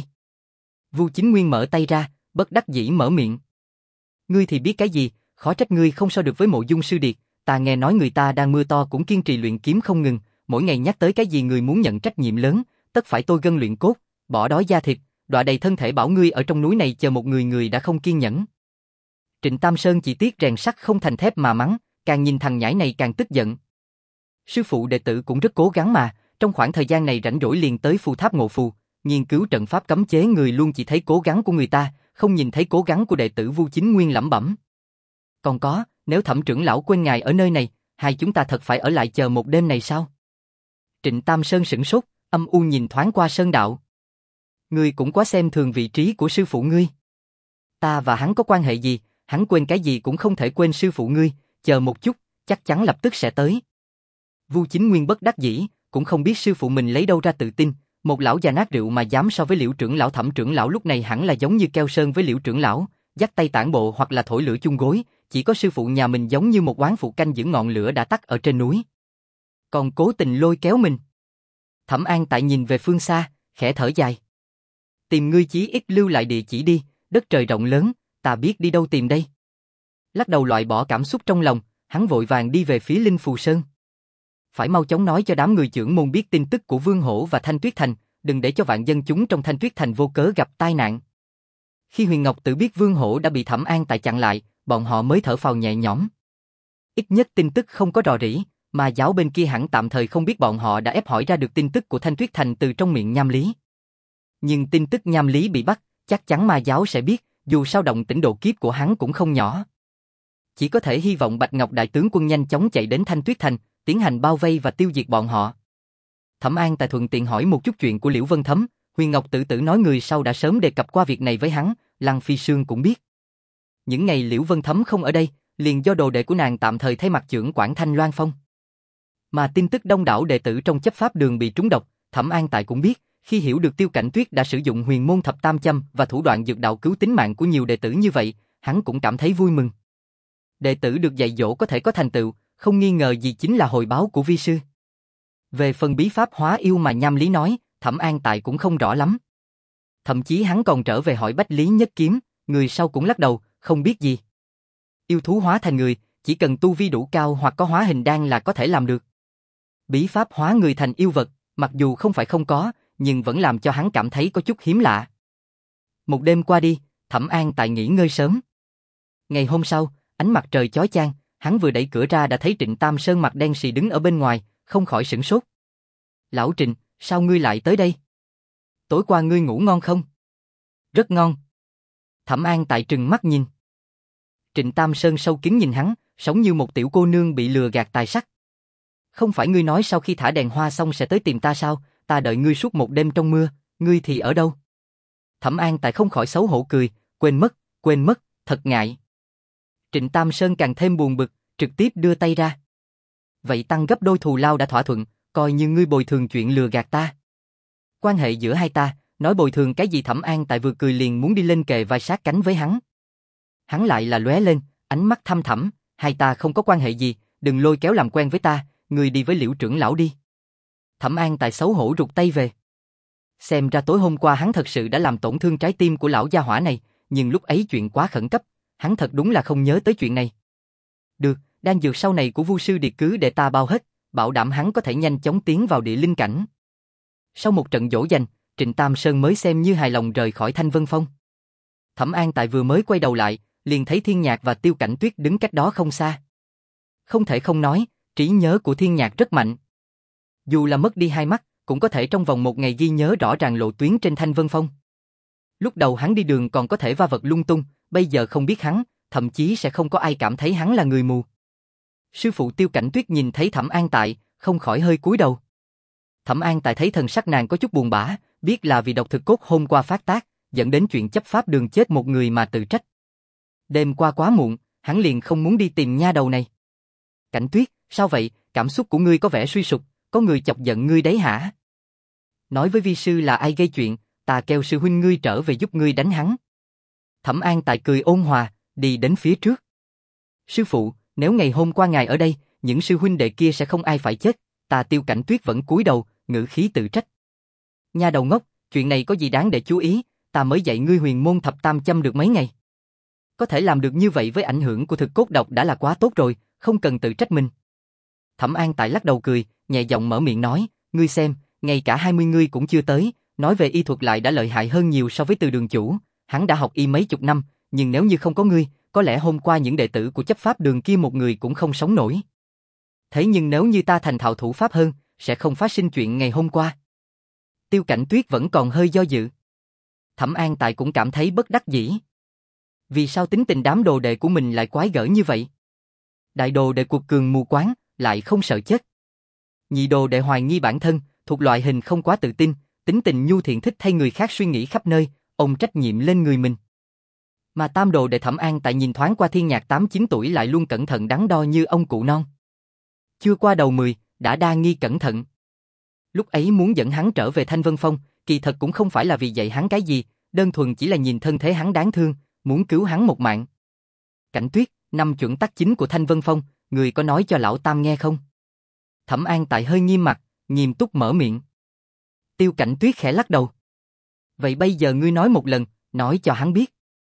Vu Chính Nguyên mở tay ra, bất đắc dĩ mở miệng. Ngươi thì biết cái gì, khó trách ngươi không so được với Mộ Dung sư điệt, ta nghe nói người ta đang mưa to cũng kiên trì luyện kiếm không ngừng, mỗi ngày nhắc tới cái gì người muốn nhận trách nhiệm lớn, tất phải tôi gân luyện cốt, bỏ đói da thịt, đọa đầy thân thể bảo ngươi ở trong núi này chờ một người người đã không kiên nhẫn. Trịnh Tam Sơn chỉ tiếc rèn sắt không thành thép mà mắng, càng nhìn thằng nhãi này càng tức giận. Sư phụ đệ tử cũng rất cố gắng mà, trong khoảng thời gian này rảnh rỗi liền tới phù tháp ngộ phù, nghiên cứu trận pháp cấm chế người luôn chỉ thấy cố gắng của người ta, không nhìn thấy cố gắng của đệ tử Vu Chính Nguyên lẩm bẩm. Còn có, nếu Thẩm trưởng lão quên ngài ở nơi này, hai chúng ta thật phải ở lại chờ một đêm này sao? Trịnh Tam Sơn sửng sốt, âm u nhìn thoáng qua Sơn Đạo. Ngươi cũng quá xem thường vị trí của sư phụ ngươi. Ta và hắn có quan hệ gì, hắn quên cái gì cũng không thể quên sư phụ ngươi, chờ một chút, chắc chắn lập tức sẽ tới. Vu Chính Nguyên bất đắc dĩ, cũng không biết sư phụ mình lấy đâu ra tự tin, một lão già nát rượu mà dám so với Liễu trưởng lão. Thẩm trưởng lão lúc này hẳn là giống như keo sơn với Liễu trưởng lão, dắt tay tản bộ hoặc là thổi lửa chung gối, chỉ có sư phụ nhà mình giống như một oán phụ canh giữ ngọn lửa đã tắt ở trên núi. Còn cố tình lôi kéo mình. Thẩm An Tại nhìn về phương xa, khẽ thở dài. Tìm ngươi chí ít lưu lại địa chỉ đi, đất trời rộng lớn, ta biết đi đâu tìm đây. Lắc đầu loại bỏ cảm xúc trong lòng, hắn vội vàng đi về phía Linh Phù Sơn. Phải mau chóng nói cho đám người trưởng môn biết tin tức của Vương Hổ và Thanh Tuyết Thành, đừng để cho vạn dân chúng trong Thanh Tuyết Thành vô cớ gặp tai nạn. Khi Huyền Ngọc Tử biết Vương Hổ đã bị Thẩm An Tài chặn lại, bọn họ mới thở phào nhẹ nhõm. Ít nhất tin tức không có rò rỉ, mà giáo bên kia hẳn tạm thời không biết bọn họ đã ép hỏi ra được tin tức của Thanh Tuyết Thành từ trong miệng Nham Lý. Nhưng tin tức Nham Lý bị bắt, chắc chắn ma giáo sẽ biết, dù sao động tĩnh độ kiếp của hắn cũng không nhỏ. Chỉ có thể hy vọng Bạch Ngọc đại tướng quân nhanh chóng chạy đến Thanh Tuyết Thành, tiến hành bao vây và tiêu diệt bọn họ. Thẩm An Tài thuận tiện hỏi một chút chuyện của Liễu Vân Thấm, Huyền Ngọc Tử Tử nói người sau đã sớm đề cập qua việc này với hắn, Lăng Phi Sương cũng biết. Những ngày Liễu Vân Thấm không ở đây, liền do đồ đệ của nàng tạm thời thay mặt trưởng quản Thanh Loan Phong. Mà tin tức đông đảo đệ tử trong chấp pháp đường bị trúng độc, Thẩm An Tài cũng biết, khi hiểu được Tiêu Cảnh Tuyết đã sử dụng huyền môn thập tam châm và thủ đoạn dược đạo cứu tính mạng của nhiều đệ tử như vậy, hắn cũng cảm thấy vui mừng. Đệ tử được dạy dỗ có thể có thành tựu, không nghi ngờ gì chính là hồi báo của vi sư. Về phần bí pháp hóa yêu mà Nham Lý nói, Thẩm An Tài cũng không rõ lắm. Thậm chí hắn còn trở về hỏi Bách Lý Nhất Kiếm, người sau cũng lắc đầu, không biết gì. Yêu thú hóa thành người, chỉ cần tu vi đủ cao hoặc có hóa hình đan là có thể làm được. Bí pháp hóa người thành yêu vật, mặc dù không phải không có, nhưng vẫn làm cho hắn cảm thấy có chút hiếm lạ. Một đêm qua đi, Thẩm An Tài nghỉ ngơi sớm. Ngày hôm sau, ánh mặt trời chói chang, hắn vừa đẩy cửa ra đã thấy Trịnh Tam Sơn mặt đen sì đứng ở bên ngoài, không khỏi sửng sốt. Lão Trịnh, sao ngươi lại tới đây? Tối qua ngươi ngủ ngon không? Rất ngon. Thẩm An Tài trừng mắt nhìn. Trịnh Tam Sơn sâu kín nhìn hắn, sống như một tiểu cô nương bị lừa gạt tài sắc. Không phải ngươi nói sau khi thả đèn hoa xong sẽ tới tìm ta sao, ta đợi ngươi suốt một đêm trong mưa, ngươi thì ở đâu? Thẩm An Tài không khỏi xấu hổ cười, quên mất, quên mất, thật ngại. Trịnh Tam Sơn càng thêm buồn bực, trực tiếp đưa tay ra. Vậy tăng gấp đôi thù lao đã thỏa thuận, coi như ngươi bồi thường chuyện lừa gạt ta. Quan hệ giữa hai ta, nói bồi thường cái gì? Thẩm An Tài vừa cười liền muốn đi lên kề vai sát cánh với hắn. Hắn lại là lóe lên, ánh mắt thăm thẳm, hai ta không có quan hệ gì, đừng lôi kéo làm quen với ta, ngươi đi với Liễu trưởng lão đi. Thẩm An Tài xấu hổ rụt tay về. Xem ra tối hôm qua hắn thật sự đã làm tổn thương trái tim của lão gia hỏa này, nhưng lúc ấy chuyện quá khẩn cấp, hắn thật đúng là không nhớ tới chuyện này. Được, đan dược sau này của Vu sư Điệt cứ để ta bao hết, bảo đảm hắn có thể nhanh chóng tiến vào địa linh cảnh. Sau một trận dỗ dành, Trịnh Tam Sơn mới xem như hài lòng rời khỏi Thanh Vân Phong. Thẩm An Tài vừa mới quay đầu lại, liền thấy Thiên Nhạc và Tiêu Cảnh Tuyết đứng cách đó không xa. Không thể không nói, trí nhớ của Thiên Nhạc rất mạnh. Dù là mất đi hai mắt, cũng có thể trong vòng một ngày ghi nhớ rõ ràng lộ tuyến trên Thanh Vân Phong. Lúc đầu hắn đi đường còn có thể va vật lung tung, bây giờ không biết hắn, thậm chí sẽ không có ai cảm thấy hắn là người mù. Sư phụ Tiêu Cảnh Tuyết nhìn thấy Thẩm An Tài, không khỏi hơi cúi đầu. Thẩm An Tài thấy thần sắc nàng có chút buồn bã, biết là vì độc thực cốt hôm qua phát tác, dẫn đến chuyện chấp pháp đường chết một người mà tự trách. Đêm qua quá muộn, hắn liền không muốn đi tìm nha đầu này. Cảnh Tuyết, sao vậy, cảm xúc của ngươi có vẻ suy sụp, có người chọc giận ngươi đấy hả? Nói với vi sư là ai gây chuyện, ta kêu sư huynh ngươi trở về giúp ngươi đánh hắn. Thẩm An Tài cười ôn hòa, đi đến phía trước. Sư phụ, nếu ngày hôm qua ngài ở đây, những sư huynh đệ kia sẽ không ai phải chết. Ta Tiêu Cảnh Tuyết vẫn cúi đầu, ngữ khí tự trách. Nha đầu ngốc, chuyện này có gì đáng để chú ý, ta mới dạy ngươi huyền môn thập tam châm được mấy ngày. Có thể làm được như vậy với ảnh hưởng của thực cốt độc đã là quá tốt rồi, không cần tự trách mình. Thẩm An Tài lắc đầu cười, nhẹ giọng mở miệng nói, ngươi xem, ngay cả hai mươi ngươi cũng chưa tới, nói về y thuật lại đã lợi hại hơn nhiều so với Từ đường chủ, hắn đã học y mấy chục năm, nhưng nếu như không có ngươi, có lẽ hôm qua những đệ tử của chấp pháp đường kia một người cũng không sống nổi. Thế nhưng nếu như ta thành thạo thủ pháp hơn, sẽ không phát sinh chuyện ngày hôm qua. Tiêu Cảnh Tuyết vẫn còn hơi do dự. Thẩm An Tài cũng cảm thấy bất đắc dĩ. Vì sao tính tình đám đồ đệ của mình lại quái gở như vậy? Đại đồ đệ cuộc cường mù quáng, lại không sợ chết. Nhị đồ đệ hoài nghi bản thân, thuộc loại hình không quá tự tin, tính tình nhu thiện thích thay người khác suy nghĩ khắp nơi, ôm trách nhiệm lên người mình. Mà tam đồ đệ Thẩm An Tại nhìn thoáng qua Thiên Nhạc tám chín tuổi lại luôn cẩn thận đắn đo như ông cụ non. Chưa qua đầu mười, đã đa nghi cẩn thận. Lúc ấy muốn dẫn hắn trở về Thanh Vân Phong, kỳ thật cũng không phải là vì dạy hắn cái gì, đơn thuần chỉ là nhìn thân thế hắn đáng thương, muốn cứu hắn một mạng. Cảnh Tuyết, năm chuẩn tắc chính của Thanh Vân Phong, người có nói cho lão tam nghe không? Thẩm An Tại hơi nghiêm mặt, nghiêm túc mở miệng. Tiêu Cảnh Tuyết khẽ lắc đầu. Vậy bây giờ ngươi nói một lần, nói cho hắn biết.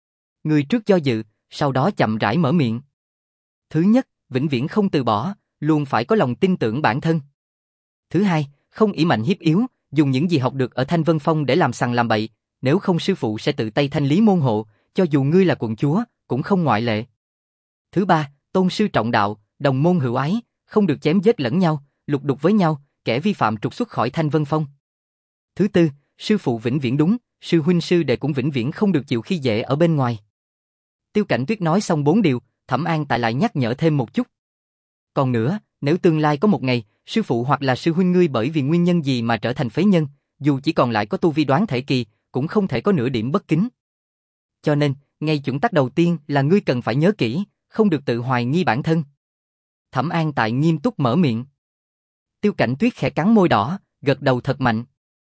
Người trước do dự, sau đó chậm rãi mở miệng. Thứ nhất, vĩnh viễn không từ bỏ, luôn phải có lòng tin tưởng bản thân. Thứ hai, không ỷ mạnh hiếp yếu, dùng những gì học được ở Thanh Vân Phong để làm sằng làm bậy, nếu không sư phụ sẽ tự tay thanh lý môn hộ, cho dù ngươi là quận chúa, cũng không ngoại lệ. Thứ ba, tôn sư trọng đạo, đồng môn hữu ái, không được chém giết lẫn nhau, lục đục với nhau, kẻ vi phạm trục xuất khỏi Thanh Vân Phong. Thứ tư, sư phụ vĩnh viễn đúng, sư huynh sư đệ cũng vĩnh viễn không được chịu khi dễ ở bên ngoài. Tiêu Cảnh Tuyết nói xong bốn điều, Thẩm An Tại lại nhắc nhở thêm một chút. Còn nữa, nếu tương lai có một ngày, sư phụ hoặc là sư huynh ngươi bởi vì nguyên nhân gì mà trở thành phế nhân, dù chỉ còn lại có tu vi đoán thể kỳ, cũng không thể có nửa điểm bất kính. Cho nên, ngay chuẩn tắc đầu tiên là ngươi cần phải nhớ kỹ, không được tự hoài nghi bản thân. Thẩm An Tại nghiêm túc mở miệng. Tiêu Cảnh Tuyết khẽ cắn môi đỏ, gật đầu thật mạnh.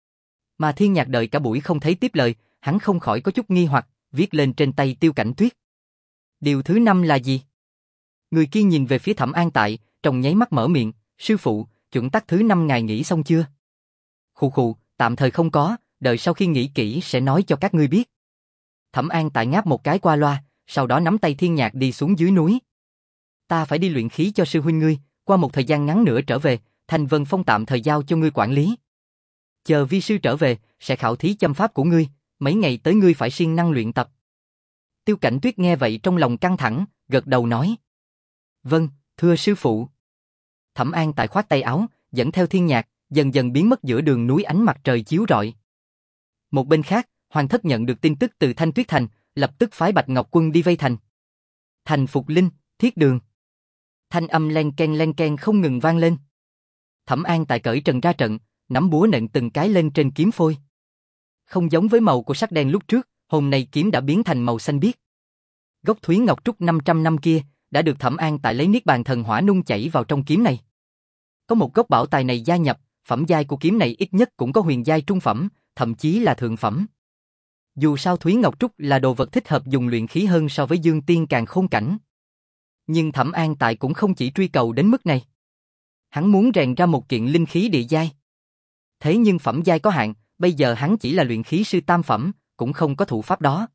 Mà Thiên Nhạc đợi cả buổi không thấy tiếp lời, hắn không khỏi có chút nghi hoặc, viết lên trên tay Tiêu Cảnh Tuyết. Điều thứ năm là gì? Người kia nhìn về phía Thẩm An Tại, trong nháy mắt mở miệng, sư phụ, chuẩn tắc thứ năm ngài nghĩ xong chưa? Khụ khụ, tạm thời không có, đợi sau khi nghĩ kỹ sẽ nói cho các ngươi biết. Thẩm An Tại ngáp một cái qua loa, sau đó nắm tay Thiên Nhạc đi xuống dưới núi. Ta phải đi luyện khí cho sư huynh ngươi, qua một thời gian ngắn nữa trở về, Thanh Vân Phong tạm thời giao cho ngươi quản lý. Chờ vi sư trở về, sẽ khảo thí châm pháp của ngươi, mấy ngày tới ngươi phải siêng năng luyện tập. Tiêu Cảnh Tuyết nghe vậy trong lòng căng thẳng, gật đầu nói. Vâng, thưa sư phụ. Thẩm An Tại khoát tay áo, dẫn theo Thiên Nhạc, dần dần biến mất giữa đường núi ánh mặt trời chiếu rọi. Một bên khác, Hoàng thất nhận được tin tức từ Thanh Tuyết Thành, lập tức phái Bạch Ngọc Quân đi vây thành. Thành Phục Linh, Thiết Đường. Thanh âm len ken len ken không ngừng vang lên. Thẩm An Tại cởi trần ra trận, nắm búa nện từng cái lên trên kiếm phôi. Không giống với màu của sắc đen lúc trước, hôm nay kiếm đã biến thành màu xanh biếc. Gốc Thúy Ngọc Trúc năm trăm năm kia đã được Thẩm An Tại lấy niết bàn thần hỏa nung chảy vào trong kiếm này. Có một gốc bảo tài này gia nhập, phẩm giai của kiếm này ít nhất cũng có huyền giai trung phẩm, thậm chí là thượng phẩm. Dù sao Thúy Ngọc Trúc là đồ vật thích hợp dùng luyện khí hơn so với Dương Tiên Càn Khôn cảnh. Nhưng Thẩm An Tại cũng không chỉ truy cầu đến mức này. Hắn muốn rèn ra một kiện linh khí địa giai. Thế nhưng phẩm giai có hạn, bây giờ hắn chỉ là luyện khí sư tam phẩm, cũng không có thủ pháp đó.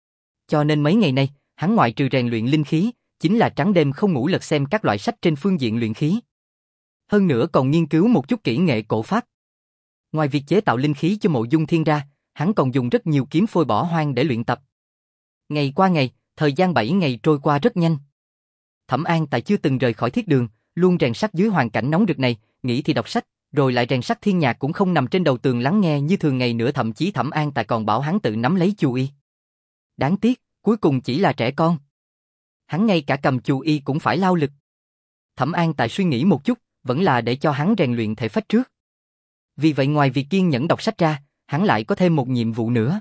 Cho nên mấy ngày nay, hắn ngoại trừ rèn luyện linh khí, chính là trắng đêm không ngủ lật xem các loại sách trên phương diện luyện khí. Hơn nữa còn nghiên cứu một chút kỹ nghệ cổ pháp. Ngoài việc chế tạo linh khí cho Mộ Dung Thiên ra, hắn còn dùng rất nhiều kiếm phôi bỏ hoang để luyện tập. Ngày qua ngày, thời gian bảy ngày trôi qua rất nhanh. Thẩm An Tại chưa từng rời khỏi thiết đường, luôn rèn sắt dưới hoàn cảnh nóng rực này, nghĩ thì đọc sách, rồi lại rèn sắt. Thiên Nhạc cũng không nằm trên đầu tường lắng nghe như thường ngày nữa, thậm chí Thẩm An Tại còn bảo hắn tự nắm lấy chù y. Đáng tiếc, cuối cùng chỉ là trẻ con. Hắn ngay cả cầm chù y cũng phải lao lực. Thẩm An Tại suy nghĩ một chút, vẫn là để cho hắn rèn luyện thể phách trước. Vì vậy ngoài việc kiên nhẫn đọc sách ra, hắn lại có thêm một nhiệm vụ nữa.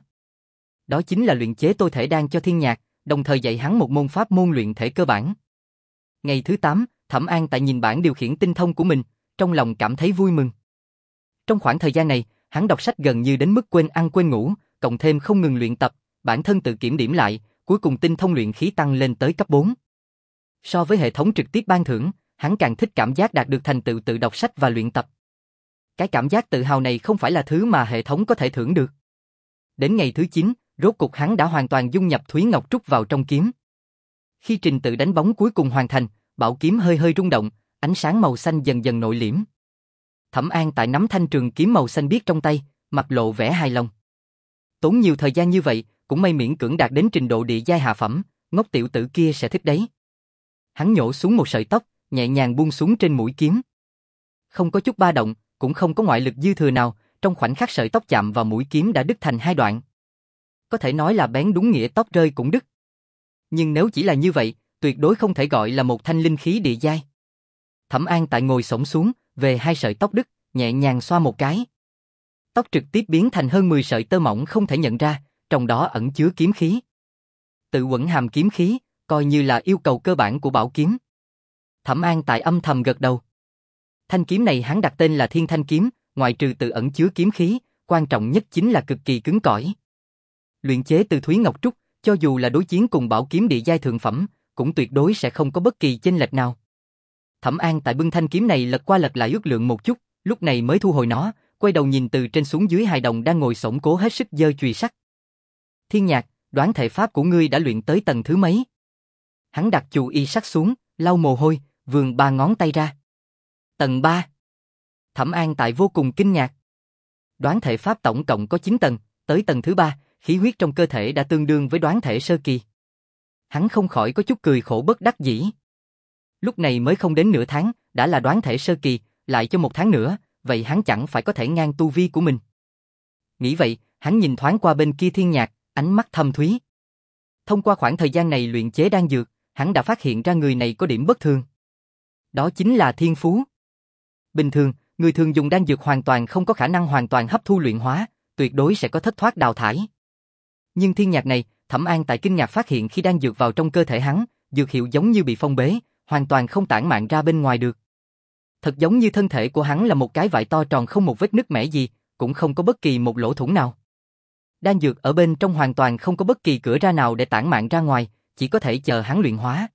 Đó chính là luyện chế tôi thể đan cho Thiên Nhạc, đồng thời dạy hắn một môn pháp môn luyện thể cơ bản. Ngày thứ tám, Thẩm An Tại nhìn bảng điều khiển tinh thông của mình, trong lòng cảm thấy vui mừng. Trong khoảng thời gian này, hắn đọc sách gần như đến mức quên ăn quên ngủ, cộng thêm không ngừng luyện tập, bản thân tự kiểm điểm lại, cuối cùng tinh thông luyện khí tăng lên tới cấp bốn. So với hệ thống trực tiếp ban thưởng, hắn càng thích cảm giác đạt được thành tựu tự đọc sách và luyện tập. Cái cảm giác tự hào này không phải là thứ mà hệ thống có thể thưởng được. Đến ngày thứ chín, rốt cục hắn đã hoàn toàn dung nhập Thúy Ngọc Trúc vào trong kiếm. Khi trình tự đánh bóng cuối cùng hoàn thành, bảo kiếm hơi hơi rung động, ánh sáng màu xanh dần dần nội liễm. Thẩm An Tại nắm thanh trường kiếm màu xanh biếc trong tay, mặt lộ vẻ hài lòng. Tốn nhiều thời gian như vậy, cũng may miễn cưỡng đạt đến trình độ địa giai hạ phẩm, ngốc tiểu tử kia sẽ thích đấy. Hắn nhổ xuống một sợi tóc, nhẹ nhàng buông xuống trên mũi kiếm. Không có chút ba động, cũng không có ngoại lực dư thừa nào, trong khoảnh khắc sợi tóc chạm vào mũi kiếm đã đứt thành hai đoạn. Có thể nói là bén đúng nghĩa tóc rơi cũng đứt. Nhưng nếu chỉ là như vậy, tuyệt đối không thể gọi là một thanh linh khí địa giai. Thẩm An Tại ngồi xổm xuống, về hai sợi tóc đứt, nhẹ nhàng xoa một cái. Tóc trực tiếp biến thành hơn mười sợi tơ mỏng không thể nhận ra, trong đó ẩn chứa kiếm khí. Tự quẩn hàm kiếm khí, coi như là yêu cầu cơ bản của bảo kiếm. Thẩm An Tại âm thầm gật đầu. Thanh kiếm này hắn đặt tên là Thiên Thanh Kiếm, ngoại trừ tự ẩn chứa kiếm khí, quan trọng nhất chính là cực kỳ cứng cỏi. Luyện chế từ Thúy Ngọc Trúc, cho dù là đối chiến cùng bảo kiếm địa giai thượng phẩm, cũng tuyệt đối sẽ không có bất kỳ chênh lệch nào. Thẩm An Tại bưng thanh kiếm này lật qua lật lại ước lượng một chút, lúc này mới thu hồi nó, quay đầu nhìn từ trên xuống dưới hài đồng đang ngồi xổm cố hết sức giơ chùy sắt. Thiên Nhạc, đoán thể pháp của ngươi đã luyện tới tầng thứ mấy? Hắn đặt chù y sắt xuống, lau mồ hôi, vươn ba ngón tay ra. Tầng ba. Thẩm An Tại vô cùng kinh ngạc. Đoán thể pháp tổng cộng có chín tầng, tới tầng thứ ba, khí huyết trong cơ thể đã tương đương với đoán thể sơ kỳ. Hắn không khỏi có chút cười khổ bất đắc dĩ. Lúc này mới không đến nửa tháng, đã là đoán thể sơ kỳ, lại cho một tháng nữa, vậy hắn chẳng phải có thể ngang tu vi của mình. Nghĩ vậy, hắn nhìn thoáng qua bên kia Thiên Nhạc, ánh mắt thâm thúy. Thông qua khoảng thời gian này luyện chế đan dược, hắn đã phát hiện ra người này có điểm bất thường. Đó chính là thiên phú. Bình thường, người thường dùng đan dược hoàn toàn không có khả năng hoàn toàn hấp thu luyện hóa, tuyệt đối sẽ có thất thoát đào thải. Nhưng Thiên Nhạc này, Thẩm An Tại kinh ngạc phát hiện khi đan dược vào trong cơ thể hắn, dược hiệu giống như bị phong bế, hoàn toàn không tản mạn ra bên ngoài được. Thật giống như thân thể của hắn là một cái vải to tròn không một vết nứt mẻ gì, cũng không có bất kỳ một lỗ thủng nào. Đan dược ở bên trong hoàn toàn không có bất kỳ cửa ra nào để tản mạn ra ngoài, chỉ có thể chờ hắn luyện hóa.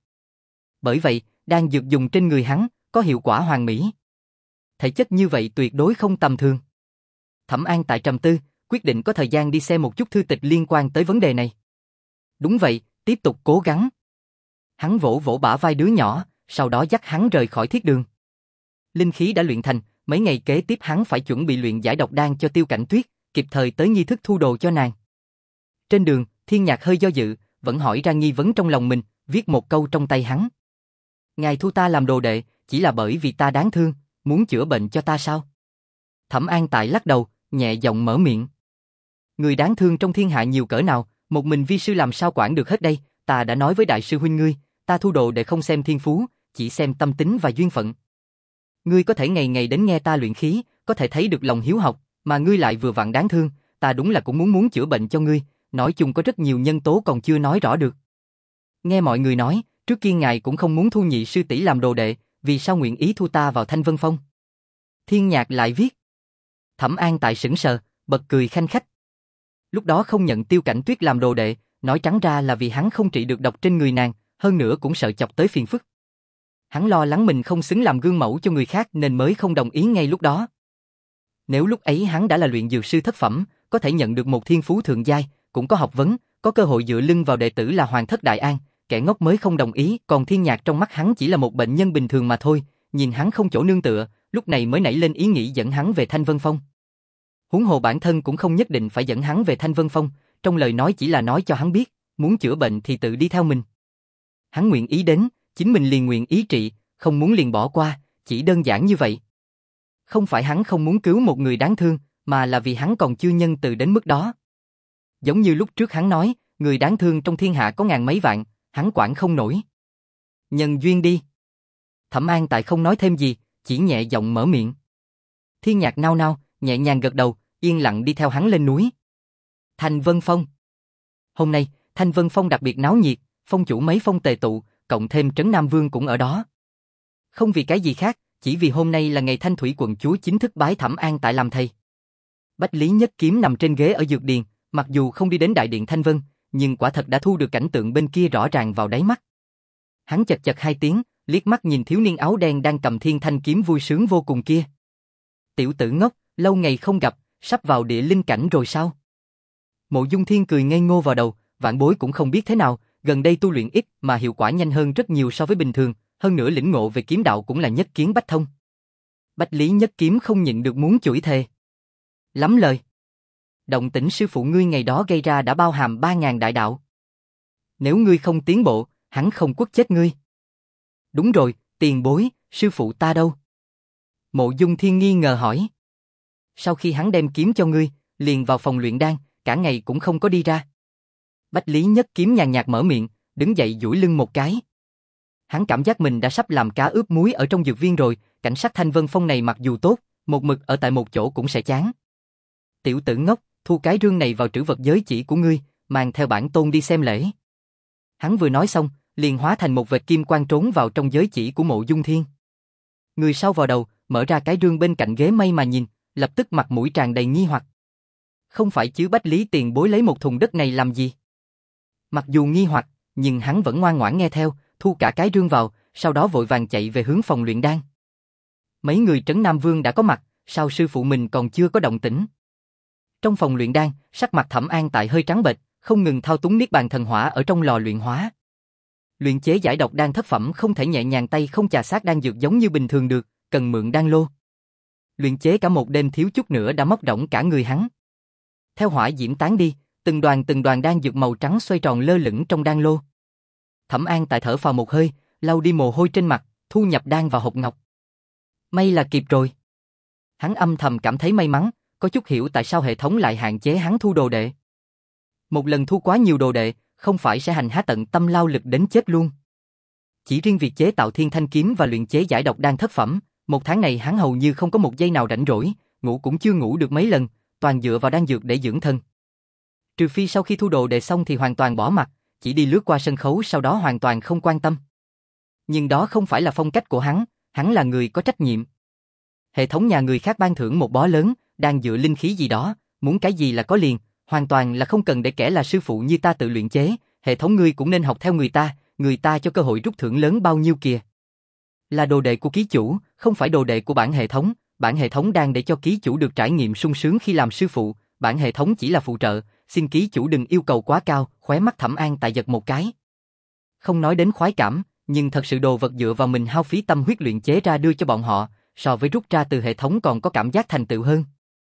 Bởi vậy, đan dược dùng trên người hắn có hiệu quả hoàn mỹ. Thể chất như vậy tuyệt đối không tầm thường. Thẩm An Tại trầm tư, quyết định có thời gian đi xem một chút thư tịch liên quan tới vấn đề này. Đúng vậy, tiếp tục cố gắng. Hắn vỗ vỗ bả vai đứa nhỏ, sau đó dắt hắn rời khỏi thiết đường. Linh khí đã luyện thành, mấy ngày kế tiếp hắn phải chuẩn bị luyện giải độc đan cho Tiêu Cảnh Tuyết, kịp thời tới nghi thức thu đồ cho nàng. Trên đường, Thiên Nhạc hơi do dự, vẫn hỏi ra nghi vấn trong lòng mình, viết một câu trong tay hắn. Ngài thu ta làm đồ đệ, chỉ là bởi vì ta đáng thương, muốn chữa bệnh cho ta sao? Thẩm An Tại lắc đầu, nhẹ giọng mở miệng. Người đáng thương trong thiên hạ nhiều cỡ nào, một mình vi sư làm sao quản được hết đây, ta đã nói với đại sư huynh ngươi, ta thu đồ để không xem thiên phú, chỉ xem tâm tính và duyên phận. Ngươi có thể ngày ngày đến nghe ta luyện khí, có thể thấy được lòng hiếu học, mà ngươi lại vừa vặn đáng thương, ta đúng là cũng muốn muốn chữa bệnh cho ngươi, nói chung có rất nhiều nhân tố còn chưa nói rõ được. Nghe mọi người nói, trước kia ngài cũng không muốn thu nhị sư tỷ làm đồ đệ, vì sao nguyện ý thu ta vào Thanh Vân Phong? Thiên Nhạc lại viết. Thẩm An Tại sững sờ, bật cười khanh khách. Lúc đó không nhận Tiêu Cảnh Tuyết làm đồ đệ, nói trắng ra là vì hắn không trị được độc trên người nàng, hơn nữa cũng sợ chọc tới phiền phức. Hắn lo lắng mình không xứng làm gương mẫu cho người khác nên mới không đồng ý ngay lúc đó. Nếu lúc ấy hắn đã là luyện dược sư thất phẩm, có thể nhận được một thiên phú thượng giai, cũng có học vấn, có cơ hội dựa lưng vào đệ tử là Hoàng thất Đại An, kẻ ngốc mới không đồng ý, còn Thiên Nhạc trong mắt hắn chỉ là một bệnh nhân bình thường mà thôi, nhìn hắn không chỗ nương tựa, lúc này mới nảy lên ý nghĩ dẫn hắn về Thanh Vân Phong. Huống hồ bản thân cũng không nhất định phải dẫn hắn về Thanh Vân Phong, trong lời nói chỉ là nói cho hắn biết, muốn chữa bệnh thì tự đi theo mình. Hắn nguyện ý đến, chính mình liền nguyện ý trị, không muốn liền bỏ qua, chỉ đơn giản như vậy. Không phải hắn không muốn cứu một người đáng thương, mà là vì hắn còn chưa nhân từ đến mức đó. Giống như lúc trước hắn nói, người đáng thương trong thiên hạ có ngàn mấy vạn, hắn quản không nổi. Nhân duyên đi. Thẩm An Tại không nói thêm gì, chỉ nhẹ giọng mở miệng. Thiên Nhạc nao nao, nhẹ nhàng gật đầu, yên lặng đi theo hắn lên núi. Thanh Vân Phong. Hôm nay, Thanh Vân Phong đặc biệt náo nhiệt, phong chủ mấy phong tề tụ, cộng thêm Trấn Nam Vương cũng ở đó. Không vì cái gì khác, chỉ vì hôm nay là ngày Thanh Thủy quận chúa chính thức bái Thẩm An Tại làm thầy. Bách Lý Nhất Kiếm nằm trên ghế ở dược điền, mặc dù không đi đến đại điện Thanh Vân, nhưng quả thật đã thu được cảnh tượng bên kia rõ ràng vào đáy mắt. Hắn chật chật hai tiếng, liếc mắt nhìn thiếu niên áo đen đang cầm thiên thanh kiếm vui sướng vô cùng kia. Tiểu tử ngốc, lâu ngày không gặp, sắp vào địa linh cảnh rồi sao? Mộ Dung Thiên cười ngây ngô vào đầu, vạn bối cũng không biết thế nào, gần đây tu luyện ít mà hiệu quả nhanh hơn rất nhiều so với bình thường, hơn nữa lĩnh ngộ về kiếm đạo cũng là nhất kiến bách thông. Bách Lý Nhất Kiếm không nhịn được muốn chửi thề. Lắm lời. Động tĩnh sư phụ ngươi ngày đó gây ra đã bao hàm ba ngàn đại đạo. Nếu ngươi không tiến bộ, hắn không quất chết ngươi. Đúng rồi, tiền bối, sư phụ ta đâu? Mộ Dung Thiên nghi ngờ hỏi. Sau khi hắn đem kiếm cho ngươi, liền vào phòng luyện đan, cả ngày cũng không có đi ra. Bách Lý Nhất Kiếm nhàn nhạt mở miệng, đứng dậy duỗi lưng một cái. Hắn cảm giác mình đã sắp làm cá ướp muối ở trong dược viên rồi, cảnh sát Thanh Vân Phong này mặc dù tốt, một mực ở tại một chỗ cũng sẽ chán. Tiểu tử ngốc, thu cái rương này vào trữ vật giới chỉ của ngươi, mang theo bản tôn đi xem lễ. Hắn vừa nói xong, liền hóa thành một vệt kim quang trốn vào trong giới chỉ của Mộ Dung Thiên. Người sau vào đầu, mở ra cái rương bên cạnh ghế mây mà nhìn, lập tức mặt mũi tràn đầy nghi hoặc. Không phải chứ Bách Lý tiền bối lấy một thùng đất này làm gì? Mặc dù nghi hoặc, nhưng hắn vẫn ngoan ngoãn nghe theo, thu cả cái rương vào, sau đó vội vàng chạy về hướng phòng luyện đan. Mấy người Trấn Nam Vương đã có mặt, sao sư phụ mình còn chưa có động tĩnh? Trong phòng luyện đan, sắc mặt Thẩm An Tại hơi trắng bệch, không ngừng thao túng niết bàn thần hỏa ở trong lò luyện hóa. Luyện chế giải độc đan thất phẩm không thể nhẹ nhàng tay không chà sát đan dược giống như bình thường được, cần mượn đan lô. Luyện chế cả một đêm thiếu chút nữa đã móc rỗng cả người hắn. Theo hỏa diễm tán đi, từng đoàn từng đoàn đan dược màu trắng xoay tròn lơ lửng trong đan lô. Thẩm An tại thở phào một hơi, lau đi mồ hôi trên mặt, thu nhập đan vào hộp ngọc. May là kịp rồi. Hắn âm thầm cảm thấy may mắn, có chút hiểu tại sao hệ thống lại hạn chế hắn thu đồ đệ. Một lần thu quá nhiều đồ đệ, không phải sẽ hành há tận tâm lao lực đến chết luôn. Chỉ riêng việc chế tạo thiên thanh kiếm và luyện chế giải độc đan thất phẩm, một tháng này hắn hầu như không có một giây nào rảnh rỗi, ngủ cũng chưa ngủ được mấy lần, toàn dựa vào đan dược để dưỡng thân. Trừ phi sau khi thu đồ đệ xong thì hoàn toàn bỏ mặc, chỉ đi lướt qua sân khấu sau đó hoàn toàn không quan tâm. Nhưng đó không phải là phong cách của hắn, hắn là người có trách nhiệm. Hệ thống nhà người khác ban thưởng một bó lớn, đang dựa linh khí gì đó, muốn cái gì là có liền, hoàn toàn là không cần để kẻ là sư phụ như ta tự luyện chế, hệ thống ngươi cũng nên học theo người ta, người ta cho cơ hội rút thưởng lớn bao nhiêu kìa. Là đồ đệ của ký chủ, không phải đồ đệ của bản hệ thống, bản hệ thống đang để cho ký chủ được trải nghiệm sung sướng khi làm sư phụ, bản hệ thống chỉ là phụ trợ, xin ký chủ đừng yêu cầu quá cao, khóe mắt Thẩm An tại giật một cái. Không nói đến khoái cảm, nhưng thật sự đồ vật dựa vào mình hao phí tâm huyết luyện chế ra đưa cho bọn họ, so với rút ra từ hệ thống còn có cảm giác thành tựu hơn.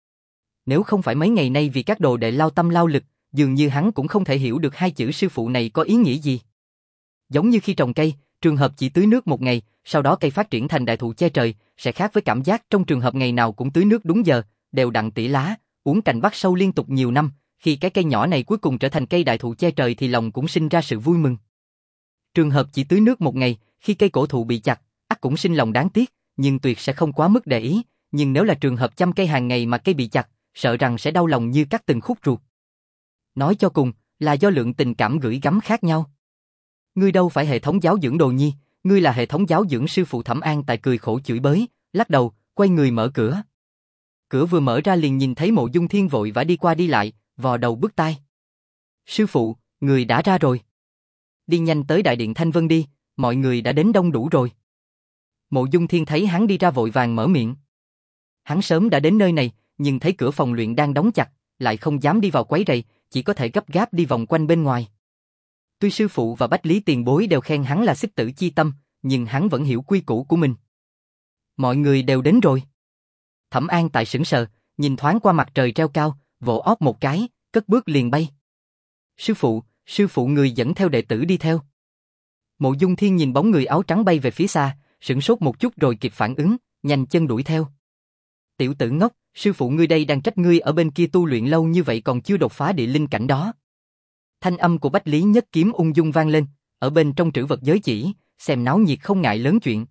Nếu không phải mấy ngày nay vì các đồ đệ lao tâm lao lực, dường như hắn cũng không thể hiểu được hai chữ sư phụ này có ý nghĩa gì. Giống như khi trồng cây, trường hợp chỉ tưới nước một ngày, sau đó cây phát triển thành đại thụ che trời, sẽ khác với cảm giác trong trường hợp ngày nào cũng tưới nước đúng giờ, đều đặn tỉ lá, uống cành bắt sâu liên tục nhiều năm, khi cái cây nhỏ này cuối cùng trở thành cây đại thụ che trời thì lòng cũng sinh ra sự vui mừng. Trường hợp chỉ tưới nước một ngày, khi cây cổ thụ bị chặt, ắt cũng sinh lòng đáng tiếc, nhưng tuyệt sẽ không quá mức để ý, nhưng nếu là trường hợp chăm cây hàng ngày mà cây bị chặt, sợ rằng sẽ đau lòng như cắt từng khúc ruột. Nói cho cùng, là do lượng tình cảm gửi gắm khác nhau. Ngươi đâu phải hệ thống giáo dưỡng đồ nhi, ngươi là hệ thống giáo dưỡng sư phụ. Thẩm An tại cười khổ chửi bới, lắc đầu, quay người mở cửa. Cửa vừa mở ra liền nhìn thấy Mộ Dung Thiên vội vã đi qua đi lại, vò đầu bứt tai. Sư phụ, người đã ra rồi. Đi nhanh tới đại điện Thanh Vân đi, mọi người đã đến đông đủ rồi. Mộ Dung Thiên thấy hắn đi ra vội vàng mở miệng. Hắn sớm đã đến nơi này, nhưng thấy cửa phòng luyện đang đóng chặt, lại không dám đi vào quấy rầy, chỉ có thể gấp gáp đi vòng quanh bên ngoài. Tuy sư phụ và Bách Lý tiền bối đều khen hắn là xích tử chi tâm, nhưng hắn vẫn hiểu quy củ của mình. Mọi người đều đến rồi. Thẩm An tại sững sờ, nhìn thoáng qua mặt trời treo cao, vỗ ót một cái, cất bước liền bay. Sư phụ, sư phụ người dẫn theo đệ tử đi theo. Mộ Dung Thiên nhìn bóng người áo trắng bay về phía xa, sững sốt một chút rồi kịp phản ứng, nhanh chân đuổi theo. Tiểu tử ngốc, sư phụ ngươi đây đang trách ngươi ở bên kia tu luyện lâu như vậy còn chưa đột phá địa linh cảnh đó. Thanh âm của Bách Lý Nhất Kiếm ung dung vang lên, ở bên trong trữ vật giới chỉ, xem náo nhiệt không ngại lớn chuyện.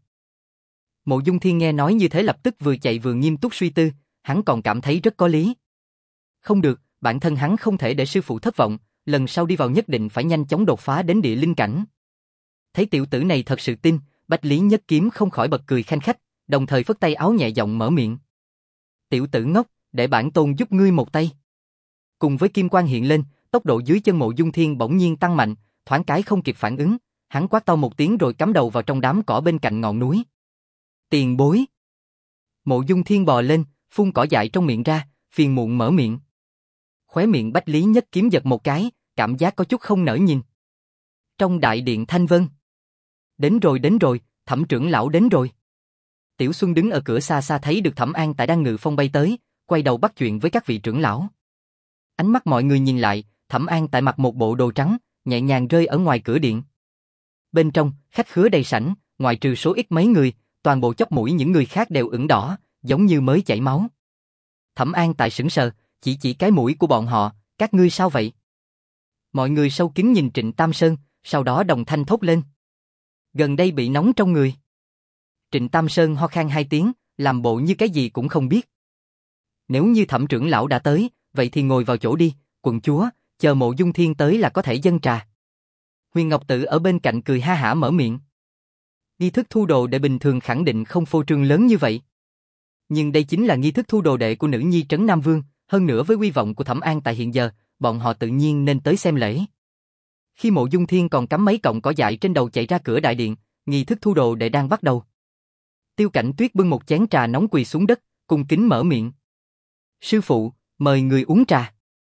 Mộ Dung Thiên nghe nói như thế lập tức vừa chạy vừa nghiêm túc suy tư, hắn còn cảm thấy rất có lý. Không được, bản thân hắn không thể để sư phụ thất vọng, lần sau đi vào nhất định phải nhanh chóng đột phá đến địa linh cảnh. Thấy tiểu tử này thật sự tin, Bách Lý Nhất Kiếm không khỏi bật cười khanh khách, đồng thời phất tay áo nhẹ giọng mở miệng. Tiểu tử ngốc, để bản tôn giúp ngươi một tay. Cùng với kim quang hiện lên, tốc độ dưới chân Mộ Dung Thiên bỗng nhiên tăng mạnh, thoáng cái không kịp phản ứng, hắn quát to một tiếng rồi cắm đầu vào trong đám cỏ bên cạnh ngọn núi. Tiền bối. Mộ Dung Thiên bò lên, phun cỏ dại trong miệng ra, phiền muộn mở miệng. Khóe miệng Bách Lý Nhất Kiếm giật một cái, cảm giác có chút không nỡ nhìn. Trong đại điện Thanh Vân. Đến rồi đến rồi, Thẩm trưởng lão đến rồi. Tiểu Xuân đứng ở cửa xa xa thấy được Thẩm An tại đang ngự phong bay tới, quay đầu bắt chuyện với các vị trưởng lão. Ánh mắt mọi người nhìn lại, Thẩm An tại mặc một bộ đồ trắng, nhẹ nhàng rơi ở ngoài cửa điện. Bên trong, khách khứa đầy sảnh, ngoại trừ số ít mấy người, toàn bộ chóp mũi những người khác đều ửng đỏ, giống như mới chảy máu. Thẩm An tại sững sờ, chỉ chỉ cái mũi của bọn họ, các ngươi sao vậy? Mọi người sâu kín nhìn Trịnh Tam Sơn, sau đó đồng thanh thốt lên. Gần đây bị nóng trong người. Trịnh Tam Sơn ho khan hai tiếng, làm bộ như cái gì cũng không biết. Nếu như Thẩm trưởng lão đã tới, vậy thì ngồi vào chỗ đi, quận chúa, chờ Mộ Dung Thiên tới là có thể dâng trà. Huyền Ngọc Tự ở bên cạnh cười ha hả mở miệng. Nghi thức thu đồ đệ bình thường khẳng định không phô trương lớn như vậy. Nhưng đây chính là nghi thức thu đồ đệ của nữ nhi trấn Nam Vương, hơn nữa với uy vọng của Thẩm An tại hiện giờ, bọn họ tự nhiên nên tới xem lễ. Khi Mộ Dung Thiên còn cắm mấy cọng cỏ dại trên đầu chạy ra cửa đại điện, nghi thức thu đồ đệ đang bắt đầu. Tiêu Cảnh Tuyết bưng một chén trà nóng quỳ xuống đất, cung kính mở miệng. Sư phụ, mời người uống trà.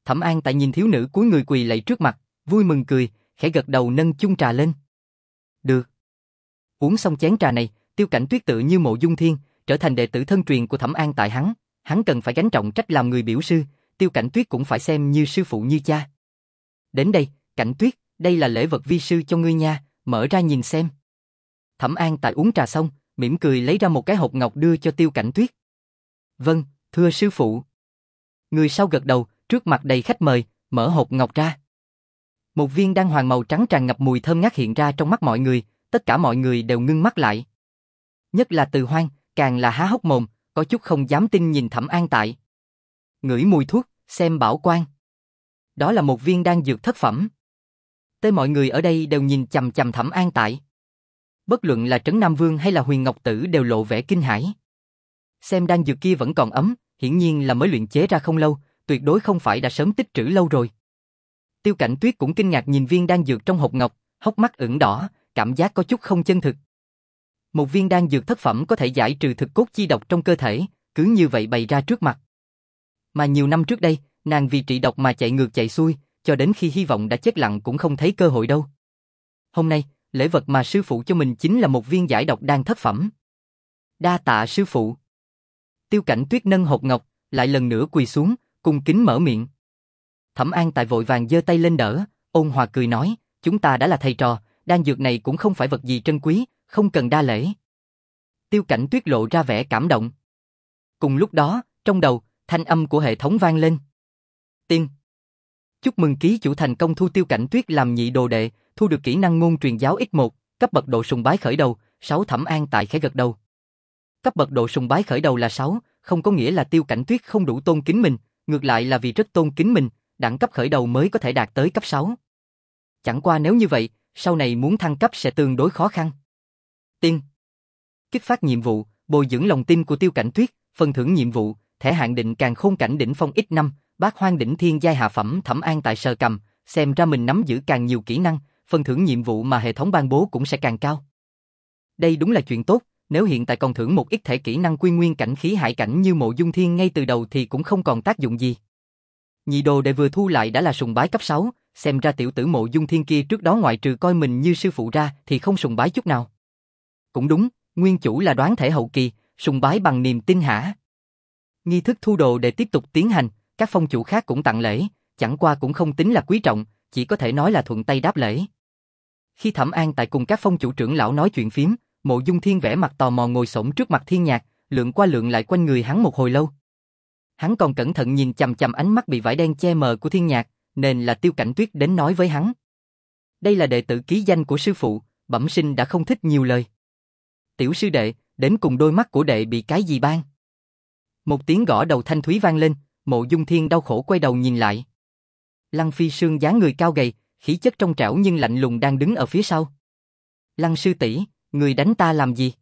Thẩm An Tại nhìn thiếu nữ cúi người quỳ lạy trước mặt, vui mừng cười, khẽ gật đầu nâng chung trà lên. Được. Uống xong chén trà này, Tiêu Cảnh Tuyết tự như Mộ Dung Thiên, trở thành đệ tử thân truyền của Thẩm An Tại hắn, hắn cần phải gánh trọng trách làm người biểu sư, Tiêu Cảnh Tuyết cũng phải xem như sư phụ như cha. Đến đây, Cảnh Tuyết, đây là lễ vật vi sư cho ngươi nha, mở ra nhìn xem. Thẩm An Tại uống trà xong, mỉm cười lấy ra một cái hộp ngọc đưa cho Tiêu Cảnh Tuyết. Vâng, thưa sư phụ. Người sau gật đầu, trước mặt đầy khách mời, mở hộp ngọc ra. Một viên đan hoàng màu trắng tràn ngập mùi thơm ngát hiện ra trong mắt mọi người, tất cả mọi người đều ngưng mắt lại. Nhất là Từ Hoang, càng là há hốc mồm, có chút không dám tin nhìn Thẩm An Tại. Ngửi mùi thuốc, xem bảo quan. Đó là một viên đan dược thất phẩm. Tới mọi người ở đây đều nhìn chằm chằm Thẩm An Tại. Bất luận là Trấn Nam Vương hay là Huyền Ngọc Tử đều lộ vẻ kinh hãi. Xem đan dược kia vẫn còn ấm, hiển nhiên là mới luyện chế ra không lâu, tuyệt đối không phải đã sớm tích trữ lâu rồi. Tiêu Cảnh Tuyết cũng kinh ngạc nhìn viên đan dược trong hộp ngọc, hốc mắt ửng đỏ, cảm giác có chút không chân thực. Một viên đan dược thất phẩm có thể giải trừ thực cốt chi độc trong cơ thể, cứ như vậy bày ra trước mặt. Mà nhiều năm trước đây, nàng vì trị độc mà chạy ngược chạy xuôi, cho đến khi hy vọng đã chết lặng cũng không thấy cơ hội đâu. Hôm nay, lễ vật mà sư phụ cho mình chính là một viên giải độc đan thất phẩm. Đa tạ sư phụ. Tiêu Cảnh Tuyết nâng hộp ngọc, lại lần nữa quỳ xuống, cung kính mở miệng. Thẩm An Tại vội vàng giơ tay lên đỡ, ôn hòa cười nói, chúng ta đã là thầy trò, đan dược này cũng không phải vật gì trân quý, không cần đa lễ. Tiêu Cảnh Tuyết lộ ra vẻ cảm động. Cùng lúc đó, trong đầu, thanh âm của hệ thống vang lên. Tiên. Chúc mừng ký chủ thành công thu Tiêu Cảnh Tuyết làm nhị đồ đệ, thu được kỹ năng ngôn truyền giáo ích một, cấp bậc độ sùng bái khởi đầu, sáu. Thẩm An Tại khẽ gật đầu. Cấp bậc độ sùng bái khởi đầu là sáu, không có nghĩa là Tiêu Cảnh Tuyết không đủ tôn kính mình, ngược lại là vì rất tôn kính mình, đẳng cấp khởi đầu mới có thể đạt tới cấp sáu. Chẳng qua nếu như vậy, sau này muốn thăng cấp sẽ tương đối khó khăn. Tiên. Kích phát nhiệm vụ, bồi dưỡng lòng tin của Tiêu Cảnh Tuyết, phần thưởng nhiệm vụ, thẻ hạn định Càn Khôn Cảnh đỉnh phong ít năm, Bát Hoang đỉnh thiên giai hạ phẩm. Thẩm An Tại sờ cầm, xem ra mình nắm giữ càng nhiều kỹ năng, phần thưởng nhiệm vụ mà hệ thống ban bố cũng sẽ càng cao. Đây đúng là chuyện tốt, nếu hiện tại còn thưởng một ít thẻ kỹ năng quy nguyên cảnh khí hải cảnh như Mộ Dung Thiên ngay từ đầu thì cũng không còn tác dụng gì. Nhị đồ đệ vừa thu lại đã là sùng bái cấp sáu, xem ra tiểu tử Mộ Dung Thiên kia trước đó ngoại trừ coi mình như sư phụ ra thì không sùng bái chút nào. Cũng đúng, nguyên chủ là đoán thể hậu kỳ, sùng bái bằng niềm tin hả? Nghi thức thu đồ để tiếp tục tiến hành, các phong chủ khác cũng tặng lễ, chẳng qua cũng không tính là quý trọng, chỉ có thể nói là thuận tay đáp lễ. Khi Thẩm An Tại cùng các phong chủ trưởng lão nói chuyện phím, Mộ Dung Thiên vẻ mặt tò mò ngồi xổm trước mặt Thiên Nhạc, lượn qua lượn lại quanh người hắn một hồi lâu. Hắn còn cẩn thận nhìn chằm chằm ánh mắt bị vải đen che mờ của Thiên Nhạc, nên là Tiêu Cảnh Tuyết đến nói với hắn. Đây là đệ tử ký danh của sư phụ, bẩm sinh đã không thích nhiều lời. Tiểu sư đệ, đến cùng đôi mắt của đệ bị cái gì ban? Một tiếng gõ đầu thanh thúy vang lên, Mộ Dung Thiên đau khổ quay đầu nhìn lại. Lăng Phi Sương dáng người cao gầy, khí chất trong trẻo nhưng lạnh lùng đang đứng ở phía sau. Lăng sư tỷ, người đánh ta làm gì?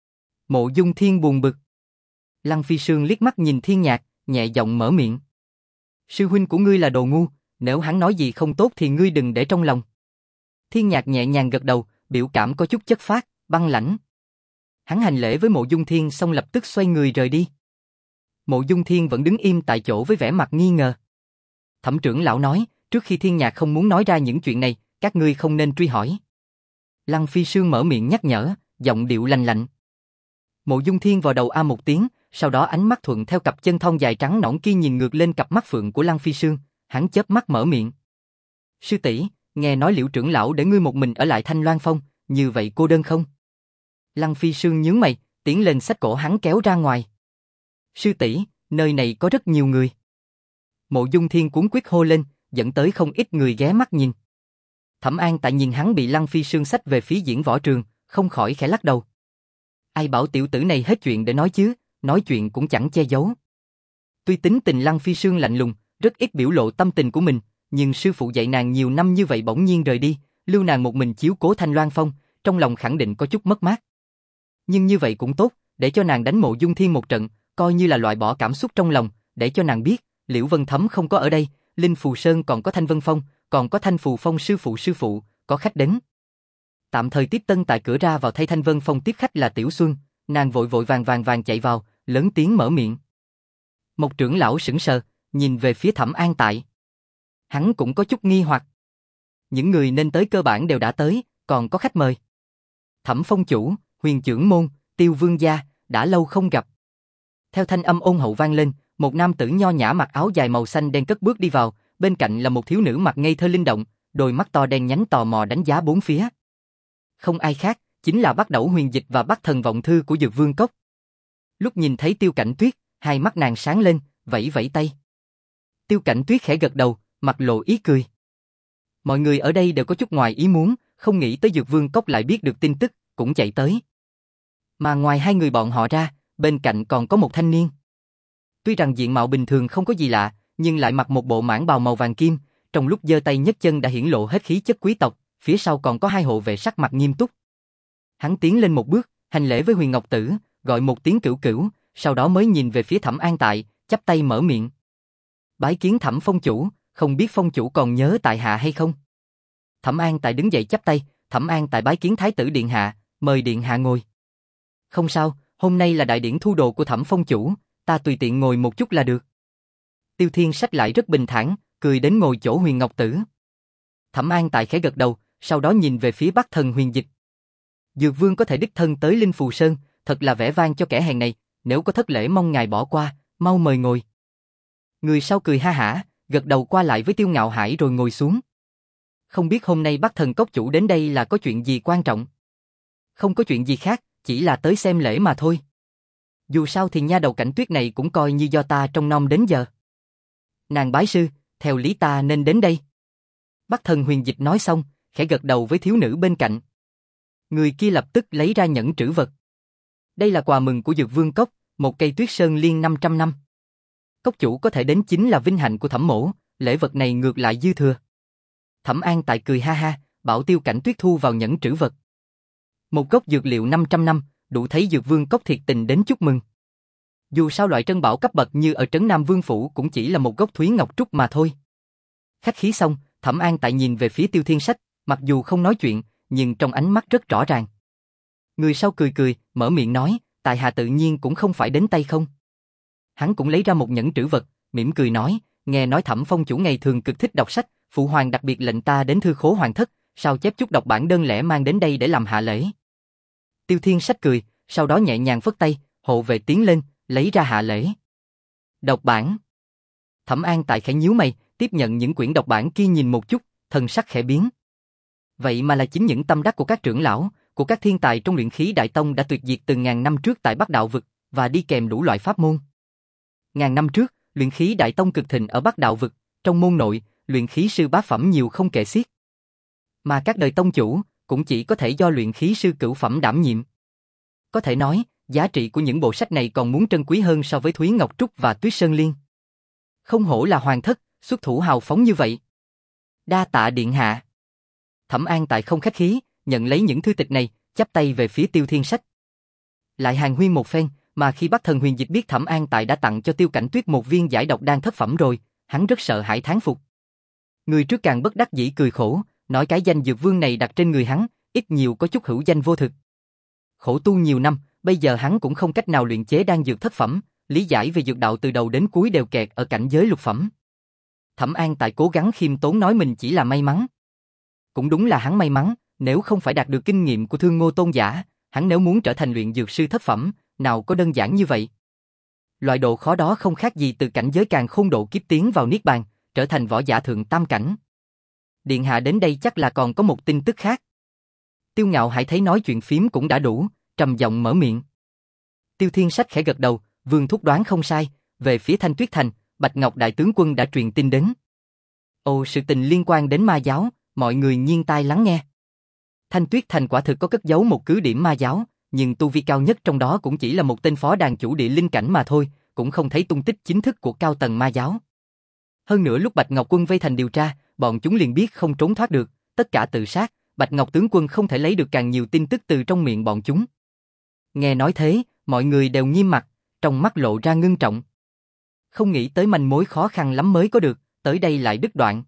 Mộ Dung Thiên buồn bực. Lăng Phi Sương liếc mắt nhìn Thiên Nhạc, nhẹ giọng mở miệng. Sư huynh của ngươi là đồ ngu, nếu hắn nói gì không tốt thì ngươi đừng để trong lòng. Thiên Nhạc nhẹ nhàng gật đầu, biểu cảm có chút chất phác, băng lãnh. Hắn hành lễ với Mộ Dung Thiên xong lập tức xoay người rời đi. Mộ Dung Thiên vẫn đứng im tại chỗ với vẻ mặt nghi ngờ. Thẩm trưởng lão nói, trước khi Thiên Nhạc không muốn nói ra những chuyện này, các ngươi không nên truy hỏi. Lăng Phi Sương mở miệng nhắc nhở, giọng điệu lạnh lạnh. Mộ Dung Thiên vào đầu a một tiếng, sau đó ánh mắt thuận theo cặp chân thon dài trắng nõn kia nhìn ngược lên cặp mắt phượng của Lăng Phi Sương, hắn chớp mắt mở miệng. Sư tỷ, nghe nói Liễu trưởng lão để ngươi một mình ở lại Thanh Loan Phong, như vậy cô đơn không? Lăng Phi Sương nhướng mày, tiến lên xách cổ hắn kéo ra ngoài. Sư tỷ, nơi này có rất nhiều người. Mộ Dung Thiên cuống quyết hô lên, dẫn tới không ít người ghé mắt nhìn. Thẩm An Tại nhìn hắn bị Lăng Phi Sương xách về phía diễn võ trường, không khỏi khẽ lắc đầu. Ai bảo tiểu tử này hết chuyện để nói chứ, nói chuyện cũng chẳng che giấu. Tuy tính tình Lăng Phi Sương lạnh lùng, rất ít biểu lộ tâm tình của mình, nhưng sư phụ dạy nàng nhiều năm như vậy bỗng nhiên rời đi, lưu nàng một mình chiếu cố Thanh Loan Phong, trong lòng khẳng định có chút mất mát. Nhưng như vậy cũng tốt, để cho nàng đánh Mộ Dung Thiên một trận, coi như là loại bỏ cảm xúc trong lòng, để cho nàng biết, Liễu Vân Thấm không có ở đây, Linh Phù Sơn còn có Thanh Vân Phong, còn có Thanh Phù Phong sư phụ sư phụ, có khách đến. Tạm thời tiếp tân tại cửa ra vào thay Thanh Vân Phong tiếp khách là Tiểu Xuân, nàng vội vội vàng vàng vàng chạy vào, lớn tiếng mở miệng. Một trưởng lão sững sờ, nhìn về phía Thẩm An Tại. Hắn cũng có chút nghi hoặc. Những người nên tới cơ bản đều đã tới, còn có khách mời. Thẩm Phong chủ, Huyền Chưởng môn, Tiêu Vương gia, đã lâu không gặp. Theo thanh âm ôn hậu vang lên, một nam tử nho nhã mặc áo dài màu xanh đen cất bước đi vào, bên cạnh là một thiếu nữ mặt ngây thơ linh động, đôi mắt to đen nhánh tò mò đánh giá bốn phía. Không ai khác, chính là Bắc Đẩu Huyền Dịch và Bắc Thần Vọng Thư của Dược Vương Cốc. Lúc nhìn thấy Tiêu Cảnh Tuyết, hai mắt nàng sáng lên, vẫy vẫy tay. Tiêu Cảnh Tuyết khẽ gật đầu, mặt lộ ý cười. Mọi người ở đây đều có chút ngoài ý muốn, không nghĩ tới Dược Vương Cốc lại biết được tin tức, cũng chạy tới. Mà ngoài hai người bọn họ ra, bên cạnh còn có một thanh niên. Tuy rằng diện mạo bình thường không có gì lạ, nhưng lại mặc một bộ mãng bào màu vàng kim, trong lúc giơ tay nhấc chân đã hiển lộ hết khí chất quý tộc, phía sau còn có hai hộ vệ sắc mặt nghiêm túc. Hắn tiến lên một bước, hành lễ với Huyền Ngọc Tử, gọi một tiếng cửu cửu, sau đó mới nhìn về phía Thẩm An Tại, chắp tay mở miệng. Bái kiến Thẩm Phong chủ, không biết Phong chủ còn nhớ tại hạ hay không? Thẩm An Tại đứng dậy chắp tay, Thẩm An Tại bái kiến Thái tử điện hạ, mời điện hạ ngồi. Không sao, hôm nay là đại điển thu đồ của Thẩm Phong chủ, ta tùy tiện ngồi một chút là được. Tiêu Thiên Sách lại rất bình thản, cười đến ngồi chỗ Huyền Ngọc Tử. Thẩm An Tại khẽ gật đầu, sau đó nhìn về phía Bắc Thần Huyền Dịch. Dược Vương có thể đích thân tới Linh Phù Sơn, thật là vẻ vang cho kẻ hèn này, nếu có thất lễ mong ngài bỏ qua, mau mời ngồi. Người sau cười ha hả, gật đầu qua lại với Tiêu Ngạo Hải rồi ngồi xuống. Không biết hôm nay Bắc Thần Cốc chủ đến đây là có chuyện gì quan trọng? Không có chuyện gì khác, chỉ là tới xem lễ mà thôi. Dù sao thì nha đầu Cảnh Tuyết này cũng coi như do ta trông nom đến giờ. Nàng bái sư, theo lý ta nên đến đây. Bắc Thần Huyền Dịch nói xong, khẽ gật đầu với thiếu nữ bên cạnh. Người kia lập tức lấy ra nhẫn trữ vật. Đây là quà mừng của Dược Vương Cốc, một cây tuyết sơn liên năm trăm năm. Cốc chủ có thể đến chính là vinh hạnh của Thẩm mỗ, lễ vật này ngược lại dư thừa. Thẩm An Tại cười ha ha, bảo Tiêu Cảnh Tuyết thu vào nhẫn trữ vật. Một gốc dược liệu năm trăm năm, đủ thấy Dược Vương Cốc thiệt tình đến chúc mừng. Dù sao loại trân bảo cấp bậc như ở trấn Nam Vương Phủ cũng chỉ là một gốc Thúy Ngọc Trúc mà thôi. Khách khí xong, Thẩm An Tại nhìn về phía Tiêu Thiên Sách, mặc dù không nói chuyện, nhưng trong ánh mắt rất rõ ràng. Người sau cười cười, mở miệng nói, tại hạ tự nhiên cũng không phải đến tay không. Hắn cũng lấy ra một nhẫn trữ vật, mỉm cười nói, nghe nói Thẩm Phong chủ ngày thường cực thích đọc sách, phụ hoàng đặc biệt lệnh ta đến thư khố hoàng thất, sao chép chút đọc bản đơn lẻ mang đến đây để làm hạ lễ. Tiêu Thiên Sách cười, sau đó nhẹ nhàng phất tay, hộ vệ tiến lên, lấy ra hạ lễ. Đọc bản. Thẩm An Tại khẽ nhíu mày, tiếp nhận những quyển đọc bản kia nhìn một chút, thần sắc khẽ biến. Vậy mà là chính những tâm đắc của các trưởng lão, của các thiên tài trong luyện khí đại tông đã tuyệt diệt từ ngàn năm trước tại Bắc Đạo vực, và đi kèm đủ loại pháp môn. Ngàn năm trước, luyện khí đại tông cực thịnh ở Bắc Đạo vực, trong môn nội, luyện khí sư bá phẩm nhiều không kể xiết. Mà các đời tông chủ, cũng chỉ có thể do luyện khí sư cửu phẩm đảm nhiệm. Có thể nói, giá trị của những bộ sách này còn muốn trân quý hơn so với Thúy Ngọc Trúc và Tuyết Sơn Liên. Không hổ là hoàng thất, xuất thủ hào phóng như vậy. Đa tạ điện hạ. Thẩm An Tại không khách khí, nhận lấy những thư tịch này, chắp tay về phía Tiêu Thiên Sách. Lại hàn huyên một phen, mà khi Bắc Thần Huyền Dịch biết Thẩm An Tại đã tặng cho Tiêu Cảnh Tuyết một viên giải độc đan thất phẩm rồi, hắn rất sợ hãi thán phục. Người trước càng bất đắc dĩ cười khổ, nói cái danh Dược Vương này đặt trên người hắn, ít nhiều có chút hữu danh vô thực. Khổ tu nhiều năm, bây giờ hắn cũng không cách nào luyện chế đan dược thất phẩm, lý giải về dược đạo từ đầu đến cuối đều kẹt ở cảnh giới lục phẩm. Thẩm An Tại cố gắng khiêm tốn nói mình chỉ là may mắn. Cũng đúng là hắn may mắn, nếu không phải đạt được kinh nghiệm của Thương Ngô Tôn giả, hắn nếu muốn trở thành luyện dược sư thất phẩm, nào có đơn giản như vậy. Loại độ khó đó không khác gì từ cảnh giới càn khôn độ kiếp tiến vào niết bàn, trở thành võ giả thượng tam cảnh. Điện hạ đến đây chắc là còn có một tin tức khác. Tiêu Ngạo Hải thấy nói chuyện phím cũng đã đủ, trầm giọng mở miệng. Tiêu Thiên Sách khẽ gật đầu, Vương thúc đoán không sai, về phía Thanh Tuyết Thành, Bạch Ngọc đại tướng quân đã truyền tin đến. Ồ, sự tình liên quan đến ma giáo, mọi người nghiêng tai lắng nghe. Thanh Tuyết Thành quả thực có cất giấu một cứ điểm ma giáo, nhưng tu vi cao nhất trong đó cũng chỉ là một tên phó đàn chủ địa linh cảnh mà thôi, cũng không thấy tung tích chính thức của cao tầng ma giáo. Hơn nữa lúc Bạch Ngọc quân vây thành điều tra, bọn chúng liền biết không trốn thoát được, tất cả tự sát, Bạch Ngọc tướng quân không thể lấy được càng nhiều tin tức từ trong miệng bọn chúng. Nghe nói thế, mọi người đều nghiêm mặt, trong mắt lộ ra ngưng trọng. Không nghĩ tới manh mối khó khăn lắm mới có được, tới đây lại đứt đoạn.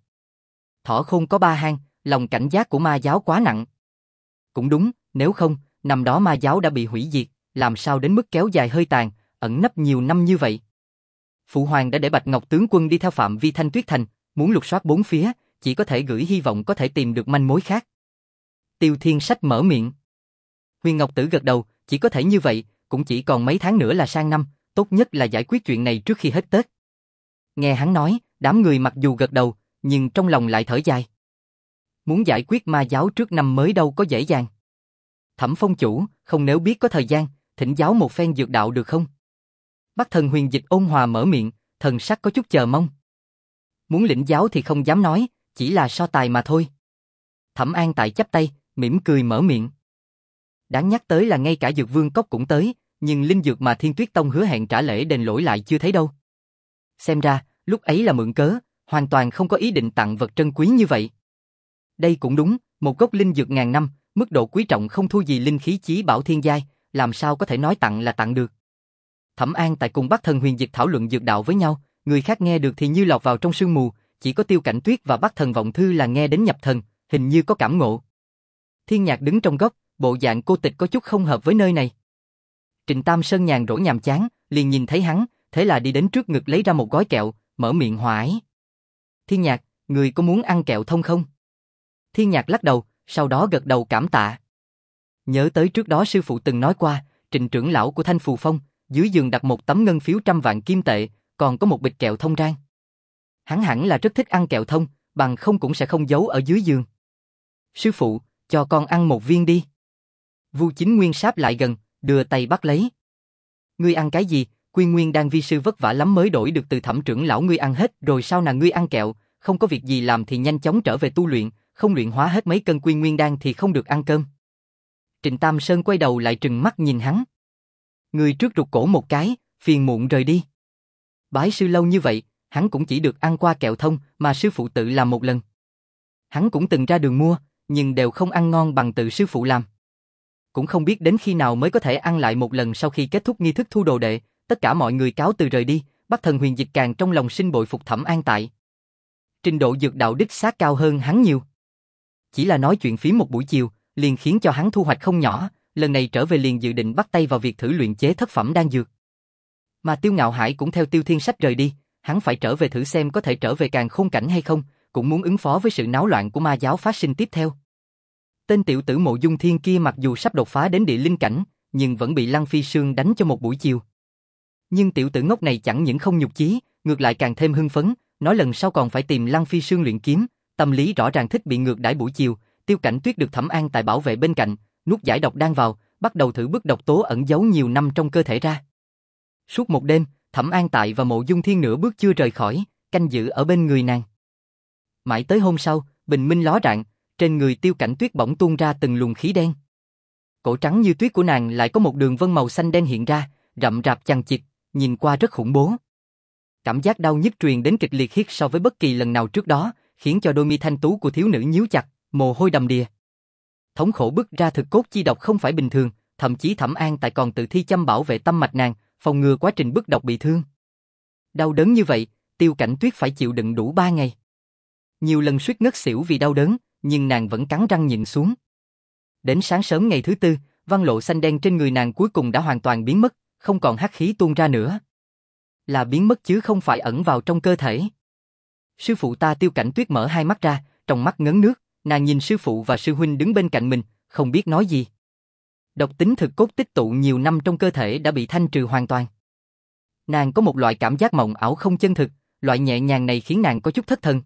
Thỏ khôn có ba hang, lòng cảnh giác của ma giáo quá nặng. Cũng đúng, nếu không, năm đó ma giáo đã bị hủy diệt, làm sao đến mức kéo dài hơi tàn, ẩn nấp nhiều năm như vậy. Phụ hoàng đã để Bạch Ngọc tướng quân đi theo phạm vi Thanh Tuyết Thành, Muốn lục soát bốn phía, chỉ có thể gửi hy vọng có thể tìm được manh mối khác. Tiêu Thiên Sách mở miệng. Huyền Ngọc Tử gật đầu, chỉ có thể như vậy, cũng chỉ còn mấy tháng nữa là sang năm, tốt nhất là giải quyết chuyện này trước khi hết Tết. Nghe hắn nói, đám người mặc dù gật đầu, nhưng trong lòng lại thở dài. Muốn giải quyết ma giáo trước năm mới đâu có dễ dàng. Thẩm Phong chủ, không nếu biết có thời gian, thỉnh giáo một phen dược đạo được không? Bắc Thần Huyền Dịch ôn hòa mở miệng, thần sắc có chút chờ mong. Muốn lĩnh giáo thì không dám nói, chỉ là so tài mà thôi. Thẩm An Tại chắp tay, mỉm cười mở miệng. Đáng nhắc tới là ngay cả Dược Vương Cốc cũng tới, nhưng linh dược mà Thiên Tuyết Tông hứa hẹn trả lễ đền lỗi lại chưa thấy đâu. Xem ra, lúc ấy là mượn cớ, hoàn toàn không có ý định tặng vật trân quý như vậy. Đây cũng đúng, một gốc linh dược ngàn năm, mức độ quý trọng không thua gì linh khí chí bảo thiên giai, làm sao có thể nói tặng là tặng được. Thẩm An Tại cùng Bắc Thần Huyền Dịch thảo luận dược đạo với nhau, người khác nghe được thì như lọt vào trong sương mù, chỉ có Tiêu Cảnh Tuyết và Bắc Thần Vọng Thư là nghe đến nhập thần, hình như có cảm ngộ. Thiên Nhạc đứng trong góc, bộ dạng cô tịch có chút không hợp với nơi này. Trịnh Tam Sơn nhàn rỗi nhàm chán, liền nhìn thấy hắn, thế là đi đến trước ngực lấy ra một gói kẹo, mở miệng hòa ái. Thiên Nhạc, người có muốn ăn kẹo thông không? Thiên Nhạc lắc đầu, sau đó gật đầu cảm tạ. Nhớ tới trước đó sư phụ từng nói qua, Trịnh trưởng lão của Thanh Phù Phong, dưới giường đặt một tấm ngân phiếu trăm vạn kim tệ, còn có một bịch kẹo thông rang. Hắn hẳn là rất thích ăn kẹo thông, bằng không cũng sẽ không giấu ở dưới giường. Sư phụ, cho con ăn một viên đi. Vu Chính Nguyên sáp lại gần, đưa tay bắt lấy. Ngươi ăn cái gì? Quy Nguyên Đan vi sư vất vả lắm mới đổi được từ Thẩm trưởng lão ngươi ăn hết, rồi sau này ngươi ăn kẹo, không có việc gì làm thì nhanh chóng trở về tu luyện, không luyện hóa hết mấy cân Quy Nguyên Đan thì không được ăn cơm. Trịnh Tam Sơn quay đầu lại trừng mắt nhìn hắn. Ngươi trước rụt cổ một cái, phiền muộn rời đi. Bái sư lâu như vậy, hắn cũng chỉ được ăn qua kẹo thông mà sư phụ tự làm một lần. Hắn cũng từng ra đường mua, nhưng đều không ăn ngon bằng tự sư phụ làm. Cũng không biết đến khi nào mới có thể ăn lại một lần. Sau khi kết thúc nghi thức thu đồ đệ, tất cả mọi người cáo từ rời đi, Bắc Thần Huyền Dịch càng trong lòng sinh bội phục Thẩm An Tại. Trình độ dược đạo đích xác cao hơn hắn nhiều. Chỉ là nói chuyện phím một buổi chiều, liền khiến cho hắn thu hoạch không nhỏ, lần này trở về liền dự định bắt tay vào việc thử luyện chế thất phẩm đan dược. Mà Tiêu Ngạo Hải cũng theo Tiêu Thiên Sách rời đi, hắn phải trở về thử xem có thể trở về Càn Khôn cảnh hay không, cũng muốn ứng phó với sự náo loạn của ma giáo phát sinh tiếp theo. Tên tiểu tử Mộ Dung Thiên kia mặc dù sắp đột phá đến địa linh cảnh, nhưng vẫn bị Lăng Phi Sương đánh cho một buổi chiều. Nhưng tiểu tử ngốc này chẳng những không nhục chí, ngược lại càng thêm hưng phấn, nói lần sau còn phải tìm Lăng Phi Sương luyện kiếm, tâm lý rõ ràng thích bị ngược đãi buổi chiều. Tiêu Cảnh Tuyết được Thẩm An Tại bảo vệ bên cạnh, nuốt giải độc đan vào, bắt đầu thử bức độc tố ẩn giấu nhiều năm trong cơ thể ra. Suốt một đêm, Thẩm An Tại và Mộ Dung Thiên nửa bước chưa rời khỏi, canh giữ ở bên người nàng. Mãi tới hôm sau, bình minh ló rạng, trên người Tiêu Cảnh Tuyết bỗng tuôn ra từng luồng khí đen. Cổ trắng như tuyết của nàng lại có một đường vân màu xanh đen hiện ra, rậm rạp chằng chịt, nhìn qua rất khủng bố. Cảm giác đau nhức truyền đến kịch liệt khiết so với bất kỳ lần nào trước đó, khiến cho đôi mi thanh tú của thiếu nữ nhíu chặt, mồ hôi đầm đìa. Thống khổ bức ra thực cốt chi độc không phải bình thường, thậm chí Thẩm An Tại còn tự thi châm bảo vệ tâm mạch nàng, phòng ngừa quá trình bức độc bị thương. Đau đớn như vậy, Tiêu Cảnh Tuyết phải chịu đựng đủ ba ngày. Nhiều lần suýt ngất xỉu vì đau đớn, nhưng nàng vẫn cắn răng nhịn xuống. Đến sáng sớm ngày thứ tư, văn lộ xanh đen trên người nàng cuối cùng đã hoàn toàn biến mất, không còn hắc khí tuôn ra nữa. Là biến mất chứ không phải ẩn vào trong cơ thể. Sư phụ ta. Tiêu Cảnh Tuyết mở hai mắt ra, trong mắt ngấn nước, nàng nhìn sư phụ và sư huynh đứng bên cạnh mình, không biết nói gì. Độc tính thực cốt tích tụ nhiều năm trong cơ thể đã bị thanh trừ hoàn toàn. Nàng có một loại cảm giác mộng ảo không chân thực, loại nhẹ nhàng này khiến nàng có chút thất thần.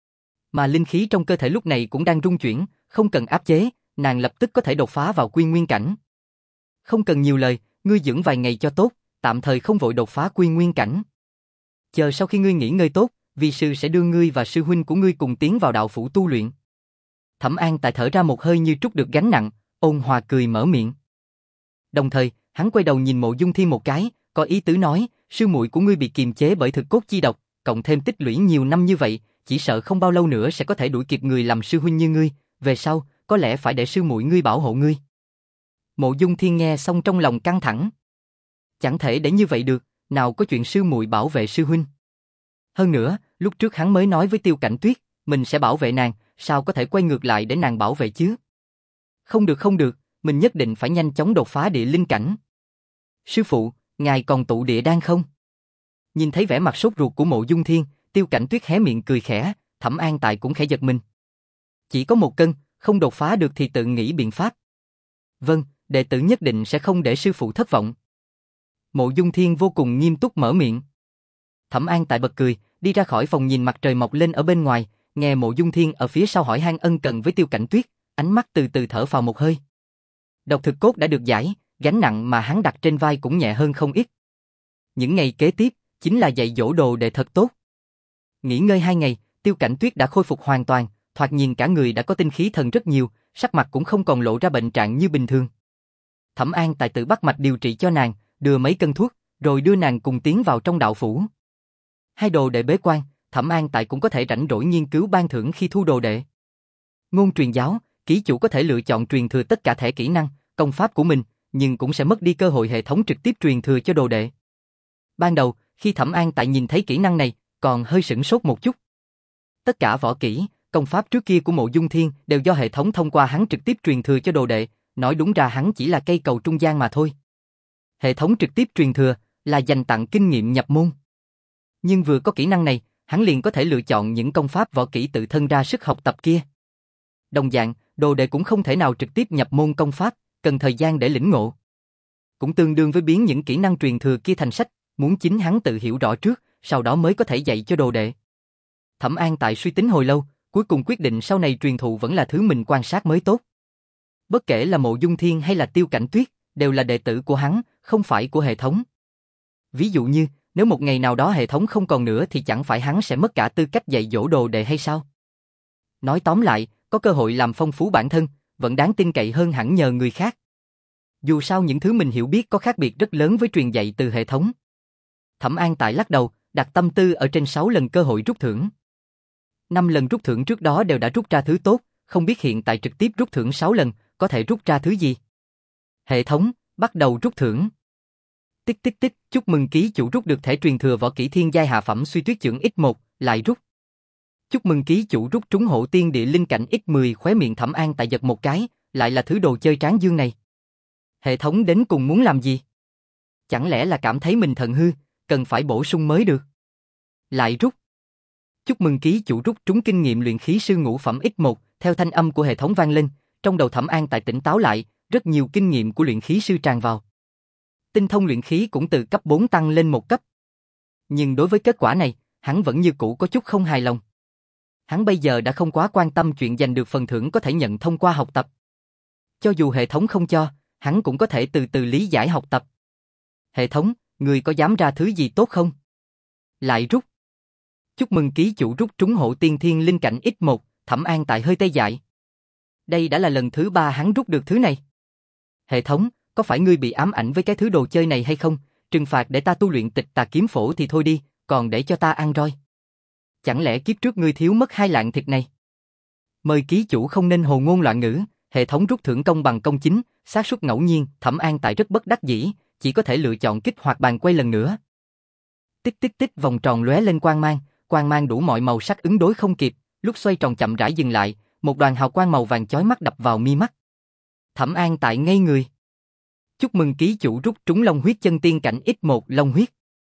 Mà linh khí trong cơ thể lúc này cũng đang rung chuyển, không cần áp chế, nàng lập tức có thể đột phá vào quy nguyên cảnh. Không cần nhiều lời, ngươi dưỡng vài ngày cho tốt, tạm thời không vội đột phá quy nguyên cảnh. Chờ sau khi ngươi nghỉ ngơi tốt, vi sư sẽ đưa ngươi và sư huynh của ngươi cùng tiến vào đạo phủ tu luyện. Thẩm An Tại thở ra một hơi như trút được gánh nặng, ôn hòa cười mở miệng. Đồng thời, hắn quay đầu nhìn Mộ Dung Thiên một cái, có ý tứ nói, sư muội của ngươi bị kiềm chế bởi thực cốt chi độc, cộng thêm tích lũy nhiều năm như vậy, chỉ sợ không bao lâu nữa sẽ có thể đuổi kịp người làm sư huynh như ngươi, về sau, có lẽ phải để sư muội ngươi bảo hộ ngươi. Mộ Dung Thiên nghe xong trong lòng căng thẳng. Chẳng thể để như vậy được, nào có chuyện sư muội bảo vệ sư huynh. Hơn nữa, lúc trước hắn mới nói với Tiêu Cảnh Tuyết, mình sẽ bảo vệ nàng, sao có thể quay ngược lại để nàng bảo vệ chứ? Không được không được, mình nhất định phải nhanh chóng đột phá địa linh cảnh. Sư phụ, ngài còn tụ địa đan không? Nhìn thấy vẻ mặt sốt ruột của Mộ Dung Thiên, Tiêu Cảnh Tuyết hé miệng cười khẽ, Thẩm An Tại cũng khẽ giật mình. Chỉ có một cân, không đột phá được thì tự nghĩ biện pháp. Vâng, đệ tử nhất định sẽ không để sư phụ thất vọng. Mộ Dung Thiên vô cùng nghiêm túc mở miệng. Thẩm An Tại bật cười, đi ra khỏi phòng nhìn mặt trời mọc lên ở bên ngoài, nghe Mộ Dung Thiên ở phía sau hỏi han ân cần với Tiêu Cảnh Tuyết, ánh mắt từ từ thở phào một hơi. Độc thực cốt đã được giải, gánh nặng mà hắn đặt trên vai cũng nhẹ hơn không ít. Những ngày kế tiếp, chính là dạy dỗ đồ đệ thật tốt. Nghỉ ngơi hai ngày, Tiêu Cảnh Tuyết đã khôi phục hoàn toàn, thoạt nhìn cả người đã có tinh khí thần rất nhiều, sắc mặt cũng không còn lộ ra bệnh trạng như bình thường. Thẩm An Tại tự bắt mạch điều trị cho nàng, đưa mấy cân thuốc, rồi đưa nàng cùng tiến vào trong đạo phủ. Hai đồ đệ bế quan, Thẩm An Tại cũng có thể rảnh rỗi nghiên cứu ban thưởng khi thu đồ đệ. Ngôn truyền giáo, ký chủ có thể lựa chọn truyền thừa tất cả thẻ kỹ năng, công pháp của mình, nhưng cũng sẽ mất đi cơ hội hệ thống trực tiếp truyền thừa cho đồ đệ. Ban đầu, khi Thẩm An Tại nhìn thấy kỹ năng này, còn hơi sửng sốt một chút. Tất cả võ kỹ, công pháp trước kia của Mộ Dung Thiên đều do hệ thống thông qua hắn trực tiếp truyền thừa cho đồ đệ, nói đúng ra hắn chỉ là cây cầu trung gian mà thôi. Hệ thống trực tiếp truyền thừa là dành tặng kinh nghiệm nhập môn. Nhưng vừa có kỹ năng này, hắn liền có thể lựa chọn những công pháp võ kỹ tự thân ra sức học tập kia. Đồng dạng, đồ đệ cũng không thể nào trực tiếp nhập môn công pháp, cần thời gian để lĩnh ngộ. Cũng tương đương với biến những kỹ năng truyền thừa kia thành sách, muốn chính hắn tự hiểu rõ trước, sau đó mới có thể dạy cho đồ đệ. Thẩm An Tại suy tính hồi lâu, cuối cùng quyết định sau này truyền thụ vẫn là thứ mình quan sát mới tốt. Bất kể là Mộ Dung Thiên hay là Tiêu Cảnh Tuyết, đều là đệ tử của hắn, không phải của hệ thống. Ví dụ như, nếu một ngày nào đó hệ thống không còn nữa thì chẳng phải hắn sẽ mất cả tư cách dạy dỗ đồ đệ hay sao? Nói tóm lại, có cơ hội làm phong phú bản thân, vẫn đáng tin cậy hơn hẳn nhờ người khác. Dù sao những thứ mình hiểu biết có khác biệt rất lớn với truyền dạy từ hệ thống. Thẩm An Tại lắc đầu, đặt tâm tư ở trên sáu lần cơ hội rút thưởng. năm lần rút thưởng trước đó đều đã rút ra thứ tốt, không biết hiện tại trực tiếp rút thưởng sáu lần, có thể rút ra thứ gì? Hệ thống, bắt đầu rút thưởng. Tích tích tích, chúc mừng ký chủ rút được thẻ truyền thừa võ kỹ thiên giai hạ phẩm suy tuyết trưởng ích một, lại rút. Chúc mừng ký chủ rút trúng hộ tiên địa linh cảnh ích mười, khóe miệng Thẩm An Tại giật một cái, lại là thứ đồ chơi tráng dương này. Hệ thống đến cùng muốn làm gì? Chẳng lẽ là cảm thấy mình thận hư, cần phải bổ sung mới được? Lại rút. Chúc mừng ký chủ rút trúng kinh nghiệm luyện khí sư ngũ phẩm ích một, theo thanh âm của hệ thống vang lên, trong đầu Thẩm An Tại tỉnh táo lại, rất nhiều kinh nghiệm của luyện khí sư tràn vào. Tinh thông luyện khí cũng từ cấp bốn tăng lên một cấp. Nhưng đối với kết quả này, hắn vẫn như cũ có chút không hài lòng. Hắn bây giờ đã không quá quan tâm chuyện giành được phần thưởng có thể nhận thông qua học tập. Cho dù hệ thống không cho, hắn cũng có thể từ từ lý giải học tập. Hệ thống, người có dám ra thứ gì tốt không? Lại rút. Chúc mừng ký chủ rút trúng hộ tiên thiên linh cảnh ích một, Thẩm An Tại hơi tê dại. Đây đã là lần thứ ba hắn rút được thứ này. Hệ thống, có phải ngươi bị ám ảnh với cái thứ đồ chơi này hay không? Trừng phạt để ta tu luyện tịch tà kiếm phổ thì thôi đi, còn để cho ta ăn roi. Chẳng lẽ kiếp trước ngươi thiếu mất hai lạng thịt này? Mời ký chủ không nên hồ ngôn loạn ngữ, hệ thống rút thưởng công bằng công chính, xác suất ngẫu nhiên, Thẩm An Tại rất bất đắc dĩ, chỉ có thể lựa chọn kích hoạt bàn quay lần nữa. Tích tích tích, vòng tròn lóe lên quang mang, quang mang đủ mọi màu sắc ứng đối không kịp, lúc xoay tròn chậm rãi dừng lại, một đoàn hào quang màu vàng chói mắt đập vào mi mắt. Thẩm An Tại ngây người. Chúc mừng ký chủ rút trúng long huyết chân tiên cảnh ích một, long huyết.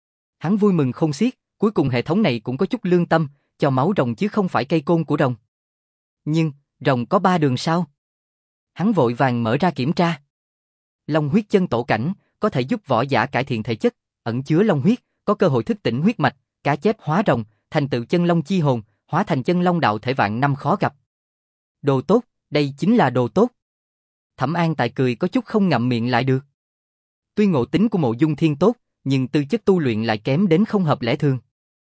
Hắn vui mừng không xiết, cuối cùng hệ thống này cũng có chút lương tâm, cho máu rồng chứ không phải cây côn của rồng. Nhưng, rồng có ba đường sao? Hắn vội vàng mở ra kiểm tra. Long huyết chân tổ cảnh, có thể giúp võ giả cải thiện thể chất, ẩn chứa long huyết, có cơ hội thức tỉnh huyết mạch, cá chép hóa rồng, thành tựu chân long chi hồn, hóa thành chân long đạo thể vạn năm khó gặp. Đồ tốt, đây chính là đồ tốt. Thẩm An Tại cười có chút không ngậm miệng lại được. Tuy ngộ tính của Mộ Dung Thiên tốt, nhưng tư chất tu luyện lại kém đến không hợp lẽ thường.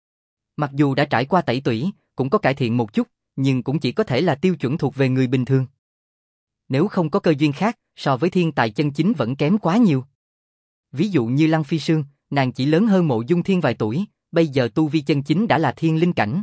Mặc dù đã trải qua tẩy tủy, cũng có cải thiện một chút, nhưng cũng chỉ có thể là tiêu chuẩn thuộc về người bình thường. Nếu không có cơ duyên khác, so với thiên tài chân chính vẫn kém quá nhiều. Ví dụ như Lăng Phi Sương, nàng chỉ lớn hơn Mộ Dung Thiên vài tuổi, bây giờ tu vi chân chính đã là thiên linh cảnh.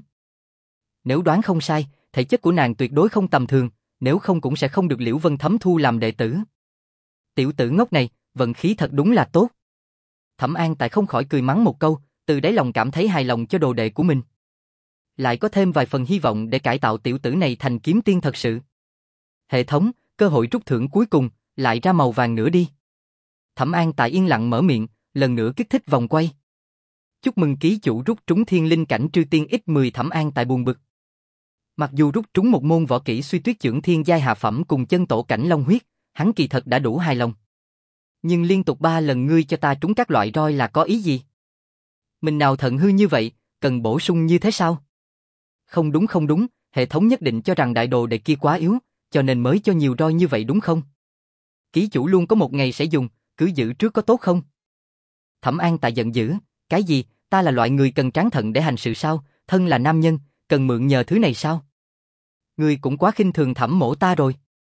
Nếu đoán không sai, thể chất của nàng tuyệt đối không tầm thường, nếu không cũng sẽ không được Liễu Vân Thấm thu làm đệ tử. Tiểu tử ngốc này, vận khí thật đúng là tốt. Thẩm An Tại không khỏi cười mắng một câu, từ đáy lòng cảm thấy hài lòng cho đồ đệ của mình. Lại có thêm vài phần hy vọng để cải tạo tiểu tử này thành kiếm tiên thật sự. Hệ thống, cơ hội rút thưởng cuối cùng, lại ra màu vàng nữa đi. Thẩm An Tại yên lặng mở miệng, lần nữa kích thích vòng quay. Chúc mừng ký chủ rút trúng thiên linh cảnh trư tiên x mười. Thẩm An Tại buồn bực. Mặc dù rút trúng một môn võ kỹ suy tuyết chưởng thiên giai hạ phẩm cùng chân tổ cảnh long huyết, hắn kỳ thật đã đủ hài lòng. Nhưng liên tục ba lần ngươi cho ta trúng các loại roi là có ý gì? Mình nào thận hư như vậy, cần bổ sung như thế sao? Không đúng không đúng, hệ thống nhất định cho rằng đại đồ đệ kia quá yếu, cho nên mới cho nhiều roi như vậy đúng không? Ký chủ luôn có một ngày sẽ dùng, cứ giữ trước có tốt không? Thẩm An Tại giận dữ, cái gì, ta là loại người cần tráng thận để hành sự sao, thân là nam nhân, cần mượn nhờ thứ này sao? Ngươi cũng quá khinh thường Thẩm mỗ ta rồi.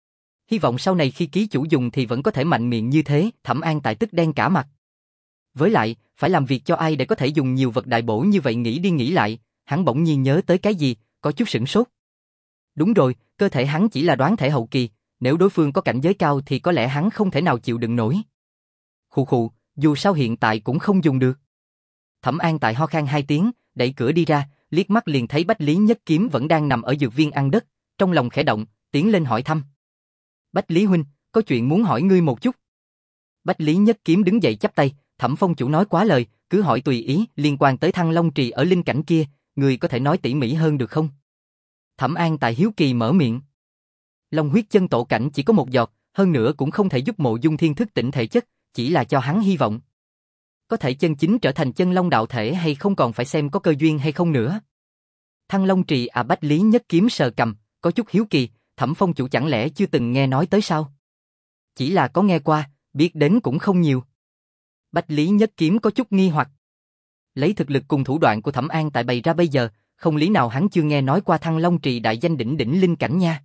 Hy vọng sau này khi ký chủ dùng thì vẫn có thể mạnh miệng như thế. Thẩm An Tại tức đen cả mặt. Với lại, phải làm việc cho ai để có thể dùng nhiều vật đại bổ như vậy? Nghĩ đi nghĩ lại, hắn bỗng nhiên nhớ tới cái gì, có chút sửng sốt. Đúng rồi, cơ thể hắn chỉ là đoán thể hậu kỳ, nếu đối phương có cảnh giới cao thì có lẽ hắn không thể nào chịu đựng nổi. Khụ khụ, dù sao hiện tại cũng không dùng được. Thẩm An Tại ho khan hai tiếng, đẩy cửa đi ra, liếc mắt liền thấy Bách Lý Nhất Kiếm vẫn đang nằm ở dược viên ăn đất, trong lòng khẽ động, tiến lên hỏi thăm. Bách Lý huynh, có chuyện muốn hỏi ngươi một chút. Bách Lý Nhất Kiếm đứng dậy chắp tay, Thẩm phong chủ nói quá lời, cứ hỏi tùy ý, liên quan tới Thăng Long Trì ở linh cảnh kia, ngươi có thể nói tỉ mỉ hơn được không? Thẩm An Tại hiếu kỳ mở miệng. Long huyết chân tổ cảnh chỉ có một giọt, hơn nữa cũng không thể giúp Mộ Dung Thiên thức tỉnh thể chất, chỉ là cho hắn hy vọng. Có thể chân chính trở thành chân long đạo thể hay không còn phải xem có cơ duyên hay không nữa. Thăng Long Trì à? Bách Lý Nhất Kiếm sờ cằm, có chút hiếu kỳ, Thẩm phong chủ chẳng lẽ chưa từng nghe nói tới sao? Chỉ là có nghe qua, biết đến cũng không nhiều. Bách Lý Nhất Kiếm có chút nghi hoặc. Lấy thực lực cùng thủ đoạn của Thẩm An Tại bày ra bây giờ, không lý nào hắn chưa nghe nói qua Thăng Long Trì đại danh đỉnh đỉnh linh cảnh nha.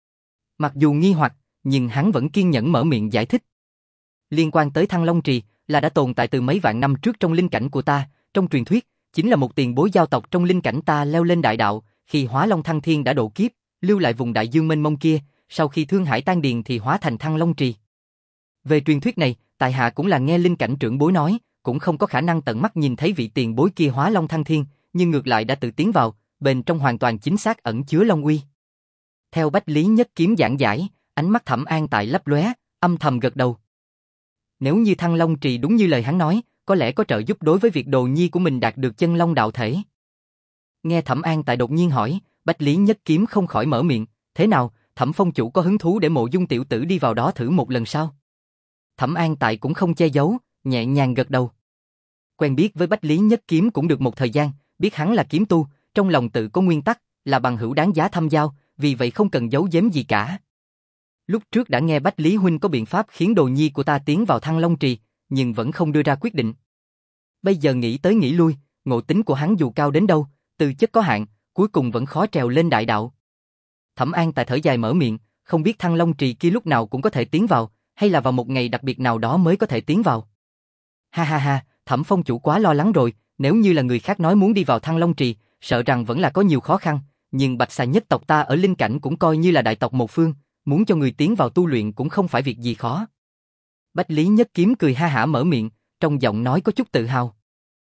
Mặc dù nghi hoặc, nhưng hắn vẫn kiên nhẫn mở miệng giải thích. Liên quan tới Thăng Long Trì, là đã tồn tại từ mấy vạn năm trước trong linh cảnh của ta, trong truyền thuyết, chính là một tiền bối giao tộc trong linh cảnh ta leo lên đại đạo, khi Hóa Long Thăng Thiên đã độ kiếp, lưu lại vùng đại dương mênh mông kia, sau khi Thương Hải tan điền thì hóa thành Thăng Long Trì. Về truyền thuyết này, tại hạ cũng là nghe linh cảnh trưởng bối nói, cũng không có khả năng tận mắt nhìn thấy vị tiền bối kia Hóa Long Thăng Thiên, nhưng ngược lại đã tự tiến vào, bên trong hoàn toàn chính xác ẩn chứa long uy. Theo Bách Lý Nhất Kiếm giảng giải, ánh mắt Thẩm An Tại lấp lóe, âm thầm gật đầu. Nếu như Thăng Long Trì đúng như lời hắn nói, có lẽ có trợ giúp đối với việc đồ nhi của mình đạt được chân long đạo thể. Nghe Thẩm An Tại đột nhiên hỏi, Bách Lý Nhất Kiếm không khỏi mở miệng, thế nào, Thẩm phong chủ có hứng thú để Mộ Dung tiểu tử đi vào đó thử một lần sao? Thẩm An Tại cũng không che giấu, nhẹ nhàng gật đầu. Quen biết với Bách Lý Nhất Kiếm cũng được một thời gian, biết hắn là kiếm tu, trong lòng tự có nguyên tắc, là bằng hữu đáng giá thâm giao, vì vậy không cần giấu giếm gì cả. Lúc trước đã nghe Bách Lý huynh có biện pháp khiến đồ nhi của ta tiến vào Thăng Long Trì, nhưng vẫn không đưa ra quyết định. Bây giờ nghĩ tới nghĩ lui, ngộ tính của hắn dù cao đến đâu, tư chất có hạn, cuối cùng vẫn khó trèo lên đại đạo. Thẩm An Tại thở dài mở miệng, không biết Thăng Long Trì kia lúc nào cũng có thể tiến vào, hay là vào một ngày đặc biệt nào đó mới có thể tiến vào. Ha ha ha, Thẩm phong chủ quá lo lắng rồi, nếu như là người khác nói muốn đi vào Thăng Long Trì, sợ rằng vẫn là có nhiều khó khăn, nhưng Bạch Xà nhất tộc ta ở linh cảnh cũng coi như là đại tộc một phương, muốn cho người tiến vào tu luyện cũng không phải việc gì khó. Bách Lý Nhất Kiếm cười ha hả mở miệng, trong giọng nói có chút tự hào.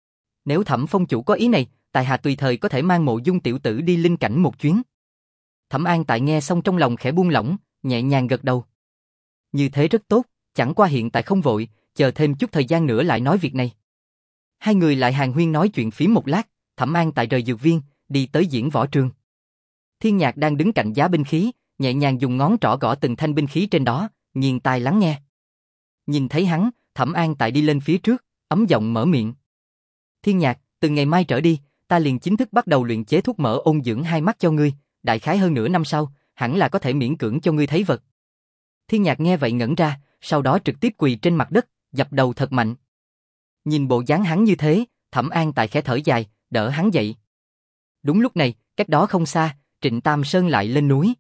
Nếu Thẩm phong chủ có ý này, tại hạ tùy thời có thể mang Mộ Dung tiểu tử đi linh cảnh một chuyến. Thẩm An Tại nghe xong trong lòng khẽ buông lỏng, nhẹ nhàng gật đầu. Như thế rất tốt, chẳng qua hiện tại không vội, chờ thêm chút thời gian nữa lại nói việc này. Hai người lại hàn huyên nói chuyện phím một lát, Thẩm An Tại rời dược viên, đi tới diễn võ trường. Thiên Nhạc đang đứng cạnh giá binh khí, nhẹ nhàng dùng ngón trỏ gõ từng thanh binh khí trên đó, nghiêng tai lắng nghe. Nhìn thấy hắn, Thẩm An Tại đi lên phía trước, ấm giọng mở miệng. Thiên Nhạc, từ ngày mai trở đi, ta liền chính thức bắt đầu luyện chế thuốc mỡ ôn dưỡng hai mắt cho ngươi, đại khái hơn nửa năm sau, hẳn là có thể miễn cưỡng cho ngươi thấy vật. Thiên Nhạc nghe vậy ngẩn ra, sau đó trực tiếp quỳ trên mặt đất, dập đầu thật mạnh. Nhìn bộ dáng hắn như thế, Thẩm An Tại khẽ thở dài, đỡ hắn dậy. Đúng lúc này, cách đó không xa, Trịnh Tam Sơn lại lên núi.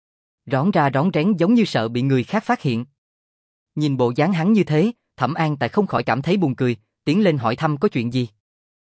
Rón ra rón rén giống như sợ bị người khác phát hiện. Nhìn bộ dáng hắn như thế, Thẩm An Tại không khỏi cảm thấy buồn cười, tiến lên hỏi thăm có chuyện gì.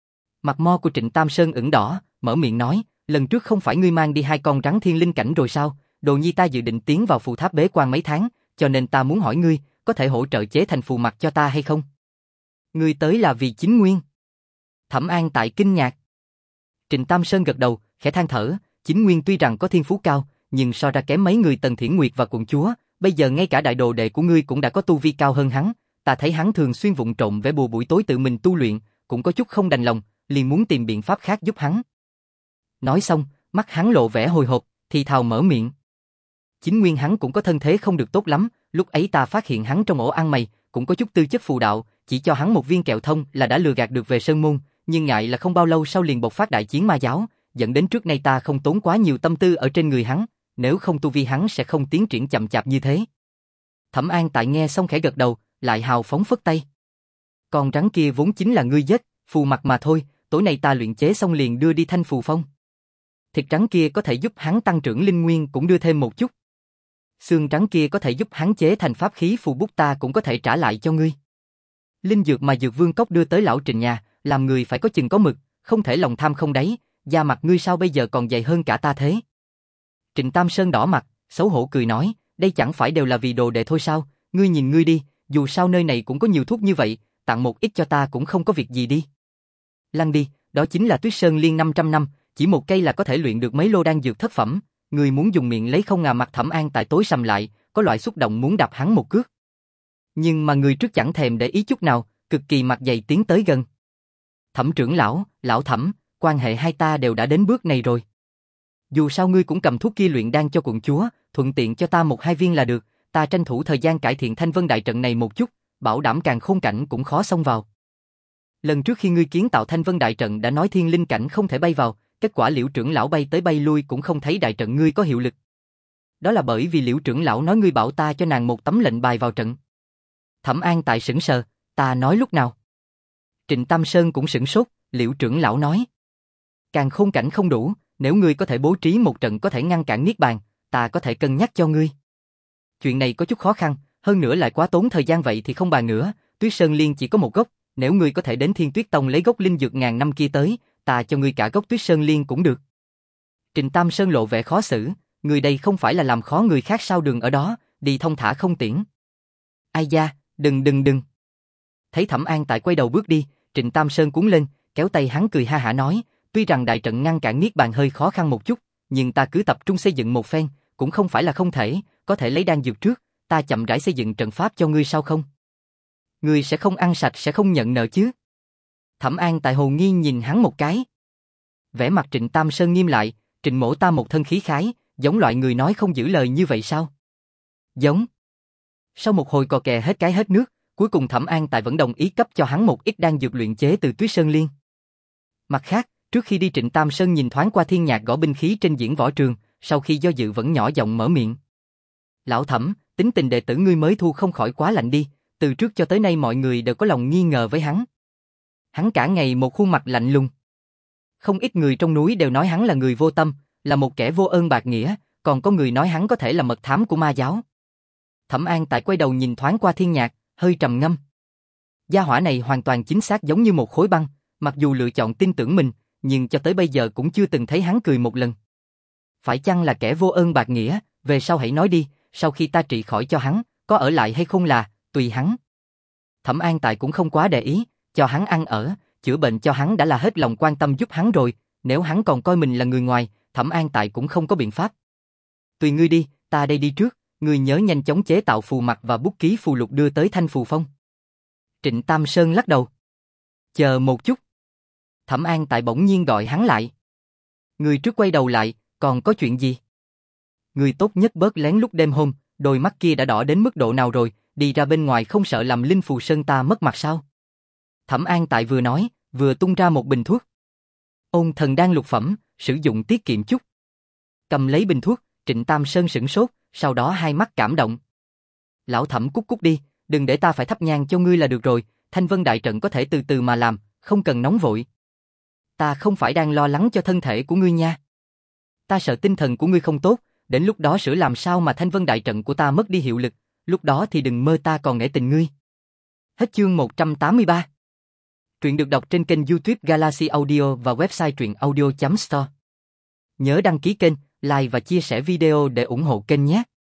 Mặt mo của Trịnh Tam Sơn ửng đỏ, mở miệng nói, lần trước không phải ngươi mang đi hai con rắn thiên linh cảnh rồi sao, đồ nhi ta dự định tiến vào phù tháp bế quan mấy tháng, cho nên ta muốn hỏi ngươi, có thể hỗ trợ chế thành phù mặt cho ta hay không? Ngươi tới là vì chính nguyên. Thẩm An Tại kinh ngạc. Trịnh Tam Sơn gật đầu, khẽ than thở, chính nguyên tuy rằng có thiên phú cao, nhưng so ra kém mấy người Tần Thiển Nguyệt và quận chúa, bây giờ ngay cả đại đồ đệ của ngươi cũng đã có tu vi cao hơn hắn, ta thấy hắn thường xuyên vụng trộm vẽ bùa buổi tối tự mình tu luyện, cũng có chút không đành lòng, liền muốn tìm biện pháp khác giúp hắn. Nói xong, mắt hắn lộ vẻ hồi hộp, thì thào mở miệng. Chính nguyên hắn cũng có thân thế không được tốt lắm, lúc ấy ta phát hiện hắn trong ổ ăn mày, cũng có chút tư chất phù đạo, chỉ cho hắn một viên kẹo thông là đã lừa gạt được về Sơn Môn, nhưng ngại là không bao lâu sau liền bộc phát đại chiến ma giáo, dẫn đến trước nay ta không tốn quá nhiều tâm tư ở trên người hắn, nếu không tu vi hắn sẽ không tiến triển chậm chạp như thế. Thẩm An Tại nghe xong khẽ gật đầu, lại hào phóng phất tay. Con rắn kia vốn chính là ngươi giết, phù mặt mà thôi, tối nay ta luyện chế xong liền đưa đi Thanh Phù Phong. Thịt rắn kia có thể giúp hắn tăng trưởng linh nguyên cũng đưa thêm một chút. Xương trắng kia có thể giúp hắn chế thành pháp khí phù bút ta cũng có thể trả lại cho ngươi. Linh dược mà Dược Vương Cốc đưa tới lão Trịnh nhà, làm người phải có chừng có mực, không thể lòng tham không đáy, da mặt ngươi sao bây giờ còn dày hơn cả ta thế? Trịnh Tam Sơn đỏ mặt, xấu hổ cười nói, đây chẳng phải đều là vì đồ đệ thôi sao, ngươi nhìn ngươi đi, dù sao nơi này cũng có nhiều thuốc như vậy, tặng một ít cho ta cũng không có việc gì đi. Lăn đi, đó chính là Tuyết Sơn Liên năm trăm năm, chỉ một cây là có thể luyện được mấy lô đan dược thất phẩm, ngươi muốn dùng miệng lấy không ngà mặt Thẩm An Tại tối sầm lại, có loại xúc động muốn đạp hắn một cước. Nhưng mà người trước chẳng thèm để ý chút nào, cực kỳ mặt dày tiến tới gần. Thẩm trưởng lão, lão Thẩm, quan hệ hai ta đều đã đến bước này rồi. Dù sao ngươi cũng cầm thuốc kia luyện đan cho quận chúa, thuận tiện cho ta một hai viên là được, ta tranh thủ thời gian cải thiện Thanh Vân Đại trận này một chút, bảo đảm càng khôn cảnh cũng khó xông vào. Lần trước khi ngươi kiến tạo Thanh Vân Đại trận đã nói thiên linh cảnh không thể bay vào, kết quả Liễu trưởng lão bay tới bay lui cũng không thấy đại trận ngươi có hiệu lực. Đó là bởi vì Liễu trưởng lão nói ngươi bảo ta cho nàng một tấm lệnh bài vào trận. Thẩm An Tại sững sờ, ta nói lúc nào? Trịnh Tam Sơn cũng sửng sốt, Liễu trưởng lão nói. Càng khôn cảnh không đủ, nếu ngươi có thể bố trí một trận có thể ngăn cản niết bàn, ta có thể cân nhắc cho ngươi. Chuyện này có chút khó khăn, hơn nữa lại quá tốn thời gian vậy thì không bàn nữa, Tuyết Sơn Liên chỉ có một gốc, nếu ngươi có thể đến Thiên Tuyết Tông lấy gốc linh dược ngàn năm kia tới, ta cho ngươi cả gốc Tuyết Sơn Liên cũng được. Trịnh Tam Sơn lộ vẻ khó xử, người đây không phải là làm khó người khác sao, đường ở đó, đi thông thả không tiễn. Ai da, đừng đừng đừng. Thấy Thẩm An Tại quay đầu bước đi, Trịnh Tam Sơn cuốn lên, kéo tay hắn cười ha hả nói, tuy rằng đại trận ngăn cản niết bàn hơi khó khăn một chút, nhưng ta cứ tập trung xây dựng một phen, cũng không phải là không thể, có thể lấy đan dược trước, ta chậm rãi xây dựng trận pháp cho ngươi sao không? Ngươi sẽ không ăn sạch sẽ không nhận nợ chứ? Thẩm An Tại hồ nghi nhìn hắn một cái. Vẻ mặt Trịnh Tam Sơn nghiêm lại, Trịnh mỗ ta một thân khí khái, giống loại người nói không giữ lời như vậy sao? Giống. Sau một hồi cò kè hết cái hết nước, cuối cùng Thẩm An Tại vẫn đồng ý cấp cho hắn một ít đan dược luyện chế từ Tuyết Sơn Liên. Mặt khác, trước khi đi Trịnh Tam Sơn nhìn thoáng qua thiên nhạc gõ binh khí trên diễn võ trường, sau khi do dự vẫn nhỏ giọng mở miệng. Lão Thẩm, tính tình đệ tử ngươi mới thu không khỏi quá lạnh đi, từ trước cho tới nay mọi người đều có lòng nghi ngờ với hắn. Hắn cả ngày một khuôn mặt lạnh lùng. Không ít người trong núi đều nói hắn là người vô tâm, là một kẻ vô ơn bạc nghĩa, còn có người nói hắn có thể là mật thám của ma giáo. Thẩm An Tại quay đầu nhìn thoáng qua thiên nhạc, hơi trầm ngâm. Gia hỏa này hoàn toàn chính xác giống như một khối băng, mặc dù lựa chọn tin tưởng mình, nhưng cho tới bây giờ cũng chưa từng thấy hắn cười một lần. Phải chăng là kẻ vô ơn bạc nghĩa, về sau hãy nói đi, sau khi ta trị khỏi cho hắn, có ở lại hay không là, tùy hắn. Thẩm An Tại cũng không quá để ý, cho hắn ăn ở, chữa bệnh cho hắn đã là hết lòng quan tâm giúp hắn rồi, nếu hắn còn coi mình là người ngoài, Thẩm An Tại cũng không có biện pháp. Tùy ngươi đi, ta đây đi trước, ngươi nhớ nhanh chóng chế tạo phù mặt và bút ký phù lục đưa tới Thanh Phù Phong. Trịnh Tam Sơn lắc đầu. Chờ một chút. Thẩm An Tại bỗng nhiên gọi hắn lại. Người trước quay đầu lại, còn có chuyện gì? Người tốt nhất bớt lén lúc đêm hôm, đôi mắt kia đã đỏ đến mức độ nào rồi, đi ra bên ngoài không sợ làm Linh Phù Sơn ta mất mặt sao? Thẩm An Tại vừa nói, vừa tung ra một bình thuốc. Ôn thần đan lục phẩm, sử dụng tiết kiệm chút. Cầm lấy bình thuốc, Trịnh Tam Sơn sửng sốt, sau đó hai mắt cảm động. Lão Thẩm cút cút đi, đừng để ta phải thắp nhang cho ngươi là được rồi, Thanh Vân Đại trận có thể từ từ mà làm, không cần nóng vội. Ta không phải đang lo lắng cho thân thể của ngươi nha. Ta sợ tinh thần của ngươi không tốt, đến lúc đó sửa làm sao mà Thanh Vân Đại trận của ta mất đi hiệu lực, lúc đó thì đừng mơ ta còn nể tình ngươi. Hết chương một trăm tám mươi ba. Truyện được đọc trên kênh YouTube Galaxy Audio và website truyện audio chấm store. Nhớ đăng ký kênh, like và chia sẻ video để ủng hộ kênh nhé.